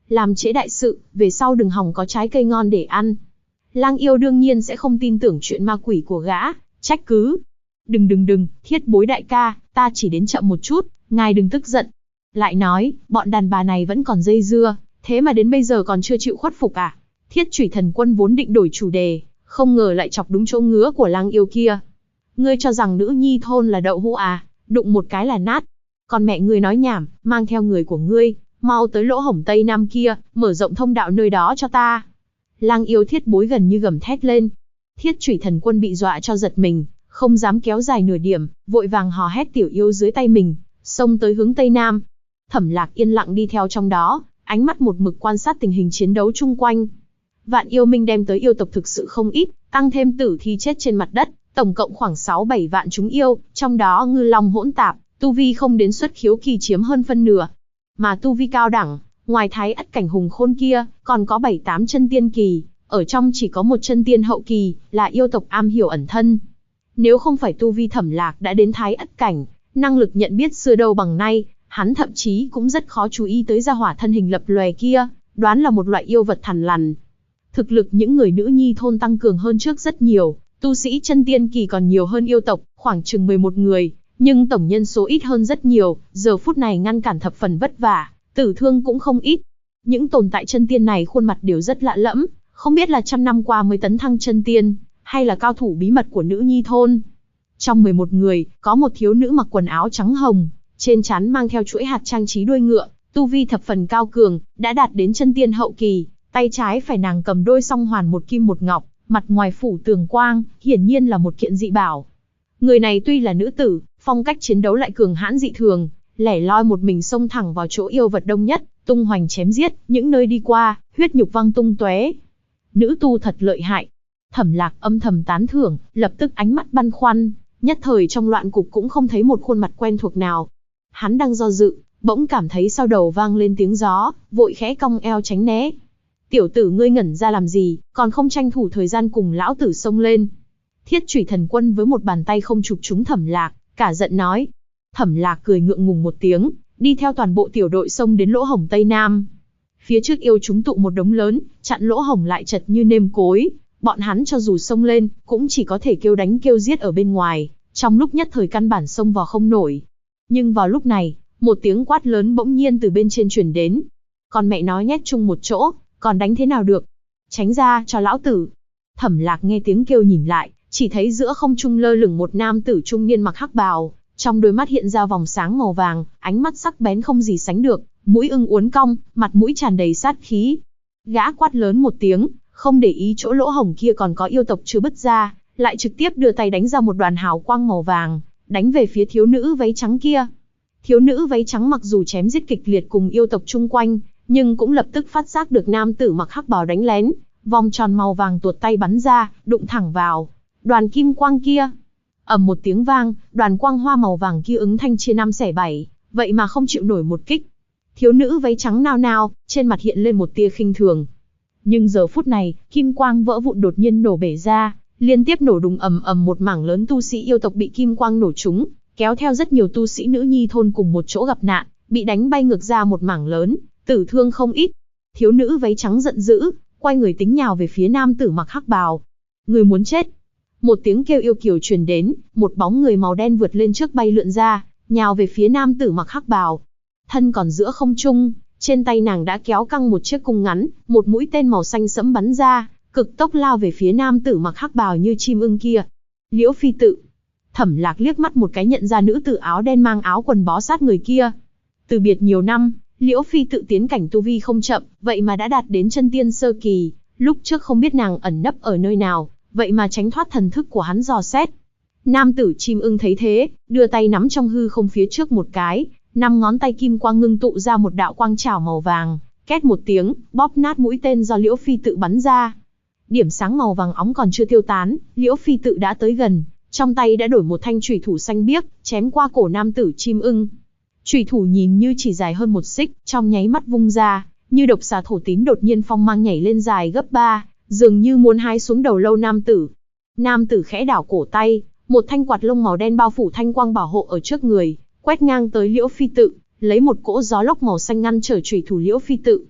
làm trễ đại sự, về sau đừng hòng có trái cây ngon để ăn. Lang yêu đương nhiên sẽ không tin tưởng chuyện ma quỷ của gã, trách cứ. Đừng, Thiết Bối đại ca, ta chỉ đến chậm một chút, ngài đừng tức giận. Lại nói, bọn đàn bà này vẫn còn dây dưa, thế mà đến bây giờ còn chưa chịu khuất phục à? Thiết Chủy Thần Quân vốn định đổi chủ đề, không ngờ lại chọc đúng chỗ ngứa của lang yêu kia. Ngươi cho rằng nữ nhi thôn là đậu hũ à, đụng một cái là nát. Còn mẹ ngươi nói nhảm, mang theo người của ngươi, mau tới lỗ hổng Tây Nam kia, mở rộng thông đạo nơi đó cho ta. Lang yêu Thiết Bối gần như gầm thét lên. Thiết Chủy Thần Quân bị dọa cho giật mình, không dám kéo dài nửa điểm, vội vàng hò hét tiểu yêu dưới tay mình, xông tới hướng Tây Nam. Thẩm Lạc yên lặng đi theo trong đó, ánh mắt một mực quan sát tình hình chiến đấu chung quanh. Vạn yêu minh đem tới yêu tộc thực sự không ít, tăng thêm tử thi chết trên mặt đất, tổng cộng khoảng 6-7 vạn chúng yêu, trong đó ngư long hỗn tạp, tu vi không đến xuất khiếu kỳ chiếm hơn phân nửa. Mà tu vi cao đẳng, ngoài Thái Ất cảnh hùng khôn kia, còn có 7-8 chân tiên kỳ, ở trong chỉ có một chân tiên hậu kỳ, là yêu tộc am hiểu ẩn thân. Nếu không phải tu vi Thẩm Lạc đã đến Thái Ất cảnh, năng lực nhận biết xưa đâu bằng nay, hắn thậm chí cũng rất khó chú ý tới gia hỏa thân hình lập lòe kia, đoán là một loại yêu vật thằn lằn. Thực lực những người nữ nhi thôn tăng cường hơn trước rất nhiều, tu sĩ chân tiên kỳ còn nhiều hơn yêu tộc, khoảng chừng 11 người, nhưng tổng nhân số ít hơn rất nhiều, giờ phút này ngăn cản thập phần vất vả, tử thương cũng không ít. Những tồn tại chân tiên này khuôn mặt đều rất lạ lẫm, không biết là trăm năm qua mới tấn thăng chân tiên, hay là cao thủ bí mật của nữ nhi thôn. Trong 11 người, có một thiếu nữ mặc quần áo trắng hồng, trên trán mang theo chuỗi hạt trang trí đuôi ngựa, tu vi thập phần cao cường, đã đạt đến chân tiên hậu kỳ, tay trái phải nàng cầm đôi song hoàn một kim một ngọc, mặt ngoài phủ tường quang, hiển nhiên là một kiện dị bảo. Người này tuy là nữ tử, phong cách chiến đấu lại cường hãn dị thường, lẻ loi một mình xông thẳng vào chỗ yêu vật đông nhất, tung hoành chém giết, những nơi đi qua, huyết nhục văng tung tóe. Nữ tu thật lợi hại. Thẩm Lạc âm thầm tán thưởng, lập tức ánh mắt băn khoăn, nhất thời trong loạn cục cũng không thấy một khuôn mặt quen thuộc nào. Hắn đang do dự, bỗng cảm thấy sau đầu vang lên tiếng gió, vội khẽ cong eo tránh né. Tiểu tử ngươi ngẩn ra làm gì, còn không tranh thủ thời gian cùng lão tử xông lên. Thiết Chủy Thần Quân với một bàn tay không chụp trúng Thẩm Lạc, cả giận nói. Thẩm Lạc cười ngượng ngùng một tiếng, đi theo toàn bộ tiểu đội xông đến lỗ hổng Tây Nam. Phía trước yêu chúng tụ một đống lớn, chặn lỗ hổng lại chật như nêm cối. Bọn hắn cho dù xông lên, cũng chỉ có thể kêu đánh kêu giết ở bên ngoài, trong lúc nhất thời căn bản xông vào không nổi. Nhưng vào lúc này, một tiếng quát lớn bỗng nhiên từ bên trên truyền đến. Còn mẹ nói nhét chung một chỗ, còn đánh thế nào được? Tránh ra cho lão tử. Thẩm Lạc nghe tiếng kêu nhìn lại, chỉ thấy giữa không trung lơ lửng một nam tử trung niên mặc hắc bào, trong đôi mắt hiện ra vòng sáng màu vàng, ánh mắt sắc bén không gì sánh được, mũi ưng uốn cong, mặt mũi tràn đầy sát khí. Gã quát lớn một tiếng, không để ý chỗ lỗ hổng kia còn có yêu tộc chưa bứt ra, lại trực tiếp đưa tay đánh ra một đoàn hào quang màu vàng, đánh về phía thiếu nữ váy trắng kia. Thiếu nữ váy trắng mặc dù chém giết kịch liệt cùng yêu tộc chung quanh, nhưng cũng lập tức phát giác được nam tử mặc hắc bào đánh lén, vòng tròn màu vàng tuột tay bắn ra, đụng thẳng vào đoàn kim quang kia. Ầm một tiếng vang, đoàn quang hoa màu vàng kia ứng thanh chia 5 xẻ 7, vậy mà không chịu nổi một kích. Thiếu nữ váy trắng nao nao, trên mặt hiện lên một tia khinh thường. Nhưng giờ phút này, kim quang vỡ vụn đột nhiên nổ bể ra, liên tiếp nổ đùng ầm ầm, một mảng lớn tu sĩ yêu tộc bị kim quang nổ trúng, kéo theo rất nhiều tu sĩ nữ nhi thôn cùng một chỗ gặp nạn, bị đánh bay ngược ra một mảng lớn, tử thương không ít. Thiếu nữ váy trắng giận dữ, quay người tính nhào về phía nam tử mặc hắc bào. Người muốn chết. Một tiếng kêu yêu kiều truyền đến, một bóng người màu đen vượt lên trước bay lượn ra, nhào về phía nam tử mặc hắc bào. Thân còn giữa không trung, trên tay nàng đã kéo căng một chiếc cung ngắn, một mũi tên màu xanh sẫm bắn ra, cực tốc lao về phía nam tử mặc hắc bào như chim ưng kia. Liễu Phi Tự. Thẩm Lạc liếc mắt một cái nhận ra nữ tử áo đen mang áo quần bó sát người kia. Từ biệt nhiều năm, Liễu Phi Tự tiến cảnh tu vi không chậm, vậy mà đã đạt đến chân tiên sơ kỳ, lúc trước không biết nàng ẩn nấp ở nơi nào, vậy mà tránh thoát thần thức của hắn dò xét. Nam tử chim ưng thấy thế, đưa tay nắm trong hư không phía trước một cái, 5 ngón tay kim quang ngưng tụ ra một đạo quang trảo màu vàng, két một tiếng, bóp nát mũi tên do Liễu Phi Tự bắn ra. Điểm sáng màu vàng óng còn chưa tiêu tán, Liễu Phi Tự đã tới gần, trong tay đã đổi một thanh chủy thủ xanh biếc, chém qua cổ nam tử chim ưng. Chủy thủ nhìn như chỉ dài hơn 1 xích, trong nháy mắt vung ra, như độc xà thổ tín đột nhiên phong mang nhảy lên dài gấp 3, dường như muốn hái xuống đầu lâu nam tử. Nam tử khẽ đảo cổ tay, một thanh quạt lông màu đen bao phủ thanh quang bảo hộ ở trước người, quét ngang tới Liễu Phi Tự, lấy một cỗ gió lốc màu xanh ngăn trở chủy thủ Liễu Phi Tự.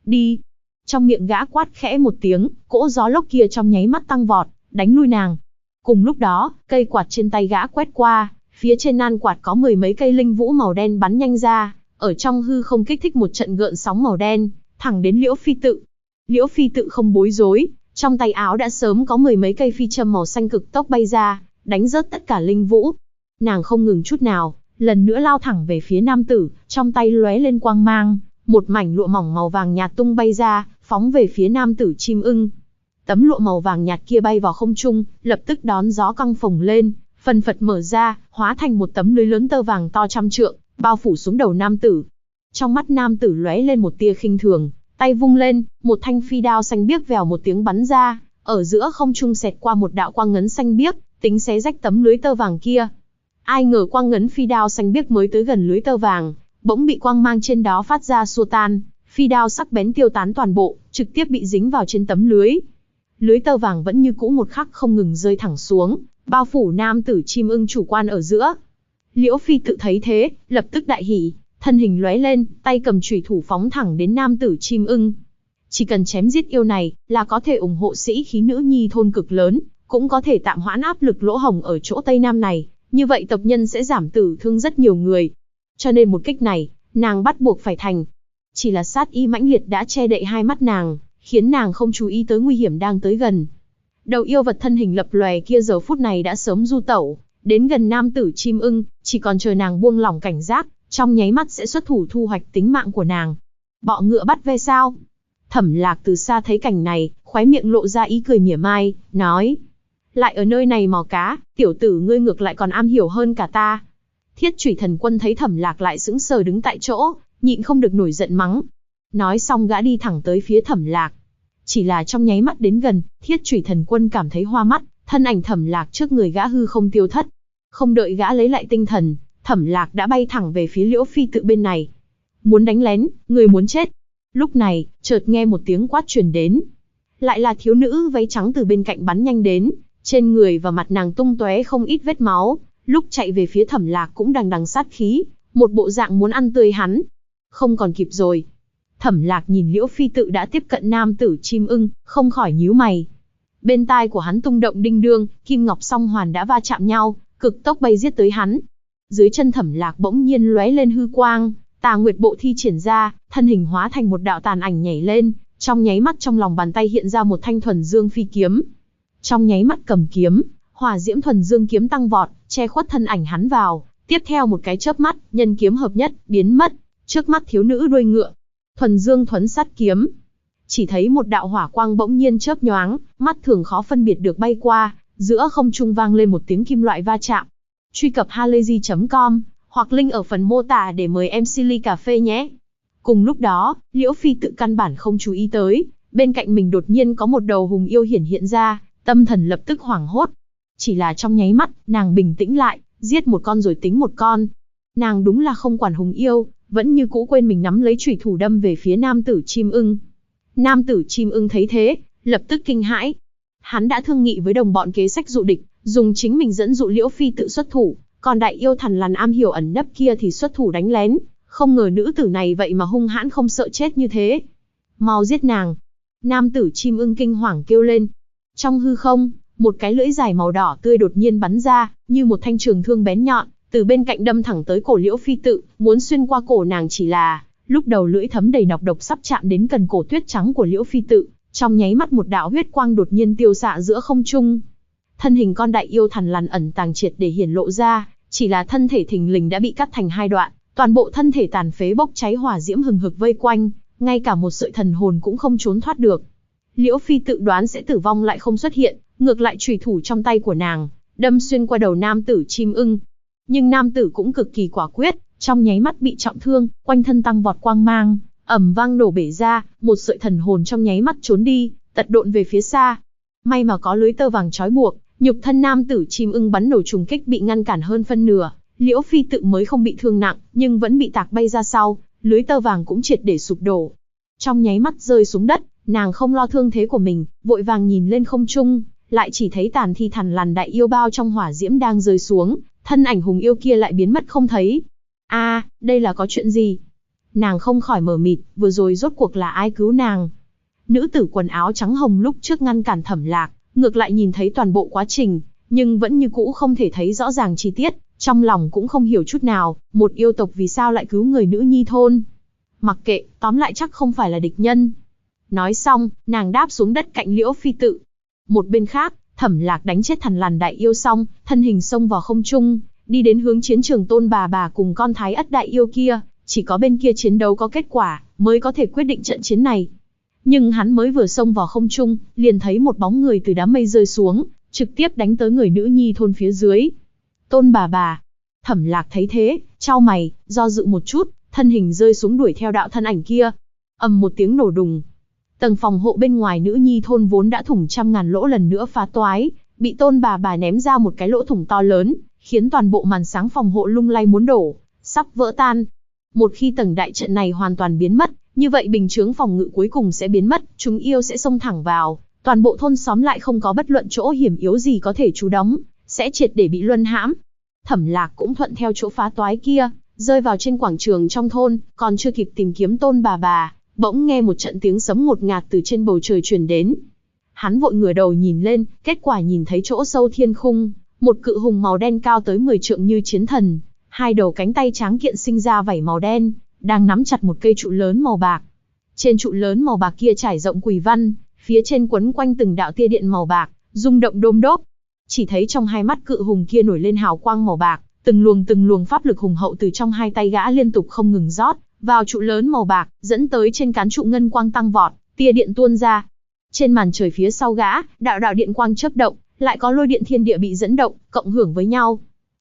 đi. Trong miệng gã quát khẽ một tiếng, cỗ gió lốc kia trong nháy mắt tăng vọt, đánh lui nàng. Cùng lúc đó, cây quạt trên tay gã quét qua, phía trên nan quạt có mười mấy cây linh vũ màu đen bắn nhanh ra, ở trong hư không kích thích một trận gợn sóng màu đen, thẳng đến Liễu Phi Tự. Liễu Phi Tự không bối rối, trong tay áo đã sớm có mười mấy cây phi châm màu xanh cực tốc bay ra, đánh rớt tất cả linh vũ. Nàng không ngừng chút nào, lần nữa lao thẳng về phía nam tử, trong tay lóe lên quang mang, một mảnh lụa mỏng màu vàng nhạt tung bay ra, phóng về phía nam tử chim ưng. Tấm lụa màu vàng nhạt kia bay vào không trung, lập tức đón gió căng phồng lên, phần phật mở ra, hóa thành một tấm lưới lớn tơ vàng to trăm trượng, bao phủ xuống đầu nam tử. Trong mắt nam tử lóe lên một tia khinh thường, tay vung lên, một thanh phi đao xanh biếc vèo một tiếng bắn ra, ở giữa không trung xẹt qua một đạo quang ngấn xanh biếc, tính xé rách tấm lưới tơ vàng kia. Ai ngờ quang ngấn phi đao xanh biếc mới tới gần lưới tơ vàng, bỗng bị quang mang trên đó phát ra xua tan, phi đao sắc bén tiêu tán toàn bộ, trực tiếp bị dính vào trên tấm lưới. Lưới tơ vàng vẫn như cũ một khắc không ngừng rơi thẳng xuống, bao phủ nam tử chim ưng chủ quan ở giữa. Liễu Phi Tự thấy thế, lập tức đại hỉ, thân hình lóe lên, tay cầm chủy thủ phóng thẳng đến nam tử chim ưng. Chỉ cần chém giết yêu này, là có thể ủng hộ sĩ khí nữ nhi thôn cực lớn, cũng có thể tạm hoãn áp lực lỗ hổng ở chỗ Tây Nam này, như vậy tộc nhân sẽ giảm tử thương rất nhiều người. Cho nên một kích này, nàng bắt buộc phải thành. Chỉ là sát ý mãnh liệt đã che đậy hai mắt nàng, khiến nàng không chú ý tới nguy hiểm đang tới gần. Đầu yêu vật thân hình lập lòe kia giờ phút này đã sớm du tẩu, đến gần nam tử chim ưng, chỉ còn chờ nàng buông lỏng cảnh giác, trong nháy mắt sẽ xuất thủ thu hoạch tính mạng của nàng. Bọ ngựa bắt ve sao? Thẩm Lạc từ xa thấy cảnh này, khóe miệng lộ ra ý cười mỉa mai, nói: lại ở nơi này mò cá, tiểu tử ngươi ngược lại còn am hiểu hơn cả ta. Thiết Chủy Thần Quân thấy Thẩm Lạc lại sững sờ đứng tại chỗ, nhịn không được nổi giận mắng. Nói xong gã đi thẳng tới phía Thẩm Lạc. Chỉ là trong nháy mắt đến gần, Thiết Chủy Thần Quân cảm thấy hoa mắt, thân ảnh Thẩm Lạc trước người gã hư không tiêu thất. Không đợi gã lấy lại tinh thần, Thẩm Lạc đã bay thẳng về phía Liễu Phi Tự bên này. Muốn đánh lén, người muốn chết. Lúc này, chợt nghe một tiếng quát truyền đến. Lại là thiếu nữ váy trắng từ bên cạnh bắn nhanh đến, trên người và mặt nàng tung tóe không ít vết máu, lúc chạy về phía Thẩm Lạc cũng đằng đằng sát khí, một bộ dạng muốn ăn tươi hắn. Không còn kịp rồi. Thẩm Lạc nhìn Liễu Phi Tự đã tiếp cận nam tử chim ưng, không khỏi nhíu mày. Bên tai của hắn tung động đinh đương, kim ngọc song hoàn đã va chạm nhau, cực tốc bay giết tới hắn. Dưới chân Thẩm Lạc bỗng nhiên lóe lên hư quang, Tà Nguyệt Bộ thi triển ra, thân hình hóa thành một đạo tàn ảnh nhảy lên, trong nháy mắt trong lòng bàn tay hiện ra một thanh thuần dương phi kiếm. Trong nháy mắt cầm kiếm, hỏa diễm thuần dương kiếm tăng vọt, che khuất thân ảnh hắn vào, tiếp theo một cái chớp mắt, nhân kiếm hợp nhất, biến mất, trước mắt thiếu nữ đuôi ngựa. Thuần dương thuấn sát kiếm. Chỉ thấy một đạo hỏa quang bỗng nhiên chớp nhoáng, mắt thường khó phân biệt được bay qua, giữa không trung vang lên một tiếng kim loại va chạm. Truy cập halayzi.com hoặc link ở phần mô tả để mời em Silly Cà Phê nhé. Cùng lúc đó, Liễu Phi Tự căn bản không chú ý tới, bên cạnh mình đột nhiên có một đầu hùng yêu hiện ra, tâm thần lập tức hoảng hốt. Chỉ là trong nháy mắt, nàng bình tĩnh lại, giết một con rồi tính một con. Nàng đúng là không quản hùng yêu, vẫn như cũ quên mình nắm lấy chủy thủ đâm về phía nam tử chim ưng. Nam tử chim ưng thấy thế, lập tức kinh hãi. Hắn đã thương nghị với đồng bọn kế sách dụ địch, dùng chính mình dẫn dụ Liễu Phi Tự xuất thủ, còn đại yêu Thằn Lằn am hiểu ẩn nấp kia thì xuất thủ đánh lén. Không ngờ nữ tử này vậy mà hung hãn không sợ chết như thế. Mau giết nàng! Nam tử chim ưng kinh hoàng kêu lên. Trong hư không, một cái lưỡi dài màu đỏ tươi đột nhiên bắn ra, như một thanh trường thương bén nhọn, từ bên cạnh đâm thẳng tới cổ Liễu Phi Tự, muốn xuyên qua cổ nàng. Chỉ là, lúc đầu lưỡi thấm đầy nọc độc sắp chạm đến cần cổ tuyết trắng của Liễu Phi Tự, trong nháy mắt một đạo huyết quang đột nhiên tiêu xạ giữa không trung. Thân hình con đại yêu Thằn Lằn ẩn tàng triệt để hiển lộ ra, chỉ là thân thể thình lình đã bị cắt thành hai đoạn, toàn bộ thân thể tàn phế bốc cháy hỏa diễm hừng hực vây quanh, ngay cả một sợi thần hồn cũng không trốn thoát được. Liễu Phi Tự đoán sẽ tử vong lại không xuất hiện, ngược lại chủy thủ trong tay của nàng đâm xuyên qua đầu nam tử chim ưng. Nhưng nam tử cũng cực kỳ quả quyết, trong nháy mắt bị trọng thương, quanh thân tăng vọt quang mang, ầm vang nổ bể ra, một sợi thần hồn trong nháy mắt trốn đi, tật độn về phía xa. May mà có lưới tơ vàng trói buộc, nhục thân nam tử chim ưng bắn nổ trùng kích bị ngăn cản hơn phân nửa, Liễu Phi Tự mới không bị thương nặng, nhưng vẫn bị tạc bay ra sau, lưới tơ vàng cũng triệt để sụp đổ. Trong nháy mắt rơi xuống đất, nàng không lo thương thế của mình, vội vàng nhìn lên không trung, lại chỉ thấy tàn thi Thằn Lằn đại yêu bao trong hỏa diễm đang rơi xuống, thân ảnh hùng yêu kia lại biến mất không thấy. Đây là có chuyện gì? Nàng không khỏi mờ mịt, vừa rồi rốt cuộc là ai cứu nàng? Nữ tử quần áo trắng hồng lúc trước ngăn cản Thẩm Lạc, ngược lại nhìn thấy toàn bộ quá trình, nhưng vẫn như cũ không thể thấy rõ ràng chi tiết, trong lòng cũng không hiểu chút nào, một yêu tộc vì sao lại cứu người nữ nhi thôn. Mặc kệ, tóm lại chắc không phải là địch nhân. Nói xong, nàng đáp xuống đất cạnh Liễu Phi tự. Một bên khác, Thẩm Lạc đánh chết Thằn Lằn đại yêu xong, thân hình xông vào không trung, đi đến hướng chiến trường Tôn bà cùng con Thái Ất đại yêu kia, chỉ có bên kia chiến đấu có kết quả, mới có thể quyết định trận chiến này. Nhưng hắn mới vừa xông vào không trung, liền thấy một bóng người từ đám mây rơi xuống, trực tiếp đánh tới người nữ nhi thôn phía dưới. Tôn bà. Thẩm Lạc thấy thế, chau mày, do dự một chút, thân hình rơi xuống đuổi theo đạo thân ảnh kia. Ầm một tiếng nổ đùng. Tầng phòng hộ bên ngoài nữ nhi thôn vốn đã thủng trăm ngàn lỗ lần nữa phá toái, bị Tôn bà ném ra một cái lỗ thủng to lớn, khiến toàn bộ màn sáng phòng hộ lung lay muốn đổ, sắp vỡ tan. Một khi tầng đại trận này hoàn toàn biến mất, như vậy bình chướng phòng ngự cuối cùng sẽ biến mất, chúng yêu sẽ xông thẳng vào, toàn bộ thôn xóm lại không có bất luận chỗ hiểm yếu gì có thể trú đóng, sẽ triệt để bị luân hãm. Thẩm Lạc cũng thuận theo chỗ phá toái kia, rơi vào trên quảng trường trong thôn, còn chưa kịp tìm kiếm Tôn bà, bỗng nghe một trận tiếng sấm ngột ngạt từ trên bầu trời truyền đến. Hắn vội ngửa đầu nhìn lên, kết quả nhìn thấy chỗ sâu thiên khung, một cự hùng màu đen cao tới 10 trượng như chiến thần, hai đầu cánh tay tráng kiện sinh ra vảy màu đen, đang nắm chặt một cây trụ lớn màu bạc. Trên trụ lớn màu bạc kia trải rộng quỷ văn, phía trên quấn quanh từng đạo tia điện màu bạc, rung động đôm đốp. Chỉ thấy trong hai mắt cự hùng kia nổi lên hào quang màu bạc, từng luồng pháp lực hùng hậu từ trong hai tay gã liên tục không ngừng rót vào trụ lớn màu bạc, dẫn tới trên cán trụ ngân quang tăng vọt, tia điện tuôn ra. Trên màn trời phía sau gã, đạo điện quang chớp động, lại có lôi điện thiên địa bị dẫn động, cộng hưởng với nhau.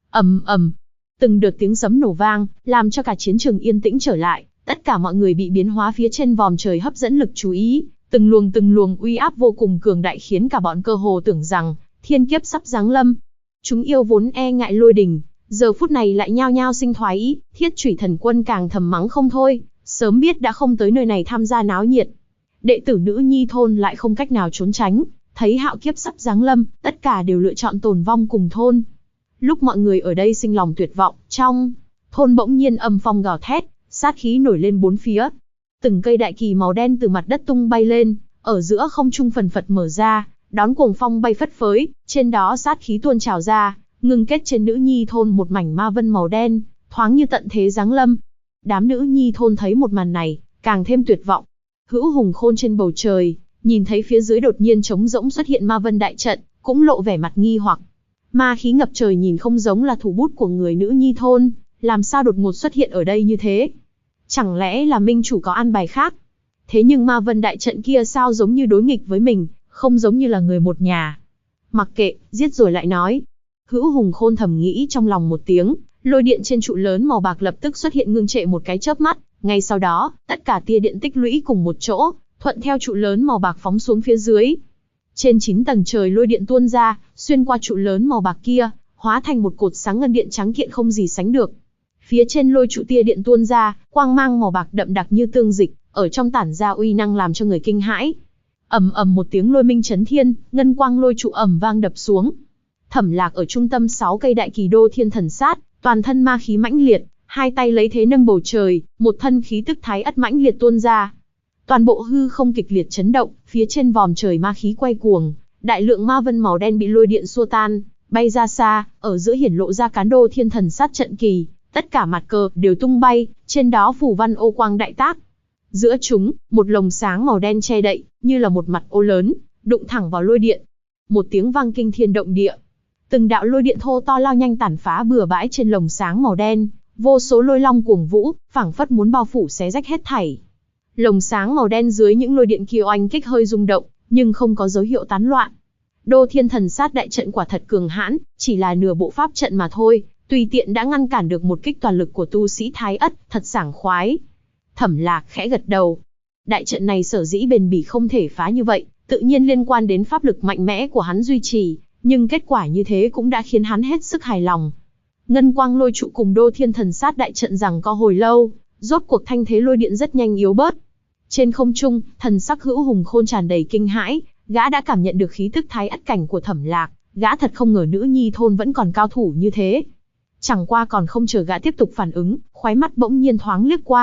Ầm. Từng đợt tiếng sấm nổ vang, làm cho cả chiến trường yên tĩnh trở lại, tất cả mọi người bị biến hóa phía trên vòm trời hấp dẫn lực chú ý, từng luồng uy áp vô cùng cường đại khiến cả bọn cơ hồ tưởng rằng thiên kiếp sắp giáng lâm. Chúng yêu vốn e ngại lôi đình, giờ phút này lại nhao nhao sinh thoái ý, Thiết Chủy Thần Quân càng thầm mắng không thôi, sớm biết đã không tới nơi này tham gia náo nhiệt. Đệ tử nữ nhi thôn lại không cách nào trốn tránh, thấy hạo kiếp sắp giáng lâm, tất cả đều lựa chọn tồn vong cùng thôn. Lúc mọi người ở đây sinh lòng tuyệt vọng, trong thôn bỗng nhiên âm phong gào thét, sát khí nổi lên bốn phía. Từng cây đại kỳ màu đen từ mặt đất tung bay lên, ở giữa không trung phần phật mở ra, đón cuồng phong bay phất phới, trên đó sát khí tuôn trào ra, ngưng kết trên nữ nhi thôn một mảnh ma vân màu đen, thoáng như tận thế giáng lâm. Đám nữ nhi thôn thấy một màn này, càng thêm tuyệt vọng. Hữu Hùng Khôn trên bầu trời, nhìn thấy phía dưới đột nhiên trống rỗng xuất hiện ma vân đại trận, cũng lộ vẻ mặt nghi hoặc. Ma khí ngập trời nhìn không giống là thủ bút của người nữ nhi thôn, làm sao đột ngột xuất hiện ở đây như thế? Chẳng lẽ là minh chủ có an bài khác? Thế nhưng ma vân đại trận kia sao giống như đối nghịch với mình, không giống như là người một nhà. Mặc kệ, giết rồi lại nói. Hữu Hùng Khôn thầm nghĩ trong lòng một tiếng, lôi điện trên trụ lớn màu bạc lập tức xuất hiện ngưng trệ một cái chớp mắt, ngay sau đó, tất cả tia điện tích lũy cùng một chỗ, thuận theo trụ lớn màu bạc phóng xuống phía dưới. Trên 9 tầng trời lôi điện tuôn ra, xuyên qua trụ lớn màu bạc kia, hóa thành một cột sáng ngân điện trắng kiện không gì sánh được. Phía trên lôi trụ tia điện tuôn ra, quang mang màu bạc đậm đặc như tương dịch, ở trong tản ra uy năng làm cho người kinh hãi. Ầm một tiếng lôi minh chấn thiên, ngân quang lôi trụ ầm vang đập xuống. Thẩm Lạc ở trung tâm 6 cây đại kỳ đô thiên thần sát, toàn thân ma khí mãnh liệt, hai tay lấy thế nâng bầu trời, một thân khí tức Thái Ất mãnh liệt tuôn ra. Toàn bộ hư không kịch liệt chấn động, phía trên vòm trời ma khí quay cuồng, đại lượng ma vân màu đen bị lôi điện xua tan, bay ra xa, ở giữa hiển lộ ra cán đô thiên thần sát trận kỳ, tất cả mặt cờ đều tung bay, trên đó phủ văn ô quang đại tác. Giữa chúng, một lồng sáng màu đen che đậy, như là một mặt ô lớn, đụng thẳng vào lôi điện. Một tiếng vang kinh thiên động địa. Từng đạo lôi điện thô to lao nhanh tản phá bừa bãi trên lồng sáng màu đen, vô số lôi long cuồng vũ, phảng phất muốn bao phủ xé rách hết thảy. Lồng sáng màu đen dưới những lôi điện kia oanh kích hơi rung động, nhưng không có dấu hiệu tán loạn. Đô thiên thần sát đại trận quả thật cường hãn, chỉ là nửa bộ pháp trận mà thôi, tùy tiện đã ngăn cản được một kích toàn lực của tu sĩ Thái Ất, thật sảng khoái. Thẩm Lạc khẽ gật đầu. Đại trận này sở dĩ bền bỉ không thể phá như vậy, tự nhiên liên quan đến pháp lực mạnh mẽ của hắn duy trì, nhưng kết quả như thế cũng đã khiến hắn hết sức hài lòng. Ngân quang lôi trụ cùng đô thiên thần sát đại trận rằng co hồi lâu, rốt cuộc thanh thế lôi điện rất nhanh yếu bớt. Trên không trung, thần sắc Hữu Hùng Khôn tràn đầy kinh hãi, gã đã cảm nhận được khí tức Thái Ất cảnh của Thẩm Lạc, gã thật không ngờ nữ nhi thôn vẫn còn cao thủ như thế. Chẳng qua còn không chờ gã tiếp tục phản ứng, khóe mắt bỗng nhiên thoáng liếc qua,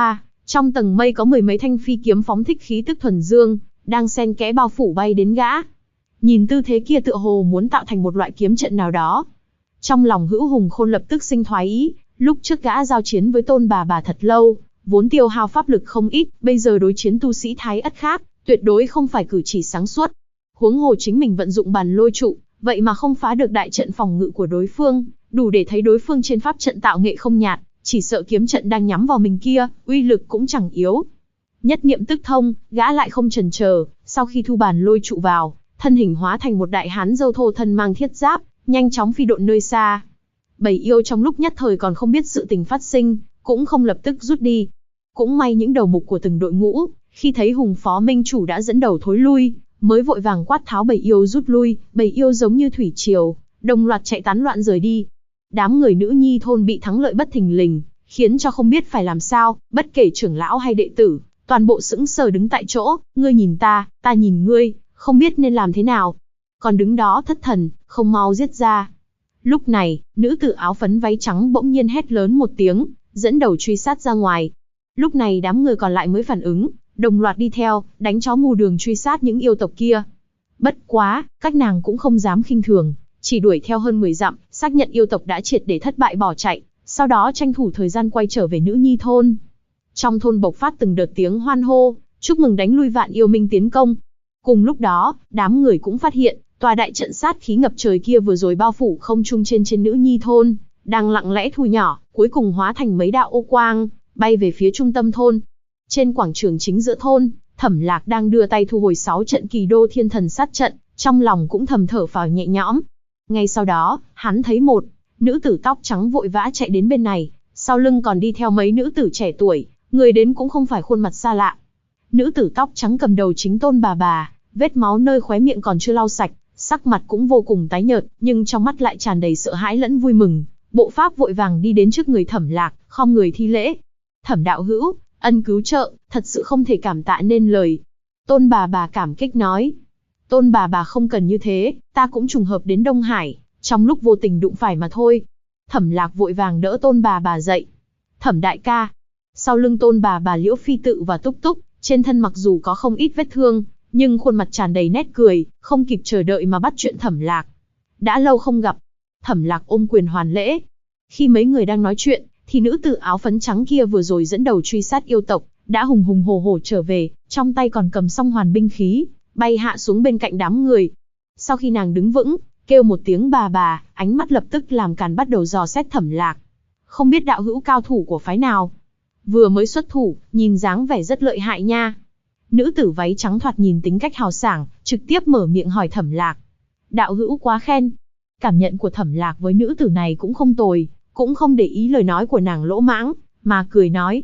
Trong tầng mây có mười mấy thanh phi kiếm phóng thích khí tức thuần dương, đang xen kẽ bao phủ bay đến gã. Nhìn tư thế kia tựa hồ muốn tạo thành một loại kiếm trận nào đó. Trong lòng Hữu Hùng Khôn lập tức sinh thoái ý, lúc trước gã giao chiến với Tôn bà thật lâu, vốn tiêu hao pháp lực không ít, bây giờ đối chiến tu sĩ Thái Ất khác, tuyệt đối không phải cử chỉ sáng suốt. Huống hồ chính mình vận dụng bàn lôi trụ, vậy mà không phá được đại trận phòng ngự của đối phương, đủ để thấy đối phương trên pháp trận tạo nghệ không nhạt, chỉ sợ kiếm trận đang nhắm vào mình kia, uy lực cũng chẳng yếu. Nhất niệm tức thông, gã lại không chần chờ, sau khi thu bàn lôi trụ vào, thân hình hóa thành một đại hán râu thô thân mang thiết giáp, nhanh chóng phi độn nơi xa. Bầy yêu trong lúc nhất thời còn không biết sự tình phát sinh, cũng không lập tức rút đi. Cũng may những đầu mục của từng đội ngũ, khi thấy Hùng Phó Minh chủ đã dẫn đầu thối lui, mới vội vàng quát tháo bầy yêu rút lui. Bầy yêu giống như thủy triều, đồng loạt chạy tán loạn rời đi. Đám người nữ nhi thôn bị thắng lợi bất thình lình, khiến cho không biết phải làm sao, bất kể trưởng lão hay đệ tử, toàn bộ sững sờ đứng tại chỗ, ngươi nhìn ta nhìn ngươi, không biết nên làm thế nào. Còn đứng đó thất thần, không mau giết ra. Lúc này, nữ tử áo phấn váy trắng bỗng nhiên hét lớn một tiếng, dẫn đầu truy sát ra ngoài. Lúc này đám người còn lại mới phản ứng, đồng loạt đi theo, đánh chó mù đường truy sát những yêu tộc kia. Bất quá, các nàng cũng không dám khinh thường, chỉ đuổi theo hơn 10 dặm, xác nhận yêu tộc đã triệt để thất bại bỏ chạy, sau đó tranh thủ thời gian quay trở về nữ nhi thôn. Trong thôn bộc phát từng đợt tiếng hoan hô, chúc mừng đánh lui vạn yêu minh tiến công. Cùng lúc đó, đám người cũng phát hiện, tòa đại trận sát khí ngập trời kia vừa rồi bao phủ không trung trên nữ nhi thôn, đang lặng lẽ thu nhỏ, cuối cùng hóa thành mấy đạo ô quang, bay về phía trung tâm thôn. Trên quảng trường chính giữa thôn, Thẩm Lạc đang đưa tay thu hồi 6 trận Kỳ Đô Thiên Thần sát trận, trong lòng cũng thầm thở phào nhẹ nhõm. Ngay sau đó, hắn thấy một nữ tử tóc trắng vội vã chạy đến bên này, sau lưng còn đi theo mấy nữ tử trẻ tuổi, người đến cũng không phải khuôn mặt xa lạ. Nữ tử tóc trắng cầm đầu chính Tôn bà, vết máu nơi khóe miệng còn chưa lau sạch, sắc mặt cũng vô cùng tái nhợt, nhưng trong mắt lại tràn đầy sợ hãi lẫn vui mừng. Bộ pháp vội vàng đi đến trước người Thẩm Lạc, khom người thi lễ. Thẩm đạo hữu, ân cứu trợ, thật sự không thể cảm tạ nên lời. Tôn bà cảm kích nói. Tôn bà không cần như thế, ta cũng trùng hợp đến Đông Hải, trong lúc vô tình đụng phải mà thôi. Thẩm Lạc vội vàng đỡ Tôn bà dậy. Thẩm đại ca. Sau lưng Tôn bà Liễu Phi Tự và Túc Túc, trên thân mặc dù có không ít vết thương, nhưng khuôn mặt tràn đầy nét cười, không kịp chờ đợi mà bắt chuyện Thẩm Lạc. Đã lâu không gặp. Thẩm Lạc ôm quyền hoàn lễ. Khi mấy người đang nói chuyện, thì nữ tử áo phấn trắng kia vừa rồi dẫn đầu truy sát yêu tộc, đã hùng hùng hổ hổ trở về, trong tay còn cầm song hoàn binh khí, bay hạ xuống bên cạnh đám người. Sau khi nàng đứng vững, kêu một tiếng bà, ánh mắt lập tức làm càn bắt đầu dò xét Thẩm Lạc. Không biết đạo hữu cao thủ của phái nào? Vừa mới xuất thủ, nhìn dáng vẻ rất lợi hại nha. Nữ tử váy trắng thoạt nhìn tính cách hào sảng, trực tiếp mở miệng hỏi Thẩm Lạc. Đạo hữu quá khen. Cảm nhận của Thẩm Lạc với nữ tử này cũng không tồi, cũng không để ý lời nói của nàng lỗ mãng, mà cười nói.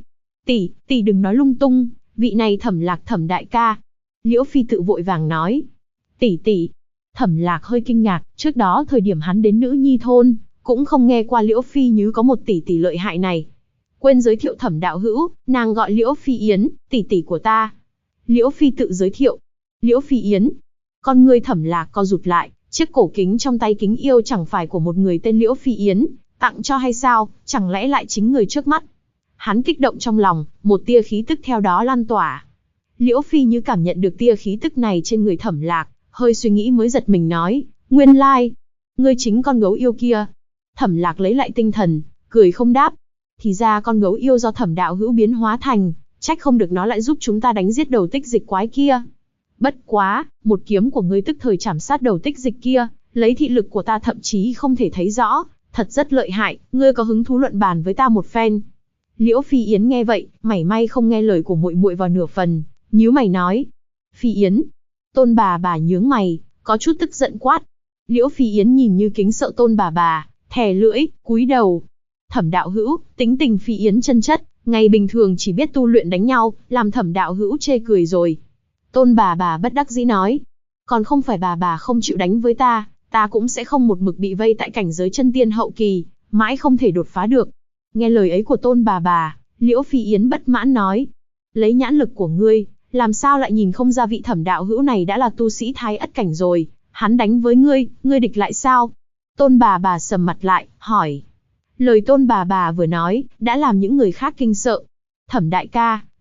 Tỷ đừng nói lung tung, vị này Thẩm Lạc Thẩm đại ca. Liễu Phi Tự vội vàng nói. Tỷ. Thẩm Lạc hơi kinh ngạc, trước đó thời điểm hắn đến nữ nhi thôn, cũng không nghe qua Liễu Phi như có một tỷ lợi hại này. Quên giới thiệu Thẩm đạo hữu, nàng gọi Liễu Phi Yến, tỷ của ta. Liễu Phi Tự giới thiệu. Liễu Phi Yến. Con ngươi Thẩm Lạc co rụt lại, chiếc cổ kính trong tay kính yêu chẳng phải của một người tên Liễu Phi Yến, tặng cho hay sao, chẳng lẽ lại chính người trước mắt. Hắn kích động trong lòng, một tia khí tức theo đó lan tỏa. Liễu Phi như cảm nhận được tia khí tức này trên người Thẩm Lạc, hơi suy nghĩ mới giật mình nói, nguyên lai, ngươi chính con gấu yêu kia. Thẩm Lạc lấy lại tinh thần, cười không đáp. Thì ra con gấu yêu do Thẩm đạo hữu biến hóa thành, trách không được nó lại giúp chúng ta đánh giết đầu tích dịch quái kia. Bất quá, một kiếm của ngươi tức thời chảm sát đầu tích dịch kia, lấy thị lực của ta thậm chí không thể thấy rõ, thật rất lợi hại, ngươi có hứng thú luận bàn với ta một phen. Liễu Phi Yến nghe vậy, mảy may không nghe lời của muội muội vào nửa phần, nhíu mày nói. Phi Yến. Tôn bà nhướng mày, có chút tức giận quát. Liễu Phi Yến nhìn như kính sợ Tôn bà, thè lưỡi, cúi đầu. Thẩm đạo hữu, tính tình Phi Yến chân chất, ngày bình thường chỉ biết tu luyện đánh nhau, làm Thẩm đạo hữu chê cười rồi. Tôn bà bất đắc dĩ nói. Còn không phải bà không chịu đánh với ta, ta cũng sẽ không một mực bị vây tại cảnh giới chân tiên hậu kỳ, mãi không thể đột phá được. Nghe lời ấy của Tôn bà, Liễu Phi Yến bất mãn nói. Lấy nhãn lực của ngươi, làm sao lại nhìn không ra vị Thẩm đạo hữu này đã là tu sĩ Thái Ất cảnh rồi, hắn đánh với ngươi địch lại sao? Tôn bà sầm mặt lại, hỏi. Lời Tôn bà vừa nói, đã làm những người khác kinh sợ. Thẩm đại ca,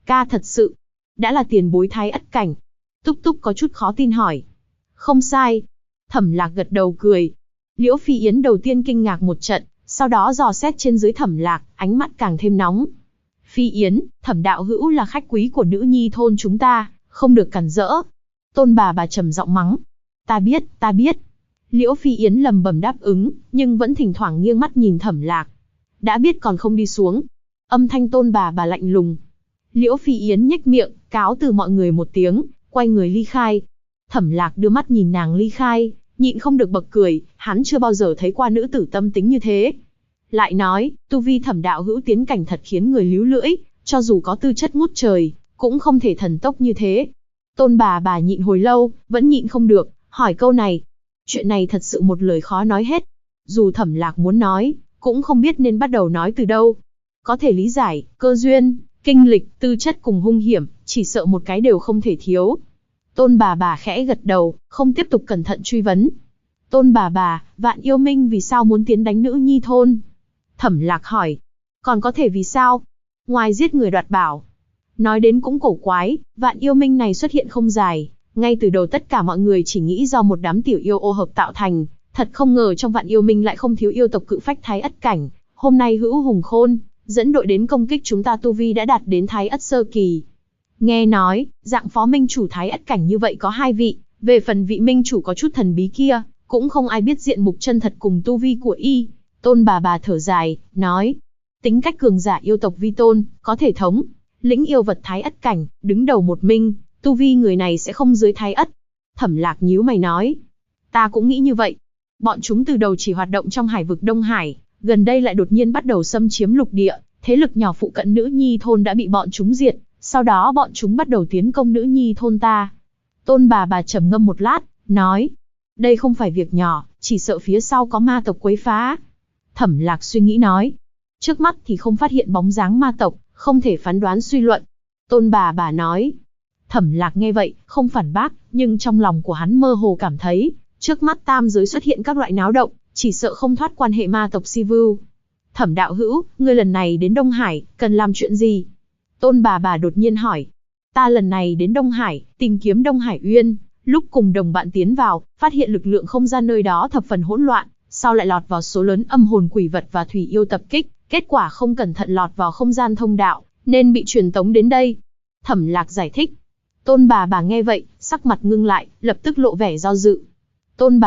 Ca thật sự, đã là tiền bối Thái Ất cảnh. Túc Túc có chút khó tin hỏi. Không sai. Thẩm Lạc gật đầu cười. Liễu Phi Yến đầu tiên kinh ngạc một trận, sau đó dò xét trên dưới Thẩm Lạc, ánh mắt càng thêm nóng. Phi Yến, Thẩm đạo hữu là khách quý của nữ nhi thôn chúng ta, không được cản rỡ. Tôn bà trầm giọng mắng. Ta biết, ta biết. Liễu Phi Yến lầm bầm đáp ứng, nhưng vẫn thỉnh thoảng nghiêng mắt nhìn Thẩm Lạc. Đã biết còn không đi xuống. Âm thanh Tôn bà lạnh lùng. Liễu Phi Yến nhếch miệng, cáo từ mọi người một tiếng, quay người ly khai. Thẩm Lạc đưa mắt nhìn nàng ly khai, nhịn không được bật cười, hắn chưa bao giờ thấy qua nữ tử tâm tính như thế. Lại nói, tu vi Thẩm đạo hữu tiến cảnh thật khiến người líu lưỡi, cho dù có tư chất ngút trời, cũng không thể thần tốc như thế. Tôn bà nhịn hồi lâu, vẫn nhịn không được, hỏi câu này. Chuyện này thật sự một lời khó nói hết. Dù Thẩm Lạc muốn nói, cũng không biết nên bắt đầu nói từ đâu. Có thể lý giải, cơ duyên, kinh lịch, tư chất cùng hung hiểm, chỉ sợ một cái đều không thể thiếu. Tôn bà khẽ gật đầu, không tiếp tục cẩn thận truy vấn. Tôn bà, Vạn Yêu Minh vì sao muốn tiến đánh nữ nhi thôn? Thẩm Lạc hỏi. Còn có thể vì sao? Ngoài giết người đoạt bảo. Nói đến cũng cổ quái, Vạn Yêu Minh này xuất hiện không dài. Ngay từ đầu tất cả mọi người chỉ nghĩ do một đám tiểu yêu ô hợp tạo thành. Thật không ngờ trong Vạn Yêu Minh lại không thiếu yêu tộc cự phách Thái Ất cảnh. Hôm nay Hữu Hùng Khôn dẫn đội đến công kích chúng ta, tu vi đã đạt đến Thái Ất sơ kỳ. Nghe nói, dạng phó minh chủ Thái Ất cảnh như vậy có 2 vị, về phần vị minh chủ có chút thần bí kia, cũng không ai biết diện mục chân thật cùng tu vi của y. Tôn bà thở dài, nói, tính cách cường giả yêu tộc vi tôn, có thể thống lĩnh yêu vật Thái Ất cảnh, đứng đầu một minh, tu vi người này sẽ không dưới Thái Ất. Thẩm Lạc nhíu mày nói, ta cũng nghĩ như vậy. Bọn chúng từ đầu chỉ hoạt động trong hải vực Đông Hải, gần đây lại đột nhiên bắt đầu xâm chiếm lục địa, thế lực nhỏ phụ cận nữ nhi thôn đã bị bọn chúng diệt, sau đó bọn chúng bắt đầu tiến công nữ nhi thôn ta. Tôn bà trầm ngâm một lát, nói, đây không phải việc nhỏ, chỉ sợ phía sau có ma tộc quấy phá. Thẩm Lạc suy nghĩ nói, trước mắt thì không phát hiện bóng dáng ma tộc, không thể phán đoán suy luận. Tôn bà nói. Thẩm Lạc nghe vậy, không phản bác, nhưng trong lòng của hắn mơ hồ cảm thấy, trước mắt tam giới xuất hiện các loại náo động, chỉ sợ không thoát quan hệ ma tộc Si Vưu. Thẩm đạo hữu, ngươi lần này đến Đông Hải, cần làm chuyện gì? Tôn bà đột nhiên hỏi. Ta lần này đến Đông Hải, tìm kiếm Đông Hải Uyên, lúc cùng đồng bạn tiến vào, phát hiện lực lượng không gian nơi đó thập phần hỗn loạn, sau lại lọt vào số lớn âm hồn quỷ vật và thủy yêu tập kích, kết quả không cẩn thận lọt vào không gian thông đạo, nên bị truyền tống đến đây. Thẩm Lạc giải thích. Tôn bà nghe vậy, sắc mặt ngưng lại, lập tức lộ vẻ do dự. Tôn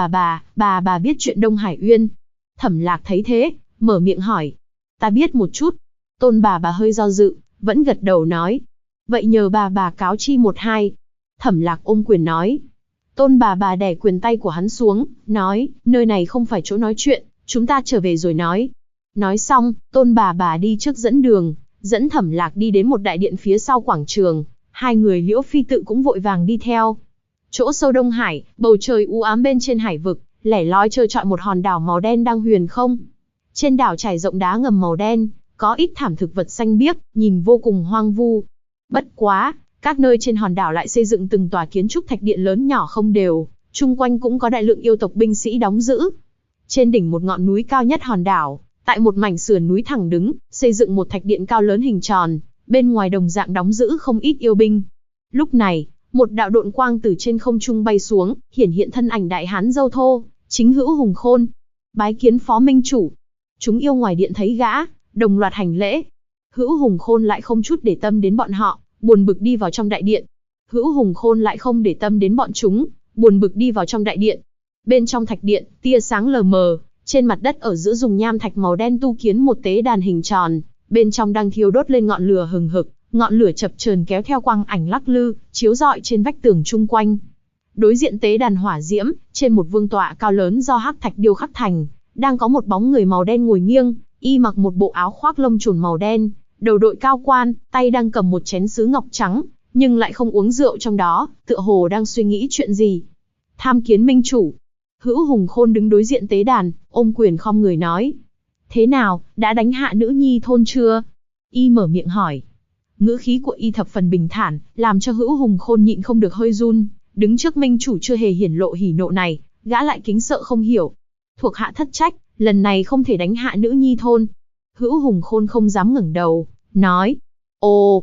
bà biết chuyện Đông Hải Uyên. Thẩm Lạc thấy thế, mở miệng hỏi. Ta biết một chút. Tôn bà hơi do dự, vẫn gật đầu nói. Vậy nhờ bà cáo chi một hai. Thẩm Lạc ôm quyền nói. Tôn bà đè quyền tay của hắn xuống, nói, nơi này không phải chỗ nói chuyện, chúng ta trở về rồi nói. Nói xong, Tôn bà đi trước dẫn đường, dẫn Thẩm Lạc đi đến một đại điện phía sau quảng trường. Hai người Liễu Phi Tự cũng vội vàng đi theo. Chỗ sâu Đông Hải, bầu trời u ám bên trên hải vực, lẻ loi trơ trọi một hòn đảo màu đen đang huyền không. Trên đảo trải rộng đá ngầm màu đen, có ít thảm thực vật xanh biếc, nhìn vô cùng hoang vu. Bất quá, các nơi trên hòn đảo lại xây dựng từng tòa kiến trúc thạch điện lớn nhỏ không đều, chung quanh cũng có đại lượng yêu tộc binh sĩ đóng giữ. Trên đỉnh một ngọn núi cao nhất hòn đảo, tại một mảnh sườn núi thẳng đứng, xây dựng một thạch điện cao lớn hình tròn, bên ngoài đồng dạng đóng giữ không ít yêu binh. Lúc này, một đạo độn quang từ trên không trung bay xuống, hiển hiện thân ảnh đại hán râu thô, chính Hữu Hùng Khôn. Bái kiến phó minh chủ. Chúng yêu ngoài điện thấy gã, đồng loạt hành lễ. Hữu Hùng Khôn lại không chút để tâm đến bọn họ, buồn bực đi vào trong đại điện. Hữu Hùng Khôn lại không để tâm đến bọn chúng, buồn bực đi vào trong đại điện. Bên trong thạch điện, tia sáng lờ mờ, trên mặt đất ở giữa dùng nham thạch màu đen tu kiến một tế đàn hình tròn, bên trong đang thiêu đốt lên ngọn lửa hừng hực, ngọn lửa chập chờn kéo theo quang ảnh lắc lư, chiếu rọi trên vách tường chung quanh. Đối diện tế đàn hỏa diễm, trên một vương tọa cao lớn do hắc thạch điêu khắc thành, đang có một bóng người màu đen ngồi nghiêng, y mặc một bộ áo khoác lông trồn màu đen, đầu đội cao quan, tay đang cầm một chén sứ ngọc trắng, nhưng lại không uống rượu trong đó, tựa hồ đang suy nghĩ chuyện gì. Tham kiến minh chủ. Hữu Hùng Khôn đứng đối diện tế đàn, ôm quyền khom người nói. Thế nào, đã đánh hạ nữ nhi thôn chưa? Y mở miệng hỏi. Ngữ khí của y thập phần bình thản, làm cho Hữu Hùng Khôn nhịn không được hơi run, đứng trước minh chủ chưa hề hiển lộ hỉ nộ này, gã lại kính sợ không hiểu. Thuộc hạ thất trách, lần này không thể đánh hạ nữ nhi thôn. Hữu Hùng Khôn không dám ngẩng đầu, nói. Ồ,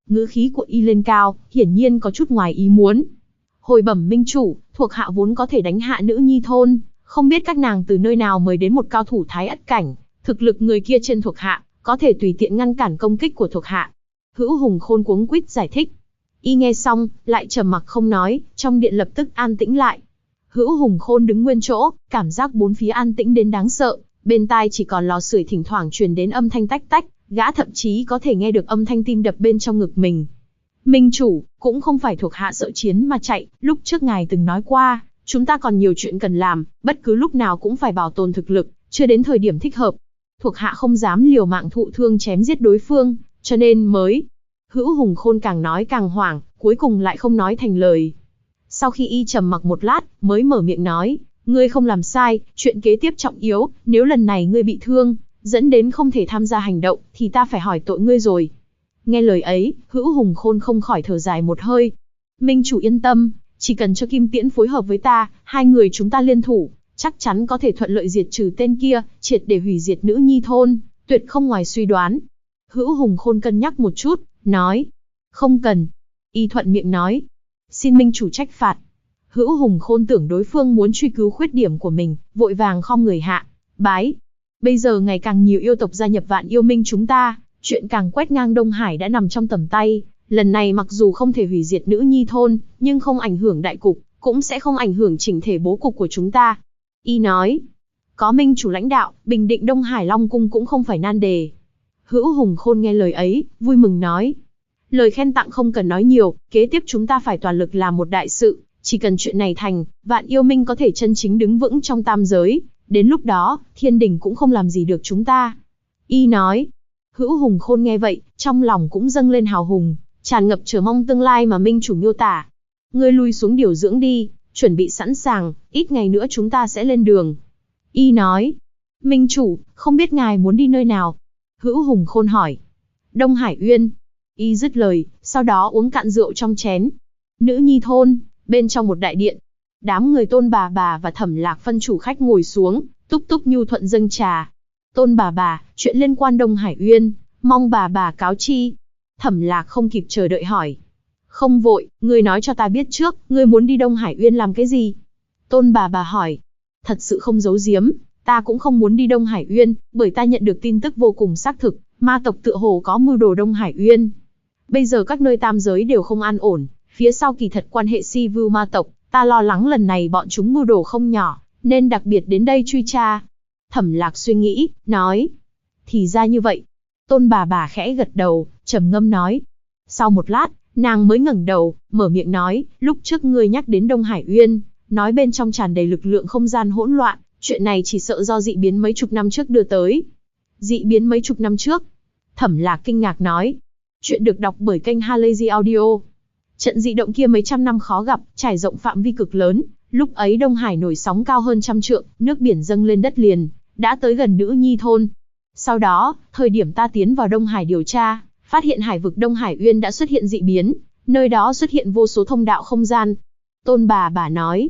Ngữ khí của y lên cao, hiển nhiên có chút ngoài ý muốn. Hồi bẩm minh chủ, thuộc hạ vốn có thể đánh hạ nữ nhi thôn, không biết các nàng từ nơi nào mời đến một cao thủ thái ất cảnh, thực lực người kia trên thuộc hạ, có thể tùy tiện ngăn cản công kích của thuộc hạ. Hữu Hùng Khôn cuống quýt giải thích. Y nghe xong, lại trầm mặc không nói, trong điện lập tức an tĩnh lại. Hữu Hùng Khôn đứng nguyên chỗ, cảm giác bốn phía an tĩnh đến đáng sợ, bên tai chỉ còn lò sưởi thỉnh thoảng truyền đến âm thanh tách tách, gã thậm chí có thể nghe được âm thanh tim đập bên trong ngực mình. Minh chủ, cũng không phải thuộc hạ sợ chiến mà chạy, lúc trước ngài từng nói qua, chúng ta còn nhiều chuyện cần làm, bất cứ lúc nào cũng phải bảo tồn thực lực, chưa đến thời điểm thích hợp. Thuộc hạ không dám liều mạng thụ thương chém giết đối phương, cho nên mới. Hữu Hùng Khôn càng nói càng hoảng, cuối cùng lại không nói thành lời. Sau khi y trầm mặc một lát, mới mở miệng nói, ngươi không làm sai, chuyện kế tiếp trọng yếu, nếu lần này ngươi bị thương, dẫn đến không thể tham gia hành động, thì ta phải hỏi tội ngươi rồi. Nghe lời ấy, Hữu Hùng Khôn không khỏi thở dài một hơi. Minh chủ yên tâm, chỉ cần cho Kim Tiễn phối hợp với ta, hai người chúng ta liên thủ, chắc chắn có thể thuận lợi diệt trừ tên kia, triệt để hủy diệt nữ nhi thôn, tuyệt không ngoài suy đoán. Hữu Hùng Khôn cân nhắc một chút, nói, không cần. Y thuận miệng nói, xin minh chủ trách phạt. Hữu Hùng Khôn tưởng đối phương muốn truy cứu khuyết điểm của mình, vội vàng khom người hạ, bái. Bây giờ ngày càng nhiều yêu tộc gia nhập Vạn Yêu Minh chúng ta, chuyện càng quét ngang Đông Hải đã nằm trong tầm tay. Lần này mặc dù không thể hủy diệt nữ nhi thôn, nhưng không ảnh hưởng đại cục, cũng sẽ không ảnh hưởng chỉnh thể bố cục của chúng ta. Y nói, có minh chủ lãnh đạo, bình định Đông Hải Long Cung cũng không phải nan đề. Hữu Hùng Khôn nghe lời ấy, vui mừng nói, lời khen tặng không cần nói nhiều, kế tiếp chúng ta phải toàn lực làm một đại sự, chỉ cần chuyện này thành, Vạn Yêu Minh có thể chân chính đứng vững trong tam giới, đến lúc đó, thiên đình cũng không làm gì được chúng ta. Y nói, Hữu Hùng Khôn nghe vậy, trong lòng cũng dâng lên hào hùng, tràn ngập chờ mong tương lai mà minh chủ miêu tả. Ngươi lui xuống điều dưỡng đi, chuẩn bị sẵn sàng, ít ngày nữa chúng ta sẽ lên đường. Y nói, minh chủ, không biết ngài muốn đi nơi nào? Hữu Hùng Khôn hỏi. Đông Hải Uyên. Y dứt lời, sau đó uống cạn rượu trong chén. Nữ nhi thôn, bên trong một đại điện. Đám người Tôn bà và Thẩm Lạc phân chủ khách ngồi xuống, túc túc nhu thuận dâng trà. Tôn bà, chuyện liên quan Đông Hải Uyên, mong bà cáo chi. Thẩm Lạc không kịp chờ đợi hỏi. Không vội, ngươi nói cho ta biết trước, ngươi muốn đi Đông Hải Uyên làm cái gì? Tôn bà hỏi. Thật sự không giấu giếm, ta cũng không muốn đi Đông Hải Uyên, bởi ta nhận được tin tức vô cùng xác thực, ma tộc tựa hồ có mưu đồ Đông Hải Uyên. Bây giờ các nơi tam giới đều không an ổn, phía sau kỳ thật quan hệ si vưu ma tộc, ta lo lắng lần này bọn chúng mưu đồ không nhỏ, nên đặc biệt đến đây truy tra. Thẩm Lạc suy nghĩ, nói. Thì ra như vậy. Tôn bà khẽ gật đầu, trầm ngâm nói. Sau một lát, nàng mới ngẩng đầu, mở miệng nói, lúc trước ngươi nhắc đến Đông Hải Uyên, nói bên trong tràn đầy lực lượng không gian hỗn loạn, chuyện này chỉ sợ do dị biến mấy chục năm trước đưa tới. Dị biến mấy chục năm trước? Thẩm Lạc kinh ngạc nói. Chuyện được đọc bởi kênh Halazy Audio. Trận dị động kia mấy trăm năm khó gặp, trải rộng phạm vi cực lớn, lúc ấy Đông Hải nổi sóng cao hơn 100 trượng, nước biển dâng lên đất liền, đã tới gần nữ nhi thôn. Sau đó, thời điểm ta tiến vào Đông Hải điều tra, phát hiện hải vực Đông Hải Uyên đã xuất hiện dị biến, nơi đó xuất hiện vô số thông đạo không gian. Tôn bà nói,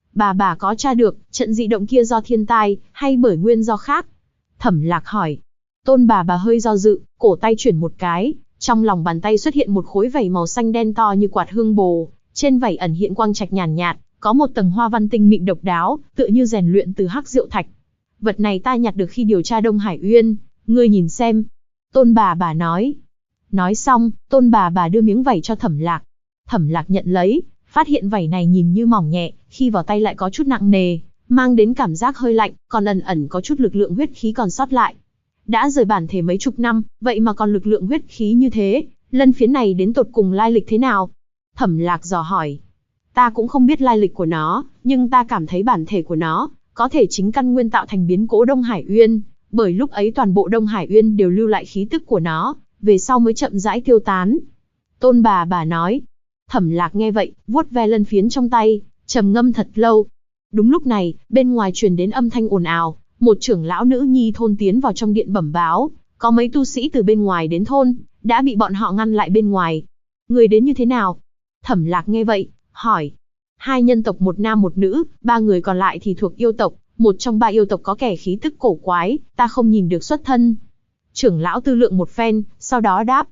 bà có tra được, trận dị động kia do thiên tai, hay bởi nguyên do khác? Thẩm Lạc hỏi. Tôn bà hơi do dự, cổ tay chuyển một cái, trong lòng bàn tay xuất hiện một khối vảy màu xanh đen to như quạt hương bồ, trên vảy ẩn hiện quang trạch nhàn nhạt, có một tầng hoa văn tinh mịn độc đáo, tựa như rèn luyện từ hắc diệu thạch. Vật này ta nhặt được khi điều tra Đông Hải Uyên, ngươi nhìn xem. Tôn bà nói. Nói xong, Tôn bà đưa miếng vảy cho Thẩm Lạc. Thẩm Lạc nhận lấy, phát hiện vảy này nhìn như mỏng nhẹ, khi vào tay lại có chút nặng nề, mang đến cảm giác hơi lạnh, còn ẩn có chút lực lượng huyết khí còn sót lại. Đã rời bản thể mấy chục năm, vậy mà còn lực lượng huyết khí như thế, lân phiến này đến tột cùng lai lịch thế nào? Thẩm Lạc dò hỏi. Ta cũng không biết lai lịch của nó, nhưng ta cảm thấy bản thể của nó có thể chính căn nguyên tạo thành biến cố Đông Hải Uyên, bởi lúc ấy toàn bộ Đông Hải Uyên đều lưu lại khí tức của nó, về sau mới chậm rãi tiêu tán. Tôn bà nói. Thẩm Lạc nghe vậy, vuốt ve lân phiến trong tay, trầm ngâm thật lâu. Đúng lúc này, bên ngoài truyền đến âm thanh ồn ào, một trưởng lão nữ nhi thôn tiến vào trong điện bẩm báo, có mấy tu sĩ từ bên ngoài đến thôn, đã bị bọn họ ngăn lại bên ngoài. Người đến như thế nào? Thẩm Lạc nghe vậy, hỏi. 2 nhân tộc, một nam một nữ, 3 người còn lại thì thuộc yêu tộc, một trong 3 yêu tộc có kẻ khí tức cổ quái, ta không nhìn được xuất thân. Trưởng lão tư lượng một phen, sau đó đáp.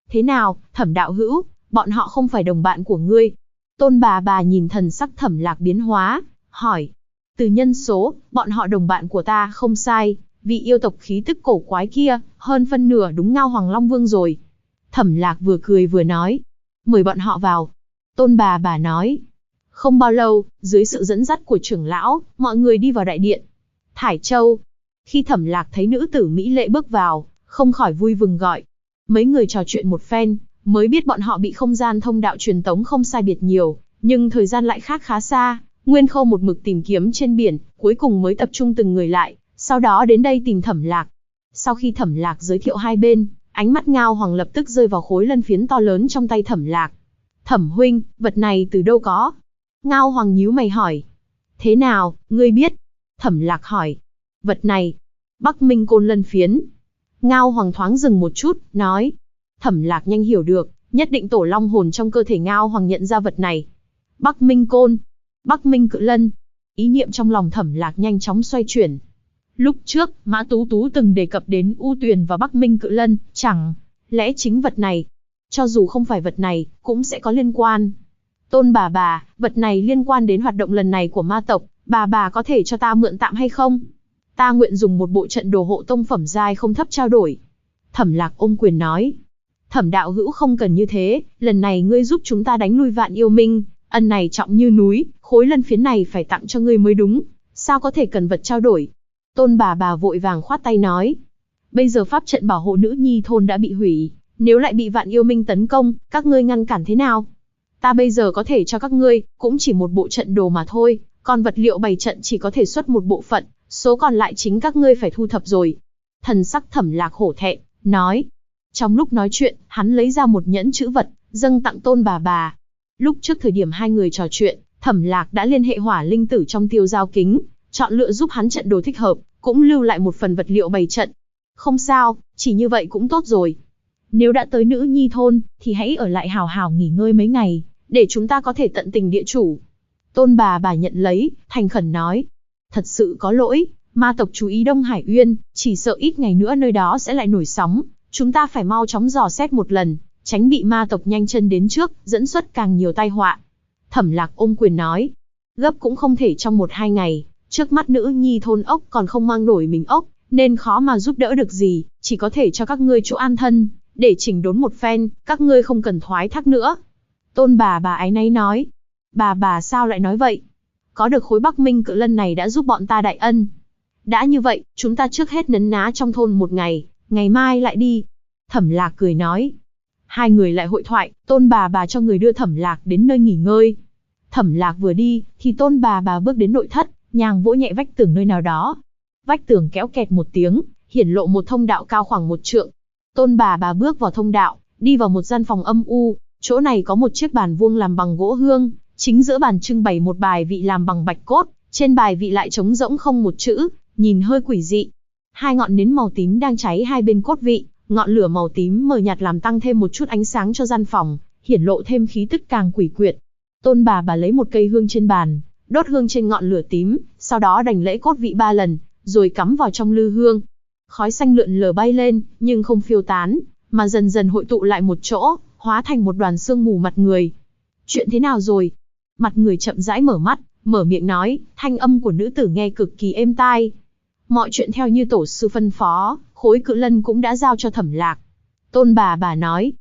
Thế nào, Thẩm đạo hữu, bọn họ không phải đồng bạn của ngươi? Tôn bà nhìn thần sắc Thẩm Lạc biến hóa, hỏi. Từ nhân số, bọn họ đồng bạn của ta không sai, vị yêu tộc khí tức cổ quái kia, hơn phân nửa đúng Ngao Hoàng Long Vương rồi. Thẩm Lạc vừa cười vừa nói. Mời bọn họ vào. Tôn bà nói. Không bao lâu, dưới sự dẫn dắt của trưởng lão, mọi người đi vào đại điện. Thải Châu. Khi Thẩm Lạc thấy nữ tử mỹ lệ bước vào, không khỏi vui mừng gọi. Mấy người trò chuyện một phen, mới biết bọn họ bị không gian thông đạo truyền tống không sai biệt nhiều, nhưng thời gian lại khác khá xa. Nguyên Khâu một mực tìm kiếm trên biển, cuối cùng mới tập trung từng người lại, sau đó đến đây tìm Thẩm Lạc. Sau khi Thẩm Lạc giới thiệu hai bên, ánh mắt Ngao Hoàng lập tức rơi vào khối lân phiến to lớn trong tay Thẩm Lạc. Thẩm huynh, vật này từ đâu có? Ngao Hoàng nhíu mày hỏi. Thế nào, ngươi biết? Thẩm Lạc hỏi. Vật này, Bắc Minh Côn lân phiến. Ngao Hoàng thoáng dừng một chút, nói. Thẩm Lạc nhanh hiểu được, nhất định tổ long hồn trong cơ thể Ngao Hoàng nhận ra vật này. Bắc Minh Côn, Bắc Minh Cự Lân. Ý niệm trong lòng Thẩm Lạc nhanh chóng xoay chuyển. Lúc trước, Mã Tú Tú từng đề cập đến U Tuyền và Bắc Minh Cự Lân, chẳng lẽ chính vật này? Cho dù không phải vật này, cũng sẽ có liên quan. Tôn bà, vật này liên quan đến hoạt động lần này của ma tộc, bà có thể cho ta mượn tạm hay không? Ta nguyện dùng một bộ trận đồ hộ tông phẩm giai không thấp trao đổi. Thẩm Lạc ôm quyền nói. Thẩm đạo hữu không cần như thế, lần này ngươi giúp chúng ta đánh lui Vạn Yêu Minh, ân này trọng như núi, khối lân phiến này phải tặng cho ngươi mới đúng, sao có thể cần vật trao đổi? Tôn bà vội vàng khoát tay nói. Bây giờ pháp trận bảo hộ nữ nhi thôn đã bị hủy, nếu lại bị Vạn Yêu Minh tấn công, các ngươi ngăn cản thế nào? Ta bây giờ có thể cho các ngươi, cũng chỉ một bộ trận đồ mà thôi, còn vật liệu bày trận chỉ có thể xuất một bộ phận, số còn lại chính các ngươi phải thu thập rồi. Thần sắc Thẩm Lạc hổ thẹn, nói. Trong lúc nói chuyện, hắn lấy ra một nhẫn chữ vật, dâng tặng Tôn bà. Lúc trước thời điểm hai người trò chuyện, Thẩm Lạc đã liên hệ Hỏa Linh Tử trong Tiêu Giao Kính, chọn lựa giúp hắn trận đồ thích hợp, cũng lưu lại một phần vật liệu bày trận. Không sao, chỉ như vậy cũng tốt rồi. Nếu đã tới nữ nhi thôn, thì hãy ở lại hào hào nghỉ ngơi mấy ngày, để chúng ta có thể tận tình địa chủ. Tôn bà nhận lấy, thành khẩn nói. Thật sự có lỗi, ma tộc chú ý Đông Hải Uyên, chỉ sợ ít ngày nữa nơi đó sẽ lại nổi sóng. Chúng ta phải mau chóng dò xét một lần, tránh bị ma tộc nhanh chân đến trước, dẫn xuất càng nhiều tai họa. Thẩm Lạc ôm quyền nói. Gấp cũng không thể trong 1-2 ngày, trước mắt nữ nhi thôn ốc còn không mang nổi mình ốc, nên khó mà giúp đỡ được gì, chỉ có thể cho các ngươi chỗ an thân, để chỉnh đốn một phen, các ngươi không cần thoái thác nữa. Tôn bà áy náy nói. Bà sao lại nói vậy? Có được khối Bắc Minh Cự Lân này đã giúp bọn ta đại ân. Đã như vậy, chúng ta trước hết nấn ná trong thôn một ngày, ngày mai lại đi. Thẩm Lạc cười nói. Hai người lại hội thoại, Tôn bà cho người đưa Thẩm Lạc đến nơi nghỉ ngơi. Thẩm Lạc vừa đi, thì Tôn bà bước đến nội thất, nhàng vỗ nhẹ vách tường nơi nào đó. Vách tường kéo kẹt một tiếng, hiển lộ một thông đạo cao khoảng 1 trượng. Tôn bà bước vào thông đạo, đi vào một gian phòng âm u, chỗ này có một chiếc bàn vuông làm bằng gỗ hương, chính giữa bàn trưng bày một bài vị làm bằng bạch cốt, trên bài vị lại trống rỗng không một chữ, nhìn hơi quỷ dị. Hai ngọn nến màu tím đang cháy hai bên cốt vị, ngọn lửa màu tím mờ nhạt làm tăng thêm một chút ánh sáng cho gian phòng, hiển lộ thêm khí tức càng quỷ quyệt. Tôn bà lấy một cây hương trên bàn, đốt hương trên ngọn lửa tím, sau đó đảnh lễ cốt vị 3 lần, rồi cắm vào trong lư hương. Khói xanh lượn lờ bay lên, nhưng không phiêu tán, mà dần dần hội tụ lại một chỗ, hóa thành một đoàn sương mù mặt người. Chuyện thế nào rồi? Mặt người chậm rãi mở mắt, mở miệng nói, thanh âm của nữ tử nghe cực kỳ êm tai. Mọi chuyện theo như tổ sư phân phó, khối cự lân cũng đã giao cho Thẩm Lạc. Tôn bà nói,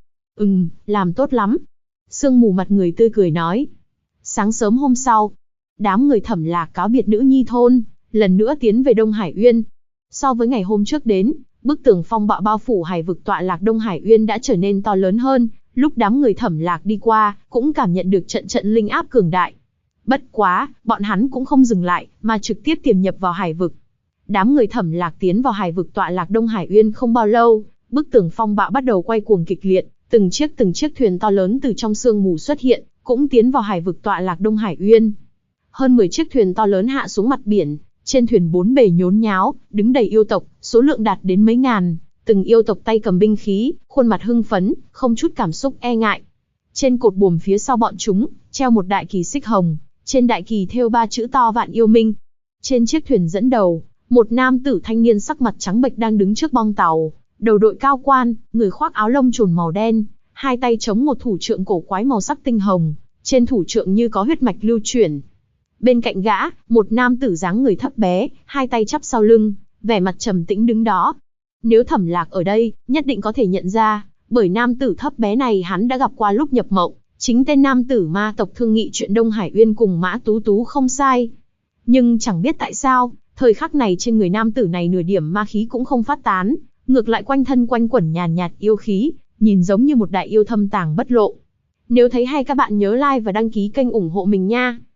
làm tốt lắm. Sương mù mặt người tươi cười nói. Sáng sớm hôm sau, đám người Thẩm Lạc cáo biệt nữ nhi thôn, lần nữa tiến về Đông Hải Uyên. So với ngày hôm trước đến, bức tường phong bạo bao phủ hải vực tọa lạc Đông Hải Uyên đã trở nên to lớn hơn, lúc đám người Thẩm Lạc đi qua, cũng cảm nhận được trận linh áp cường đại. Bất quá, bọn hắn cũng không dừng lại, mà trực tiếp tiềm nhập vào hải vực. Đám người Thẩm Lạc tiến vào hải vực tọa lạc Đông Hải Uyên không bao lâu, bức tường phong bạo bắt đầu quay cuồng kịch liệt, từng chiếc thuyền to lớn từ trong sương mù xuất hiện, cũng tiến vào hải vực tọa lạc Đông Hải Uyên. Hơn 10 chiếc thuyền to lớn hạ xuống mặt biển, trên thuyền 4 bề nhốn nháo, đứng đầy yêu tộc, số lượng đạt đến mấy ngàn, từng yêu tộc tay cầm binh khí, khuôn mặt hưng phấn, không chút cảm xúc e ngại. Trên cột buồm phía sau bọn chúng, treo một đại kỳ xích hồng, trên đại kỳ thêu 3 chữ to Vạn Yêu Minh. Trên chiếc thuyền dẫn đầu, một nam tử thanh niên sắc mặt trắng bệch đang đứng trước bong tàu, đầu đội cao quan, người khoác áo lông trồn màu đen, hai tay chống một thủ trượng cổ quái màu sắc tinh hồng, trên thủ trượng như có huyết mạch lưu chuyển. Bên cạnh gã, một nam tử dáng người thấp bé, hai tay chắp sau lưng, vẻ mặt trầm tĩnh đứng đó. Nếu Thẩm Lạc ở đây, nhất định có thể nhận ra, bởi nam tử thấp bé này hắn đã gặp qua lúc nhập mộng, chính tên nam tử ma tộc thương nghị chuyện Đông Hải Uyên cùng Mã Tú Tú không sai. Nhưng chẳng biết tại sao, thời khắc này trên người nam tử này nửa điểm ma khí cũng không phát tán, ngược lại quanh thân quanh quẩn nhàn nhạt yêu khí, nhìn giống như một đại yêu thâm tàng bất lộ. Nếu thấy hay các bạn nhớ like và đăng ký kênh ủng hộ mình nha.